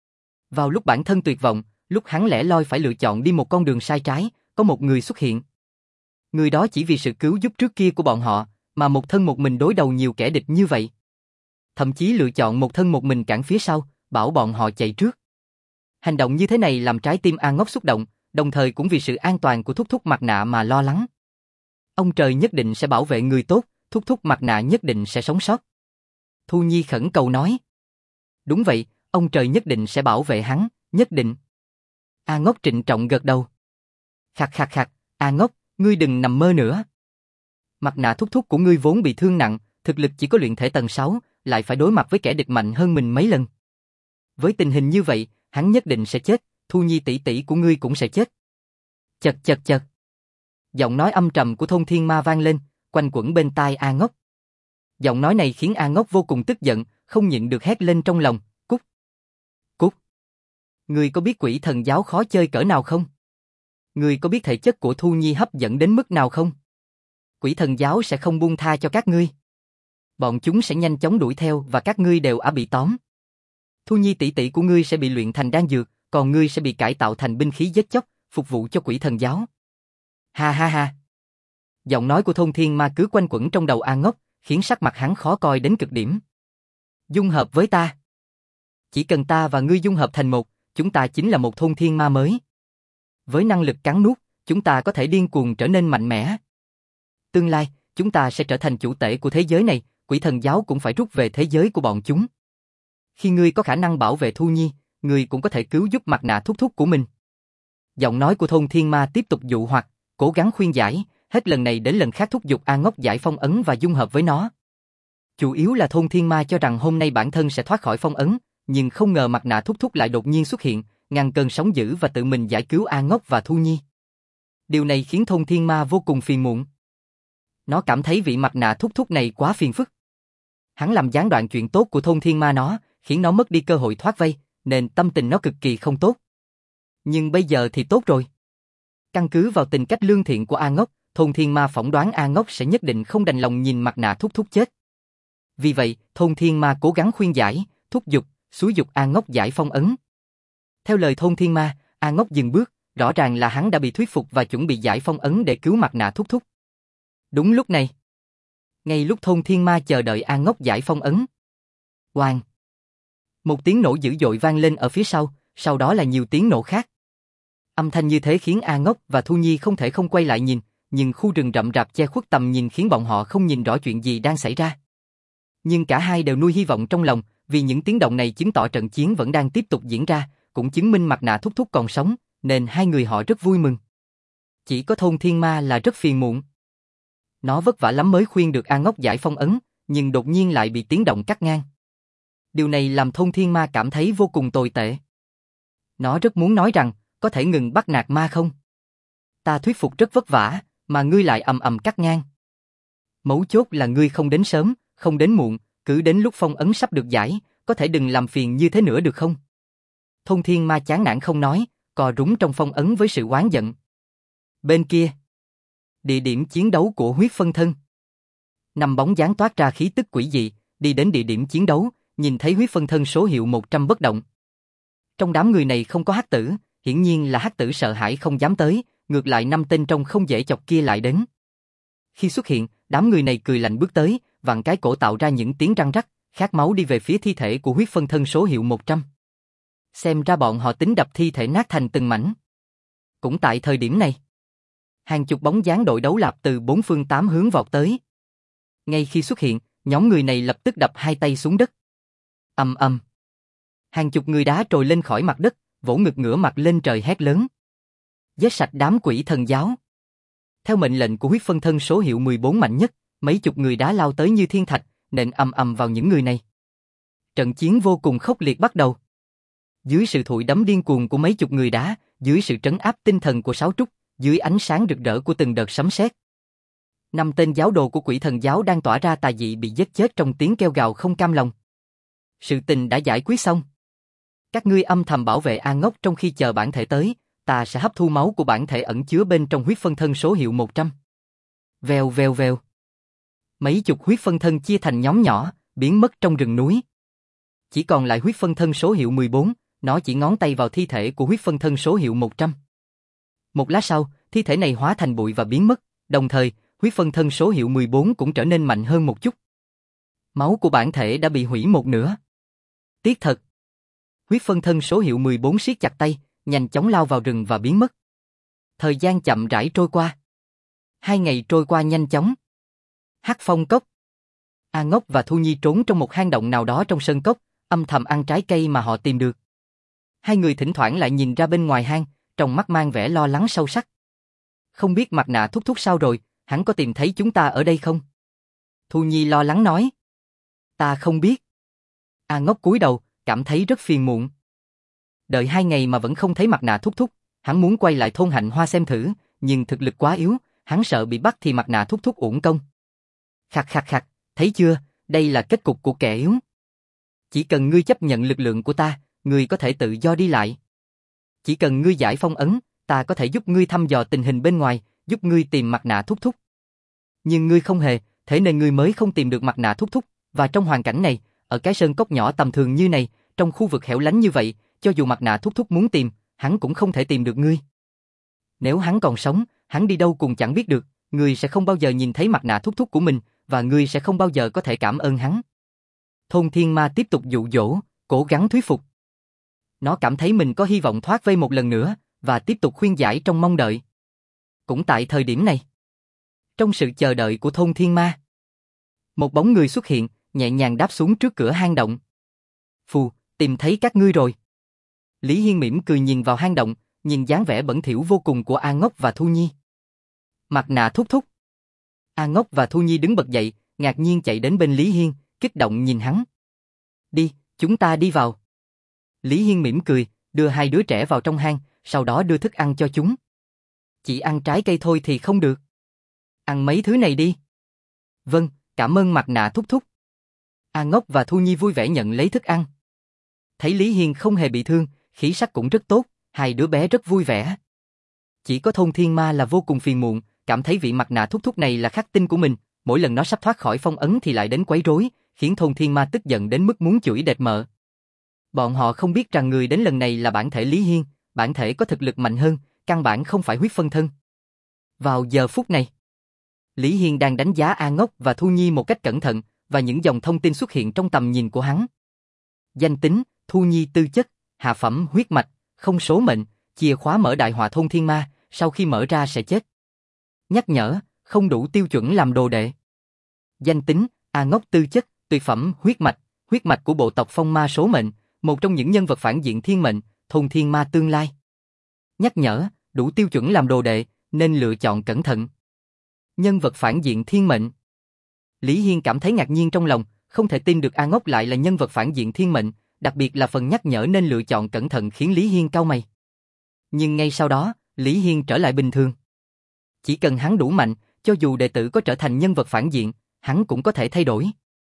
vào lúc bản thân tuyệt vọng, lúc hắn lẻ loi phải lựa chọn đi một con đường sai trái, có một người xuất hiện. Người đó chỉ vì sự cứu giúp trước kia của bọn họ, mà một thân một mình đối đầu nhiều kẻ địch như vậy. Thậm chí lựa chọn một thân một mình cản phía sau, bảo bọn họ chạy trước. Hành động như thế này làm trái tim A Ngốc xúc động, đồng thời cũng vì sự an toàn của thúc thúc mặt nạ mà lo lắng. Ông trời nhất định sẽ bảo vệ người tốt, thúc thúc mặt nạ nhất định sẽ sống sót. Thu Nhi khẩn cầu nói. Đúng vậy, ông trời nhất định sẽ bảo vệ hắn, nhất định. A Ngốc trịnh trọng gật đầu. Khặt khặt khặt, A Ngốc, ngươi đừng nằm mơ nữa. Mặt nạ thúc thúc của ngươi vốn bị thương nặng, thực lực chỉ có luyện thể tầng sáu, lại phải đối mặt với kẻ địch mạnh hơn mình mấy lần. Với tình hình như vậy, hắn nhất định sẽ chết, Thu Nhi tỷ tỷ của ngươi cũng sẽ chết. Chật chật chật. Giọng nói âm trầm của Thôn Thiên Ma vang lên, quanh quẩn bên tai A Ngốc. Giọng nói này khiến A Ngốc vô cùng tức giận, không nhịn được hét lên trong lòng, cút. Cút. Ngươi có biết quỷ thần giáo khó chơi cỡ nào không? Ngươi có biết thể chất của Thu Nhi hấp dẫn đến mức nào không? Quỷ thần giáo sẽ không buông tha cho các ngươi. Bọn chúng sẽ nhanh chóng đuổi theo và các ngươi đều đã bị tóm. Thu Nhi tỷ tỷ của ngươi sẽ bị luyện thành đan dược, còn ngươi sẽ bị cải tạo thành binh khí giết chóc, phục vụ cho quỷ thần giáo. Ha ha ha. Giọng nói của Thôn Thiên Ma cứ quanh quẩn trong đầu A Ngốc, khiến sắc mặt hắn khó coi đến cực điểm. Dung hợp với ta. Chỉ cần ta và ngươi dung hợp thành một, chúng ta chính là một Thôn Thiên Ma mới. Với năng lực cắn nuốt, chúng ta có thể điên cuồng trở nên mạnh mẽ. Tương lai, chúng ta sẽ trở thành chủ tể của thế giới này, Quỷ Thần giáo cũng phải rút về thế giới của bọn chúng. Khi ngươi có khả năng bảo vệ Thu Nhi, ngươi cũng có thể cứu giúp mặt nạ thúc thúc của mình. Giọng nói của Thôn Thiên Ma tiếp tục dụ hoặc, cố gắng khuyên giải, hết lần này đến lần khác thúc giục A Ngốc giải phong ấn và dung hợp với nó. Chủ yếu là Thôn Thiên Ma cho rằng hôm nay bản thân sẽ thoát khỏi phong ấn, nhưng không ngờ mặt nạ thúc thúc lại đột nhiên xuất hiện, ngăn cơn sóng dữ và tự mình giải cứu A Ngốc và Thu Nhi. Điều này khiến Thôn Thiên Ma vô cùng phiền muộn. Nó cảm thấy vị mặt nạ thúc thúc này quá phiền phức. Hắn làm gián đoạn chuyện tốt của Thôn Thiên Ma nó, khiến nó mất đi cơ hội thoát vây, nên tâm tình nó cực kỳ không tốt. Nhưng bây giờ thì tốt rồi. Căn cứ vào tình cách lương thiện của A Ngốc, Thôn Thiên Ma phỏng đoán A Ngốc sẽ nhất định không đành lòng nhìn mặt nạ thúc thúc chết. Vì vậy, Thôn Thiên Ma cố gắng khuyên giải, thúc giục, xúi giục A Ngốc giải phong ấn. Theo lời Thôn Thiên Ma, A Ngốc dừng bước, rõ ràng là hắn đã bị thuyết phục và chuẩn bị giải phong ấn để cứu mặt nạ thúc thúc. Đúng lúc này, ngay lúc Thôn Thiên Ma chờ đợi A Ngốc giải phong ấn, oang! Một tiếng nổ dữ dội vang lên ở phía sau, sau đó là nhiều tiếng nổ khác. Âm thanh như thế khiến A Ngốc và Thu Nhi không thể không quay lại nhìn, nhưng khu rừng rậm rạp che khuất tầm nhìn khiến bọn họ không nhìn rõ chuyện gì đang xảy ra. Nhưng cả hai đều nuôi hy vọng trong lòng, vì những tiếng động này chứng tỏ trận chiến vẫn đang tiếp tục diễn ra, cũng chứng minh mặt nạ thúc thúc còn sống, nên hai người họ rất vui mừng. Chỉ có Thôn Thiên Ma là rất phiền muộn. Nó vất vả lắm mới khuyên được A Ngốc giải phong ấn, nhưng đột nhiên lại bị tiếng động cắt ngang. Điều này làm Thôn Thiên Ma cảm thấy vô cùng tồi tệ. Nó rất muốn nói rằng, có thể ngừng bắt nạt ma không? Ta thuyết phục rất vất vả, mà ngươi lại ầm ầm cắt ngang. Mấu chốt là ngươi không đến sớm, không đến muộn, cứ đến lúc phong ấn sắp được giải, có thể đừng làm phiền như thế nữa được không? Thôn Thiên Ma chán nản không nói, cò rúng trong phong ấn với sự oán giận. Bên kia, địa điểm chiến đấu của huyết phân thân. Năm bóng dáng toát ra khí tức quỷ dị, đi đến địa điểm chiến đấu, nhìn thấy huyết phân thân số hiệu một trăm bất động. Trong đám người này không có hắc tử, hiển nhiên là hắc tử sợ hãi không dám tới, ngược lại năm tên trong không dễ chọc kia lại đến. Khi xuất hiện, đám người này cười lạnh bước tới, vặn cái cổ tạo ra những tiếng răng rắc, khát máu đi về phía thi thể của huyết phân thân số hiệu một trăm. Xem ra bọn họ tính đập thi thể nát thành từng mảnh. Cũng tại thời điểm này, hàng chục bóng dáng đội đấu lạp từ bốn phương tám hướng vọt tới. Ngay khi xuất hiện, nhóm người này lập tức đập hai tay xuống đất. Ầm ầm. Hàng chục người đá trồi lên khỏi mặt đất, vỗ ngực ngửa mặt lên trời hét lớn. Giết sạch đám quỷ thần giáo. Theo mệnh lệnh của huyết phân thân số hiệu mười bốn mạnh nhất, mấy chục người đá lao tới như thiên thạch, nện ầm ầm vào những người này. Trận chiến vô cùng khốc liệt bắt đầu. Dưới sự thổi đấm điên cuồng của mấy chục người đá, dưới sự trấn áp tinh thần của Sáu Trúc, dưới ánh sáng rực rỡ của từng đợt sấm sét, năm tên giáo đồ của quỷ thần giáo đang tỏa ra tà dị bị giết chết trong tiếng kêu gào không cam lòng. Sự tình đã giải quyết xong. Các ngươi âm thầm bảo vệ A Ngốc trong khi chờ bản thể tới, ta sẽ hấp thu máu của bản thể ẩn chứa bên trong huyết phân thân số hiệu một trăm. Vèo vèo vèo. Mấy chục huyết phân thân chia thành nhóm nhỏ, biến mất trong rừng núi. Chỉ còn lại huyết phân thân số hiệu mười bốn, nó chỉ ngón tay vào thi thể của huyết phân thân số hiệu một trăm. Một lát sau, thi thể này hóa thành bụi và biến mất, đồng thời, huyết phân thân số hiệu mười bốn cũng trở nên mạnh hơn một chút. Máu của bản thể đã bị hủy một nửa. Tiếc thật. Huyết phân thân số hiệu mười bốn siết chặt tay, nhanh chóng lao vào rừng và biến mất. Thời gian chậm rãi trôi qua. Hai ngày trôi qua nhanh chóng. Hắc Phong Cốc. A Ngốc và Thu Nhi trốn trong một hang động nào đó trong sơn cốc, âm thầm ăn trái cây mà họ tìm được. Hai người thỉnh thoảng lại nhìn ra bên ngoài hang, trong mắt mang vẻ lo lắng sâu sắc. Không biết mặt nạ thúc thúc sao rồi, hắn có tìm thấy chúng ta ở đây không? Thu Nhi lo lắng nói. Ta không biết. A Ngốc cúi đầu, cảm thấy rất phiền muộn. Đợi hai ngày mà vẫn không thấy mặt nạ thúc thúc, hắn muốn quay lại thôn Hạnh Hoa xem thử, nhưng thực lực quá yếu, hắn sợ bị bắt thì mặt nạ thúc thúc uổng công. Khặt khặt khặt, thấy chưa, đây là kết cục của kẻ yếu. Chỉ cần ngươi chấp nhận lực lượng của ta, ngươi có thể tự do đi lại. Chỉ cần ngươi giải phong ấn, ta có thể giúp ngươi thăm dò tình hình bên ngoài, giúp ngươi tìm mặt nạ thúc thúc. Nhưng ngươi không hề, thế nên ngươi mới không tìm được mặt nạ thúc thúc, và trong hoàn cảnh này, ở cái sơn cốc nhỏ tầm thường như này, trong khu vực hẻo lánh như vậy, cho dù mặt nạ thúc thúc muốn tìm, hắn cũng không thể tìm được ngươi. Nếu hắn còn sống, Hắn đi đâu cũng chẳng biết được, ngươi sẽ không bao giờ nhìn thấy mặt nạ thúc thúc của mình, và ngươi sẽ không bao giờ có thể cảm ơn hắn. Thôn thiên ma tiếp tục dụ dỗ, cố gắng thuyết phục. Nó cảm thấy mình có hy vọng thoát vây một lần nữa, và tiếp tục khuyên giải trong mong đợi. Cũng tại thời điểm này, trong sự chờ đợi của thôn thiên ma, một bóng người xuất hiện, nhẹ nhàng đáp xuống trước cửa hang động. Phù, tìm thấy các ngươi rồi. Lý Hiên mỉm cười nhìn vào hang động, nhìn dáng vẻ bẩn thỉu vô cùng của A Ngốc và Thu Nhi. Mặt nạ thúc thúc. A Ngốc và Thu Nhi đứng bật dậy, ngạc nhiên chạy đến bên Lý Hiên, kích động nhìn hắn. Đi, chúng ta đi vào. Lý Hiên mỉm cười, đưa hai đứa trẻ vào trong hang, sau đó đưa thức ăn cho chúng. Chỉ ăn trái cây thôi thì không được. Ăn mấy thứ này đi. Vâng, cảm ơn mặt nạ thúc thúc. A Ngốc và Thu Nhi vui vẻ nhận lấy thức ăn. Thấy Lý Hiên không hề bị thương, khí sắc cũng rất tốt, hai đứa bé rất vui vẻ. Chỉ có thôn thiên ma là vô cùng phiền muộn, cảm thấy vị mặt nạ thúc thúc này là khắc tinh của mình, mỗi lần nó sắp thoát khỏi phong ấn thì lại đến quấy rối, khiến thôn thiên ma tức giận đến mức muốn chửi đệt mợ. Bọn họ không biết rằng người đến lần này là bản thể Lý Hiên, bản thể có thực lực mạnh hơn, căn bản không phải huyết phân thân. Vào giờ phút này, Lý Hiên đang đánh giá A Ngốc và Thu Nhi một cách cẩn thận, và những dòng thông tin xuất hiện trong tầm nhìn của hắn. Danh tính, Thu Nhi tư chất, hạ phẩm huyết mạch, không số mệnh, chìa khóa mở đại họa thôn thiên ma, sau khi mở ra sẽ chết. Nhắc nhở, không đủ tiêu chuẩn làm đồ đệ. Danh tính, A Ngốc tư chất, tuyệt phẩm huyết mạch, huyết mạch của bộ tộc phong ma số mệnh, một trong những nhân vật phản diện thiên mệnh, thôn thiên ma tương lai. Nhắc nhở, đủ tiêu chuẩn làm đồ đệ, nên lựa chọn cẩn thận. Nhân vật phản diện thiên mệnh. Lý Hiên cảm thấy ngạc nhiên trong lòng, không thể tin được A Ngốc lại là nhân vật phản diện thiên mệnh, đặc biệt là phần nhắc nhở nên lựa chọn cẩn thận khiến Lý Hiên cau mày. Nhưng ngay sau đó, Lý Hiên trở lại bình thường. Chỉ cần hắn đủ mạnh, cho dù đệ tử có trở thành nhân vật phản diện, hắn cũng có thể thay đổi.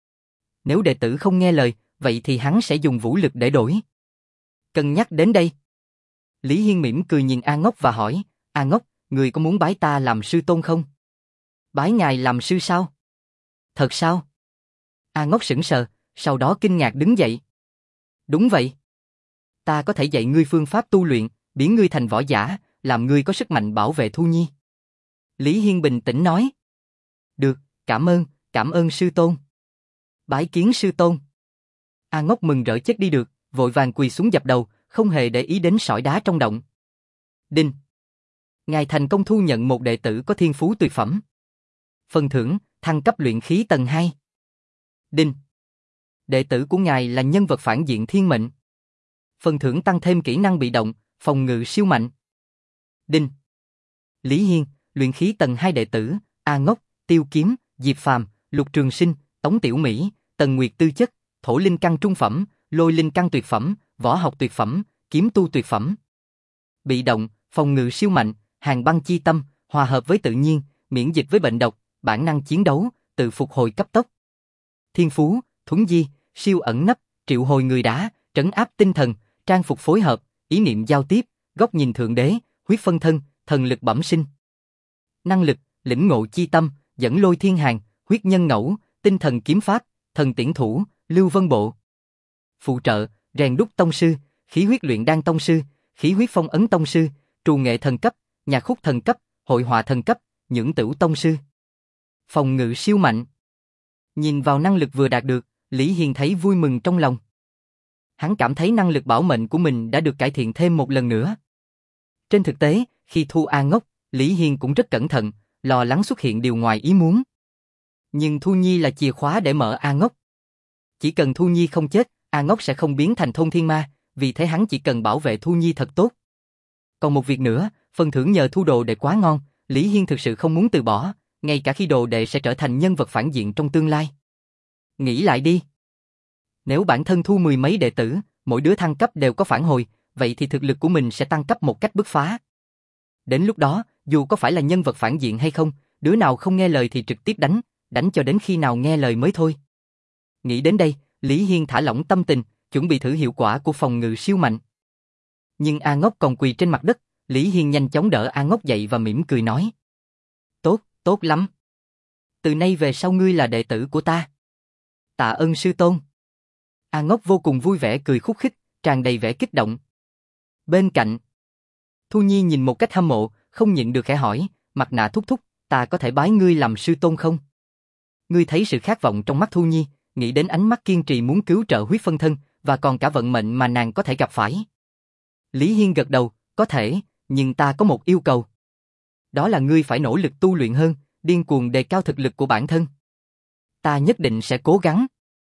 Nếu đệ tử không nghe lời, vậy thì hắn sẽ dùng vũ lực để đổi. Cân nhắc đến đây, Lý Hiên mỉm cười nhìn A Ngốc và hỏi, A Ngốc, người có muốn bái ta làm sư tôn không? Bái ngài làm sư sao? Thật sao? A Ngốc sững sờ, sau đó kinh ngạc đứng dậy. Đúng vậy. Ta có thể dạy ngươi phương pháp tu luyện, biến ngươi thành võ giả, làm ngươi có sức mạnh bảo vệ Thu Nhi. Lý Hiên bình tĩnh nói. Được, cảm ơn, cảm ơn sư tôn. Bái kiến sư tôn. A Ngốc mừng rỡ chết đi được, vội vàng quỳ xuống dập đầu, không hề để ý đến sỏi đá trong động. Đinh. Ngài thành công thu nhận một đệ tử có thiên phú tuyệt phẩm. Phần thưởng, thăng cấp luyện khí tầng hai. Đinh. Đệ tử của ngài là nhân vật phản diện thiên mệnh. Phần thưởng tăng thêm kỹ năng bị động, phòng ngự siêu mạnh. Đinh. Lý Hiên, luyện khí tầng hai đệ tử, A Ngốc, Tiêu Kiếm, Diệp Phàm, Lục Trường Sinh, Tống Tiểu Mỹ, Tần Nguyệt tư chất, thổ linh căn trung phẩm, lôi linh căn tuyệt phẩm, võ học tuyệt phẩm, kiếm tu tuyệt phẩm. Bị động, phòng ngự siêu mạnh, hàng băng chi tâm, hòa hợp với tự nhiên, miễn dịch với bệnh độc, bản năng chiến đấu, tự phục hồi cấp tốc. Thiên phú, thuấn di, siêu ẩn nấp, triệu hồi người đá, trấn áp tinh thần, trang phục phối hợp, ý niệm giao tiếp, góc nhìn thượng đế, huyết phân thân, thần lực bẩm sinh. Năng lực, lĩnh ngộ chi tâm, dẫn lôi thiên hàng, huyết nhân ngẫu, tinh thần kiếm pháp, thần tiễn thủ, lưu vân bộ. Phụ trợ, rèn đúc tông sư, khí huyết luyện đan tông sư, khí huyết phong ấn tông sư, trù nghệ thần cấp, nhạc khúc thần cấp, hội họa thần cấp, nhưỡng tửu tông sư. Phòng ngự siêu mạnh. Nhìn vào năng lực vừa đạt được, Lý Hiên thấy vui mừng trong lòng. Hắn cảm thấy năng lực bảo mệnh của mình đã được cải thiện thêm một lần nữa. Trên thực tế, khi thu A Ngốc, Lý Hiên cũng rất cẩn thận, lo lắng xuất hiện điều ngoài ý muốn. Nhưng Thu Nhi là chìa khóa để mở A Ngốc. Chỉ cần Thu Nhi không chết, A Ngốc sẽ không biến thành thôn thiên ma, vì thế hắn chỉ cần bảo vệ Thu Nhi thật tốt. Còn một việc nữa, phần thưởng nhờ thu đồ đệ quá ngon, Lý Hiên thực sự không muốn từ bỏ, ngay cả khi đồ đệ sẽ trở thành nhân vật phản diện trong tương lai. Nghĩ lại đi. Nếu bản thân thu mười mấy đệ tử, mỗi đứa thăng cấp đều có phản hồi, vậy thì thực lực của mình sẽ tăng cấp một cách bứt phá. Đến lúc đó, dù có phải là nhân vật phản diện hay không, đứa nào không nghe lời thì trực tiếp đánh, đánh cho đến khi nào nghe lời mới thôi. Nghĩ đến đây, Lý Hiên thả lỏng tâm tình, chuẩn bị thử hiệu quả của phòng ngự siêu mạnh. Nhưng A Ngốc còn quỳ trên mặt đất, Lý Hiên nhanh chóng đỡ A Ngốc dậy và mỉm cười nói. Tốt, tốt lắm. Từ nay về sau ngươi là đệ tử của ta. Tạ ơn sư tôn. A Ngốc vô cùng vui vẻ cười khúc khích, tràn đầy vẻ kích động. Bên cạnh, Thu Nhi nhìn một cách hâm mộ, không nhịn được khẽ hỏi, mặt nạ thúc thúc, ta có thể bái ngươi làm sư tôn không? Ngươi thấy sự khát vọng trong mắt Thu Nhi, nghĩ đến ánh mắt kiên trì muốn cứu trợ huyết phân thân, và còn cả vận mệnh mà nàng có thể gặp phải. Lý Hiên gật đầu, có thể, nhưng ta có một yêu cầu. Đó là ngươi phải nỗ lực tu luyện hơn, điên cuồng đề cao thực lực của bản thân. Ta nhất định sẽ cố gắng.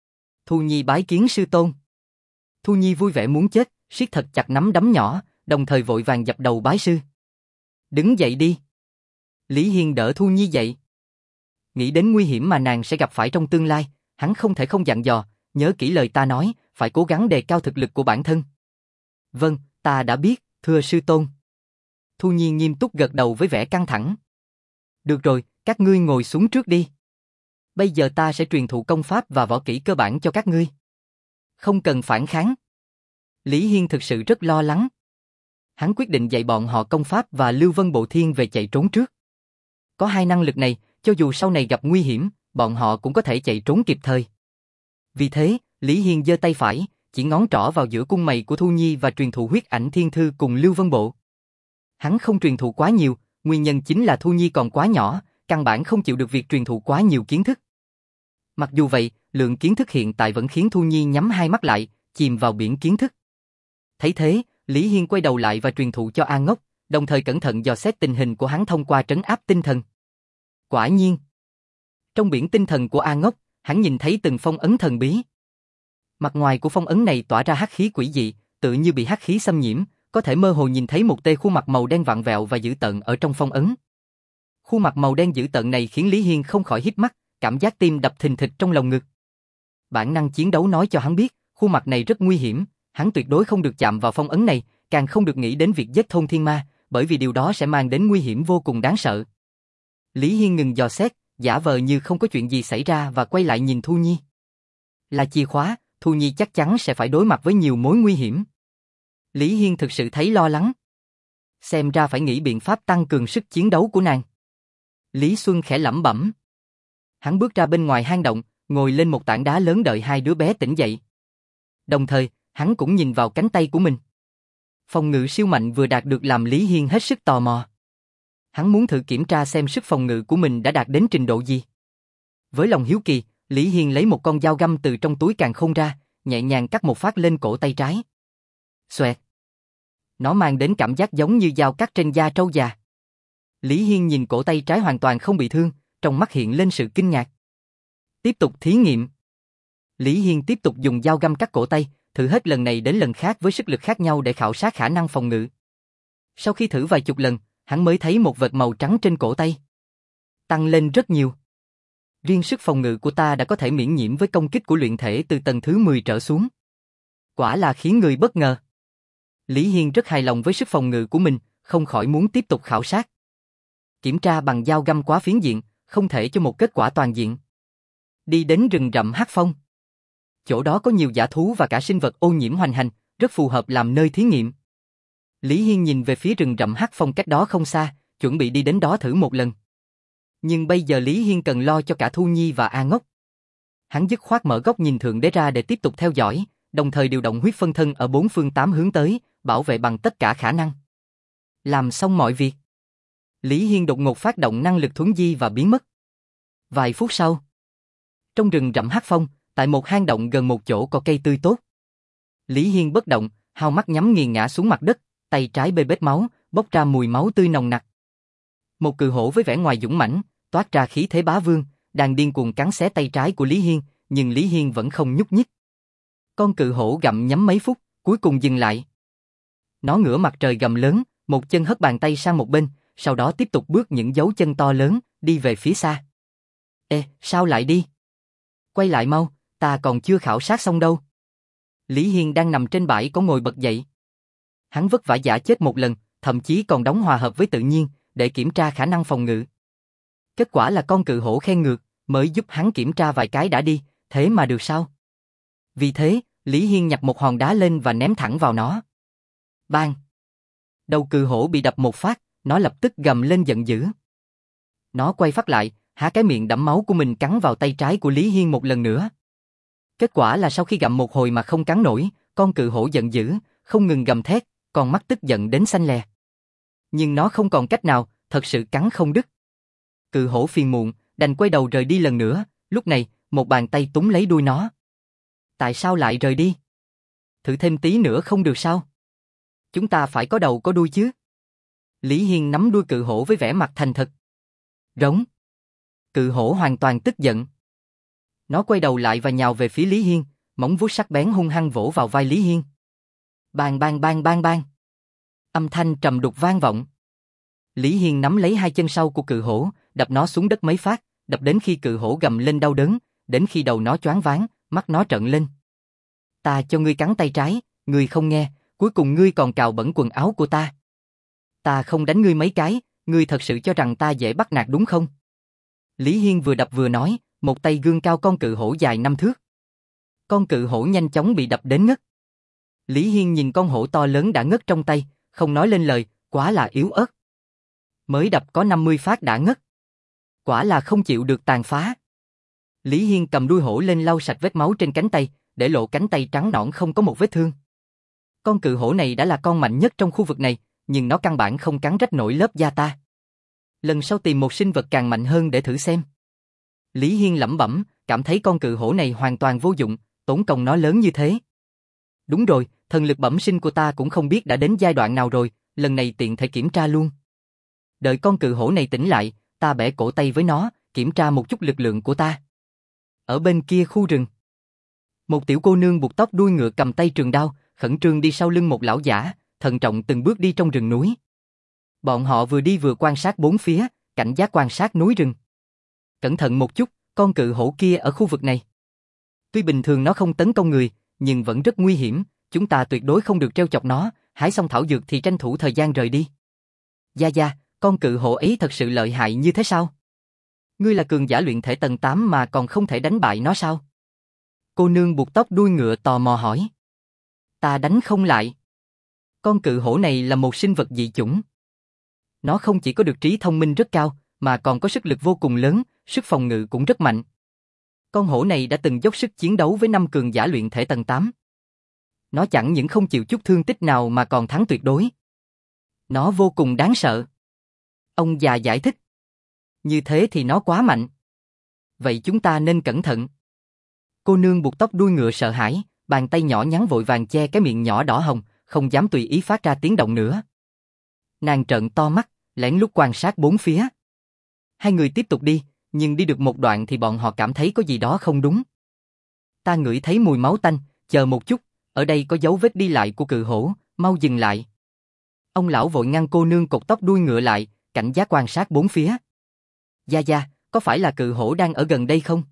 Thu Nhi bái kiến sư tôn. Thu Nhi vui vẻ muốn chết, siết thật chặt nắm đấm nhỏ, đồng thời vội vàng dập đầu bái sư. Đứng dậy đi. Lý Hiên đỡ Thu Nhi dậy. Nghĩ đến nguy hiểm mà nàng sẽ gặp phải trong tương lai, hắn không thể không dặn dò, nhớ kỹ lời ta nói, phải cố gắng đề cao thực lực của bản thân. Vâng, ta đã biết, thưa sư tôn. Thu Nhi nghiêm túc gật đầu với vẻ căng thẳng. Được rồi, các ngươi ngồi xuống trước đi. Bây giờ ta sẽ truyền thụ công pháp và võ kỹ cơ bản cho các ngươi. Không cần phản kháng. Lý Hiên thực sự rất lo lắng. Hắn quyết định dạy bọn họ công pháp và Lưu Vân Bộ Thiên về chạy trốn trước. Có hai năng lực này, cho dù sau này gặp nguy hiểm, bọn họ cũng có thể chạy trốn kịp thời. Vì thế, Lý Hiên giơ tay phải, chỉ ngón trỏ vào giữa cung mày của Thu Nhi và truyền thụ huyết ảnh thiên thư cùng Lưu Vân Bộ. Hắn không truyền thụ quá nhiều, nguyên nhân chính là Thu Nhi còn quá nhỏ, căn bản không chịu được việc truyền thụ quá nhiều kiến thức. Mặc dù vậy, lượng kiến thức hiện tại vẫn khiến Thu Nhi nhắm hai mắt lại, chìm vào biển kiến thức. Thấy thế, Lý Hiên quay đầu lại và truyền thụ cho A Ngốc, đồng thời cẩn thận dò xét tình hình của hắn thông qua trấn áp tinh thần. Quả nhiên, trong biển tinh thần của A Ngốc, hắn nhìn thấy từng phong ấn thần bí. Mặt ngoài của phong ấn này tỏa ra hắc khí quỷ dị, tự như bị hắc khí xâm nhiễm, có thể mơ hồ nhìn thấy một tê khuôn mặt màu đen vặn vẹo và dữ tợn ở trong phong ấn. Khuôn mặt màu đen dữ tợn này khiến Lý Hiên không khỏi híp mắt, cảm giác tim đập thình thịch trong lồng ngực. Bản năng chiến đấu nói cho hắn biết, khuôn mặt này rất nguy hiểm, hắn tuyệt đối không được chạm vào phong ấn này, càng không được nghĩ đến việc giết thôn thiên ma, bởi vì điều đó sẽ mang đến nguy hiểm vô cùng đáng sợ. Lý Hiên ngừng dò xét, giả vờ như không có chuyện gì xảy ra và quay lại nhìn Thu Nhi. Là chìa khóa, Thu Nhi chắc chắn sẽ phải đối mặt với nhiều mối nguy hiểm. Lý Hiên thực sự thấy lo lắng. Xem ra phải nghĩ biện pháp tăng cường sức chiến đấu của nàng. Lý Xuân khẽ lẩm bẩm. Hắn bước ra bên ngoài hang động, ngồi lên một tảng đá lớn đợi hai đứa bé tỉnh dậy. Đồng thời, hắn cũng nhìn vào cánh tay của mình. Phòng ngự siêu mạnh vừa đạt được làm Lý Hiên hết sức tò mò. Hắn muốn thử kiểm tra xem sức phòng ngự của mình đã đạt đến trình độ gì. Với lòng hiếu kỳ, Lý Hiên lấy một con dao găm từ trong túi càn khôn ra, nhẹ nhàng cắt một phát lên cổ tay trái. Xoẹt. Nó mang đến cảm giác giống như dao cắt trên da trâu già. Lý Hiên nhìn cổ tay trái hoàn toàn không bị thương, trong mắt hiện lên sự kinh ngạc. Tiếp tục thí nghiệm. Lý Hiên tiếp tục dùng dao găm cắt cổ tay, thử hết lần này đến lần khác với sức lực khác nhau để khảo sát khả năng phòng ngự. Sau khi thử vài chục lần, hắn mới thấy một vệt màu trắng trên cổ tay. Tăng lên rất nhiều. Riêng sức phòng ngự của ta đã có thể miễn nhiễm với công kích của luyện thể từ tầng thứ mười trở xuống. Quả là khiến người bất ngờ. Lý Hiên rất hài lòng với sức phòng ngự của mình, không khỏi muốn tiếp tục khảo sát. Kiểm tra bằng dao găm quá phiến diện, không thể cho một kết quả toàn diện. Đi đến rừng rậm Hắc Phong. Chỗ đó có nhiều dã thú và cả sinh vật ô nhiễm hoành hành, rất phù hợp làm nơi thí nghiệm. Lý Hiên nhìn về phía rừng rậm Hắc Phong cách đó không xa, chuẩn bị đi đến đó thử một lần. Nhưng bây giờ Lý Hiên cần lo cho cả Thu Nhi và A Ngốc. Hắn dứt khoát mở góc nhìn thượng đế ra để tiếp tục theo dõi, đồng thời điều động huyết phân thân ở bốn phương tám hướng tới, bảo vệ bằng tất cả khả năng. Làm xong mọi việc, Lý Hiên đột ngột phát động năng lực thuấn di và biến mất. Vài phút sau, trong rừng rậm Hắc Phong, tại một hang động gần một chỗ có cây tươi tốt. Lý Hiên bất động, hao mắt nhắm nghiền ngã xuống mặt đất, tay trái bê bết máu, bốc ra mùi máu tươi nồng nặc. Một cự hổ với vẻ ngoài dũng mãnh, toát ra khí thế bá vương, đang điên cuồng cắn xé tay trái của Lý Hiên, nhưng Lý Hiên vẫn không nhúc nhích. Con cự hổ gặm nhấm mấy phút, cuối cùng dừng lại. Nó ngửa mặt trời gầm lớn, một chân hất bàn tay sang một bên, sau đó tiếp tục bước những dấu chân to lớn, đi về phía xa. Ê, sao lại đi? Quay lại mau, ta còn chưa khảo sát xong đâu. Lý Hiên đang nằm trên bãi có ngồi bật dậy. Hắn vất vả giả chết một lần, thậm chí còn đóng hòa hợp với tự nhiên, để kiểm tra khả năng phòng ngự. Kết quả là con cự hổ khen ngược, mới giúp hắn kiểm tra vài cái đã đi, thế mà được sao? Vì thế, Lý Hiên nhặt một hòn đá lên và ném thẳng vào nó. Bang! Đầu cự hổ bị đập một phát, nó lập tức gầm lên giận dữ. Nó quay phát lại, há cái miệng đẫm máu của mình cắn vào tay trái của Lý Hiên một lần nữa. Kết quả là sau khi gặm một hồi mà không cắn nổi, con cự hổ giận dữ, không ngừng gầm thét, con mắt tức giận đến xanh lè. Nhưng nó không còn cách nào, thật sự cắn không đứt. Cự hổ phiền muộn, đành quay đầu rời đi lần nữa, lúc này, một bàn tay túm lấy đuôi nó. Tại sao lại rời đi? Thử thêm tí nữa không được sao? Chúng ta phải có đầu có đuôi chứ. Lý Hiên nắm đuôi cự hổ với vẻ mặt thành thật. Rống. Cự hổ hoàn toàn tức giận. Nó quay đầu lại và nhào về phía Lý Hiên, móng vuốt sắc bén hung hăng vỗ vào vai Lý Hiên. Bang bang bang bang bang. Âm thanh trầm đục vang vọng. Lý Hiên nắm lấy hai chân sau của cự hổ, đập nó xuống đất mấy phát, đập đến khi cự hổ gầm lên đau đớn, đến khi đầu nó choáng váng, mắt nó trợn lên. Ta cho ngươi cắn tay trái, ngươi không nghe, cuối cùng ngươi còn cào bẩn quần áo của ta. Ta không đánh ngươi mấy cái, ngươi thật sự cho rằng ta dễ bắt nạt đúng không? Lý Hiên vừa đập vừa nói, một tay gương cao con cự hổ dài năm thước. Con cự hổ nhanh chóng bị đập đến ngất. Lý Hiên nhìn con hổ to lớn đã ngất trong tay, không nói lên lời, quá là yếu ớt. Mới đập có năm mươi phát đã ngất. Quả là không chịu được tàn phá. Lý Hiên cầm đuôi hổ lên lau sạch vết máu trên cánh tay, để lộ cánh tay trắng nõn không có một vết thương. Con cự hổ này đã là con mạnh nhất trong khu vực này, nhưng nó căn bản không cắn rách nổi lớp da ta. Lần sau tìm một sinh vật càng mạnh hơn để thử xem. Lý Hiên lẩm bẩm, cảm thấy con cự hổ này hoàn toàn vô dụng, tốn công nó lớn như thế. Đúng rồi, thần lực bẩm sinh của ta cũng không biết đã đến giai đoạn nào rồi, lần này tiện thể kiểm tra luôn. Đợi con cự hổ này tỉnh lại, ta bẻ cổ tay với nó, kiểm tra một chút lực lượng của ta. Ở bên kia khu rừng, một tiểu cô nương buộc tóc đuôi ngựa cầm tay trường đao, khẩn trương đi sau lưng một lão giả, thận trọng từng bước đi trong rừng núi. Bọn họ vừa đi vừa quan sát bốn phía, cảnh giác quan sát núi rừng. Cẩn thận một chút, con cự hổ kia ở khu vực này. Tuy bình thường nó không tấn công người, nhưng vẫn rất nguy hiểm, chúng ta tuyệt đối không được trêu chọc nó, hái xong thảo dược thì tranh thủ thời gian rời đi. Gia Gia, con cự hổ ấy thật sự lợi hại như thế sao? Ngươi là cường giả luyện thể tầng tám mà còn không thể đánh bại nó sao? Cô nương buộc tóc đuôi ngựa tò mò hỏi. Ta đánh không lại. Con cự hổ này là một sinh vật dị chủng. Nó không chỉ có được trí thông minh rất cao, mà còn có sức lực vô cùng lớn, sức phòng ngự cũng rất mạnh. Con hổ này đã từng dốc sức chiến đấu với năm cường giả luyện thể tầng tám. Nó chẳng những không chịu chút thương tích nào mà còn thắng tuyệt đối. Nó vô cùng đáng sợ. Ông già giải thích. Như thế thì nó quá mạnh. Vậy chúng ta nên cẩn thận. Cô nương buộc tóc đuôi ngựa sợ hãi, bàn tay nhỏ nhắn vội vàng che cái miệng nhỏ đỏ hồng, không dám tùy ý phát ra tiếng động nữa. Nàng trợn to mắt, lén lút quan sát bốn phía. Hai người tiếp tục đi, nhưng đi được một đoạn thì bọn họ cảm thấy có gì đó không đúng. Ta ngửi thấy mùi máu tanh, chờ một chút, ở đây có dấu vết đi lại của cự hổ, mau dừng lại. Ông lão vội ngăn cô nương cột tóc đuôi ngựa lại, cảnh giác quan sát bốn phía. Gia Gia, có phải là cự hổ đang ở gần đây không?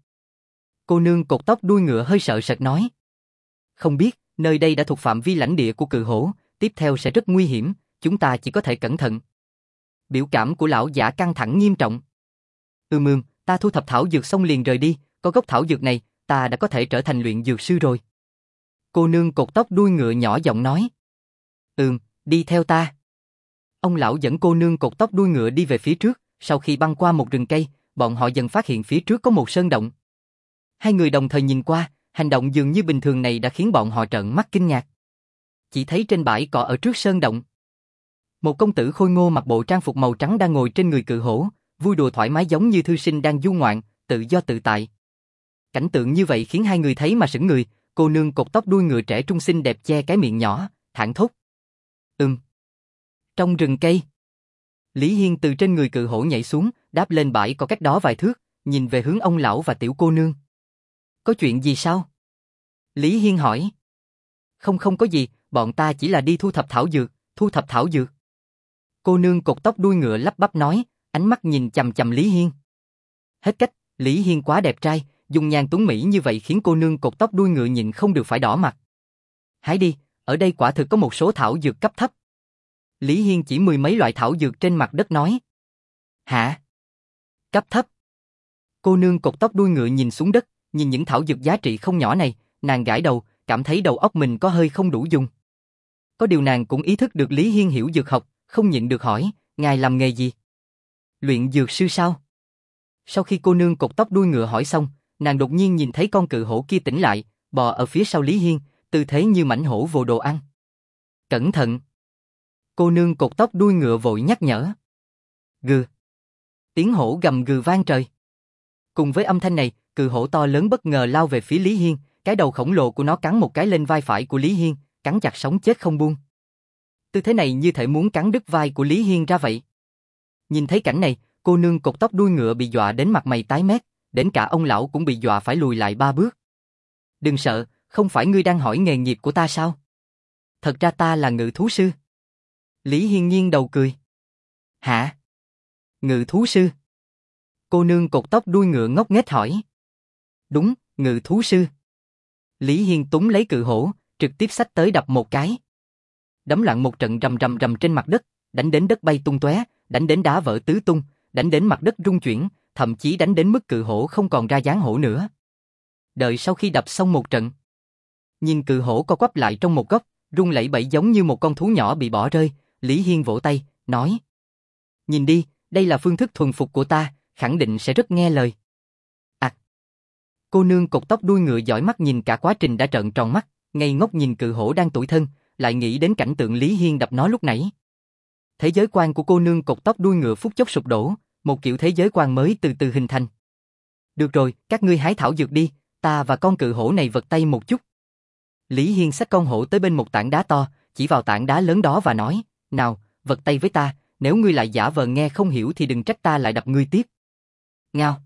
Cô nương cột tóc đuôi ngựa hơi sợ sệt nói. Không biết, nơi đây đã thuộc phạm vi lãnh địa của cự hổ, tiếp theo sẽ rất nguy hiểm, chúng ta chỉ có thể cẩn thận. Biểu cảm của lão giả căng thẳng nghiêm trọng. Ừm ừm, ta thu thập thảo dược xong liền rời đi, có gốc thảo dược này, ta đã có thể trở thành luyện dược sư rồi. Cô nương cột tóc đuôi ngựa nhỏ giọng nói. Ừm, đi theo ta. Ông lão dẫn cô nương cột tóc đuôi ngựa đi về phía trước, sau khi băng qua một rừng cây, bọn họ dần phát hiện phía trước có một sơn động. Hai người đồng thời nhìn qua, hành động dường như bình thường này đã khiến bọn họ trợn mắt kinh ngạc. Chỉ thấy trên bãi cỏ ở trước sơn động, một công tử khôi ngô mặc bộ trang phục màu trắng đang ngồi trên người cự hổ, vui đùa thoải mái giống như thư sinh đang du ngoạn, tự do tự tại. Cảnh tượng như vậy khiến hai người thấy mà sững người, cô nương cột tóc đuôi ngựa trẻ trung xinh đẹp che cái miệng nhỏ, thảng thốt. Ừm. Trong rừng cây, Lý Hiên từ trên người cự hổ nhảy xuống, đáp lên bãi có cách đó vài thước, nhìn về hướng ông lão và tiểu cô nương. Có chuyện gì sao? Lý Hiên hỏi. Không không có gì, bọn ta chỉ là đi thu thập thảo dược, thu thập thảo dược. Cô nương cột tóc đuôi ngựa lắp bắp nói, ánh mắt nhìn chằm chằm Lý Hiên. Hết cách, Lý Hiên quá đẹp trai, dung nhan tuấn mỹ như vậy khiến cô nương cột tóc đuôi ngựa nhịn không được phải đỏ mặt. Hãy đi, ở đây quả thực có một số thảo dược cấp thấp. Lý Hiên chỉ mười mấy loại thảo dược trên mặt đất nói. Hả? Cấp thấp? Cô nương cột tóc đuôi ngựa nhìn xuống đất, nhìn những thảo dược giá trị không nhỏ này, nàng gãi đầu, cảm thấy đầu óc mình có hơi không đủ dùng. Có điều nàng cũng ý thức được Lý Hiên hiểu dược học, không nhịn được hỏi, ngài làm nghề gì? Luyện dược sư sao? Sau khi cô nương cột tóc đuôi ngựa hỏi xong, nàng đột nhiên nhìn thấy con cự hổ kia tỉnh lại, bò ở phía sau Lý Hiên, tư thế như mãnh hổ vồ đồ ăn. Cẩn thận! Cô nương cột tóc đuôi ngựa vội nhắc nhở. Gừ. Tiếng hổ gầm gừ vang trời. Cùng với âm thanh này, cự hổ to lớn bất ngờ lao về phía Lý Hiên, cái đầu khổng lồ của nó cắn một cái lên vai phải của Lý Hiên, cắn chặt sống chết không buông. Tư thế này như thể muốn cắn đứt vai của Lý Hiên ra vậy. Nhìn thấy cảnh này, cô nương cột tóc đuôi ngựa bị dọa đến mặt mày tái mét, đến cả ông lão cũng bị dọa phải lùi lại ba bước. Đừng sợ, không phải ngươi đang hỏi nghề nghiệp của ta sao? Thật ra ta là ngự thú sư. Lý Hiên nghiêng đầu cười. Hả? Ngự thú sư? Cô nương cột tóc đuôi ngựa ngốc nghếch hỏi. Đúng, ngự thú sư. Lý Hiên túm lấy cự hổ, trực tiếp xách tới đập một cái. Đấm loạn một trận rầm rầm rầm trên mặt đất, đánh đến đất bay tung tóe, đánh đến đá vỡ tứ tung, đánh đến mặt đất rung chuyển, thậm chí đánh đến mức cự hổ không còn ra dáng hổ nữa. Đợi sau khi đập xong một trận, nhìn cự hổ co quắp lại trong một góc, rung lẩy bẩy giống như một con thú nhỏ bị bỏ rơi, Lý Hiên vỗ tay, nói: Nhìn đi, đây là phương thức thuần phục của ta, khẳng định sẽ rất nghe lời. À. Cô nương cột tóc đuôi ngựa dõi mắt nhìn cả quá trình đã trợn tròn mắt, ngây ngốc nhìn cự hổ đang tủi thân, lại nghĩ đến cảnh tượng Lý Hiên đập nó lúc nãy. Thế giới quan của cô nương cột tóc đuôi ngựa phút chốc sụp đổ, một kiểu thế giới quan mới từ từ hình thành. Được rồi, các ngươi hái thảo dược đi, ta và con cự hổ này vật tay một chút. Lý Hiên xách con hổ tới bên một tảng đá to, chỉ vào tảng đá lớn đó và nói: Nào, vật tay với ta, nếu ngươi lại giả vờ nghe không hiểu thì đừng trách ta lại đập ngươi tiếp. Ngao.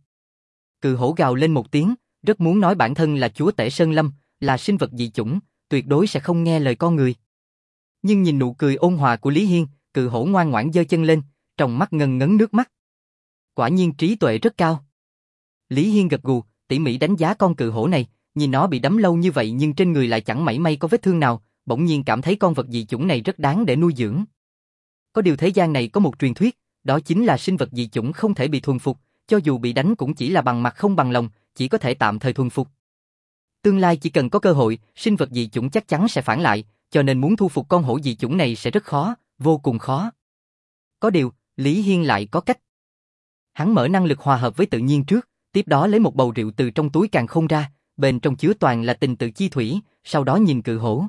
Cự hổ gào lên một tiếng, rất muốn nói bản thân là chúa tể Sơn Lâm, là sinh vật dị chủng, tuyệt đối sẽ không nghe lời con người. Nhưng nhìn nụ cười ôn hòa của Lý Hiên, cự hổ ngoan ngoãn giơ chân lên, trong mắt ngần ngấn nước mắt. Quả nhiên trí tuệ rất cao. Lý Hiên gật gù, tỉ mỉ đánh giá con cự hổ này, nhìn nó bị đấm lâu như vậy nhưng trên người lại chẳng mảy may có vết thương nào, bỗng nhiên cảm thấy con vật dị chủng này rất đáng để nuôi dưỡng. Có điều thế gian này có một truyền thuyết, đó chính là sinh vật dị chủng không thể bị thuần phục, cho dù bị đánh cũng chỉ là bằng mặt không bằng lòng, chỉ có thể tạm thời thuần phục. Tương lai chỉ cần có cơ hội, sinh vật dị chủng chắc chắn sẽ phản lại, cho nên muốn thu phục con hổ dị chủng này sẽ rất khó, vô cùng khó. Có điều, Lý Hiên lại có cách. Hắn mở năng lực hòa hợp với tự nhiên trước, tiếp đó lấy một bầu rượu từ trong túi càn khôn ra, bên trong chứa toàn là tình tự chi thủy, sau đó nhìn cự hổ.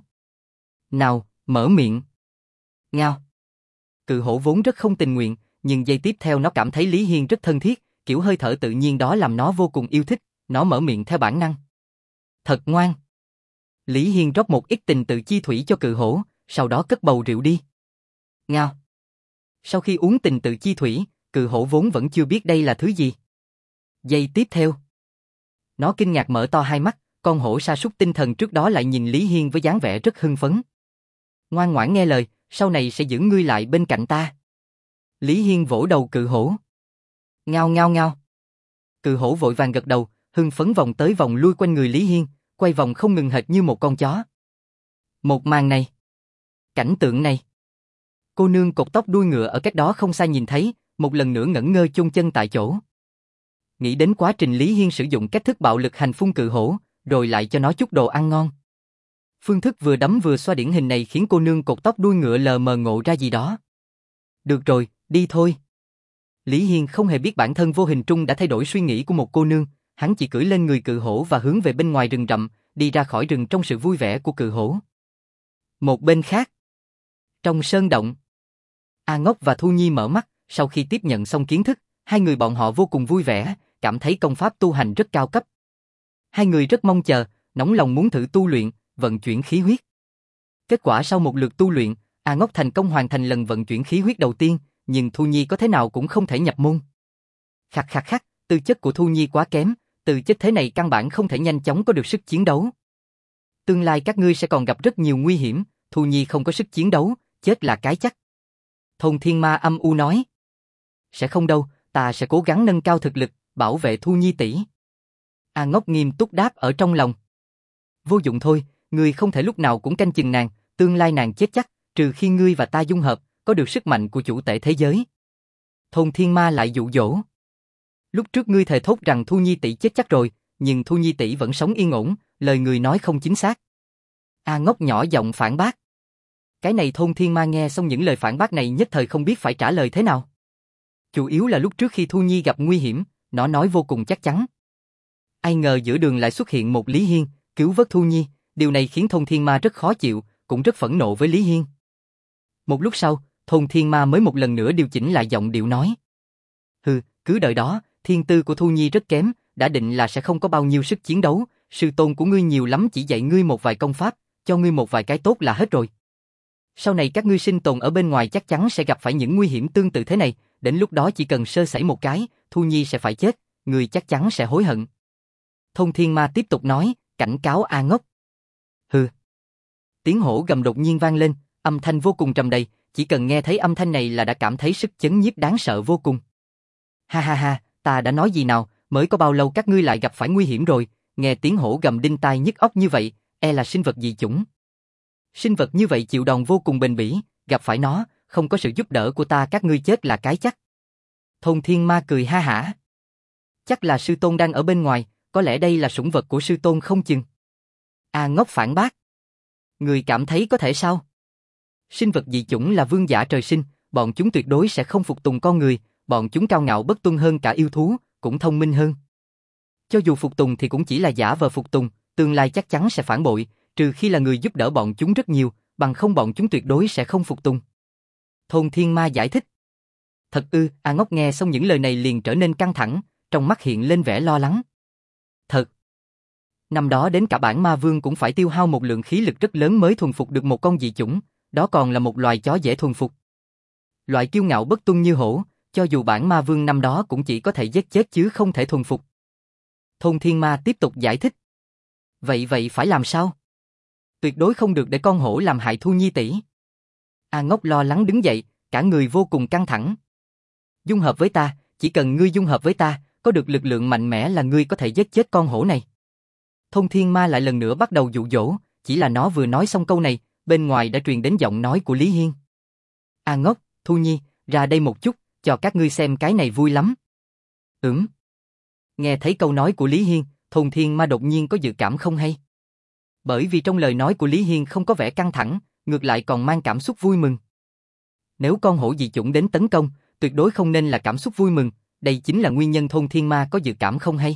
Nào, mở miệng. Ngao. Cự hổ vốn rất không tình nguyện, nhưng giây tiếp theo nó cảm thấy Lý Hiên rất thân thiết, kiểu hơi thở tự nhiên đó làm nó vô cùng yêu thích, nó mở miệng theo bản năng. Thật ngoan. Lý Hiên rót một ít tình tự chi thủy cho cự hổ, sau đó cất bầu rượu đi. Ngao. Sau khi uống tình tự chi thủy, cự hổ vốn vẫn chưa biết đây là thứ gì. Giây tiếp theo, nó kinh ngạc mở to hai mắt, con hổ sa sút tinh thần trước đó lại nhìn Lý Hiên với dáng vẻ rất hưng phấn. Ngoan ngoãn nghe lời, sau này sẽ giữ ngươi lại bên cạnh ta. Lý Hiên vỗ đầu cự hổ. Ngao ngao ngao. Cự hổ vội vàng gật đầu, hưng phấn vòng tới vòng lui quanh người Lý Hiên, quay vòng không ngừng hệt như một con chó. Một màn này, cảnh tượng này, cô nương cột tóc đuôi ngựa ở cách đó không xa nhìn thấy, một lần nữa ngẩn ngơ chôn chân tại chỗ. Nghĩ đến quá trình Lý Hiên sử dụng cách thức bạo lực hành phun cự hổ, rồi lại cho nó chút đồ ăn ngon. Phương thức vừa đấm vừa xoa điển hình này khiến cô nương cột tóc đuôi ngựa lờ mờ ngộ ra gì đó. Được rồi, đi thôi. Lý Hiên không hề biết bản thân vô hình trung đã thay đổi suy nghĩ của một cô nương, hắn chỉ cưỡi lên người cự hổ và hướng về bên ngoài rừng rậm, đi ra khỏi rừng trong sự vui vẻ của cự hổ. Một bên khác, trong sơn động, A Ngốc và Thu Nhi mở mắt, sau khi tiếp nhận xong kiến thức, hai người bọn họ vô cùng vui vẻ, cảm thấy công pháp tu hành rất cao cấp. Hai người rất mong chờ, nóng lòng muốn thử tu luyện, vận chuyển khí huyết. Kết quả sau một lượt tu luyện, A Ngốc thành công hoàn thành lần vận chuyển khí huyết đầu tiên, nhưng Thu Nhi có thế nào cũng không thể nhập môn. Khắc khắc khắc, tư chất của Thu Nhi quá kém, tư chất thế này căn bản không thể nhanh chóng có được sức chiến đấu. Tương lai các ngươi sẽ còn gặp rất nhiều nguy hiểm, Thu Nhi không có sức chiến đấu, chết là cái chắc. Thôn Thiên Ma âm u nói. Sẽ không đâu, ta sẽ cố gắng nâng cao thực lực, bảo vệ Thu Nhi tỷ. A Ngốc nghiêm túc đáp ở trong lòng. Vô dụng thôi, ngươi không thể lúc nào cũng canh chừng nàng, tương lai nàng chết chắc, trừ khi ngươi và ta dung hợp, có được sức mạnh của chủ tể thế giới. Thôn Thiên Ma lại dụ dỗ. Lúc trước ngươi thề thốt rằng Thu Nhi tỷ chết chắc rồi, nhưng Thu Nhi tỷ vẫn sống yên ổn, lời người nói không chính xác. A Ngốc nhỏ giọng phản bác. Cái này Thôn Thiên Ma nghe xong những lời phản bác này nhất thời không biết phải trả lời thế nào. Chủ yếu là lúc trước khi Thu Nhi gặp nguy hiểm, nó nói vô cùng chắc chắn. Ai ngờ giữa đường lại xuất hiện một Lý Hiên, cứu vớt Thu Nhi, điều này khiến Thôn Thiên Ma rất khó chịu, cũng rất phẫn nộ với Lý Hiên. Một lúc sau, Thôn Thiên Ma mới một lần nữa điều chỉnh lại giọng điệu nói. Hừ, cứ đợi đó, thiên tư của Thu Nhi rất kém, đã định là sẽ không có bao nhiêu sức chiến đấu, sư tôn của ngươi nhiều lắm chỉ dạy ngươi một vài công pháp, cho ngươi một vài cái tốt là hết rồi. Sau này các ngươi sinh tồn ở bên ngoài chắc chắn sẽ gặp phải những nguy hiểm tương tự thế này, đến lúc đó chỉ cần sơ sẩy một cái, Thu Nhi sẽ phải chết, ngươi chắc chắn sẽ hối hận. Thôn Thiên Ma tiếp tục nói, cảnh cáo A Ngốc. Hừ. Tiếng hổ gầm đột nhiên vang lên, âm thanh vô cùng trầm đầy, chỉ cần nghe thấy âm thanh này là đã cảm thấy sức chấn nhiếp đáng sợ vô cùng. Ha ha ha, ta đã nói gì nào, mới có bao lâu các ngươi lại gặp phải nguy hiểm rồi, nghe tiếng hổ gầm đinh tai nhức óc như vậy, e là sinh vật dị chủng. Sinh vật như vậy chịu đòn vô cùng bền bỉ, gặp phải nó, không có sự giúp đỡ của ta các ngươi chết là cái chắc. Thôn Thiên Ma cười ha hả. Chắc là sư tôn đang ở bên ngoài, có lẽ đây là sủng vật của sư tôn không chừng. A Ngốc phản bác. Người cảm thấy có thể sao? Sinh vật dị chủng là vương giả trời sinh, bọn chúng tuyệt đối sẽ không phục tùng con người, bọn chúng cao ngạo bất tuân hơn cả yêu thú, cũng thông minh hơn. Cho dù phục tùng thì cũng chỉ là giả vờ phục tùng, tương lai chắc chắn sẽ phản bội, trừ khi là người giúp đỡ bọn chúng rất nhiều, bằng không bọn chúng tuyệt đối sẽ không phục tùng. Thôn Thiên Ma giải thích. Thật ư, A Ngốc nghe xong những lời này liền trở nên căng thẳng, trong mắt hiện lên vẻ lo lắng. Thật. Năm đó đến cả bản ma vương cũng phải tiêu hao một lượng khí lực rất lớn mới thuần phục được một con dị chủng, đó còn là một loài chó dễ thuần phục. Loại kiêu ngạo bất tuân như hổ, cho dù bản ma vương năm đó cũng chỉ có thể giết chết chứ không thể thuần phục. Thôn Thiên Ma tiếp tục giải thích. Vậy vậy phải làm sao? Tuyệt đối không được để con hổ làm hại Thu Nhi tỷ. A Ngốc lo lắng đứng dậy, cả người vô cùng căng thẳng. Dung hợp với ta, chỉ cần ngươi dung hợp với ta, có được lực lượng mạnh mẽ là ngươi có thể giết chết con hổ này. Thôn Thiên Ma lại lần nữa bắt đầu dụ dỗ, chỉ là nó vừa nói xong câu này, bên ngoài đã truyền đến giọng nói của Lý Hiên. A Ngốc, Thu Nhi, ra đây một chút, cho các ngươi xem cái này vui lắm. Ừm. Nghe thấy câu nói của Lý Hiên, Thôn Thiên Ma đột nhiên có dự cảm không hay. Bởi vì trong lời nói của Lý Hiên không có vẻ căng thẳng, ngược lại còn mang cảm xúc vui mừng. Nếu con hổ dị chủng đến tấn công, tuyệt đối không nên là cảm xúc vui mừng, đây chính là nguyên nhân Thôn Thiên Ma có dự cảm không hay.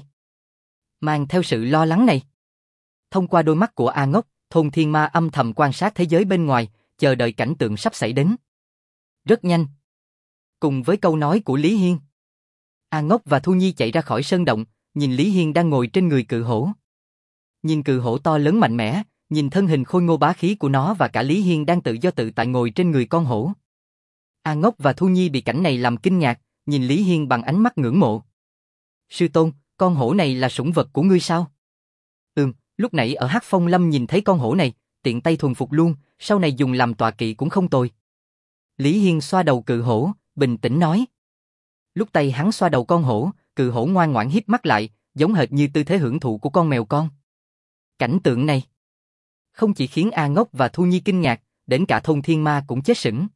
Mang theo sự lo lắng này. Thông qua đôi mắt của A Ngốc, Thôn Thiên Ma âm thầm quan sát thế giới bên ngoài, chờ đợi cảnh tượng sắp xảy đến. Rất nhanh. Cùng với câu nói của Lý Hiên, A Ngốc và Thu Nhi chạy ra khỏi sơn động, nhìn Lý Hiên đang ngồi trên người cự hổ. Nhìn cự hổ to lớn mạnh mẽ, nhìn thân hình khôi ngô bá khí của nó và cả Lý Hiên đang tự do tự tại ngồi trên người con hổ. A Ngốc và Thu Nhi bị cảnh này làm kinh ngạc, nhìn Lý Hiên bằng ánh mắt ngưỡng mộ. Sư tôn, con hổ này là sủng vật của ngươi sao? Ừm, lúc nãy ở Hắc Phong Lâm nhìn thấy con hổ này, tiện tay thuần phục luôn, sau này dùng làm tọa kỵ cũng không tồi. Lý Hiên xoa đầu cự hổ, bình tĩnh nói. Lúc tay hắn xoa đầu con hổ, cự hổ ngoan ngoãn híp mắt lại, giống hệt như tư thế hưởng thụ của con mèo con. Cảnh tượng này không chỉ khiến A Ngốc và Thu Nhi kinh ngạc, đến cả Thôn Thiên Ma cũng chết sững.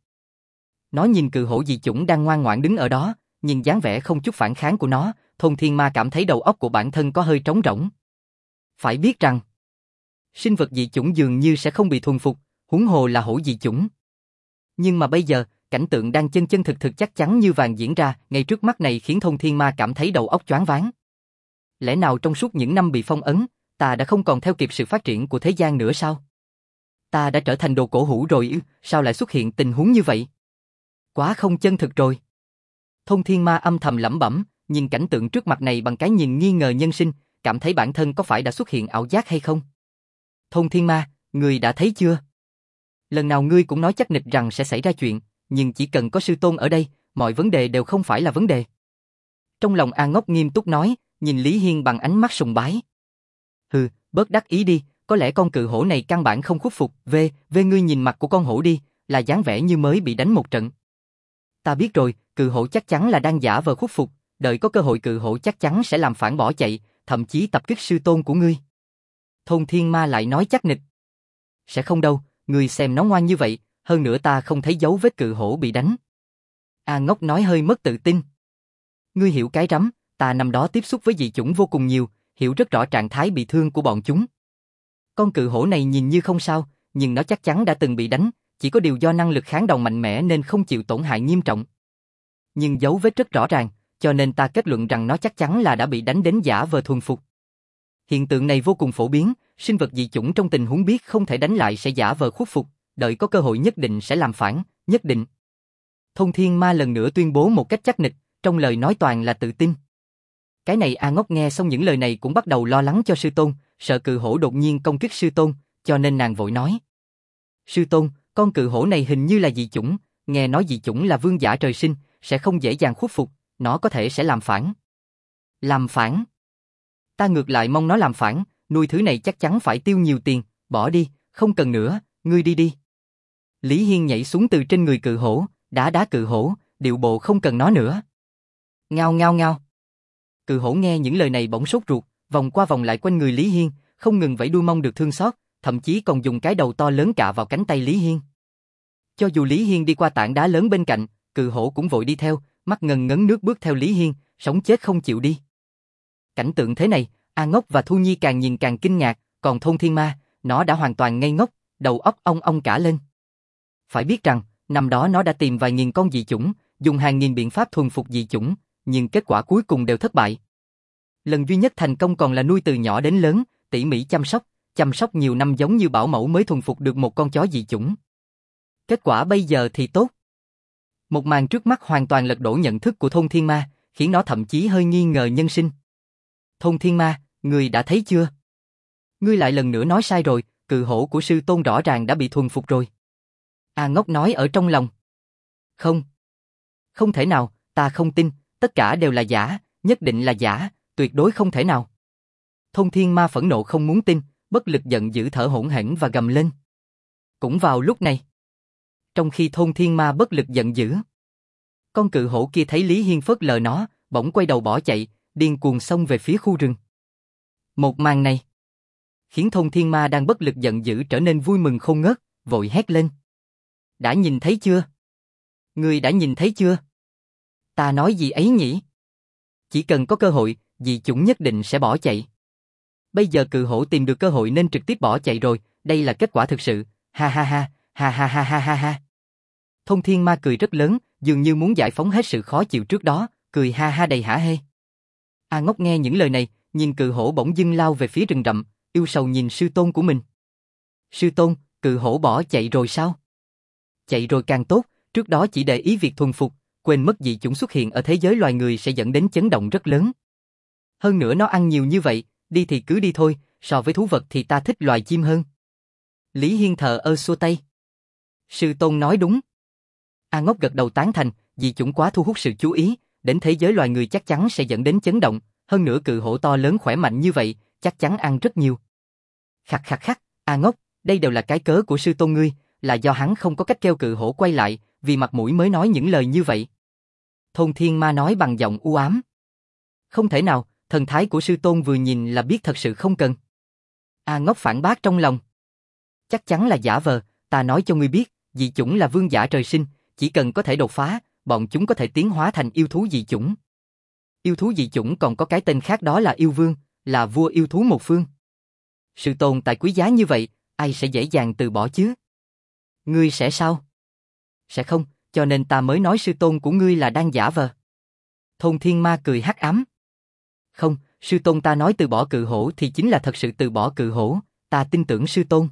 Nó nhìn cự hổ dị chủng đang ngoan ngoãn đứng ở đó, nhìn dáng vẻ không chút phản kháng của nó, Thôn Thiên Ma cảm thấy đầu óc của bản thân có hơi trống rỗng. Phải biết rằng, sinh vật dị chủng dường như sẽ không bị thuần phục, huống hồ là hổ dị chủng. Nhưng mà bây giờ, cảnh tượng đang chân chân thực thực chắc chắn như vàng diễn ra, ngay trước mắt này khiến Thôn Thiên Ma cảm thấy đầu óc choáng váng. Lẽ nào trong suốt những năm bị phong ấn, ta đã không còn theo kịp sự phát triển của thế gian nữa sao? Ta đã trở thành đồ cổ hủ rồi ư, sao lại xuất hiện tình huống như vậy? Quá không chân thực rồi. Thôn Thiên Ma âm thầm lẩm bẩm, nhìn cảnh tượng trước mặt này bằng cái nhìn nghi ngờ nhân sinh, cảm thấy bản thân có phải đã xuất hiện ảo giác hay không? Thôn Thiên Ma, ngươi đã thấy chưa? Lần nào ngươi cũng nói chắc nịch rằng sẽ xảy ra chuyện, nhưng chỉ cần có sư tôn ở đây, mọi vấn đề đều không phải là vấn đề. Trong lòng A Ngốc nghiêm túc nói, nhìn Lý Hiên bằng ánh mắt sùng bái. Hừ, bớt đắc ý đi, có lẽ con cự hổ này căn bản không khuất phục, về, về ngươi nhìn mặt của con hổ đi, là dáng vẻ như mới bị đánh một trận. Ta biết rồi, cự hổ chắc chắn là đang giả vờ khuất phục, đợi có cơ hội cự hổ chắc chắn sẽ làm phản bỏ chạy, thậm chí tập kích sư tôn của ngươi. Thôn Thiên Ma lại nói chắc nịch. Sẽ không đâu, ngươi xem nó ngoan như vậy, hơn nữa ta không thấy dấu vết cự hổ bị đánh. A Ngốc nói hơi mất tự tin. Ngươi hiểu cái rắm, ta năm đó tiếp xúc với dị chủng vô cùng nhiều, hiểu rất rõ trạng thái bị thương của bọn chúng. Con cự hổ này nhìn như không sao, nhưng nó chắc chắn đã từng bị đánh, chỉ có điều do năng lực kháng đòn mạnh mẽ nên không chịu tổn hại nghiêm trọng. Nhưng dấu vết rất rõ ràng, cho nên ta kết luận rằng nó chắc chắn là đã bị đánh đến giả vờ thuần phục. Hiện tượng này vô cùng phổ biến, sinh vật dị chủng trong tình huống biết không thể đánh lại sẽ giả vờ khuất phục, đợi có cơ hội nhất định sẽ làm phản, nhất định. Thôn Thiên Ma lần nữa tuyên bố một cách chắc nịch, trong lời nói toàn là tự tin. Cái này A Ngốc nghe xong những lời này cũng bắt đầu lo lắng cho sư tôn, sợ cự hổ đột nhiên công kích sư tôn, cho nên nàng vội nói. Sư tôn, con cự hổ này hình như là dị chủng, nghe nói dị chủng là vương giả trời sinh, sẽ không dễ dàng khuất phục, nó có thể sẽ làm phản. Làm phản? Ta ngược lại mong nó làm phản, nuôi thứ này chắc chắn phải tiêu nhiều tiền, bỏ đi, không cần nữa, ngươi đi đi. Lý Hiên nhảy xuống từ trên người cự hổ, đá đá cự hổ, điệu bộ không cần nó nữa. Ngao ngao ngao. Cự hổ nghe những lời này bỗng sốt ruột, vòng qua vòng lại quanh người Lý Hiên, không ngừng vẫy đuôi mong được thương xót, thậm chí còn dùng cái đầu to lớn cạ vào cánh tay Lý Hiên. Cho dù Lý Hiên đi qua tảng đá lớn bên cạnh, cự hổ cũng vội đi theo, mắt ngần ngấn nước bước theo Lý Hiên, sống chết không chịu đi. Cảnh tượng thế này, A Ngốc và Thu Nhi càng nhìn càng kinh ngạc, còn Thôn Thiên Ma, nó đã hoàn toàn ngây ngốc, đầu óc ong ong cả lên. Phải biết rằng, năm đó nó đã tìm vài nghìn con dị chủng, dùng hàng nghìn biện pháp thuần phục dị chủng, nhưng kết quả cuối cùng đều thất bại. Lần duy nhất thành công còn là nuôi từ nhỏ đến lớn, tỉ mỉ chăm sóc, chăm sóc nhiều năm giống như bảo mẫu mới thuần phục được một con chó dị chủng. Kết quả bây giờ thì tốt. Một màn trước mắt hoàn toàn lật đổ nhận thức của Thôn Thiên Ma, khiến nó thậm chí hơi nghi ngờ nhân sinh. Thôn Thiên Ma, ngươi đã thấy chưa? Ngươi lại lần nữa nói sai rồi, cự hổ của sư tôn rõ ràng đã bị thuần phục rồi. A Ngốc nói ở trong lòng. Không. Không thể nào, ta không tin, tất cả đều là giả, nhất định là giả, tuyệt đối không thể nào. Thôn Thiên Ma phẫn nộ không muốn tin, bất lực giận dữ thở hổn hển và gầm lên. Cũng vào lúc này, trong khi Thôn Thiên Ma bất lực giận dữ, con cự hổ kia thấy Lý Hiên phớt lờ nó, bỗng quay đầu bỏ chạy, điên cuồng xông về phía khu rừng. Một màn này khiến Thôn Thiên Ma đang bất lực giận dữ trở nên vui mừng không ngớt, vội hét lên. Đã nhìn thấy chưa? Ngươi đã nhìn thấy chưa? Ta nói gì ấy nhỉ? Chỉ cần có cơ hội, dị chủng nhất định sẽ bỏ chạy. Bây giờ cự hổ tìm được cơ hội nên trực tiếp bỏ chạy rồi, đây là kết quả thực sự, ha ha ha, ha ha ha ha ha ha. Thôn Thiên Ma cười rất lớn, dường như muốn giải phóng hết sự khó chịu trước đó, cười ha ha đầy hả hê. A Ngốc nghe những lời này, nhìn cự hổ bỗng dưng lao về phía rừng rậm, yêu sầu nhìn sư tôn của mình. Sư tôn, cự hổ bỏ chạy rồi sao? Chạy rồi càng tốt, trước đó chỉ để ý việc thuần phục, quên mất dị chủng xuất hiện ở thế giới loài người sẽ dẫn đến chấn động rất lớn. Hơn nữa nó ăn nhiều như vậy, đi thì cứ đi thôi, so với thú vật thì ta thích loài chim hơn. Lý Hiên thờ ơ xua tay. Sư tôn nói đúng. A Ngốc gật đầu tán thành, dị chủng quá thu hút sự chú ý, đến thế giới loài người chắc chắn sẽ dẫn đến chấn động, hơn nữa cự hổ to lớn khỏe mạnh như vậy, chắc chắn ăn rất nhiều. Khắc khắc khắc, A Ngốc, đây đều là cái cớ của sư tôn ngươi, là do hắn không có cách kêu cự hổ quay lại, vì mặt mũi mới nói những lời như vậy. Thôn Thiên Ma nói bằng giọng u ám. Không thể nào, thần thái của sư tôn vừa nhìn là biết thật sự không cần. A Ngốc phản bác trong lòng. Chắc chắn là giả vờ, ta nói cho ngươi biết, dị chủng là vương giả trời sinh, chỉ cần có thể đột phá, bọn chúng có thể tiến hóa thành yêu thú dị chủng. Yêu thú dị chủng còn có cái tên khác đó là yêu vương, là vua yêu thú một phương. Sự tồn tại quý giá như vậy, ai sẽ dễ dàng từ bỏ chứ? Ngươi sẽ sao? Sẽ không, cho nên ta mới nói sư tôn của ngươi là đang giả vờ. Thôn Thiên Ma cười hắc ám. Không, sư tôn ta nói từ bỏ cự hổ thì chính là thật sự từ bỏ cự hổ, ta tin tưởng sư tôn.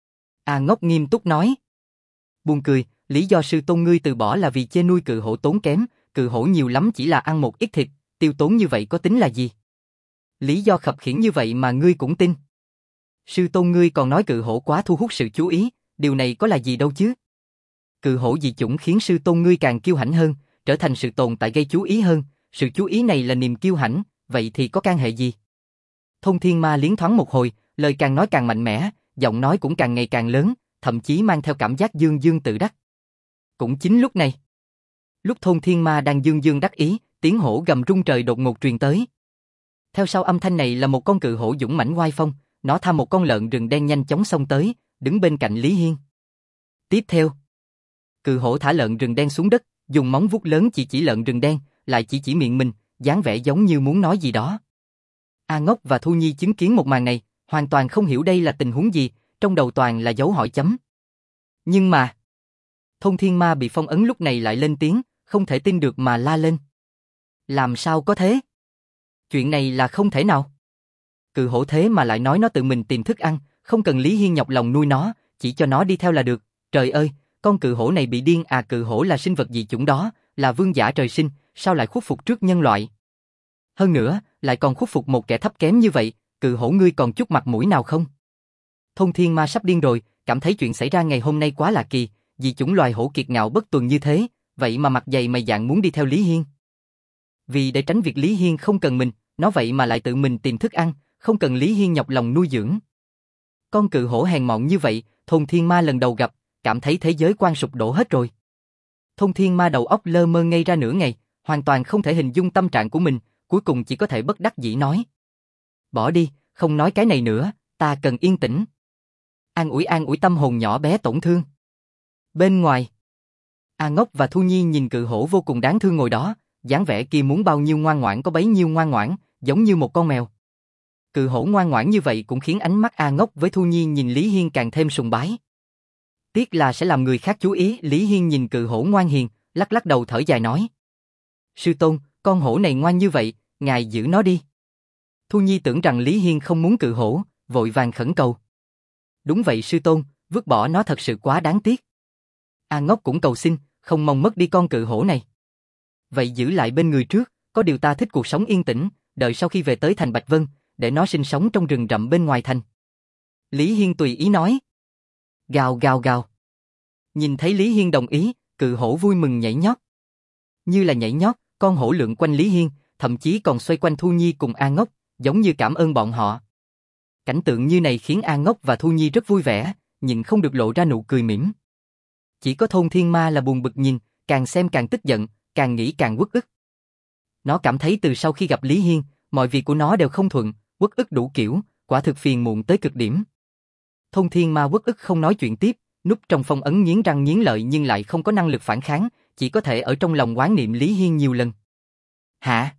A Ngốc nghiêm túc nói. Buồn cười, lý do sư tôn ngươi từ bỏ là vì chê nuôi cự hổ tốn kém, cự hổ nhiều lắm chỉ là ăn một ít thịt, tiêu tốn như vậy có tính là gì? Lý do khập khiễng như vậy mà ngươi cũng tin. Sư tôn ngươi còn nói cự hổ quá thu hút sự chú ý, điều này có là gì đâu chứ? Cự hổ dị chủng khiến sư tôn ngươi càng kiêu hãnh hơn, trở thành sự tồn tại gây chú ý hơn, sự chú ý này là niềm kiêu hãnh, vậy thì có can hệ gì? Thôn Thiên Ma liến thoáng một hồi, lời càng nói càng mạnh mẽ, giọng nói cũng càng ngày càng lớn, thậm chí mang theo cảm giác dương dương tự đắc. Cũng chính lúc này, lúc Thôn Thiên Ma đang dương dương đắc ý, tiếng hổ gầm rung trời đột ngột truyền tới. Theo sau âm thanh này là một con cự hổ dũng mãnh oai phong, nó tham một con lợn rừng đen nhanh chóng xông tới, đứng bên cạnh Lý Hiên. Tiếp theo, cự hổ thả lợn rừng đen xuống đất, dùng móng vuốt lớn chỉ chỉ lợn rừng đen, lại chỉ chỉ miệng mình, dáng vẻ giống như muốn nói gì đó. A Ngốc và Thu Nhi chứng kiến một màn này, hoàn toàn không hiểu đây là tình huống gì, trong đầu toàn là dấu hỏi chấm. Nhưng mà, Thôn Thiên Ma bị phong ấn lúc này lại lên tiếng, không thể tin được mà la lên. Làm sao có thế? Chuyện này là không thể nào. Cự hổ thế mà lại nói nó tự mình tìm thức ăn, không cần Lý Hiên nhọc lòng nuôi nó, chỉ cho nó đi theo là được. Trời ơi, con cự hổ này bị điên à? Cự hổ là sinh vật dị chủng đó, là vương giả trời sinh, sao lại khuất phục trước nhân loại? Hơn nữa, lại còn khuất phục một kẻ thấp kém như vậy, cự hổ ngươi còn chút mặt mũi nào không? Thôn Thiên Ma sắp điên rồi, cảm thấy chuyện xảy ra ngày hôm nay quá lạ kỳ, vì chủng loài hổ kiệt ngạo bất tuần như thế, vậy mà mặt dày mày dạn muốn đi theo Lý Hiên. Vì để tránh việc Lý Hiên không cần mình, nó vậy mà lại tự mình tìm thức ăn, không cần Lý Hiên nhọc lòng nuôi dưỡng. Con cự hổ hèn mọn như vậy, Thôn Thiên Ma lần đầu gặp, cảm thấy thế giới quan sụp đổ hết rồi. Thôn Thiên Ma đầu óc lơ mơ ngây ra nửa ngày, hoàn toàn không thể hình dung tâm trạng của mình, cuối cùng chỉ có thể bất đắc dĩ nói. Bỏ đi, không nói cái này nữa, ta cần yên tĩnh. An ủi an ủi tâm hồn nhỏ bé tổn thương. Bên ngoài, A Ngốc và Thu Nhi nhìn cự hổ vô cùng đáng thương ngồi đó, dáng vẻ kia muốn bao nhiêu ngoan ngoãn có bấy nhiêu ngoan ngoãn, giống như một con mèo. Cự hổ ngoan ngoãn như vậy cũng khiến ánh mắt A Ngốc với Thu Nhi nhìn Lý Hiên càng thêm sùng bái. Tiếc là sẽ làm người khác chú ý. Lý Hiên nhìn cự hổ ngoan hiền, lắc lắc đầu thở dài nói. Sư tôn, con hổ này ngoan như vậy, ngài giữ nó đi. Thu Nhi tưởng rằng Lý Hiên không muốn cự hổ, vội vàng khẩn cầu. Đúng vậy sư tôn, vứt bỏ nó thật sự quá đáng tiếc. A Ngốc cũng cầu xin, không mong mất đi con cự hổ này. Vậy giữ lại bên người trước, có điều ta thích cuộc sống yên tĩnh, đợi sau khi về tới thành Bạch Vân, để nó sinh sống trong rừng rậm bên ngoài thành. Lý Hiên tùy ý nói. Gào gào gào. Nhìn thấy Lý Hiên đồng ý, cự hổ vui mừng nhảy nhót. Như là nhảy nhót, con hổ lượn quanh Lý Hiên, thậm chí còn xoay quanh Thu Nhi cùng A Ngốc, giống như cảm ơn bọn họ. Cảnh tượng như này khiến A Ngốc và Thu Nhi rất vui vẻ, nhìn không được lộ ra nụ cười mỉm. Chỉ có Thôn Thiên Ma là buồn bực nhìn, càng xem càng tức giận, càng nghĩ càng uất ức. Nó cảm thấy từ sau khi gặp Lý Hiên, mọi việc của nó đều không thuận, uất ức đủ kiểu, quả thực phiền muộn tới cực điểm. Thôn Thiên Ma uất ức không nói chuyện tiếp, núp trong phong ấn nghiến răng nghiến lợi nhưng lại không có năng lực phản kháng, chỉ có thể ở trong lòng oán niệm Lý Hiên nhiều lần. Hả?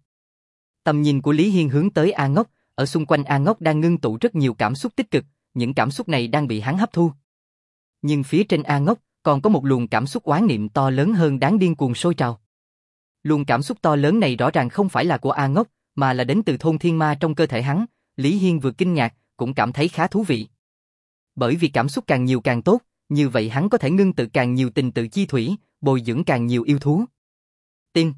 Tầm nhìn của Lý Hiên hướng tới A Ngốc, ở xung quanh A Ngốc đang ngưng tụ rất nhiều cảm xúc tích cực, những cảm xúc này đang bị hắn hấp thu. Nhưng phía trên A Ngốc còn có một luồng cảm xúc oán niệm to lớn hơn đáng điên cuồng sôi trào. Luồng cảm xúc to lớn này rõ ràng không phải là của A Ngốc, mà là đến từ Thôn Thiên Ma trong cơ thể hắn. Lý Hiên vừa kinh ngạc, cũng cảm thấy khá thú vị. Bởi vì cảm xúc càng nhiều càng tốt, như vậy hắn có thể ngưng tự càng nhiều tình tự chi thủy, bồi dưỡng càng nhiều yêu thú. Tiên,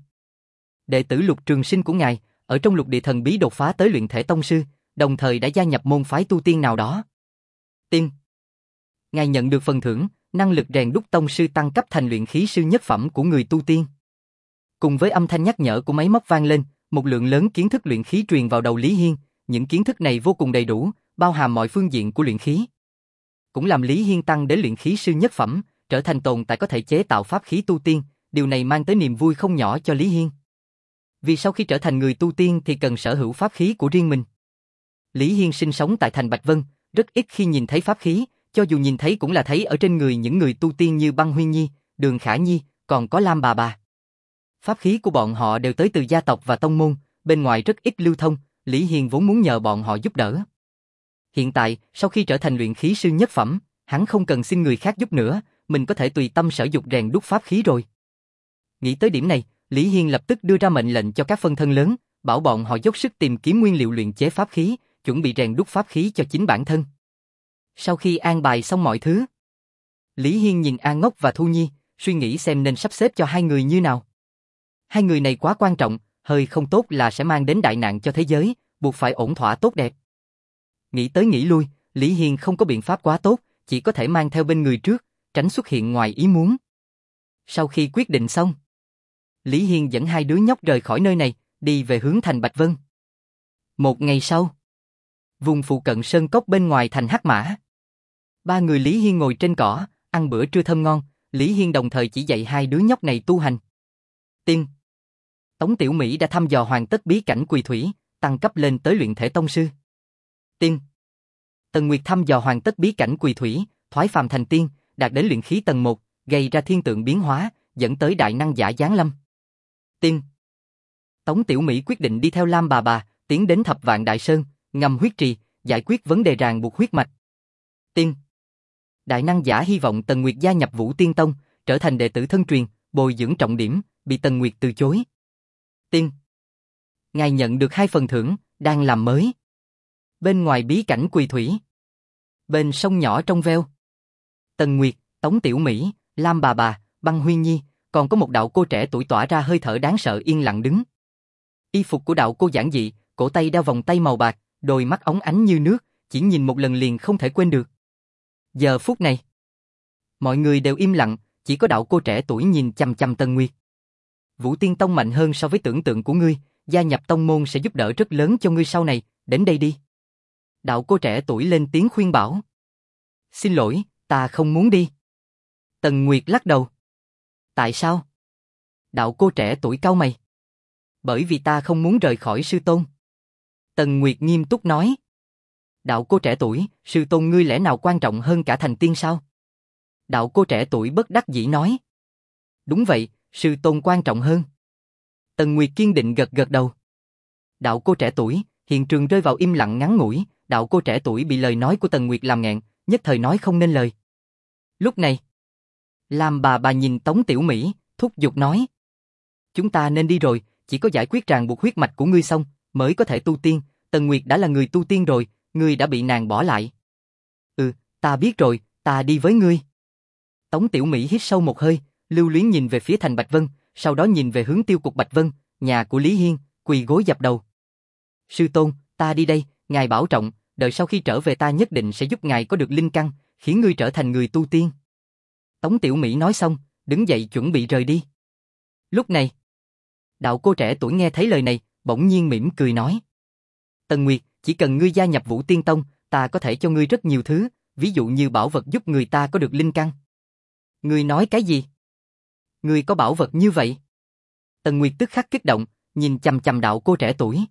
đệ tử Lục Trường Sinh của ngài, ở trong lục địa thần bí đột phá tới luyện thể tông sư, đồng thời đã gia nhập môn phái tu tiên nào đó. Tiên, ngài nhận được phần thưởng, năng lực rèn đúc tông sư tăng cấp thành luyện khí sư nhất phẩm của người tu tiên. Cùng với âm thanh nhắc nhở của máy móc vang lên, một lượng lớn kiến thức luyện khí truyền vào đầu Lý Hiên, những kiến thức này vô cùng đầy đủ, bao hàm mọi phương diện của luyện khí. Cũng làm Lý Hiên tăng đến luyện khí sư nhất phẩm, trở thành tồn tại có thể chế tạo pháp khí tu tiên, điều này mang tới niềm vui không nhỏ cho Lý Hiên. Vì sau khi trở thành người tu tiên thì cần sở hữu pháp khí của riêng mình. Lý Hiên sinh sống tại thành Bạch Vân, rất ít khi nhìn thấy pháp khí, cho dù nhìn thấy cũng là thấy ở trên người những người tu tiên như Băng Huyên Nhi, Đường Khả Nhi, còn có Lam Bà Bà. Pháp khí của bọn họ đều tới từ gia tộc và tông môn, bên ngoài rất ít lưu thông, Lý Hiên vốn muốn nhờ bọn họ giúp đỡ. Hiện tại, sau khi trở thành luyện khí sư nhất phẩm, hắn không cần xin người khác giúp nữa, mình có thể tùy tâm sở dục rèn đúc pháp khí rồi. Nghĩ tới điểm này, Lý Hiên lập tức đưa ra mệnh lệnh cho các phân thân lớn, bảo bọn họ dốc sức tìm kiếm nguyên liệu luyện chế pháp khí, chuẩn bị rèn đúc pháp khí cho chính bản thân. Sau khi an bài xong mọi thứ, Lý Hiên nhìn A Ngốc và Thu Nhi, suy nghĩ xem nên sắp xếp cho hai người như nào. Hai người này quá quan trọng, hơi không tốt là sẽ mang đến đại nạn cho thế giới, buộc phải ổn thỏa tốt đẹp. Nghĩ tới nghĩ lui, Lý Hiên không có biện pháp quá tốt, chỉ có thể mang theo bên người trước, tránh xuất hiện ngoài ý muốn. Sau khi quyết định xong, Lý Hiên dẫn hai đứa nhóc rời khỏi nơi này, đi về hướng thành Bạch Vân. Một ngày sau, vùng phụ cận sơn cốc bên ngoài thành Hắc Mã. Ba người Lý Hiên ngồi trên cỏ, ăn bữa trưa thơm ngon, Lý Hiên đồng thời chỉ dạy hai đứa nhóc này tu hành. Tiên, Tống Tiểu Mỹ đã thăm dò hoàn tất bí cảnh Quỳ Thủy, tăng cấp lên tới luyện thể tông sư. Tiên, Tần Nguyệt thăm dò hoàn tất bí cảnh Quỳ Thủy, thoái phàm thành tiên, đạt đến luyện khí tầng một, gây ra thiên tượng biến hóa, dẫn tới đại năng giả giáng lâm. Tiên, Tống Tiểu Mỹ quyết định đi theo Lam Bà Bà, tiến đến Thập Vạn Đại Sơn, ngâm huyết trì, giải quyết vấn đề ràng buộc huyết mạch. Tiên, đại năng giả hy vọng Tần Nguyệt gia nhập Vũ Tiên Tông, trở thành đệ tử thân truyền, bồi dưỡng trọng điểm, bị Tần Nguyệt từ chối. Tiên, ngài nhận được hai phần thưởng, đang làm mới. Bên ngoài bí cảnh Quỳ Thủy, bên sông nhỏ trong veo, Tần Nguyệt, Tống Tiểu Mỹ, Lam Bà Bà, Băng Huyên Nhi, còn có một đạo cô trẻ tuổi tỏa ra hơi thở đáng sợ yên lặng đứng. Y phục của đạo cô giản dị, cổ tay đeo vòng tay màu bạc, đôi mắt óng ánh như nước, chỉ nhìn một lần liền không thể quên được. Giờ phút này, mọi người đều im lặng, chỉ có đạo cô trẻ tuổi nhìn chằm chằm Tần Nguyệt. Vũ Tiên Tông mạnh hơn so với tưởng tượng của ngươi, gia nhập tông môn sẽ giúp đỡ rất lớn cho ngươi sau này, đến đây đi. Đạo cô trẻ tuổi lên tiếng khuyên bảo. Xin lỗi, ta không muốn đi. Tần Nguyệt lắc đầu. Tại sao? Đạo cô trẻ tuổi cau mày. Bởi vì ta không muốn rời khỏi sư tôn. Tần Nguyệt nghiêm túc nói. Đạo cô trẻ tuổi, sư tôn ngươi lẽ nào quan trọng hơn cả thành tiên sao? Đạo cô trẻ tuổi bất đắc dĩ nói. Đúng vậy, sư tôn quan trọng hơn. Tần Nguyệt kiên định gật gật đầu. Đạo cô trẻ tuổi, hiện trường rơi vào im lặng ngắn ngủi, đạo cô trẻ tuổi bị lời nói của Tần Nguyệt làm nghẹn, nhất thời nói không nên lời. Lúc này, Lam bà bà nhìn Tống Tiểu Mỹ, thúc giục nói. Chúng ta nên đi rồi, chỉ có giải quyết ràng buộc huyết mạch của ngươi xong, mới có thể tu tiên, Tần Nguyệt đã là người tu tiên rồi, ngươi đã bị nàng bỏ lại. Ừ, ta biết rồi, ta đi với ngươi. Tống Tiểu Mỹ hít sâu một hơi, lưu luyến nhìn về phía thành Bạch Vân, sau đó nhìn về hướng tiêu cục Bạch Vân, nhà của Lý Hiên, quỳ gối dập đầu. Sư tôn, ta đi đây, ngài bảo trọng, đợi sau khi trở về ta nhất định sẽ giúp ngài có được linh căn, khiến ngươi trở thành người tu tiên. Tống Tiểu Mỹ nói xong, đứng dậy chuẩn bị rời đi. Lúc này, đạo cô trẻ tuổi nghe thấy lời này, bỗng nhiên mỉm cười nói. Tần Nguyệt, chỉ cần ngươi gia nhập Vũ Tiên Tông, ta có thể cho ngươi rất nhiều thứ, ví dụ như bảo vật giúp người ta có được linh căn. Ngươi nói cái gì? Ngươi có bảo vật như vậy? Tần Nguyệt tức khắc kích động, nhìn chằm chằm đạo cô trẻ tuổi.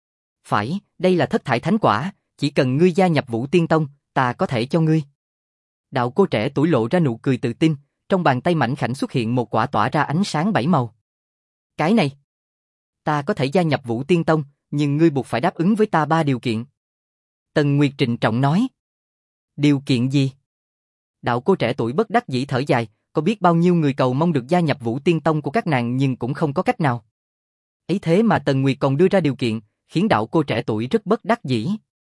Phải, đây là thất thải thánh quả, chỉ cần ngươi gia nhập Vũ Tiên Tông, ta có thể cho ngươi. Đạo cô trẻ tuổi lộ ra nụ cười tự tin, trong bàn tay mảnh khảnh xuất hiện một quả tỏa ra ánh sáng bảy màu. Cái này, ta có thể gia nhập Vũ Tiên Tông, nhưng ngươi buộc phải đáp ứng với ta ba điều kiện. Tần Nguyệt trịnh trọng nói. Điều kiện gì? Đạo cô trẻ tuổi bất đắc dĩ thở dài, có biết bao nhiêu người cầu mong được gia nhập Vũ Tiên Tông của các nàng nhưng cũng không có cách nào. Ấy thế mà Tần Nguyệt còn đưa ra điều kiện, khiến đạo cô trẻ tuổi rất bất đắc dĩ.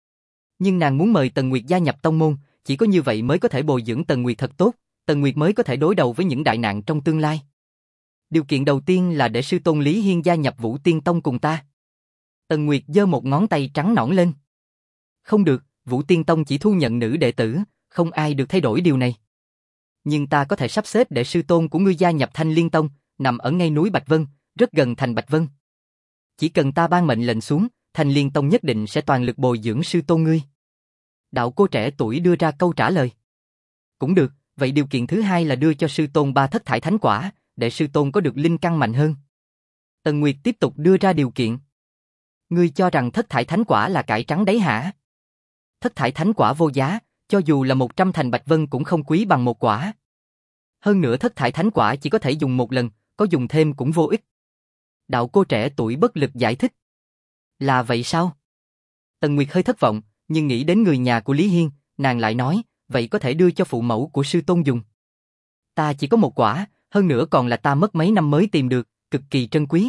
Nhưng nàng muốn mời Tần Nguyệt gia nhập tông môn, chỉ có như vậy mới có thể bồi dưỡng Tần Nguyệt thật tốt, Tần Nguyệt mới có thể đối đầu với những đại nạn trong tương lai. Điều kiện đầu tiên là để sư tôn Lý Hiên gia nhập Vũ Tiên Tông cùng ta. Tần Nguyệt giơ một ngón tay trắng nõn lên. Không được, Vũ Tiên Tông chỉ thu nhận nữ đệ tử, không ai được thay đổi điều này. Nhưng ta có thể sắp xếp để sư tôn của ngươi gia nhập Thanh Liên Tông, nằm ở ngay núi Bạch Vân, rất gần thành Bạch Vân. Chỉ cần ta ban mệnh lệnh xuống, Thanh Liên Tông nhất định sẽ toàn lực bồi dưỡng sư tôn ngươi. Đạo cô trẻ tuổi đưa ra câu trả lời. Cũng được, vậy điều kiện thứ hai là đưa cho sư tôn ba thất thải thánh quả, để sư tôn có được linh căn mạnh hơn. Tần Nguyệt tiếp tục đưa ra điều kiện. Ngươi cho rằng thất thải thánh quả là cải trắng đấy hả? Thất thải thánh quả vô giá, cho dù là một trăm thành Bạch Vân cũng không quý bằng một quả. Hơn nữa thất thải thánh quả chỉ có thể dùng một lần, có dùng thêm cũng vô ích. Đạo cô trẻ tuổi bất lực giải thích. Là vậy sao? Tần Nguyệt hơi thất vọng, nhưng nghĩ đến người nhà của Lý Hiên, nàng lại nói, vậy có thể đưa cho phụ mẫu của sư tôn dùng. Ta chỉ có một quả, hơn nữa còn là ta mất mấy năm mới tìm được, cực kỳ trân quý.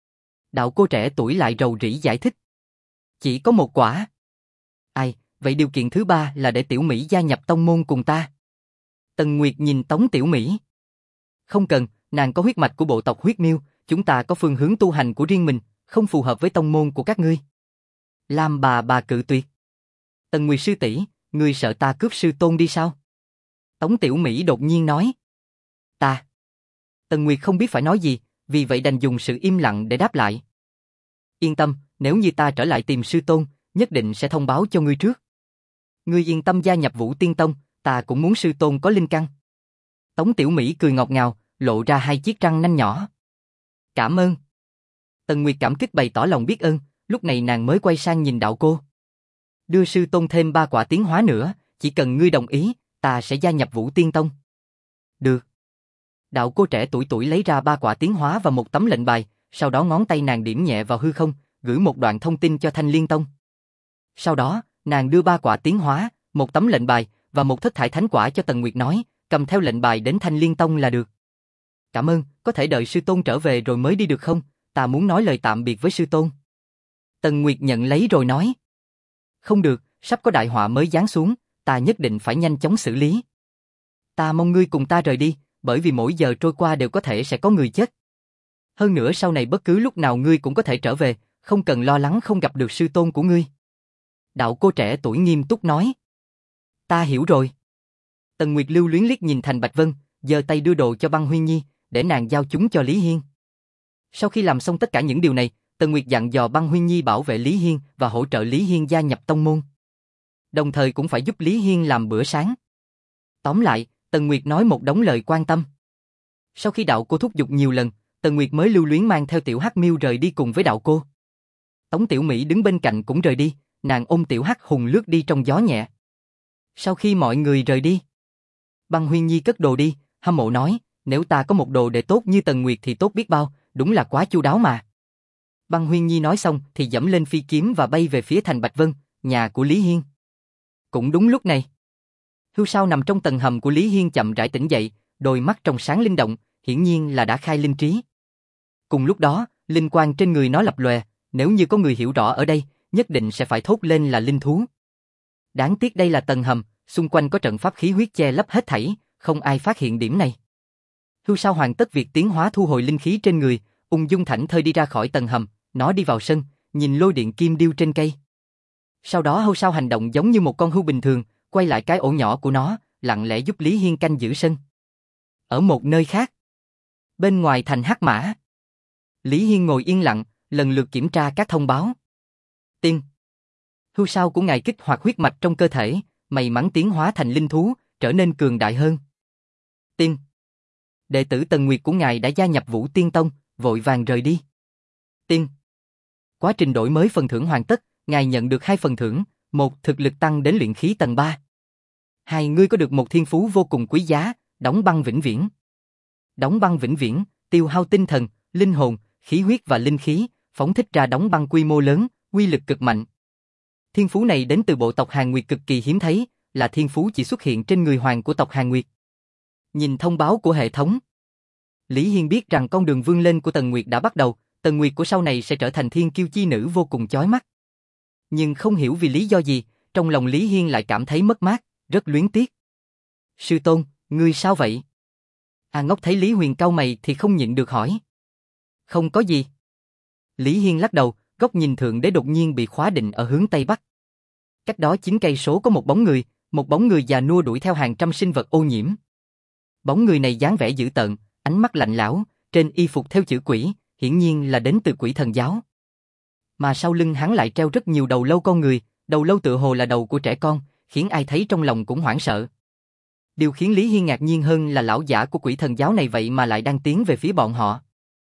Đạo cô trẻ tuổi lại rầu rĩ giải thích. Chỉ có một quả. Ai, vậy điều kiện thứ ba là để Tiểu Mỹ gia nhập tông môn cùng ta. Tần Nguyệt nhìn Tống Tiểu Mỹ. Không cần, nàng có huyết mạch của bộ tộc huyết miêu, chúng ta có phương hướng tu hành của riêng mình, không phù hợp với tông môn của các ngươi. Lam bà bà cự tuyệt. Tần Nguyệt sư tỷ, ngươi sợ ta cướp sư tôn đi sao? Tống Tiểu Mỹ đột nhiên nói. Ta. Tần Nguyệt không biết phải nói gì, vì vậy đành dùng sự im lặng để đáp lại. Yên tâm, nếu như ta trở lại tìm sư tôn, nhất định sẽ thông báo cho ngươi trước. Ngươi yên tâm gia nhập Vũ Tiên Tông, ta cũng muốn sư tôn có linh căn. Tống Tiểu Mỹ cười ngọt ngào, lộ ra hai chiếc răng nanh nhỏ. Cảm ơn. Tần Nguyệt cảm kích bày tỏ lòng biết ơn, lúc này nàng mới quay sang nhìn đạo cô. Đưa sư tôn thêm ba quả tiến hóa nữa, chỉ cần ngươi đồng ý, ta sẽ gia nhập Vũ Tiên Tông. Được. Đạo cô trẻ tuổi tuổi lấy ra ba quả tiến hóa và một tấm lệnh bài, sau đó ngón tay nàng điểm nhẹ vào hư không, gửi một đoạn thông tin cho Thanh Liên Tông. Sau đó, nàng đưa ba quả tiến hóa, một tấm lệnh bài và một thất thải thánh quả cho Tần Nguyệt nói, cầm theo lệnh bài đến Thanh Liên Tông là được. Cảm ơn, có thể đợi sư tôn trở về rồi mới đi được không? Ta muốn nói lời tạm biệt với sư tôn. Tần Nguyệt nhận lấy rồi nói. Không được, sắp có đại họa mới giáng xuống, ta nhất định phải nhanh chóng xử lý. Ta mong ngươi cùng ta rời đi, bởi vì mỗi giờ trôi qua đều có thể sẽ có người chết. Hơn nữa sau này bất cứ lúc nào ngươi cũng có thể trở về, không cần lo lắng không gặp được sư tôn của ngươi. Đạo cô trẻ tuổi nghiêm túc nói. Ta hiểu rồi. Tần Nguyệt lưu luyến liếc nhìn Thành Bạch Vân, giơ tay đưa đồ cho Băng Huyên Nhi, để nàng giao chúng cho Lý Hiên. Sau khi làm xong tất cả những điều này, Tần Nguyệt dặn dò Băng Huyên Nhi bảo vệ Lý Hiên và hỗ trợ Lý Hiên gia nhập tông môn. Đồng thời cũng phải giúp Lý Hiên làm bữa sáng. Tóm lại, Tần Nguyệt nói một đống lời quan tâm. Sau khi đạo cô thúc giục nhiều lần, Tần Nguyệt mới lưu luyến mang theo Tiểu Hắc Miêu rời đi cùng với đạo cô. Tống Tiểu Mỹ đứng bên cạnh cũng rời đi, nàng ôm Tiểu Hắc Hùng lướt đi trong gió nhẹ. Sau khi mọi người rời đi, Băng Huyên Nhi cất đồ đi, hâm mộ nói, nếu ta có một đồ đệ tốt như Tần Nguyệt thì tốt biết bao, đúng là quá chu đáo mà. Băng Huyên Nhi nói xong thì dẫm lên phi kiếm và bay về phía Thành Bạch Vân, nhà của Lý Hiên. Cũng đúng lúc này, Hưu Sao nằm trong tầng hầm của Lý Hiên chậm rãi tỉnh dậy, đôi mắt trong sáng linh động, hiển nhiên là đã khai linh trí. Cùng lúc đó, linh quang trên người nó lập lòe, nếu như có người hiểu rõ ở đây, nhất định sẽ phải thốt lên là linh thú. Đáng tiếc đây là tầng hầm, xung quanh có trận pháp khí huyết che lấp hết thảy, không ai phát hiện điểm này. Hưu Sao hoàn tất việc tiến hóa thu hồi linh khí trên người, ung dung thảnh thơi đi ra khỏi tầng hầm, nó đi vào sân, nhìn lôi điện kim điêu trên cây. Sau đó Hưu Sao hành động giống như một con hưu bình thường, quay lại cái ổ nhỏ của nó, lặng lẽ giúp Lý Hiên canh giữ sân. Ở một nơi khác, bên ngoài thành Hắc Mã, Lý Hiên ngồi yên lặng, lần lượt kiểm tra các thông báo. Tiên. Hưu Sao của ngài kích hoạt huyết mạch trong cơ thể, may mắn tiến hóa thành linh thú, trở nên cường đại hơn. Tiên. Đệ tử Tần Nguyệt của ngài đã gia nhập Vũ Tiên Tông, vội vàng rời đi. Tiên. Quá trình đổi mới phần thưởng hoàn tất, ngài nhận được hai phần thưởng, một thực lực tăng đến luyện khí tầng ba. Hai, ngươi có được một thiên phú vô cùng quý giá, đóng băng vĩnh viễn. Đóng băng vĩnh viễn, tiêu hao tinh thần, linh hồn, khí huyết và linh khí, phóng thích ra đóng băng quy mô lớn, uy lực cực mạnh. Thiên phú này đến từ bộ tộc Hàn Nguyệt cực kỳ hiếm thấy, là thiên phú chỉ xuất hiện trên người hoàng của tộc Hàn Nguyệt. Nhìn thông báo của hệ thống, Lý Hiên biết rằng con đường vươn lên của Tần Nguyệt đã bắt đầu, Tần Nguyệt của sau này sẽ trở thành thiên kiêu chi nữ vô cùng chói mắt. Nhưng không hiểu vì lý do gì, trong lòng Lý Hiên lại cảm thấy mất mát, rất luyến tiếc. Sư tôn, ngươi sao vậy? A Ngốc thấy Lý Huyền cau mày thì không nhịn được hỏi. Không có gì. Lý Hiên lắc đầu, góc nhìn thượng đế đột nhiên bị khóa định ở hướng Tây Bắc. Cách đó chín cây số có một bóng người, một bóng người già nua đuổi theo hàng trăm sinh vật ô nhiễm. Bóng người này dáng vẻ dữ tợn, ánh mắt lạnh lẽo, trên y phục theo chữ quỷ, hiển nhiên là đến từ Quỷ Thần giáo. Mà sau lưng hắn lại treo rất nhiều đầu lâu con người, đầu lâu tựa hồ là đầu của trẻ con, khiến ai thấy trong lòng cũng hoảng sợ. Điều khiến Lý Hiên ngạc nhiên hơn là lão giả của Quỷ Thần giáo này vậy mà lại đang tiến về phía bọn họ.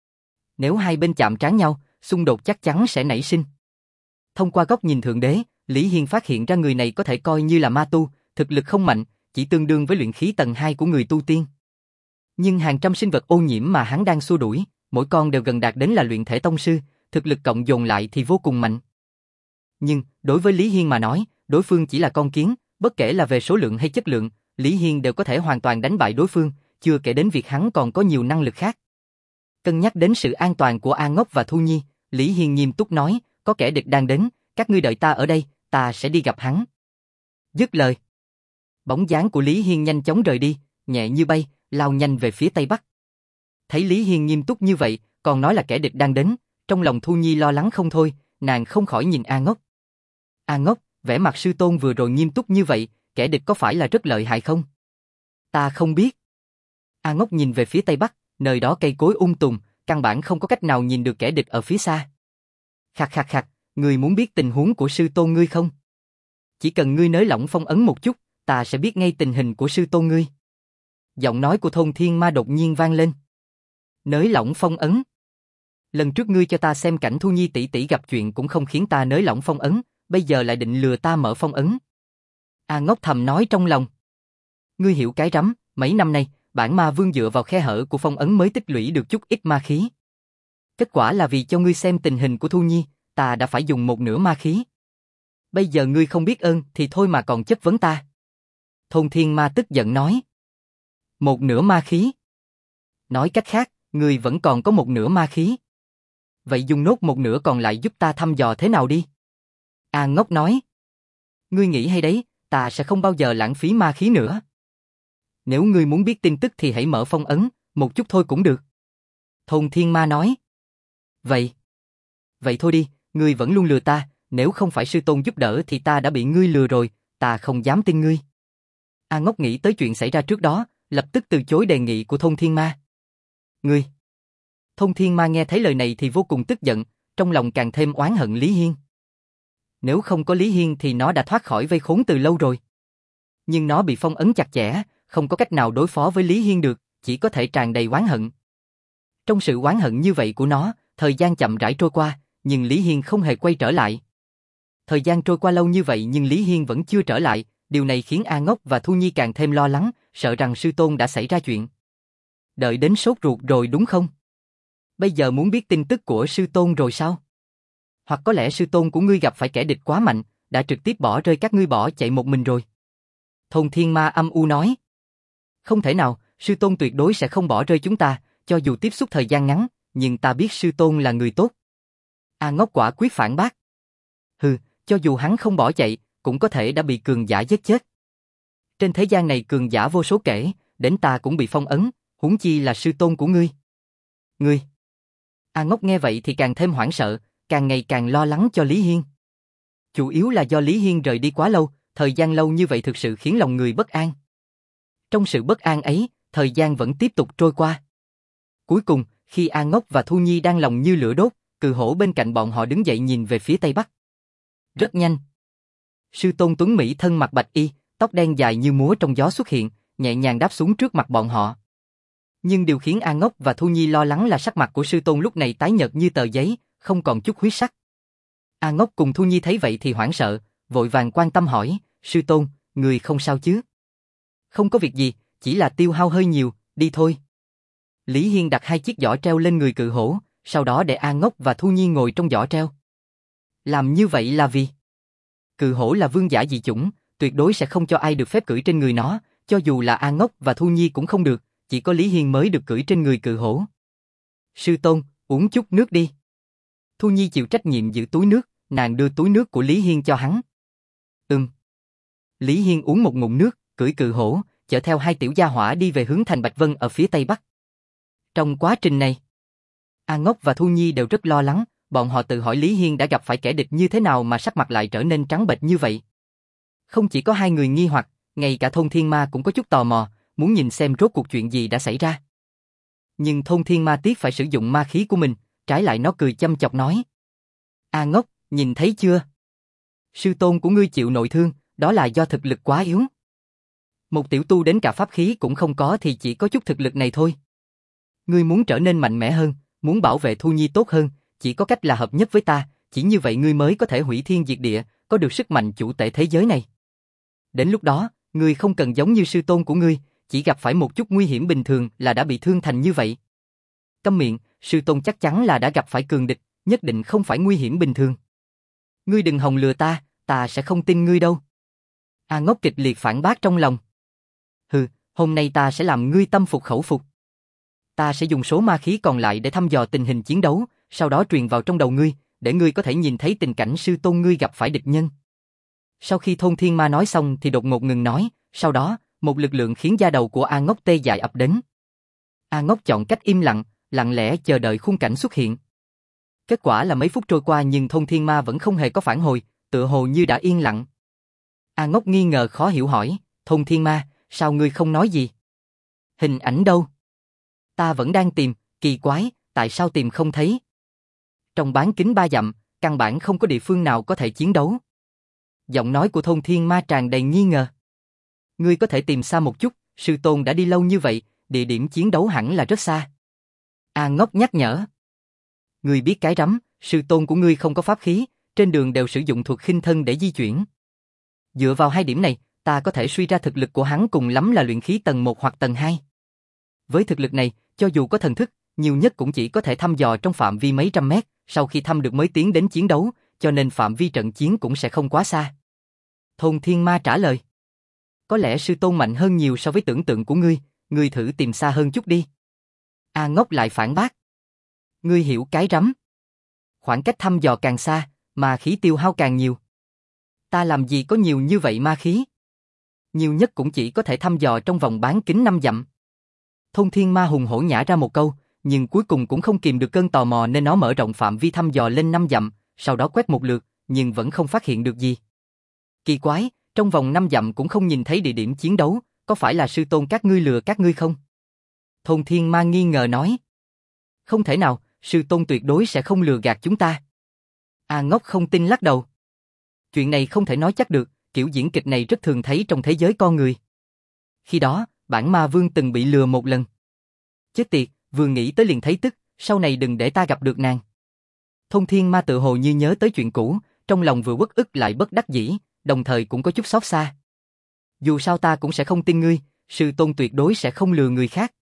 Nếu hai bên chạm trán nhau, xung đột chắc chắn sẽ nảy sinh. Thông qua góc nhìn thượng đế, Lý Hiên phát hiện ra người này có thể coi như là ma tu, thực lực không mạnh, chỉ tương đương với luyện khí tầng hai của người tu tiên. Nhưng hàng trăm sinh vật ô nhiễm mà hắn đang xua đuổi, mỗi con đều gần đạt đến là luyện thể tông sư, thực lực cộng dồn lại thì vô cùng mạnh. Nhưng, đối với Lý Hiên mà nói, đối phương chỉ là con kiến, bất kể là về số lượng hay chất lượng, Lý Hiên đều có thể hoàn toàn đánh bại đối phương, chưa kể đến việc hắn còn có nhiều năng lực khác. Cân nhắc đến sự an toàn của A Ngốc và Thu Nhi, Lý Hiên nghiêm túc nói, có kẻ địch đang đến, các ngươi đợi ta ở đây, ta sẽ đi gặp hắn. Dứt lời, bóng dáng của Lý Hiên nhanh chóng rời đi, nhẹ như bay, lao nhanh về phía Tây Bắc. Thấy Lý Hiên nghiêm túc như vậy, còn nói là kẻ địch đang đến, trong lòng Thu Nhi lo lắng không thôi, nàng không khỏi nhìn A Ngốc. A Ngốc, vẻ mặt sư tôn vừa rồi nghiêm túc như vậy, kẻ địch có phải là rất lợi hại không? Ta không biết. A Ngốc nhìn về phía Tây Bắc, nơi đó cây cối um tùm, căn bản không có cách nào nhìn được kẻ địch ở phía xa. Khạc khạc khạc, ngươi muốn biết tình huống của sư tôn ngươi không? Chỉ cần ngươi nới lỏng phong ấn một chút, ta sẽ biết ngay tình hình của sư tôn ngươi. Giọng nói của Thôn Thiên Ma đột nhiên vang lên. Nới lỏng phong ấn. Lần trước ngươi cho ta xem cảnh Thu Nhi tỷ tỷ gặp chuyện cũng không khiến ta nới lỏng phong ấn, bây giờ lại định lừa ta mở phong ấn. A Ngốc thầm nói trong lòng. Ngươi hiểu cái rắm, mấy năm nay, bản ma vương dựa vào khe hở của phong ấn mới tích lũy được chút ít ma khí. Kết quả là vì cho ngươi xem tình hình của Thu Nhi, ta đã phải dùng một nửa ma khí. Bây giờ ngươi không biết ơn thì thôi mà còn chất vấn ta. Thôn Thiên Ma tức giận nói. Một nửa ma khí. Nói cách khác, ngươi vẫn còn có một nửa ma khí. Vậy dùng nốt một nửa còn lại giúp ta thăm dò thế nào đi. A Ngốc nói. Ngươi nghĩ hay đấy, ta sẽ không bao giờ lãng phí ma khí nữa. Nếu ngươi muốn biết tin tức thì hãy mở phong ấn, một chút thôi cũng được. Thôn Thiên Ma nói. Vậy. Vậy thôi đi, ngươi vẫn luôn lừa ta, nếu không phải sư tôn giúp đỡ thì ta đã bị ngươi lừa rồi, ta không dám tin ngươi. A Ngốc nghĩ tới chuyện xảy ra trước đó, lập tức từ chối đề nghị của Thôn Thiên Ma. Ngươi. Thôn Thiên Ma nghe thấy lời này thì vô cùng tức giận, trong lòng càng thêm oán hận Lý Hiên. Nếu không có Lý Hiên thì nó đã thoát khỏi vây khốn từ lâu rồi. Nhưng nó bị phong ấn chặt chẽ, không có cách nào đối phó với Lý Hiên được, chỉ có thể tràn đầy oán hận. Trong sự oán hận như vậy của nó, thời gian chậm rãi trôi qua, nhưng Lý Hiên không hề quay trở lại. Thời gian trôi qua lâu như vậy nhưng Lý Hiên vẫn chưa trở lại, điều này khiến A Ngốc và Thu Nhi càng thêm lo lắng, sợ rằng sư tôn đã xảy ra chuyện. Đợi đến sốt ruột rồi đúng không? Bây giờ muốn biết tin tức của sư tôn rồi sao? Hoặc có lẽ sư tôn của ngươi gặp phải kẻ địch quá mạnh, đã trực tiếp bỏ rơi các ngươi bỏ chạy một mình rồi. Thôn Thiên Ma âm u nói. Không thể nào, sư tôn tuyệt đối sẽ không bỏ rơi chúng ta, cho dù tiếp xúc thời gian ngắn, nhưng ta biết sư tôn là người tốt. A Ngốc quả quyết phản bác. Hừ, cho dù hắn không bỏ chạy, cũng có thể đã bị cường giả giết chết. Trên thế gian này cường giả vô số kể, đến ta cũng bị phong ấn, huống chi là sư tôn của ngươi. Ngươi. A Ngốc nghe vậy thì càng thêm hoảng sợ, càng ngày càng lo lắng cho Lý Hiên. Chủ yếu là do Lý Hiên rời đi quá lâu, thời gian lâu như vậy thực sự khiến lòng người bất an. Trong sự bất an ấy, thời gian vẫn tiếp tục trôi qua. Cuối cùng, khi A Ngốc và Thu Nhi đang lòng như lửa đốt, Cừ Hổ bên cạnh bọn họ đứng dậy nhìn về phía tây bắc. Rất nhanh. Sư tôn tuấn Mỹ thân mặc bạch y, tóc đen dài như múa trong gió xuất hiện, nhẹ nhàng đáp xuống trước mặt bọn họ. Nhưng điều khiến A Ngốc và Thu Nhi lo lắng là sắc mặt của sư tôn lúc này tái nhợt như tờ giấy, không còn chút huyết sắc. A Ngốc cùng Thu Nhi thấy vậy thì hoảng sợ, vội vàng quan tâm hỏi, sư tôn, người không sao chứ? Không có việc gì, chỉ là tiêu hao hơi nhiều, đi thôi. Lý Hiên đặt hai chiếc giỏ treo lên người Cự Hổ, sau đó để A Ngốc và Thu Nhi ngồi trong giỏ treo. Làm như vậy là vì Cự Hổ là vương giả dị chủng, tuyệt đối sẽ không cho ai được phép cưỡi trên người nó, cho dù là A Ngốc và Thu Nhi cũng không được, chỉ có Lý Hiên mới được cưỡi trên người Cự Hổ. Sư tôn, uống chút nước đi. Thu Nhi chịu trách nhiệm giữ túi nước, nàng đưa túi nước của Lý Hiên cho hắn. Ừm. Lý Hiên uống một ngụm nước, cưỡi Cự Hổ, chở theo hai tiểu gia hỏa đi về hướng thành Bạch Vân ở phía tây bắc. Trong quá trình này, A Ngốc và Thu Nhi đều rất lo lắng, bọn họ tự hỏi Lý Hiên đã gặp phải kẻ địch như thế nào mà sắc mặt lại trở nên trắng bệch như vậy. Không chỉ có hai người nghi hoặc, ngay cả Thôn Thiên Ma cũng có chút tò mò, muốn nhìn xem rốt cuộc chuyện gì đã xảy ra. Nhưng Thôn Thiên Ma tiếc phải sử dụng ma khí của mình, trái lại nó cười châm chọc nói. A Ngốc, nhìn thấy chưa? Sư tôn của ngươi chịu nội thương, đó là do thực lực quá yếu. Một tiểu tu đến cả pháp khí cũng không có thì chỉ có chút thực lực này thôi. Ngươi muốn trở nên mạnh mẽ hơn, muốn bảo vệ Thu Nhi tốt hơn, chỉ có cách là hợp nhất với ta, chỉ như vậy ngươi mới có thể hủy thiên diệt địa, có được sức mạnh chủ tể thế giới này. Đến lúc đó, ngươi không cần giống như sư tôn của ngươi, chỉ gặp phải một chút nguy hiểm bình thường là đã bị thương thành như vậy. Câm miệng, sư tôn chắc chắn là đã gặp phải cường địch, nhất định không phải nguy hiểm bình thường. Ngươi đừng hòng lừa ta, ta sẽ không tin ngươi đâu. A Ngốc kịch liệt phản bác trong lòng. Hừ, hôm nay ta sẽ làm ngươi tâm phục khẩu phục. Ta sẽ dùng số ma khí còn lại để thăm dò tình hình chiến đấu, sau đó truyền vào trong đầu ngươi, để ngươi có thể nhìn thấy tình cảnh sư tôn ngươi gặp phải địch nhân. Sau khi Thôn Thiên Ma nói xong thì đột ngột ngừng nói, sau đó, một lực lượng khiến da đầu của A Ngốc tê dại ập đến. A Ngốc chọn cách im lặng, lặng lẽ chờ đợi khung cảnh xuất hiện. Kết quả là mấy phút trôi qua nhưng Thôn Thiên Ma vẫn không hề có phản hồi, tựa hồ như đã yên lặng. A Ngốc nghi ngờ khó hiểu hỏi, Thôn Thiên Ma, sao ngươi không nói gì? Hình ảnh đâu? Ta vẫn đang tìm, kỳ quái, tại sao tìm không thấy? Trong bán kính ba dặm, căn bản không có địa phương nào có thể chiến đấu. Giọng nói của Thôn Thiên Ma tràn đầy nghi ngờ. Ngươi có thể tìm xa một chút, sư tôn đã đi lâu như vậy, địa điểm chiến đấu hẳn là rất xa. A Ngốc nhắc nhở. Ngươi biết cái rắm, sư tôn của ngươi không có pháp khí, trên đường đều sử dụng thuật khinh thân để di chuyển. Dựa vào hai điểm này, ta có thể suy ra thực lực của hắn cùng lắm là luyện khí tầng một hoặc tầng hai. Với thực lực này, cho dù có thần thức, nhiều nhất cũng chỉ có thể thăm dò trong phạm vi mấy trăm mét, sau khi thăm được mới tiến đến chiến đấu, cho nên phạm vi trận chiến cũng sẽ không quá xa. Thôn Thiên Ma trả lời. Có lẽ sư tôn mạnh hơn nhiều so với tưởng tượng của ngươi, ngươi thử tìm xa hơn chút đi. A Ngốc lại phản bác. Ngươi hiểu cái rắm. Khoảng cách thăm dò càng xa, ma khí tiêu hao càng nhiều. Ta làm gì có nhiều như vậy ma khí? nhiều nhất cũng chỉ có thể thăm dò trong vòng bán kính năm dặm. Thôn Thiên Ma hùng hổ nhả ra một câu, nhưng cuối cùng cũng không kìm được cơn tò mò nên nó mở rộng phạm vi thăm dò lên năm dặm, sau đó quét một lượt, nhưng vẫn không phát hiện được gì. Kỳ quái, trong vòng năm dặm cũng không nhìn thấy địa điểm chiến đấu, có phải là sư tôn các ngươi lừa các ngươi không? Thôn Thiên Ma nghi ngờ nói. Không thể nào, sư tôn tuyệt đối sẽ không lừa gạt chúng ta. A Ngốc không tin lắc đầu. Chuyện này không thể nói chắc được, kiểu diễn kịch này rất thường thấy trong thế giới con người. Khi đó, bản ma vương từng bị lừa một lần. Chết tiệt, vừa nghĩ tới liền thấy tức, sau này đừng để ta gặp được nàng. Thôn Thiên Ma tự hồ như nhớ tới chuyện cũ, trong lòng vừa uất ức lại bất đắc dĩ, đồng thời cũng có chút xót xa. Dù sao ta cũng sẽ không tin ngươi, sư tôn tuyệt đối sẽ không lừa người khác.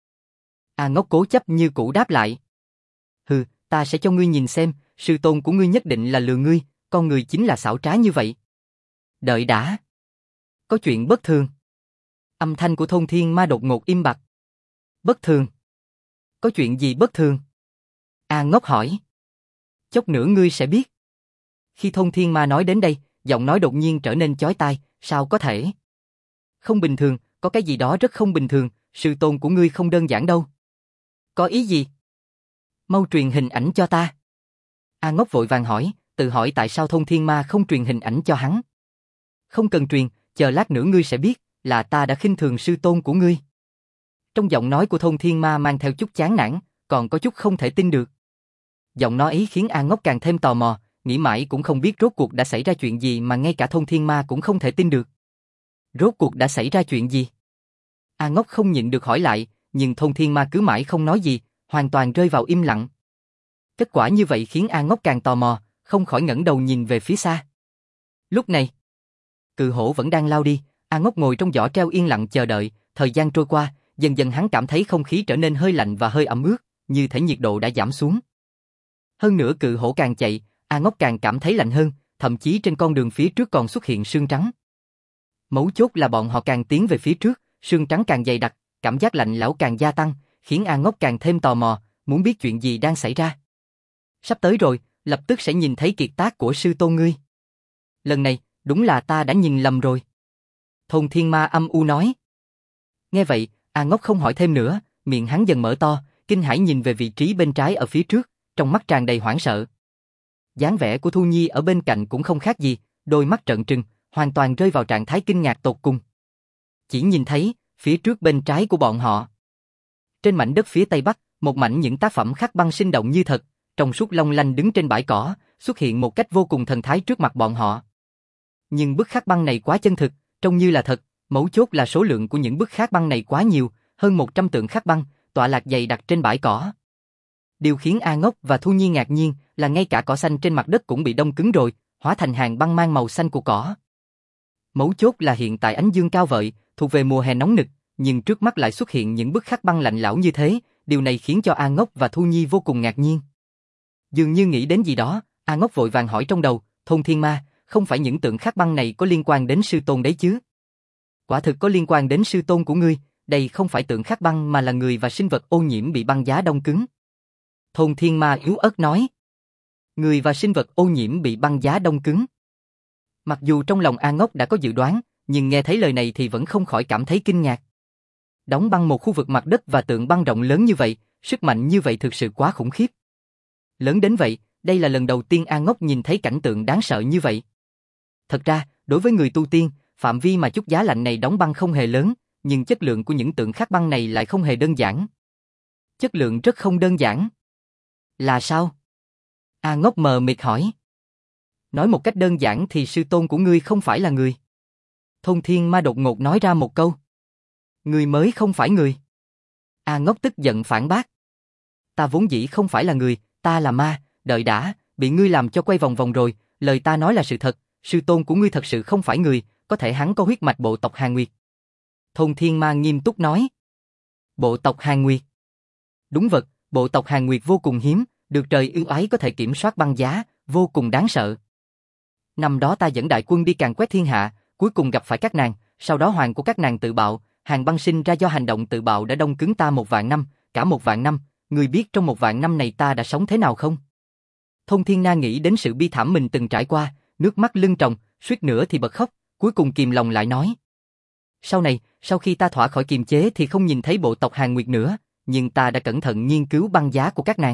A Ngốc cố chấp như cũ đáp lại. Hừ, ta sẽ cho ngươi nhìn xem, sư tôn của ngươi nhất định là lừa ngươi, con người chính là xảo trá như vậy. Đợi đã. Có chuyện bất thường. Âm thanh của Thôn Thiên Ma đột ngột im bặt. Bất thường? Có chuyện gì bất thường? A Ngốc hỏi. Chốc nữa ngươi sẽ biết. Khi Thôn Thiên Ma nói đến đây, giọng nói đột nhiên trở nên chói tai, sao có thể? Không bình thường, có cái gì đó rất không bình thường, sư tôn của ngươi không đơn giản đâu. Có ý gì? Mau truyền hình ảnh cho ta. A Ngốc vội vàng hỏi, tự hỏi tại sao Thôn Thiên Ma không truyền hình ảnh cho hắn. Không cần truyền, chờ lát nữa ngươi sẽ biết, là ta đã khinh thường sư tôn của ngươi. Trong giọng nói của Thôn Thiên Ma mang theo chút chán nản, còn có chút không thể tin được. Giọng nói ấy khiến A Ngốc càng thêm tò mò, nghĩ mãi cũng không biết rốt cuộc đã xảy ra chuyện gì mà ngay cả Thôn Thiên Ma cũng không thể tin được. Rốt cuộc đã xảy ra chuyện gì? A Ngốc không nhịn được hỏi lại, nhưng Thôn Thiên Ma cứ mãi không nói gì, hoàn toàn rơi vào im lặng. Kết quả như vậy khiến A Ngốc càng tò mò, không khỏi ngẩng đầu nhìn về phía xa. Lúc này, cự hổ vẫn đang lao đi, A Ngốc ngồi trong giỏ treo yên lặng chờ đợi, thời gian trôi qua, dần dần hắn cảm thấy không khí trở nên hơi lạnh và hơi ẩm ướt, như thể nhiệt độ đã giảm xuống. Hơn nữa cự hổ càng chạy, A Ngốc càng cảm thấy lạnh hơn, thậm chí trên con đường phía trước còn xuất hiện sương trắng. Mấu chốt là bọn họ càng tiến về phía trước, sương trắng càng dày đặc, cảm giác lạnh lẽo càng gia tăng, khiến A Ngốc càng thêm tò mò, muốn biết chuyện gì đang xảy ra. Sắp tới rồi, lập tức sẽ nhìn thấy kiệt tác của sư tôn ngươi. Lần này, đúng là ta đã nhìn lầm rồi. Thôn Thiên Ma âm u nói. Nghe vậy, A Ngốc không hỏi thêm nữa, miệng hắn dần mở to, kinh hãi nhìn về vị trí bên trái ở phía trước, trong mắt tràn đầy hoảng sợ. Dáng vẻ của Thu Nhi ở bên cạnh cũng không khác gì, đôi mắt trợn trừng, hoàn toàn rơi vào trạng thái kinh ngạc tột cùng. Chỉ nhìn thấy, phía trước bên trái của bọn họ. Trên mảnh đất phía tây bắc, một mảnh những tác phẩm khắc băng sinh động như thật, trong suốt long lanh đứng trên bãi cỏ, xuất hiện một cách vô cùng thần thái trước mặt bọn họ. Nhưng bức khắc băng này quá chân thực, trông như là thật, mấu chốt là số lượng của những bức khắc băng này quá nhiều, hơn một trăm tượng khắc băng, tọa lạc dày đặc trên bãi cỏ. Điều khiến A Ngốc và Thu Nhi ngạc nhiên là ngay cả cỏ xanh trên mặt đất cũng bị đông cứng rồi, hóa thành hàng băng mang màu xanh của cỏ. Mấu chốt là hiện tại ánh dương cao vợi, thuộc về mùa hè nóng nực, nhưng trước mắt lại xuất hiện những bức khắc băng lạnh lẽo như thế, điều này khiến cho A Ngốc và Thu Nhi vô cùng ngạc nhiên. Dường như nghĩ đến gì đó, A Ngốc vội vàng hỏi trong đầu, Thôn Thiên Ma, không phải những tượng khắc băng này có liên quan đến sư tôn đấy chứ? Quả thực có liên quan đến sư tôn của ngươi, đây không phải tượng khắc băng mà là người và sinh vật ô nhiễm bị băng giá đông cứng. Thôn Thiên Ma yếu ớt nói. Người và sinh vật ô nhiễm bị băng giá đông cứng. Mặc dù trong lòng A Ngốc đã có dự đoán, nhưng nghe thấy lời này thì vẫn không khỏi cảm thấy kinh ngạc. Đóng băng một khu vực mặt đất và tượng băng rộng lớn như vậy, sức mạnh như vậy thực sự quá khủng khiếp. Lớn đến vậy, đây là lần đầu tiên A Ngốc nhìn thấy cảnh tượng đáng sợ như vậy. Thật ra, đối với người tu tiên, phạm vi mà chút giá lạnh này đóng băng không hề lớn, nhưng chất lượng của những tượng khắc băng này lại không hề đơn giản. Chất lượng rất không đơn giản. Là sao? A Ngốc mờ mịt hỏi. Nói một cách đơn giản thì sư tôn của ngươi không phải là người. Thôn Thiên Ma đột ngột nói ra một câu. Người mới không phải người. A Ngốc tức giận phản bác. Ta vốn dĩ không phải là người, ta là ma, đợi đã, bị ngươi làm cho quay vòng vòng rồi, lời ta nói là sự thật, sư tôn của ngươi thật sự không phải người, có thể hắn có huyết mạch bộ tộc Hàn Nguyệt. Thôn Thiên Ma nghiêm túc nói. Bộ tộc Hàn Nguyệt. Đúng vật, bộ tộc Hàn Nguyệt vô cùng hiếm, được trời ưu ái có thể kiểm soát băng giá, vô cùng đáng sợ. Năm đó ta dẫn đại quân đi càn quét thiên hạ, cuối cùng gặp phải các nàng, sau đó hoàng của các nàng tự bạo, Hàn băng sinh ra do hành động tự bạo đã đông cứng ta một vạn năm, cả một vạn năm, người biết trong một vạn năm này ta đã sống thế nào không? Thôn Thiên Na nghĩ đến sự bi thảm mình từng trải qua, nước mắt lưng tròng, suýt nữa thì bật khóc, cuối cùng kìm lòng lại nói. Sau này, sau khi ta thỏa khỏi kiềm chế thì không nhìn thấy bộ tộc Hàn Nguyệt nữa, nhưng ta đã cẩn thận nghiên cứu băng giá của các nàng.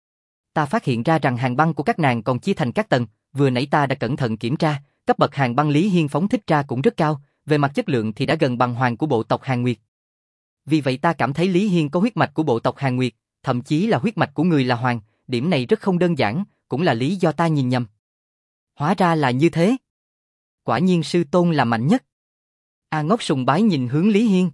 Ta phát hiện ra rằng hàng băng của các nàng còn chia thành các tầng, vừa nãy ta đã cẩn thận kiểm tra, cấp bậc hàng băng Lý Hiên phóng thích ra cũng rất cao, về mặt chất lượng thì đã gần bằng hoàng của bộ tộc Hàn Nguyệt. Vì vậy ta cảm thấy Lý Hiên có huyết mạch của bộ tộc Hàn Nguyệt, thậm chí là huyết mạch của người là hoàng, điểm này rất không đơn giản, cũng là lý do ta nhìn nhầm. Hóa ra là như thế. Quả nhiên sư tôn là mạnh nhất. A Ngốc sùng bái nhìn hướng Lý Hiên.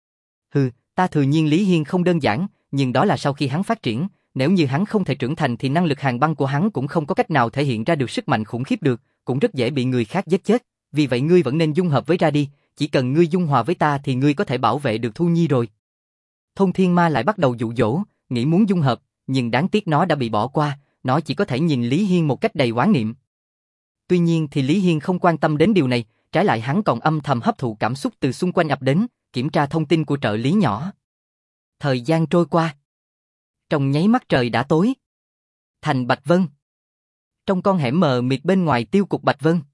Hừ, ta thừa nhiên Lý Hiên không đơn giản, nhưng đó là sau khi hắn phát triển, nếu như hắn không thể trưởng thành thì năng lực hàn băng của hắn cũng không có cách nào thể hiện ra được sức mạnh khủng khiếp được, cũng rất dễ bị người khác giết chết, vì vậy ngươi vẫn nên dung hợp với ra đi, chỉ cần ngươi dung hòa với ta thì ngươi có thể bảo vệ được Thu Nhi rồi. Thôn Thiên Ma lại bắt đầu dụ dỗ, nghĩ muốn dung hợp, nhưng đáng tiếc nó đã bị bỏ qua, nó chỉ có thể nhìn Lý Hiên một cách đầy oán niệm. Tuy nhiên thì Lý Hiên không quan tâm đến điều này, trái lại hắn còn âm thầm hấp thụ cảm xúc từ xung quanh ập đến, kiểm tra thông tin của trợ lý nhỏ. Thời gian trôi qua. Trong nháy mắt trời đã tối. Thành Bạch Vân. Trong con hẻm mờ mịt bên ngoài Tiêu Cục Bạch Vân.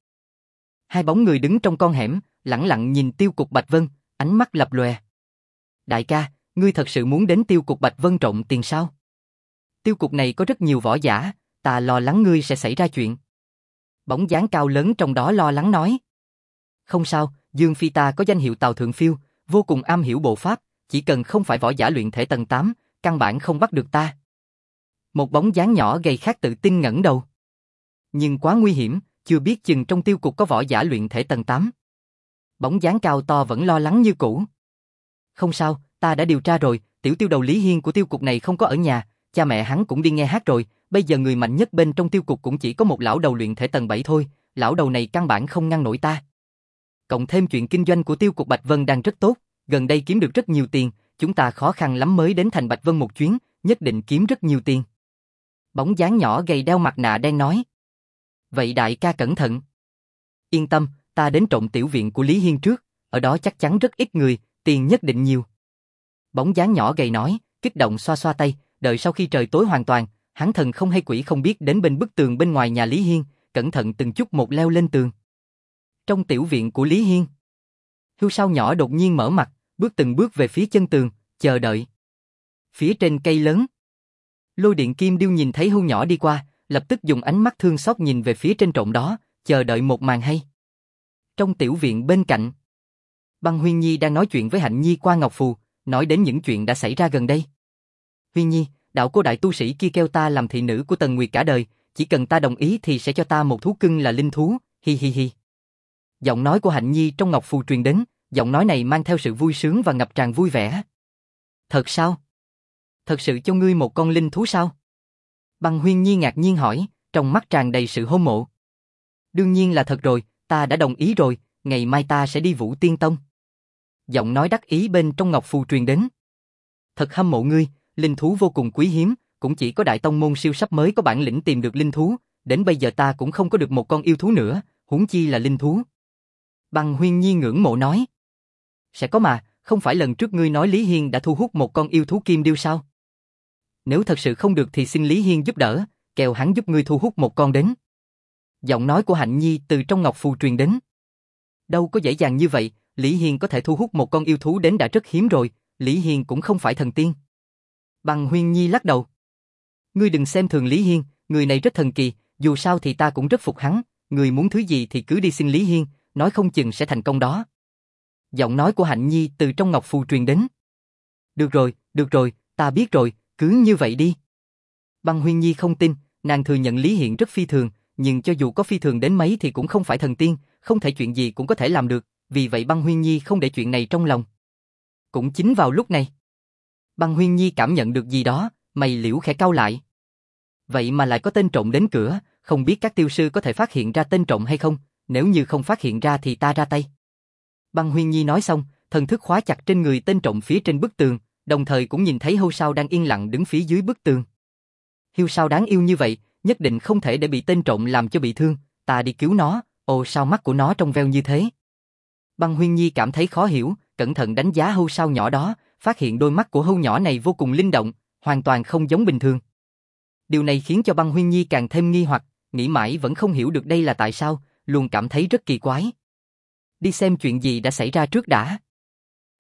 Hai bóng người đứng trong con hẻm, lẳng lặng nhìn Tiêu Cục Bạch Vân, ánh mắt lập lòe. Đại ca, ngươi thật sự muốn đến Tiêu Cục Bạch Vân trộm tiền sao? Tiêu cục này có rất nhiều võ giả, ta lo lắng ngươi sẽ xảy ra chuyện. Bóng dáng cao lớn trong đó lo lắng nói. Không sao, Dương Phi ta có danh hiệu Tào Thượng Phiêu, vô cùng am hiểu bộ pháp, chỉ cần không phải võ giả luyện thể tầng tám, căn bản không bắt được ta. Một bóng dáng nhỏ gầy khác tự tin ngẩng đầu. Nhưng quá nguy hiểm, chưa biết chừng trong tiêu cục có võ giả luyện thể tầng tám. Bóng dáng cao to vẫn lo lắng như cũ. Không sao, ta đã điều tra rồi, tiểu tiêu đầu Lý Hiên của tiêu cục này không có ở nhà, cha mẹ hắn cũng đi nghe hát rồi, bây giờ người mạnh nhất bên trong tiêu cục cũng chỉ có một lão đầu luyện thể tầng bảy thôi, lão đầu này căn bản không ngăn nổi ta. Cộng thêm chuyện kinh doanh của tiêu cục Bạch Vân đang rất tốt, gần đây kiếm được rất nhiều tiền, chúng ta khó khăn lắm mới đến thành Bạch Vân một chuyến, nhất định kiếm rất nhiều tiền. Bóng dáng nhỏ gầy đeo mặt nạ đen nói. Vậy đại ca cẩn thận. Yên tâm, ta đến trộm tiểu viện của Lý Hiên trước, ở đó chắc chắn rất ít người, tiền nhất định nhiều. Bóng dáng nhỏ gầy nói, kích động xoa xoa tay, đợi sau khi trời tối hoàn toàn, hắn thần không hay quỷ không biết đến bên bức tường bên ngoài nhà Lý Hiên, cẩn thận từng chút một leo lên tường. Trong tiểu viện của Lý Hiên, hươu sao nhỏ đột nhiên mở mặt, bước từng bước về phía chân tường, chờ đợi. Phía trên cây lớn, Lôi Điện Kim Điêu nhìn thấy hươu nhỏ đi qua, lập tức dùng ánh mắt thương xót nhìn về phía trên trộm đó, chờ đợi một màn hay. Trong tiểu viện bên cạnh, Băng Huyên Nhi đang nói chuyện với Hạnh Nhi qua ngọc phù, nói đến những chuyện đã xảy ra gần đây. Huyên Nhi, đạo cô đại tu sĩ kia kêu ta làm thị nữ của Tần Nguyệt cả đời, chỉ cần ta đồng ý thì sẽ cho ta một thú cưng là linh thú, hi hi hi. Giọng nói của Hạnh Nhi trong ngọc phù truyền đến, giọng nói này mang theo sự vui sướng và ngập tràn vui vẻ. Thật sao? Thật sự cho ngươi một con linh thú sao? Băng Huyên Nhi ngạc nhiên hỏi, trong mắt tràn đầy sự hâm mộ. Đương nhiên là thật rồi, ta đã đồng ý rồi, ngày mai ta sẽ đi Vũ Tiên Tông. Giọng nói đắc ý bên trong ngọc phù truyền đến. Thật hâm mộ ngươi, linh thú vô cùng quý hiếm, cũng chỉ có đại tông môn siêu sắp mới có bản lĩnh tìm được linh thú, đến bây giờ ta cũng không có được một con yêu thú nữa, huống chi là linh thú. Băng Huyên Nhi ngưỡng mộ nói. Sẽ có mà, không phải lần trước ngươi nói Lý Hiên đã thu hút một con yêu thú kim điêu sao? Nếu thật sự không được thì xin Lý Hiên giúp đỡ, kêu hắn giúp ngươi thu hút một con đến. Giọng nói của Hạnh Nhi từ trong ngọc phù truyền đến. Đâu có dễ dàng như vậy, Lý Hiên có thể thu hút một con yêu thú đến đã rất hiếm rồi, Lý Hiên cũng không phải thần tiên. Băng Huyên Nhi lắc đầu. Ngươi đừng xem thường Lý Hiên, người này rất thần kỳ, dù sao thì ta cũng rất phục hắn, ngươi muốn thứ gì thì cứ đi xin Lý Hiên, nói không chừng sẽ thành công đó. Giọng nói của Hạnh Nhi từ trong ngọc phù truyền đến. Được rồi, được rồi, ta biết rồi, cứ như vậy đi. Băng Huyên Nhi không tin, nàng thừa nhận Lý Hiên rất phi thường, nhưng cho dù có phi thường đến mấy thì cũng không phải thần tiên, không thể chuyện gì cũng có thể làm được, vì vậy Băng Huyên Nhi không để chuyện này trong lòng. Cũng chính vào lúc này, Băng Huyên Nhi cảm nhận được gì đó, mày liễu khẽ cau lại. Vậy mà lại có tên trộm đến cửa, không biết các tiêu sư có thể phát hiện ra tên trộm hay không, nếu như không phát hiện ra thì ta ra tay. Băng Huyên Nhi nói xong, thần thức khóa chặt trên người tên trộm phía trên bức tường, đồng thời cũng nhìn thấy hươu sao đang yên lặng đứng phía dưới bức tường. Hươu sao đáng yêu như vậy, nhất định không thể để bị tên trộm làm cho bị thương, ta đi cứu nó, ồ sao mắt của nó trông veo như thế. Băng Huyên Nhi cảm thấy khó hiểu, cẩn thận đánh giá hươu sao nhỏ đó, phát hiện đôi mắt của hươu nhỏ này vô cùng linh động, hoàn toàn không giống bình thường. Điều này khiến cho Băng Huyên Nhi càng thêm nghi hoặc, nghĩ mãi vẫn không hiểu được đây là tại sao, luôn cảm thấy rất kỳ quái. Đi xem chuyện gì đã xảy ra trước đã.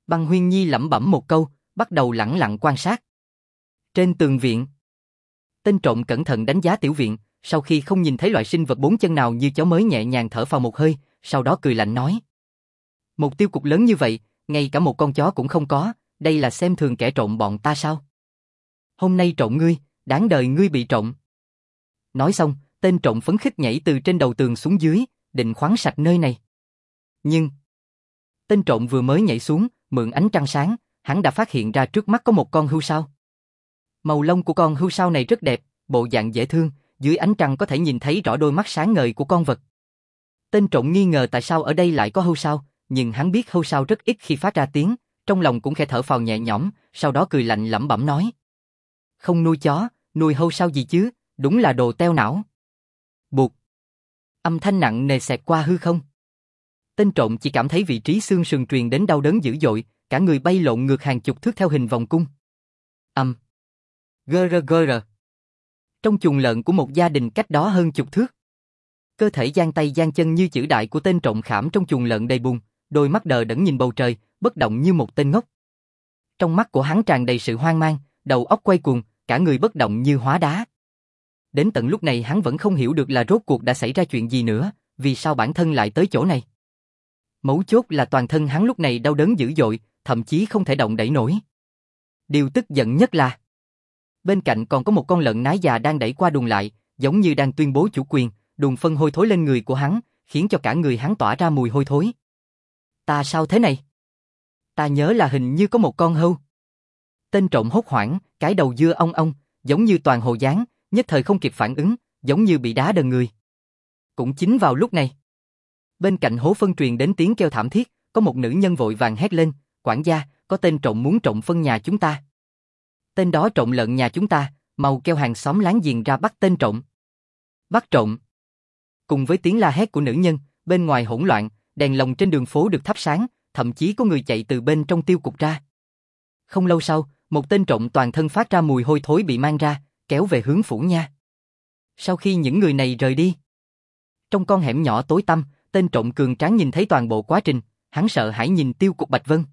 Băng Huyên Nhi lẩm bẩm một câu, bắt đầu lẳng lặng quan sát. Trên tường viện, tên trộm cẩn thận đánh giá tiểu viện, sau khi không nhìn thấy loại sinh vật bốn chân nào như chó mới nhẹ nhàng thở phào một hơi, sau đó cười lạnh nói. Một tiêu cục lớn như vậy, ngay cả một con chó cũng không có, đây là xem thường kẻ trộm bọn ta sao? Hôm nay trộm ngươi, đáng đời ngươi bị trộm. Nói xong, tên trộm phấn khích nhảy từ trên đầu tường xuống dưới, định khoáng sạch nơi này. Nhưng, tên trộm vừa mới nhảy xuống, mượn ánh trăng sáng, hắn đã phát hiện ra trước mắt có một con hươu sao. Màu lông của con hươu sao này rất đẹp, bộ dạng dễ thương, dưới ánh trăng có thể nhìn thấy rõ đôi mắt sáng ngời của con vật. Tên trộm nghi ngờ tại sao ở đây lại có hươu sao, nhưng hắn biết hươu sao rất ít khi phát ra tiếng, trong lòng cũng khẽ thở phào nhẹ nhõm, sau đó cười lạnh lẩm bẩm nói. Không nuôi chó, nuôi hươu sao gì chứ, đúng là đồ teo não. Bụt. Âm thanh nặng nề xẹt qua hư không. Tên trộm chỉ cảm thấy vị trí xương sườn truyền đến đau đớn dữ dội, cả người bay lộn ngược hàng chục thước theo hình vòng cung. Âm. Gơ rơ gơ rơ. Trong chuồng lợn của một gia đình cách đó hơn chục thước. Cơ thể giang tay giang chân như chữ đại của tên trộm khảm trong chuồng lợn đầy bùn, đôi mắt đờ đẫn nhìn bầu trời, bất động như một tên ngốc. Trong mắt của hắn tràn đầy sự hoang mang, đầu óc quay cuồng, cả người bất động như hóa đá. Đến tận lúc này hắn vẫn không hiểu được là rốt cuộc đã xảy ra chuyện gì nữa, vì sao bản thân lại tới chỗ này. Mấu chốt là toàn thân hắn lúc này đau đớn dữ dội, thậm chí không thể động đẩy nổi. Điều tức giận nhất là bên cạnh còn có một con lợn nái già đang đẩy qua đùn lại, giống như đang tuyên bố chủ quyền, đùn phân hôi thối lên người của hắn, khiến cho cả người hắn tỏa ra mùi hôi thối. Ta sao thế này? Ta nhớ là hình như có một con hươu. Tên trộm hốt hoảng, cái đầu dưa ong ong, giống như toàn hồ gián, nhất thời không kịp phản ứng, giống như bị đá đần người. Cũng chính vào lúc này, bên cạnh hố phân truyền đến tiếng kêu thảm thiết, có một nữ nhân vội vàng hét lên, quản gia, có tên trộm muốn trộm phân nhà chúng ta. Tên đó trộm lợn nhà chúng ta, mau kêu hàng xóm láng giềng ra bắt tên trộm. Bắt trộm. Cùng với tiếng la hét của nữ nhân, bên ngoài hỗn loạn, đèn lồng trên đường phố được thắp sáng, thậm chí có người chạy từ bên trong tiêu cục ra. Không lâu sau, một tên trộm toàn thân phát ra mùi hôi thối bị mang ra, kéo về hướng phủ nha. Sau khi những người này rời đi, trong con hẻm nhỏ tối tăm, tên trộm cường tráng nhìn thấy toàn bộ quá trình, hắn sợ hãi nhìn tiêu cục Bạch Vân.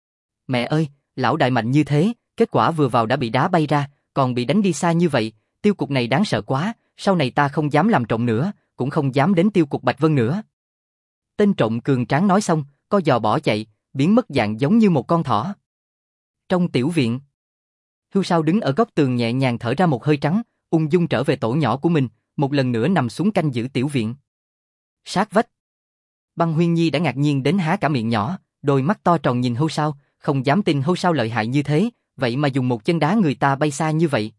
Mẹ ơi, lão đại mạnh như thế, kết quả vừa vào đã bị đá bay ra, còn bị đánh đi xa như vậy, tiêu cục này đáng sợ quá, sau này ta không dám làm trộm nữa, cũng không dám đến tiêu cục Bạch Vân nữa. Tên trộm cường tráng nói xong, co giò bỏ chạy, biến mất dạng giống như một con thỏ. Trong tiểu viện, hươu sao đứng ở góc tường nhẹ nhàng thở ra một hơi trắng, ung dung trở về tổ nhỏ của mình, một lần nữa nằm xuống canh giữ tiểu viện. Sát vách, Băng Huyên Nhi đã ngạc nhiên đến há cả miệng nhỏ, đôi mắt to tròn nhìn hươu sao, không dám tin hươu sao lợi hại như thế, vậy mà dùng một chân đá người ta bay xa như vậy.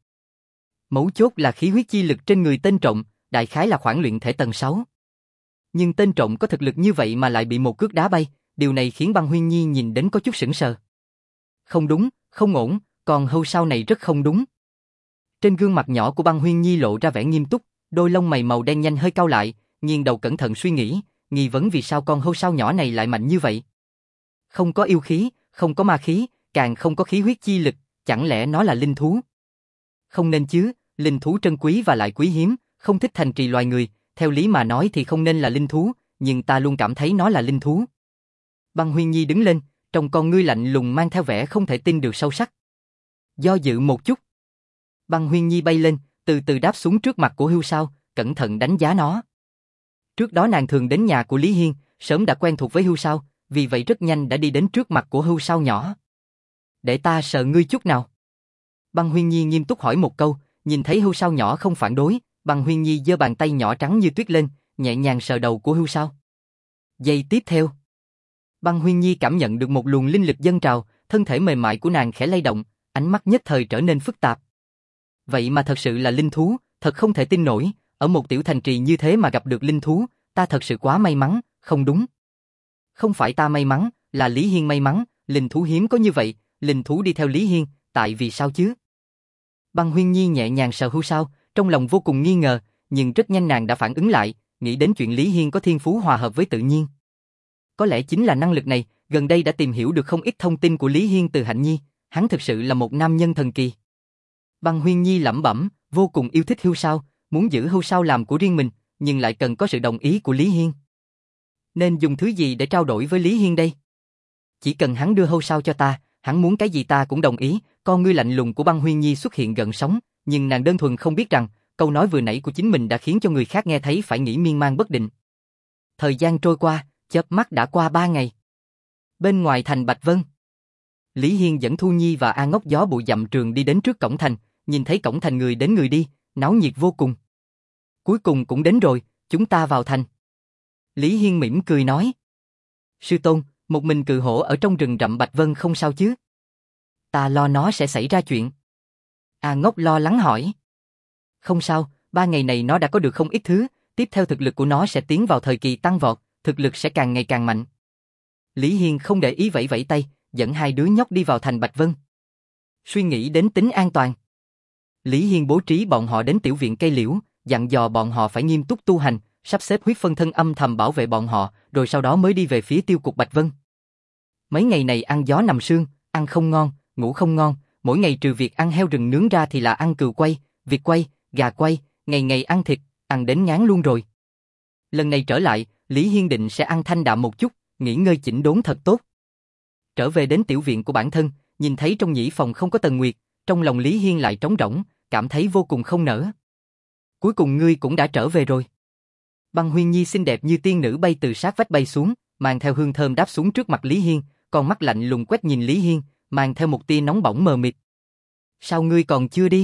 Mấu chốt là khí huyết chi lực trên người tên trộm, đại khái là khoảng luyện thể tầng sáu. Nhưng tên trộm có thực lực như vậy mà lại bị một cước đá bay, điều này khiến Băng Huyên Nhi nhìn đến có chút sững sờ. Không đúng, không ổn, còn hươu sao này rất không đúng. Trên gương mặt nhỏ của Băng Huyên Nhi lộ ra vẻ nghiêm túc, đôi lông mày màu đen nhanh hơi cau lại, nghiêng đầu cẩn thận suy nghĩ, nghi vấn vì sao con hươu sao nhỏ này lại mạnh như vậy. Không có yêu khí, không có ma khí, càng không có khí huyết chi lực, chẳng lẽ nó là linh thú? Không nên chứ, linh thú trân quý và lại quý hiếm, không thích thành trì loài người, theo lý mà nói thì không nên là linh thú, nhưng ta luôn cảm thấy nó là linh thú. Băng Huyên Nhi đứng lên, trong con ngươi lạnh lùng mang theo vẻ không thể tin được sâu sắc. Do dự một chút, Băng Huyên Nhi bay lên, từ từ đáp xuống trước mặt của hươu sao, cẩn thận đánh giá nó. Trước đó nàng thường đến nhà của Lý Hiên, sớm đã quen thuộc với hươu sao, vì vậy rất nhanh đã đi đến trước mặt của hươu sao nhỏ. Để ta sờ ngươi chút nào. Băng Huyên Nhi nghiêm túc hỏi một câu, nhìn thấy hươu sao nhỏ không phản đối, Băng Huyên Nhi giơ bàn tay nhỏ trắng như tuyết lên, nhẹ nhàng sờ đầu của hươu sao. Giây tiếp theo, Băng Huyên Nhi cảm nhận được một luồng linh lực dâng trào, thân thể mềm mại của nàng khẽ lay động, ánh mắt nhất thời trở nên phức tạp. Vậy mà thật sự là linh thú, thật không thể tin nổi, ở một tiểu thành trì như thế mà gặp được linh thú, ta thật sự quá may mắn, không đúng. Không phải ta may mắn, là Lý Hiên may mắn, linh thú hiếm có như vậy, linh thú đi theo Lý Hiên, tại vì sao chứ? Băng Huyên Nhi nhẹ nhàng sờ hươu sao, trong lòng vô cùng nghi ngờ, nhưng rất nhanh nàng đã phản ứng lại, nghĩ đến chuyện Lý Hiên có thiên phú hòa hợp với tự nhiên. Có lẽ chính là năng lực này, gần đây đã tìm hiểu được không ít thông tin của Lý Hiên từ Hạnh Nhi, hắn thực sự là một nam nhân thần kỳ. Băng Huyên Nhi lẩm bẩm, vô cùng yêu thích hươu sao, muốn giữ hươu sao làm của riêng mình, nhưng lại cần có sự đồng ý của Lý Hiên. Nên dùng thứ gì để trao đổi với Lý Hiên đây? Chỉ cần hắn đưa hâu sao cho ta, hắn muốn cái gì ta cũng đồng ý. Con ngươi lạnh lùng của Băng Huyên Nhi xuất hiện gợn sóng, nhưng nàng đơn thuần không biết rằng, câu nói vừa nãy của chính mình đã khiến cho người khác nghe thấy phải nghĩ miên man bất định. Thời gian trôi qua, chớp mắt đã qua ba ngày. Bên ngoài thành Bạch Vân, Lý Hiên dẫn Thu Nhi và A Ngốc gió bụi dặm trường đi đến trước cổng thành, nhìn thấy cổng thành người đến người đi, náo nhiệt vô cùng. Cuối cùng cũng đến rồi, chúng ta vào thành. Lý Hiên mỉm cười nói. Sư tôn, một mình cự hổ ở trong rừng rậm Bạch Vân không sao chứ? Ta lo nó sẽ xảy ra chuyện. A Ngốc lo lắng hỏi. Không sao, ba ngày này nó đã có được không ít thứ, tiếp theo thực lực của nó sẽ tiến vào thời kỳ tăng vọt, thực lực sẽ càng ngày càng mạnh. Lý Hiên không để ý vẫy vẫy tay, dẫn hai đứa nhóc đi vào thành Bạch Vân. Suy nghĩ đến tính an toàn, Lý Hiên bố trí bọn họ đến tiểu viện cây liễu, dặn dò bọn họ phải nghiêm túc tu hành, sắp xếp huyết phân thân âm thầm bảo vệ bọn họ, rồi sau đó mới đi về phía tiêu cục Bạch Vân. Mấy ngày này ăn gió nằm sương, ăn không ngon, ngủ không ngon, mỗi ngày trừ việc ăn heo rừng nướng ra thì là ăn cừu quay, vịt quay, gà quay, ngày ngày ăn thịt, ăn đến ngán luôn rồi. Lần này trở lại, Lý Hiên định sẽ ăn thanh đạm một chút, nghỉ ngơi chỉnh đốn thật tốt. Trở về đến tiểu viện của bản thân, nhìn thấy trong nhĩ phòng không có Tần Nguyệt, trong lòng Lý Hiên lại trống rỗng, cảm thấy vô cùng không nỡ. Cuối cùng ngươi cũng đã trở về rồi. Băng Huyên Nhi xinh đẹp như tiên nữ bay từ sát vách bay xuống, mang theo hương thơm đáp xuống trước mặt Lý Hiên, con mắt lạnh lùng quét nhìn Lý Hiên, mang theo một tia nóng bỏng mờ mịt. Sao ngươi còn chưa đi?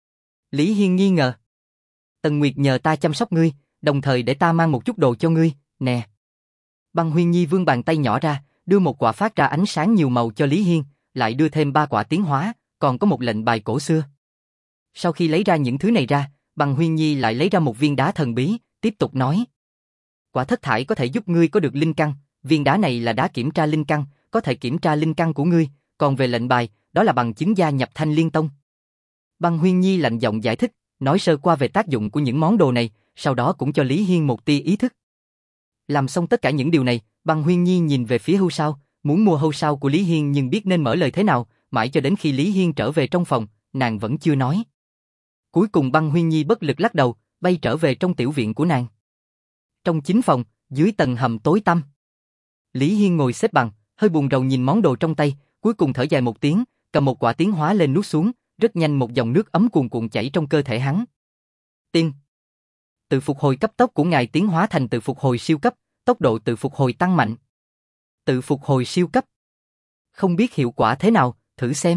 Lý Hiên nghi ngờ. Tần Nguyệt nhờ ta chăm sóc ngươi, đồng thời để ta mang một chút đồ cho ngươi, nè. Băng Huyên Nhi vươn bàn tay nhỏ ra, đưa một quả phát ra ánh sáng nhiều màu cho Lý Hiên, lại đưa thêm ba quả tiến hóa, còn có một lệnh bài cổ xưa. Sau khi lấy ra những thứ này ra, Băng Huyên Nhi lại lấy ra một viên đá thần bí, tiếp tục nói. Quả thất thải có thể giúp ngươi có được linh căn, viên đá này là đá kiểm tra linh căn, có thể kiểm tra linh căn của ngươi, còn về lệnh bài, đó là bằng chứng gia nhập Thanh Liên Tông. Băng Huyên Nhi lạnh giọng giải thích, nói sơ qua về tác dụng của những món đồ này, sau đó cũng cho Lý Hiên một tia ý thức. Làm xong tất cả những điều này, Băng Huyên Nhi nhìn về phía hưu sao, muốn mua hưu sao của Lý Hiên nhưng biết nên mở lời thế nào, mãi cho đến khi Lý Hiên trở về trong phòng, nàng vẫn chưa nói. Cuối cùng Băng Huyên Nhi bất lực lắc đầu, bay trở về trong tiểu viện của nàng. Trong chính phòng, dưới tầng hầm tối tăm, Lý Hiên ngồi xếp bằng, hơi buồn rầu nhìn món đồ trong tay, cuối cùng thở dài một tiếng, cầm một quả tiến hóa lên nuốt xuống, rất nhanh một dòng nước ấm cuồn cuộn chảy trong cơ thể hắn. Tiên. Tự phục hồi cấp tốc của ngài tiến hóa thành tự phục hồi siêu cấp, tốc độ tự phục hồi tăng mạnh. Tự phục hồi siêu cấp. Không biết hiệu quả thế nào, thử xem.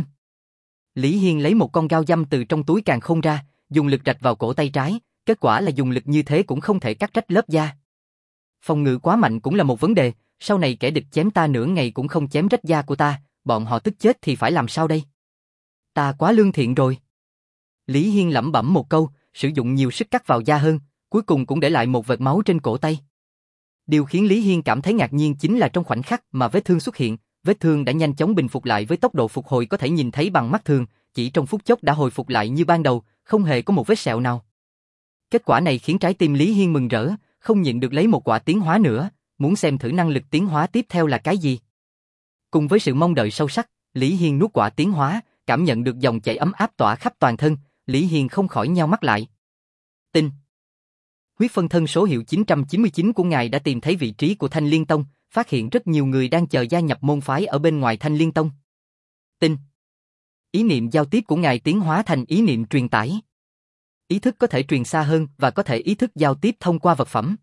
Lý Hiên lấy một con dao găm từ trong túi càn khôn ra, dùng lực rạch vào cổ tay trái, kết quả là dùng lực như thế cũng không thể cắt rách lớp da. Phòng ngự quá mạnh cũng là một vấn đề, sau này kẻ địch chém ta nửa ngày cũng không chém rách da của ta, bọn họ tức chết thì phải làm sao đây? Ta quá lương thiện rồi. Lý Hiên lẩm bẩm một câu, sử dụng nhiều sức cắt vào da hơn, cuối cùng cũng để lại một vệt máu trên cổ tay. Điều khiến Lý Hiên cảm thấy ngạc nhiên chính là trong khoảnh khắc mà vết thương xuất hiện, vết thương đã nhanh chóng bình phục lại với tốc độ phục hồi có thể nhìn thấy bằng mắt thường, chỉ trong phút chốc đã hồi phục lại như ban đầu, không hề có một vết sẹo nào. Kết quả này khiến trái tim Lý Hiên mừng rỡ, không nhịn được lấy một quả tiến hóa nữa, muốn xem thử năng lực tiến hóa tiếp theo là cái gì. Cùng với sự mong đợi sâu sắc, Lý Hiên nuốt quả tiến hóa, cảm nhận được dòng chảy ấm áp tỏa khắp toàn thân, Lý Hiên không khỏi nheo mắt lại. Tinh. Huyết phân thân số hiệu chín trăm chín mươi chín của ngài đã tìm thấy vị trí của Thanh Liên Tông, phát hiện rất nhiều người đang chờ gia nhập môn phái ở bên ngoài Thanh Liên Tông. Tinh. Ý niệm giao tiếp của ngài tiến hóa thành ý niệm truyền tải. Ý thức có thể truyền xa hơn và có thể ý thức giao tiếp thông qua vật phẩm.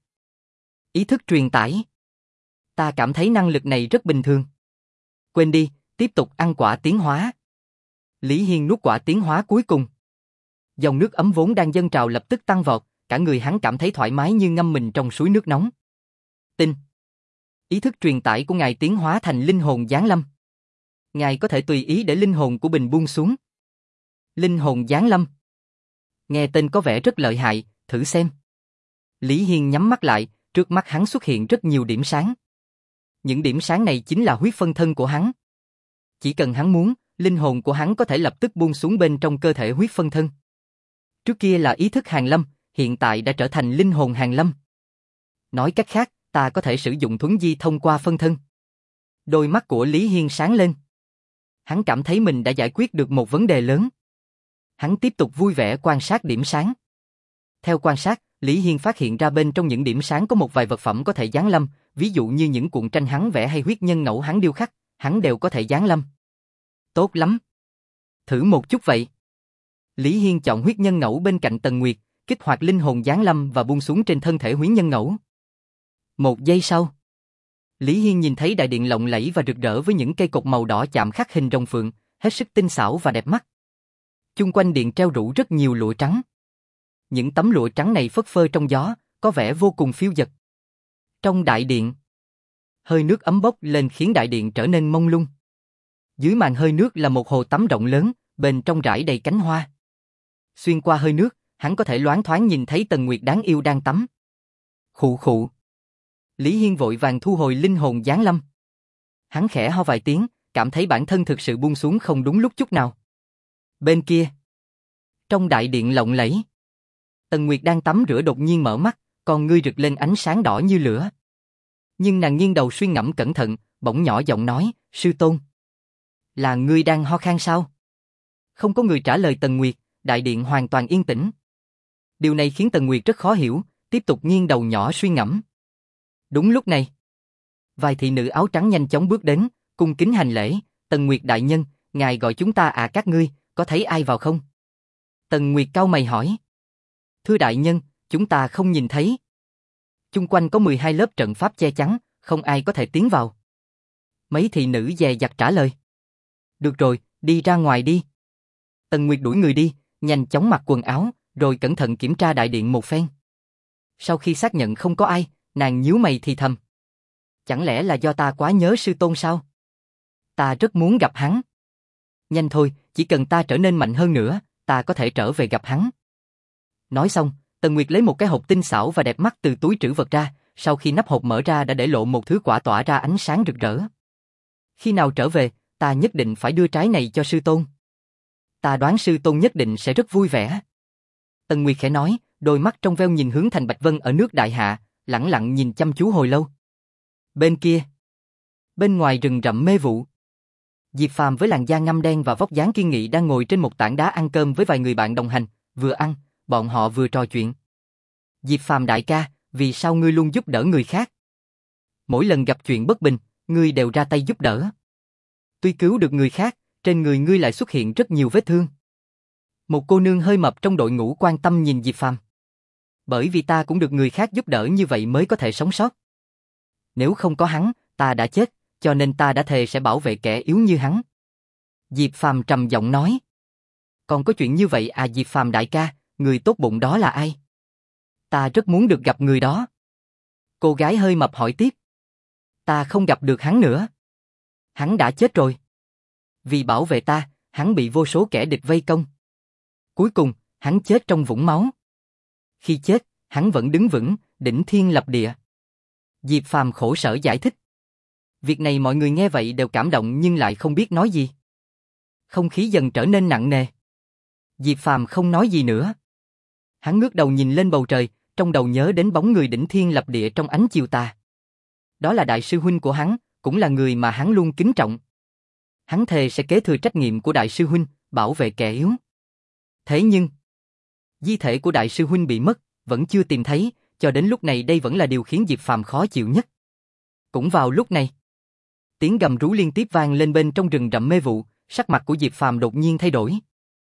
Ý thức truyền tải. Ta cảm thấy năng lực này rất bình thường. Quên đi, tiếp tục ăn quả tiến hóa. Lý Hiên nuốt quả tiến hóa cuối cùng. Dòng nước ấm vốn đang dâng trào lập tức tăng vọt, cả người hắn cảm thấy thoải mái như ngâm mình trong suối nước nóng. Tinh. Ý thức truyền tải của ngài tiến hóa thành linh hồn giáng lâm. Ngài có thể tùy ý để linh hồn của bình buông xuống. Linh hồn giáng lâm. Nghe tên có vẻ rất lợi hại, thử xem. Lý Hiên nhắm mắt lại, trước mắt hắn xuất hiện rất nhiều điểm sáng. Những điểm sáng này chính là huyết phân thân của hắn. Chỉ cần hắn muốn, linh hồn của hắn có thể lập tức buông xuống bên trong cơ thể huyết phân thân. Trước kia là ý thức Hàn Lâm, hiện tại đã trở thành linh hồn Hàn Lâm. Nói cách khác, ta có thể sử dụng thuấn di thông qua phân thân. Đôi mắt của Lý Hiên sáng lên. Hắn cảm thấy mình đã giải quyết được một vấn đề lớn. Hắn tiếp tục vui vẻ quan sát điểm sáng. Theo quan sát, Lý Hiên phát hiện ra bên trong những điểm sáng có một vài vật phẩm có thể giáng lâm, ví dụ như những cuộn tranh hắn vẽ hay huyết nhân ngẫu hắn điêu khắc, hắn đều có thể giáng lâm. Tốt lắm. Thử một chút vậy. Lý Hiên chọn huyết nhân ngẫu bên cạnh Tần Nguyệt, kích hoạt linh hồn giáng lâm và buông xuống trên thân thể huyễn nhân ngẫu. Một giây sau, Lý Hiên nhìn thấy đại điện lộng lẫy và rực rỡ với những cây cột màu đỏ chạm khắc hình rồng phượng, hết sức tinh xảo và đẹp mắt. Chung quanh điện treo rủ rất nhiều lụa trắng. Những tấm lụa trắng này phất phơ trong gió, có vẻ vô cùng phiêu dật. Trong đại điện, hơi nước ấm bốc lên khiến đại điện trở nên mông lung. Dưới màn hơi nước là một hồ tắm rộng lớn, bên trong rải đầy cánh hoa. Xuyên qua hơi nước, hắn có thể loáng thoáng nhìn thấy Tần Nguyệt đáng yêu đang tắm. Khụ khụ. Lý Hiên vội vàng thu hồi linh hồn giáng lâm. Hắn khẽ ho vài tiếng, cảm thấy bản thân thực sự buông xuống không đúng lúc chút nào. Bên kia, trong đại điện lộng lẫy, Tần Nguyệt đang tắm rửa đột nhiên mở mắt, con ngươi rực lên ánh sáng đỏ như lửa. Nhưng nàng nghiêng đầu suy ngẫm cẩn thận, bỗng nhỏ giọng nói, sư tôn. Là ngươi đang ho khan sao? Không có người trả lời Tần Nguyệt, đại điện hoàn toàn yên tĩnh. Điều này khiến Tần Nguyệt rất khó hiểu, tiếp tục nghiêng đầu nhỏ suy ngẫm. Đúng lúc này, vài thị nữ áo trắng nhanh chóng bước đến, cung kính hành lễ, Tần Nguyệt đại nhân, ngài gọi chúng ta à các ngươi, có thấy ai vào không? Tần Nguyệt cau mày hỏi. Thưa đại nhân, chúng ta không nhìn thấy. Chung quanh có mười hai lớp trận pháp che chắn, không ai có thể tiến vào. Mấy thị nữ dè dặt trả lời. Được rồi, đi ra ngoài đi. Tần Nguyệt đuổi người đi, nhanh chóng mặc quần áo, rồi cẩn thận kiểm tra đại điện một phen. Sau khi xác nhận không có ai, nàng nhíu mày thì thầm. Chẳng lẽ là do ta quá nhớ sư tôn sao? Ta rất muốn gặp hắn. Nhanh thôi, chỉ cần ta trở nên mạnh hơn nữa, ta có thể trở về gặp hắn. Nói xong, Tần Nguyệt lấy một cái hộp tinh xảo và đẹp mắt từ túi trữ vật ra, sau khi nắp hộp mở ra đã để lộ một thứ quả tỏa ra ánh sáng rực rỡ. Khi nào trở về, ta nhất định phải đưa trái này cho sư tôn. Ta đoán sư tôn nhất định sẽ rất vui vẻ. Tần Nguyệt khẽ nói, đôi mắt trong veo nhìn hướng thành Bạch Vân ở nước Đại Hạ, lẳng lặng nhìn chăm chú hồi lâu. Bên kia, bên ngoài rừng rậm mê vụ, Diệp Phàm với làn da ngăm đen và vóc dáng kiên nghị đang ngồi trên một tảng đá ăn cơm với vài người bạn đồng hành, vừa ăn, bọn họ vừa trò chuyện. Diệp Phàm đại ca, vì sao ngươi luôn giúp đỡ người khác? Mỗi lần gặp chuyện bất bình, ngươi đều ra tay giúp đỡ. Tuy cứu được người khác, trên người ngươi lại xuất hiện rất nhiều vết thương. Một cô nương hơi mập trong đội ngũ quan tâm nhìn Diệp Phàm. Bởi vì ta cũng được người khác giúp đỡ như vậy mới có thể sống sót. Nếu không có hắn, ta đã chết, cho nên ta đã thề sẽ bảo vệ kẻ yếu như hắn. Diệp Phàm trầm giọng nói. Còn có chuyện như vậy à Diệp Phàm đại ca, người tốt bụng đó là ai? Ta rất muốn được gặp người đó. Cô gái hơi mập hỏi tiếp. Ta không gặp được hắn nữa. Hắn đã chết rồi. Vì bảo vệ ta, hắn bị vô số kẻ địch vây công. Cuối cùng, hắn chết trong vũng máu. Khi chết, hắn vẫn đứng vững, đỉnh thiên lập địa. Diệp Phàm khổ sở giải thích. Việc này mọi người nghe vậy đều cảm động nhưng lại không biết nói gì. Không khí dần trở nên nặng nề. Diệp Phàm không nói gì nữa. Hắn ngước đầu nhìn lên bầu trời, trong đầu nhớ đến bóng người đỉnh thiên lập địa trong ánh chiều tà. Đó là đại sư huynh của hắn, cũng là người mà hắn luôn kính trọng. Hắn thề sẽ kế thừa trách nhiệm của đại sư huynh, bảo vệ kẻ yếu. Thế nhưng, di thể của đại sư huynh bị mất, vẫn chưa tìm thấy, cho đến lúc này đây vẫn là điều khiến Diệp Phàm khó chịu nhất. Cũng vào lúc này, tiếng gầm rú liên tiếp vang lên bên trong rừng rậm mê vụ, sắc mặt của Diệp Phàm đột nhiên thay đổi.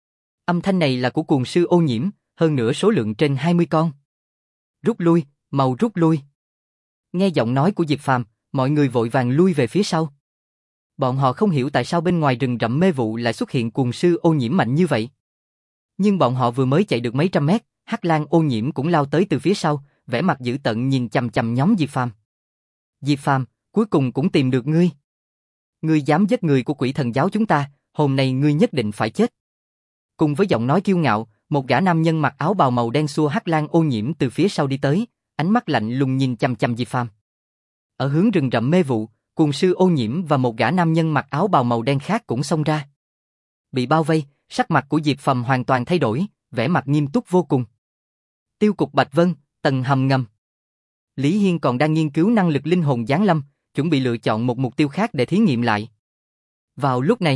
Âm thanh này là của cuồng sư Ô Nhiễm, hơn nữa số lượng trên hai mươi con. Rút lui, mau rút lui. Nghe giọng nói của Diệp Phàm, mọi người vội vàng lui về phía sau. Bọn họ không hiểu tại sao bên ngoài rừng rậm mê vụ lại xuất hiện cuồng sư Ô Nhiễm mạnh như vậy. Nhưng bọn họ vừa mới chạy được mấy trăm mét, Hắc Lang Ô Nhiễm cũng lao tới từ phía sau, vẻ mặt dữ tợn nhìn chằm chằm nhóm Diệp Phàm. Diệp Phàm, cuối cùng cũng tìm được ngươi. Ngươi dám giết người của quỷ thần giáo chúng ta, hôm nay ngươi nhất định phải chết. Cùng với giọng nói kiêu ngạo, một gã nam nhân mặc áo bào màu đen xua Hắc Lang Ô Nhiễm từ phía sau đi tới, ánh mắt lạnh lùng nhìn chằm chằm Diệp Phàm. Ở hướng rừng rậm mê vụ, cuồng sư Ô Nhiễm và một gã nam nhân mặc áo bào màu đen khác cũng xông ra. Bị bao vây, sắc mặt của Diệp Phàm hoàn toàn thay đổi, vẻ mặt nghiêm túc vô cùng. Tiêu cục Bạch Vân, tầng hầm ngầm. Lý Hiên còn đang nghiên cứu năng lực linh hồn giáng lâm, chuẩn bị lựa chọn một mục tiêu khác để thí nghiệm lại. Vào lúc này,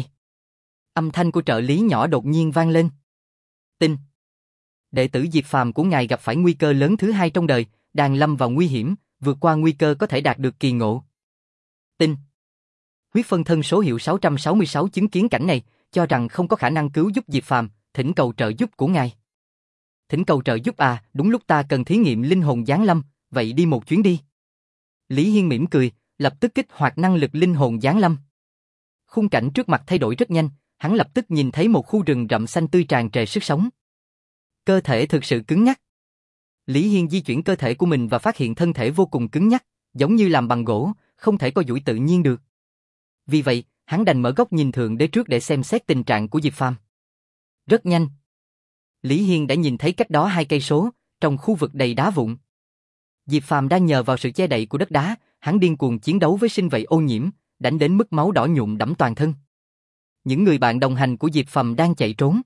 âm thanh của trợ lý nhỏ đột nhiên vang lên. Tin. Đệ tử Diệp Phàm của ngài gặp phải nguy cơ lớn thứ hai trong đời, đang lâm vào nguy hiểm, vượt qua nguy cơ có thể đạt được kỳ ngộ. Tin. Huyết phân thân số hiệu sáu trăm sáu mươi sáu chứng kiến cảnh này, cho rằng không có khả năng cứu giúp Diệp Phàm, thỉnh cầu trợ giúp của ngài. Thỉnh cầu trợ giúp à, đúng lúc ta cần thí nghiệm linh hồn giáng lâm, vậy đi một chuyến đi. Lý Hiên mỉm cười, lập tức kích hoạt năng lực linh hồn giáng lâm. Khung cảnh trước mặt thay đổi rất nhanh, hắn lập tức nhìn thấy một khu rừng rậm xanh tươi tràn trề sức sống. Cơ thể thực sự cứng nhắc. Lý Hiên di chuyển cơ thể của mình và phát hiện thân thể vô cùng cứng nhắc, giống như làm bằng gỗ, không thể co duỗi tự nhiên được. Vì vậy, hắn đành mở góc nhìn thượng đế trước để xem xét tình trạng của Diệp Phàm. Rất nhanh, Lý Hiên đã nhìn thấy cách đó hai cây số, trong khu vực đầy đá vụn. Diệp Phàm đang nhờ vào sự che đậy của đất đá, hắn điên cuồng chiến đấu với sinh vật ô nhiễm, đánh đến mức máu đỏ nhuộm đẫm toàn thân. Những người bạn đồng hành của Diệp Phàm đang chạy trốn.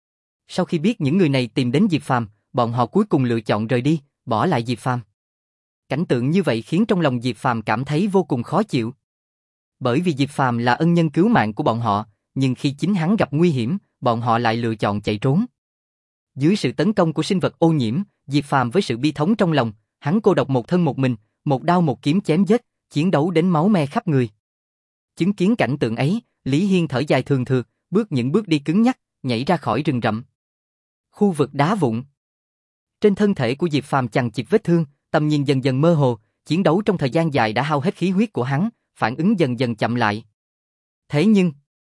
Sau khi biết những người này tìm đến Diệp Phàm, bọn họ cuối cùng lựa chọn rời đi, bỏ lại Diệp Phàm. Cảnh tượng như vậy khiến trong lòng Diệp Phàm cảm thấy vô cùng khó chịu. Bởi vì Diệp Phàm là ân nhân cứu mạng của bọn họ, nhưng khi chính hắn gặp nguy hiểm, bọn họ lại lựa chọn chạy trốn. Dưới sự tấn công của sinh vật ô nhiễm, Diệp Phàm với sự bi thống trong lòng, hắn cô độc một thân một mình, một đao một kiếm chém giết, chiến đấu đến máu me khắp người. Chứng kiến cảnh tượng ấy, Lý Hiên thở dài thường thượt, bước những bước đi cứng nhắc, nhảy ra khỏi rừng rậm. Khu vực đá vụn. Trên thân thể của Diệp Phàm chằng chịt vết thương, tầm nhìn dần dần mơ hồ, chiến đấu trong thời gian dài đã hao hết khí huyết của hắn, phản ứng dần dần chậm lại. Thế nhưng,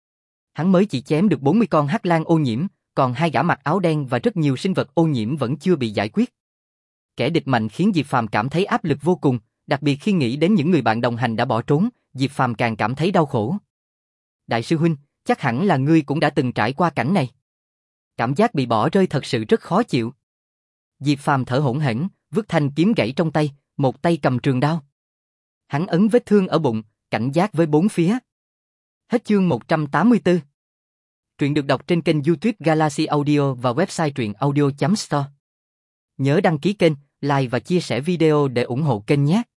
hắn mới chỉ chém được bốn mươi con hắc lang ô nhiễm, còn hai gã mặc áo đen và rất nhiều sinh vật ô nhiễm vẫn chưa bị giải quyết. Kẻ địch mạnh khiến Diệp Phàm cảm thấy áp lực vô cùng, đặc biệt khi nghĩ đến những người bạn đồng hành đã bỏ trốn, Diệp Phàm càng cảm thấy đau khổ. Đại sư huynh, chắc hẳn là ngươi cũng đã từng trải qua cảnh này. Cảm giác bị bỏ rơi thật sự rất khó chịu. Diệp Phàm thở hổn hển, vứt thanh kiếm gãy trong tay, một tay cầm trường đao. Hắn ấn vết thương ở bụng, cảnh giác với bốn phía. Hết chương một trăm tám mươi tư. Truyện được đọc trên kênh YouTube Galaxy Audio và website truyện audio chấm store. Nhớ đăng ký kênh, like và chia sẻ video để ủng hộ kênh nhé.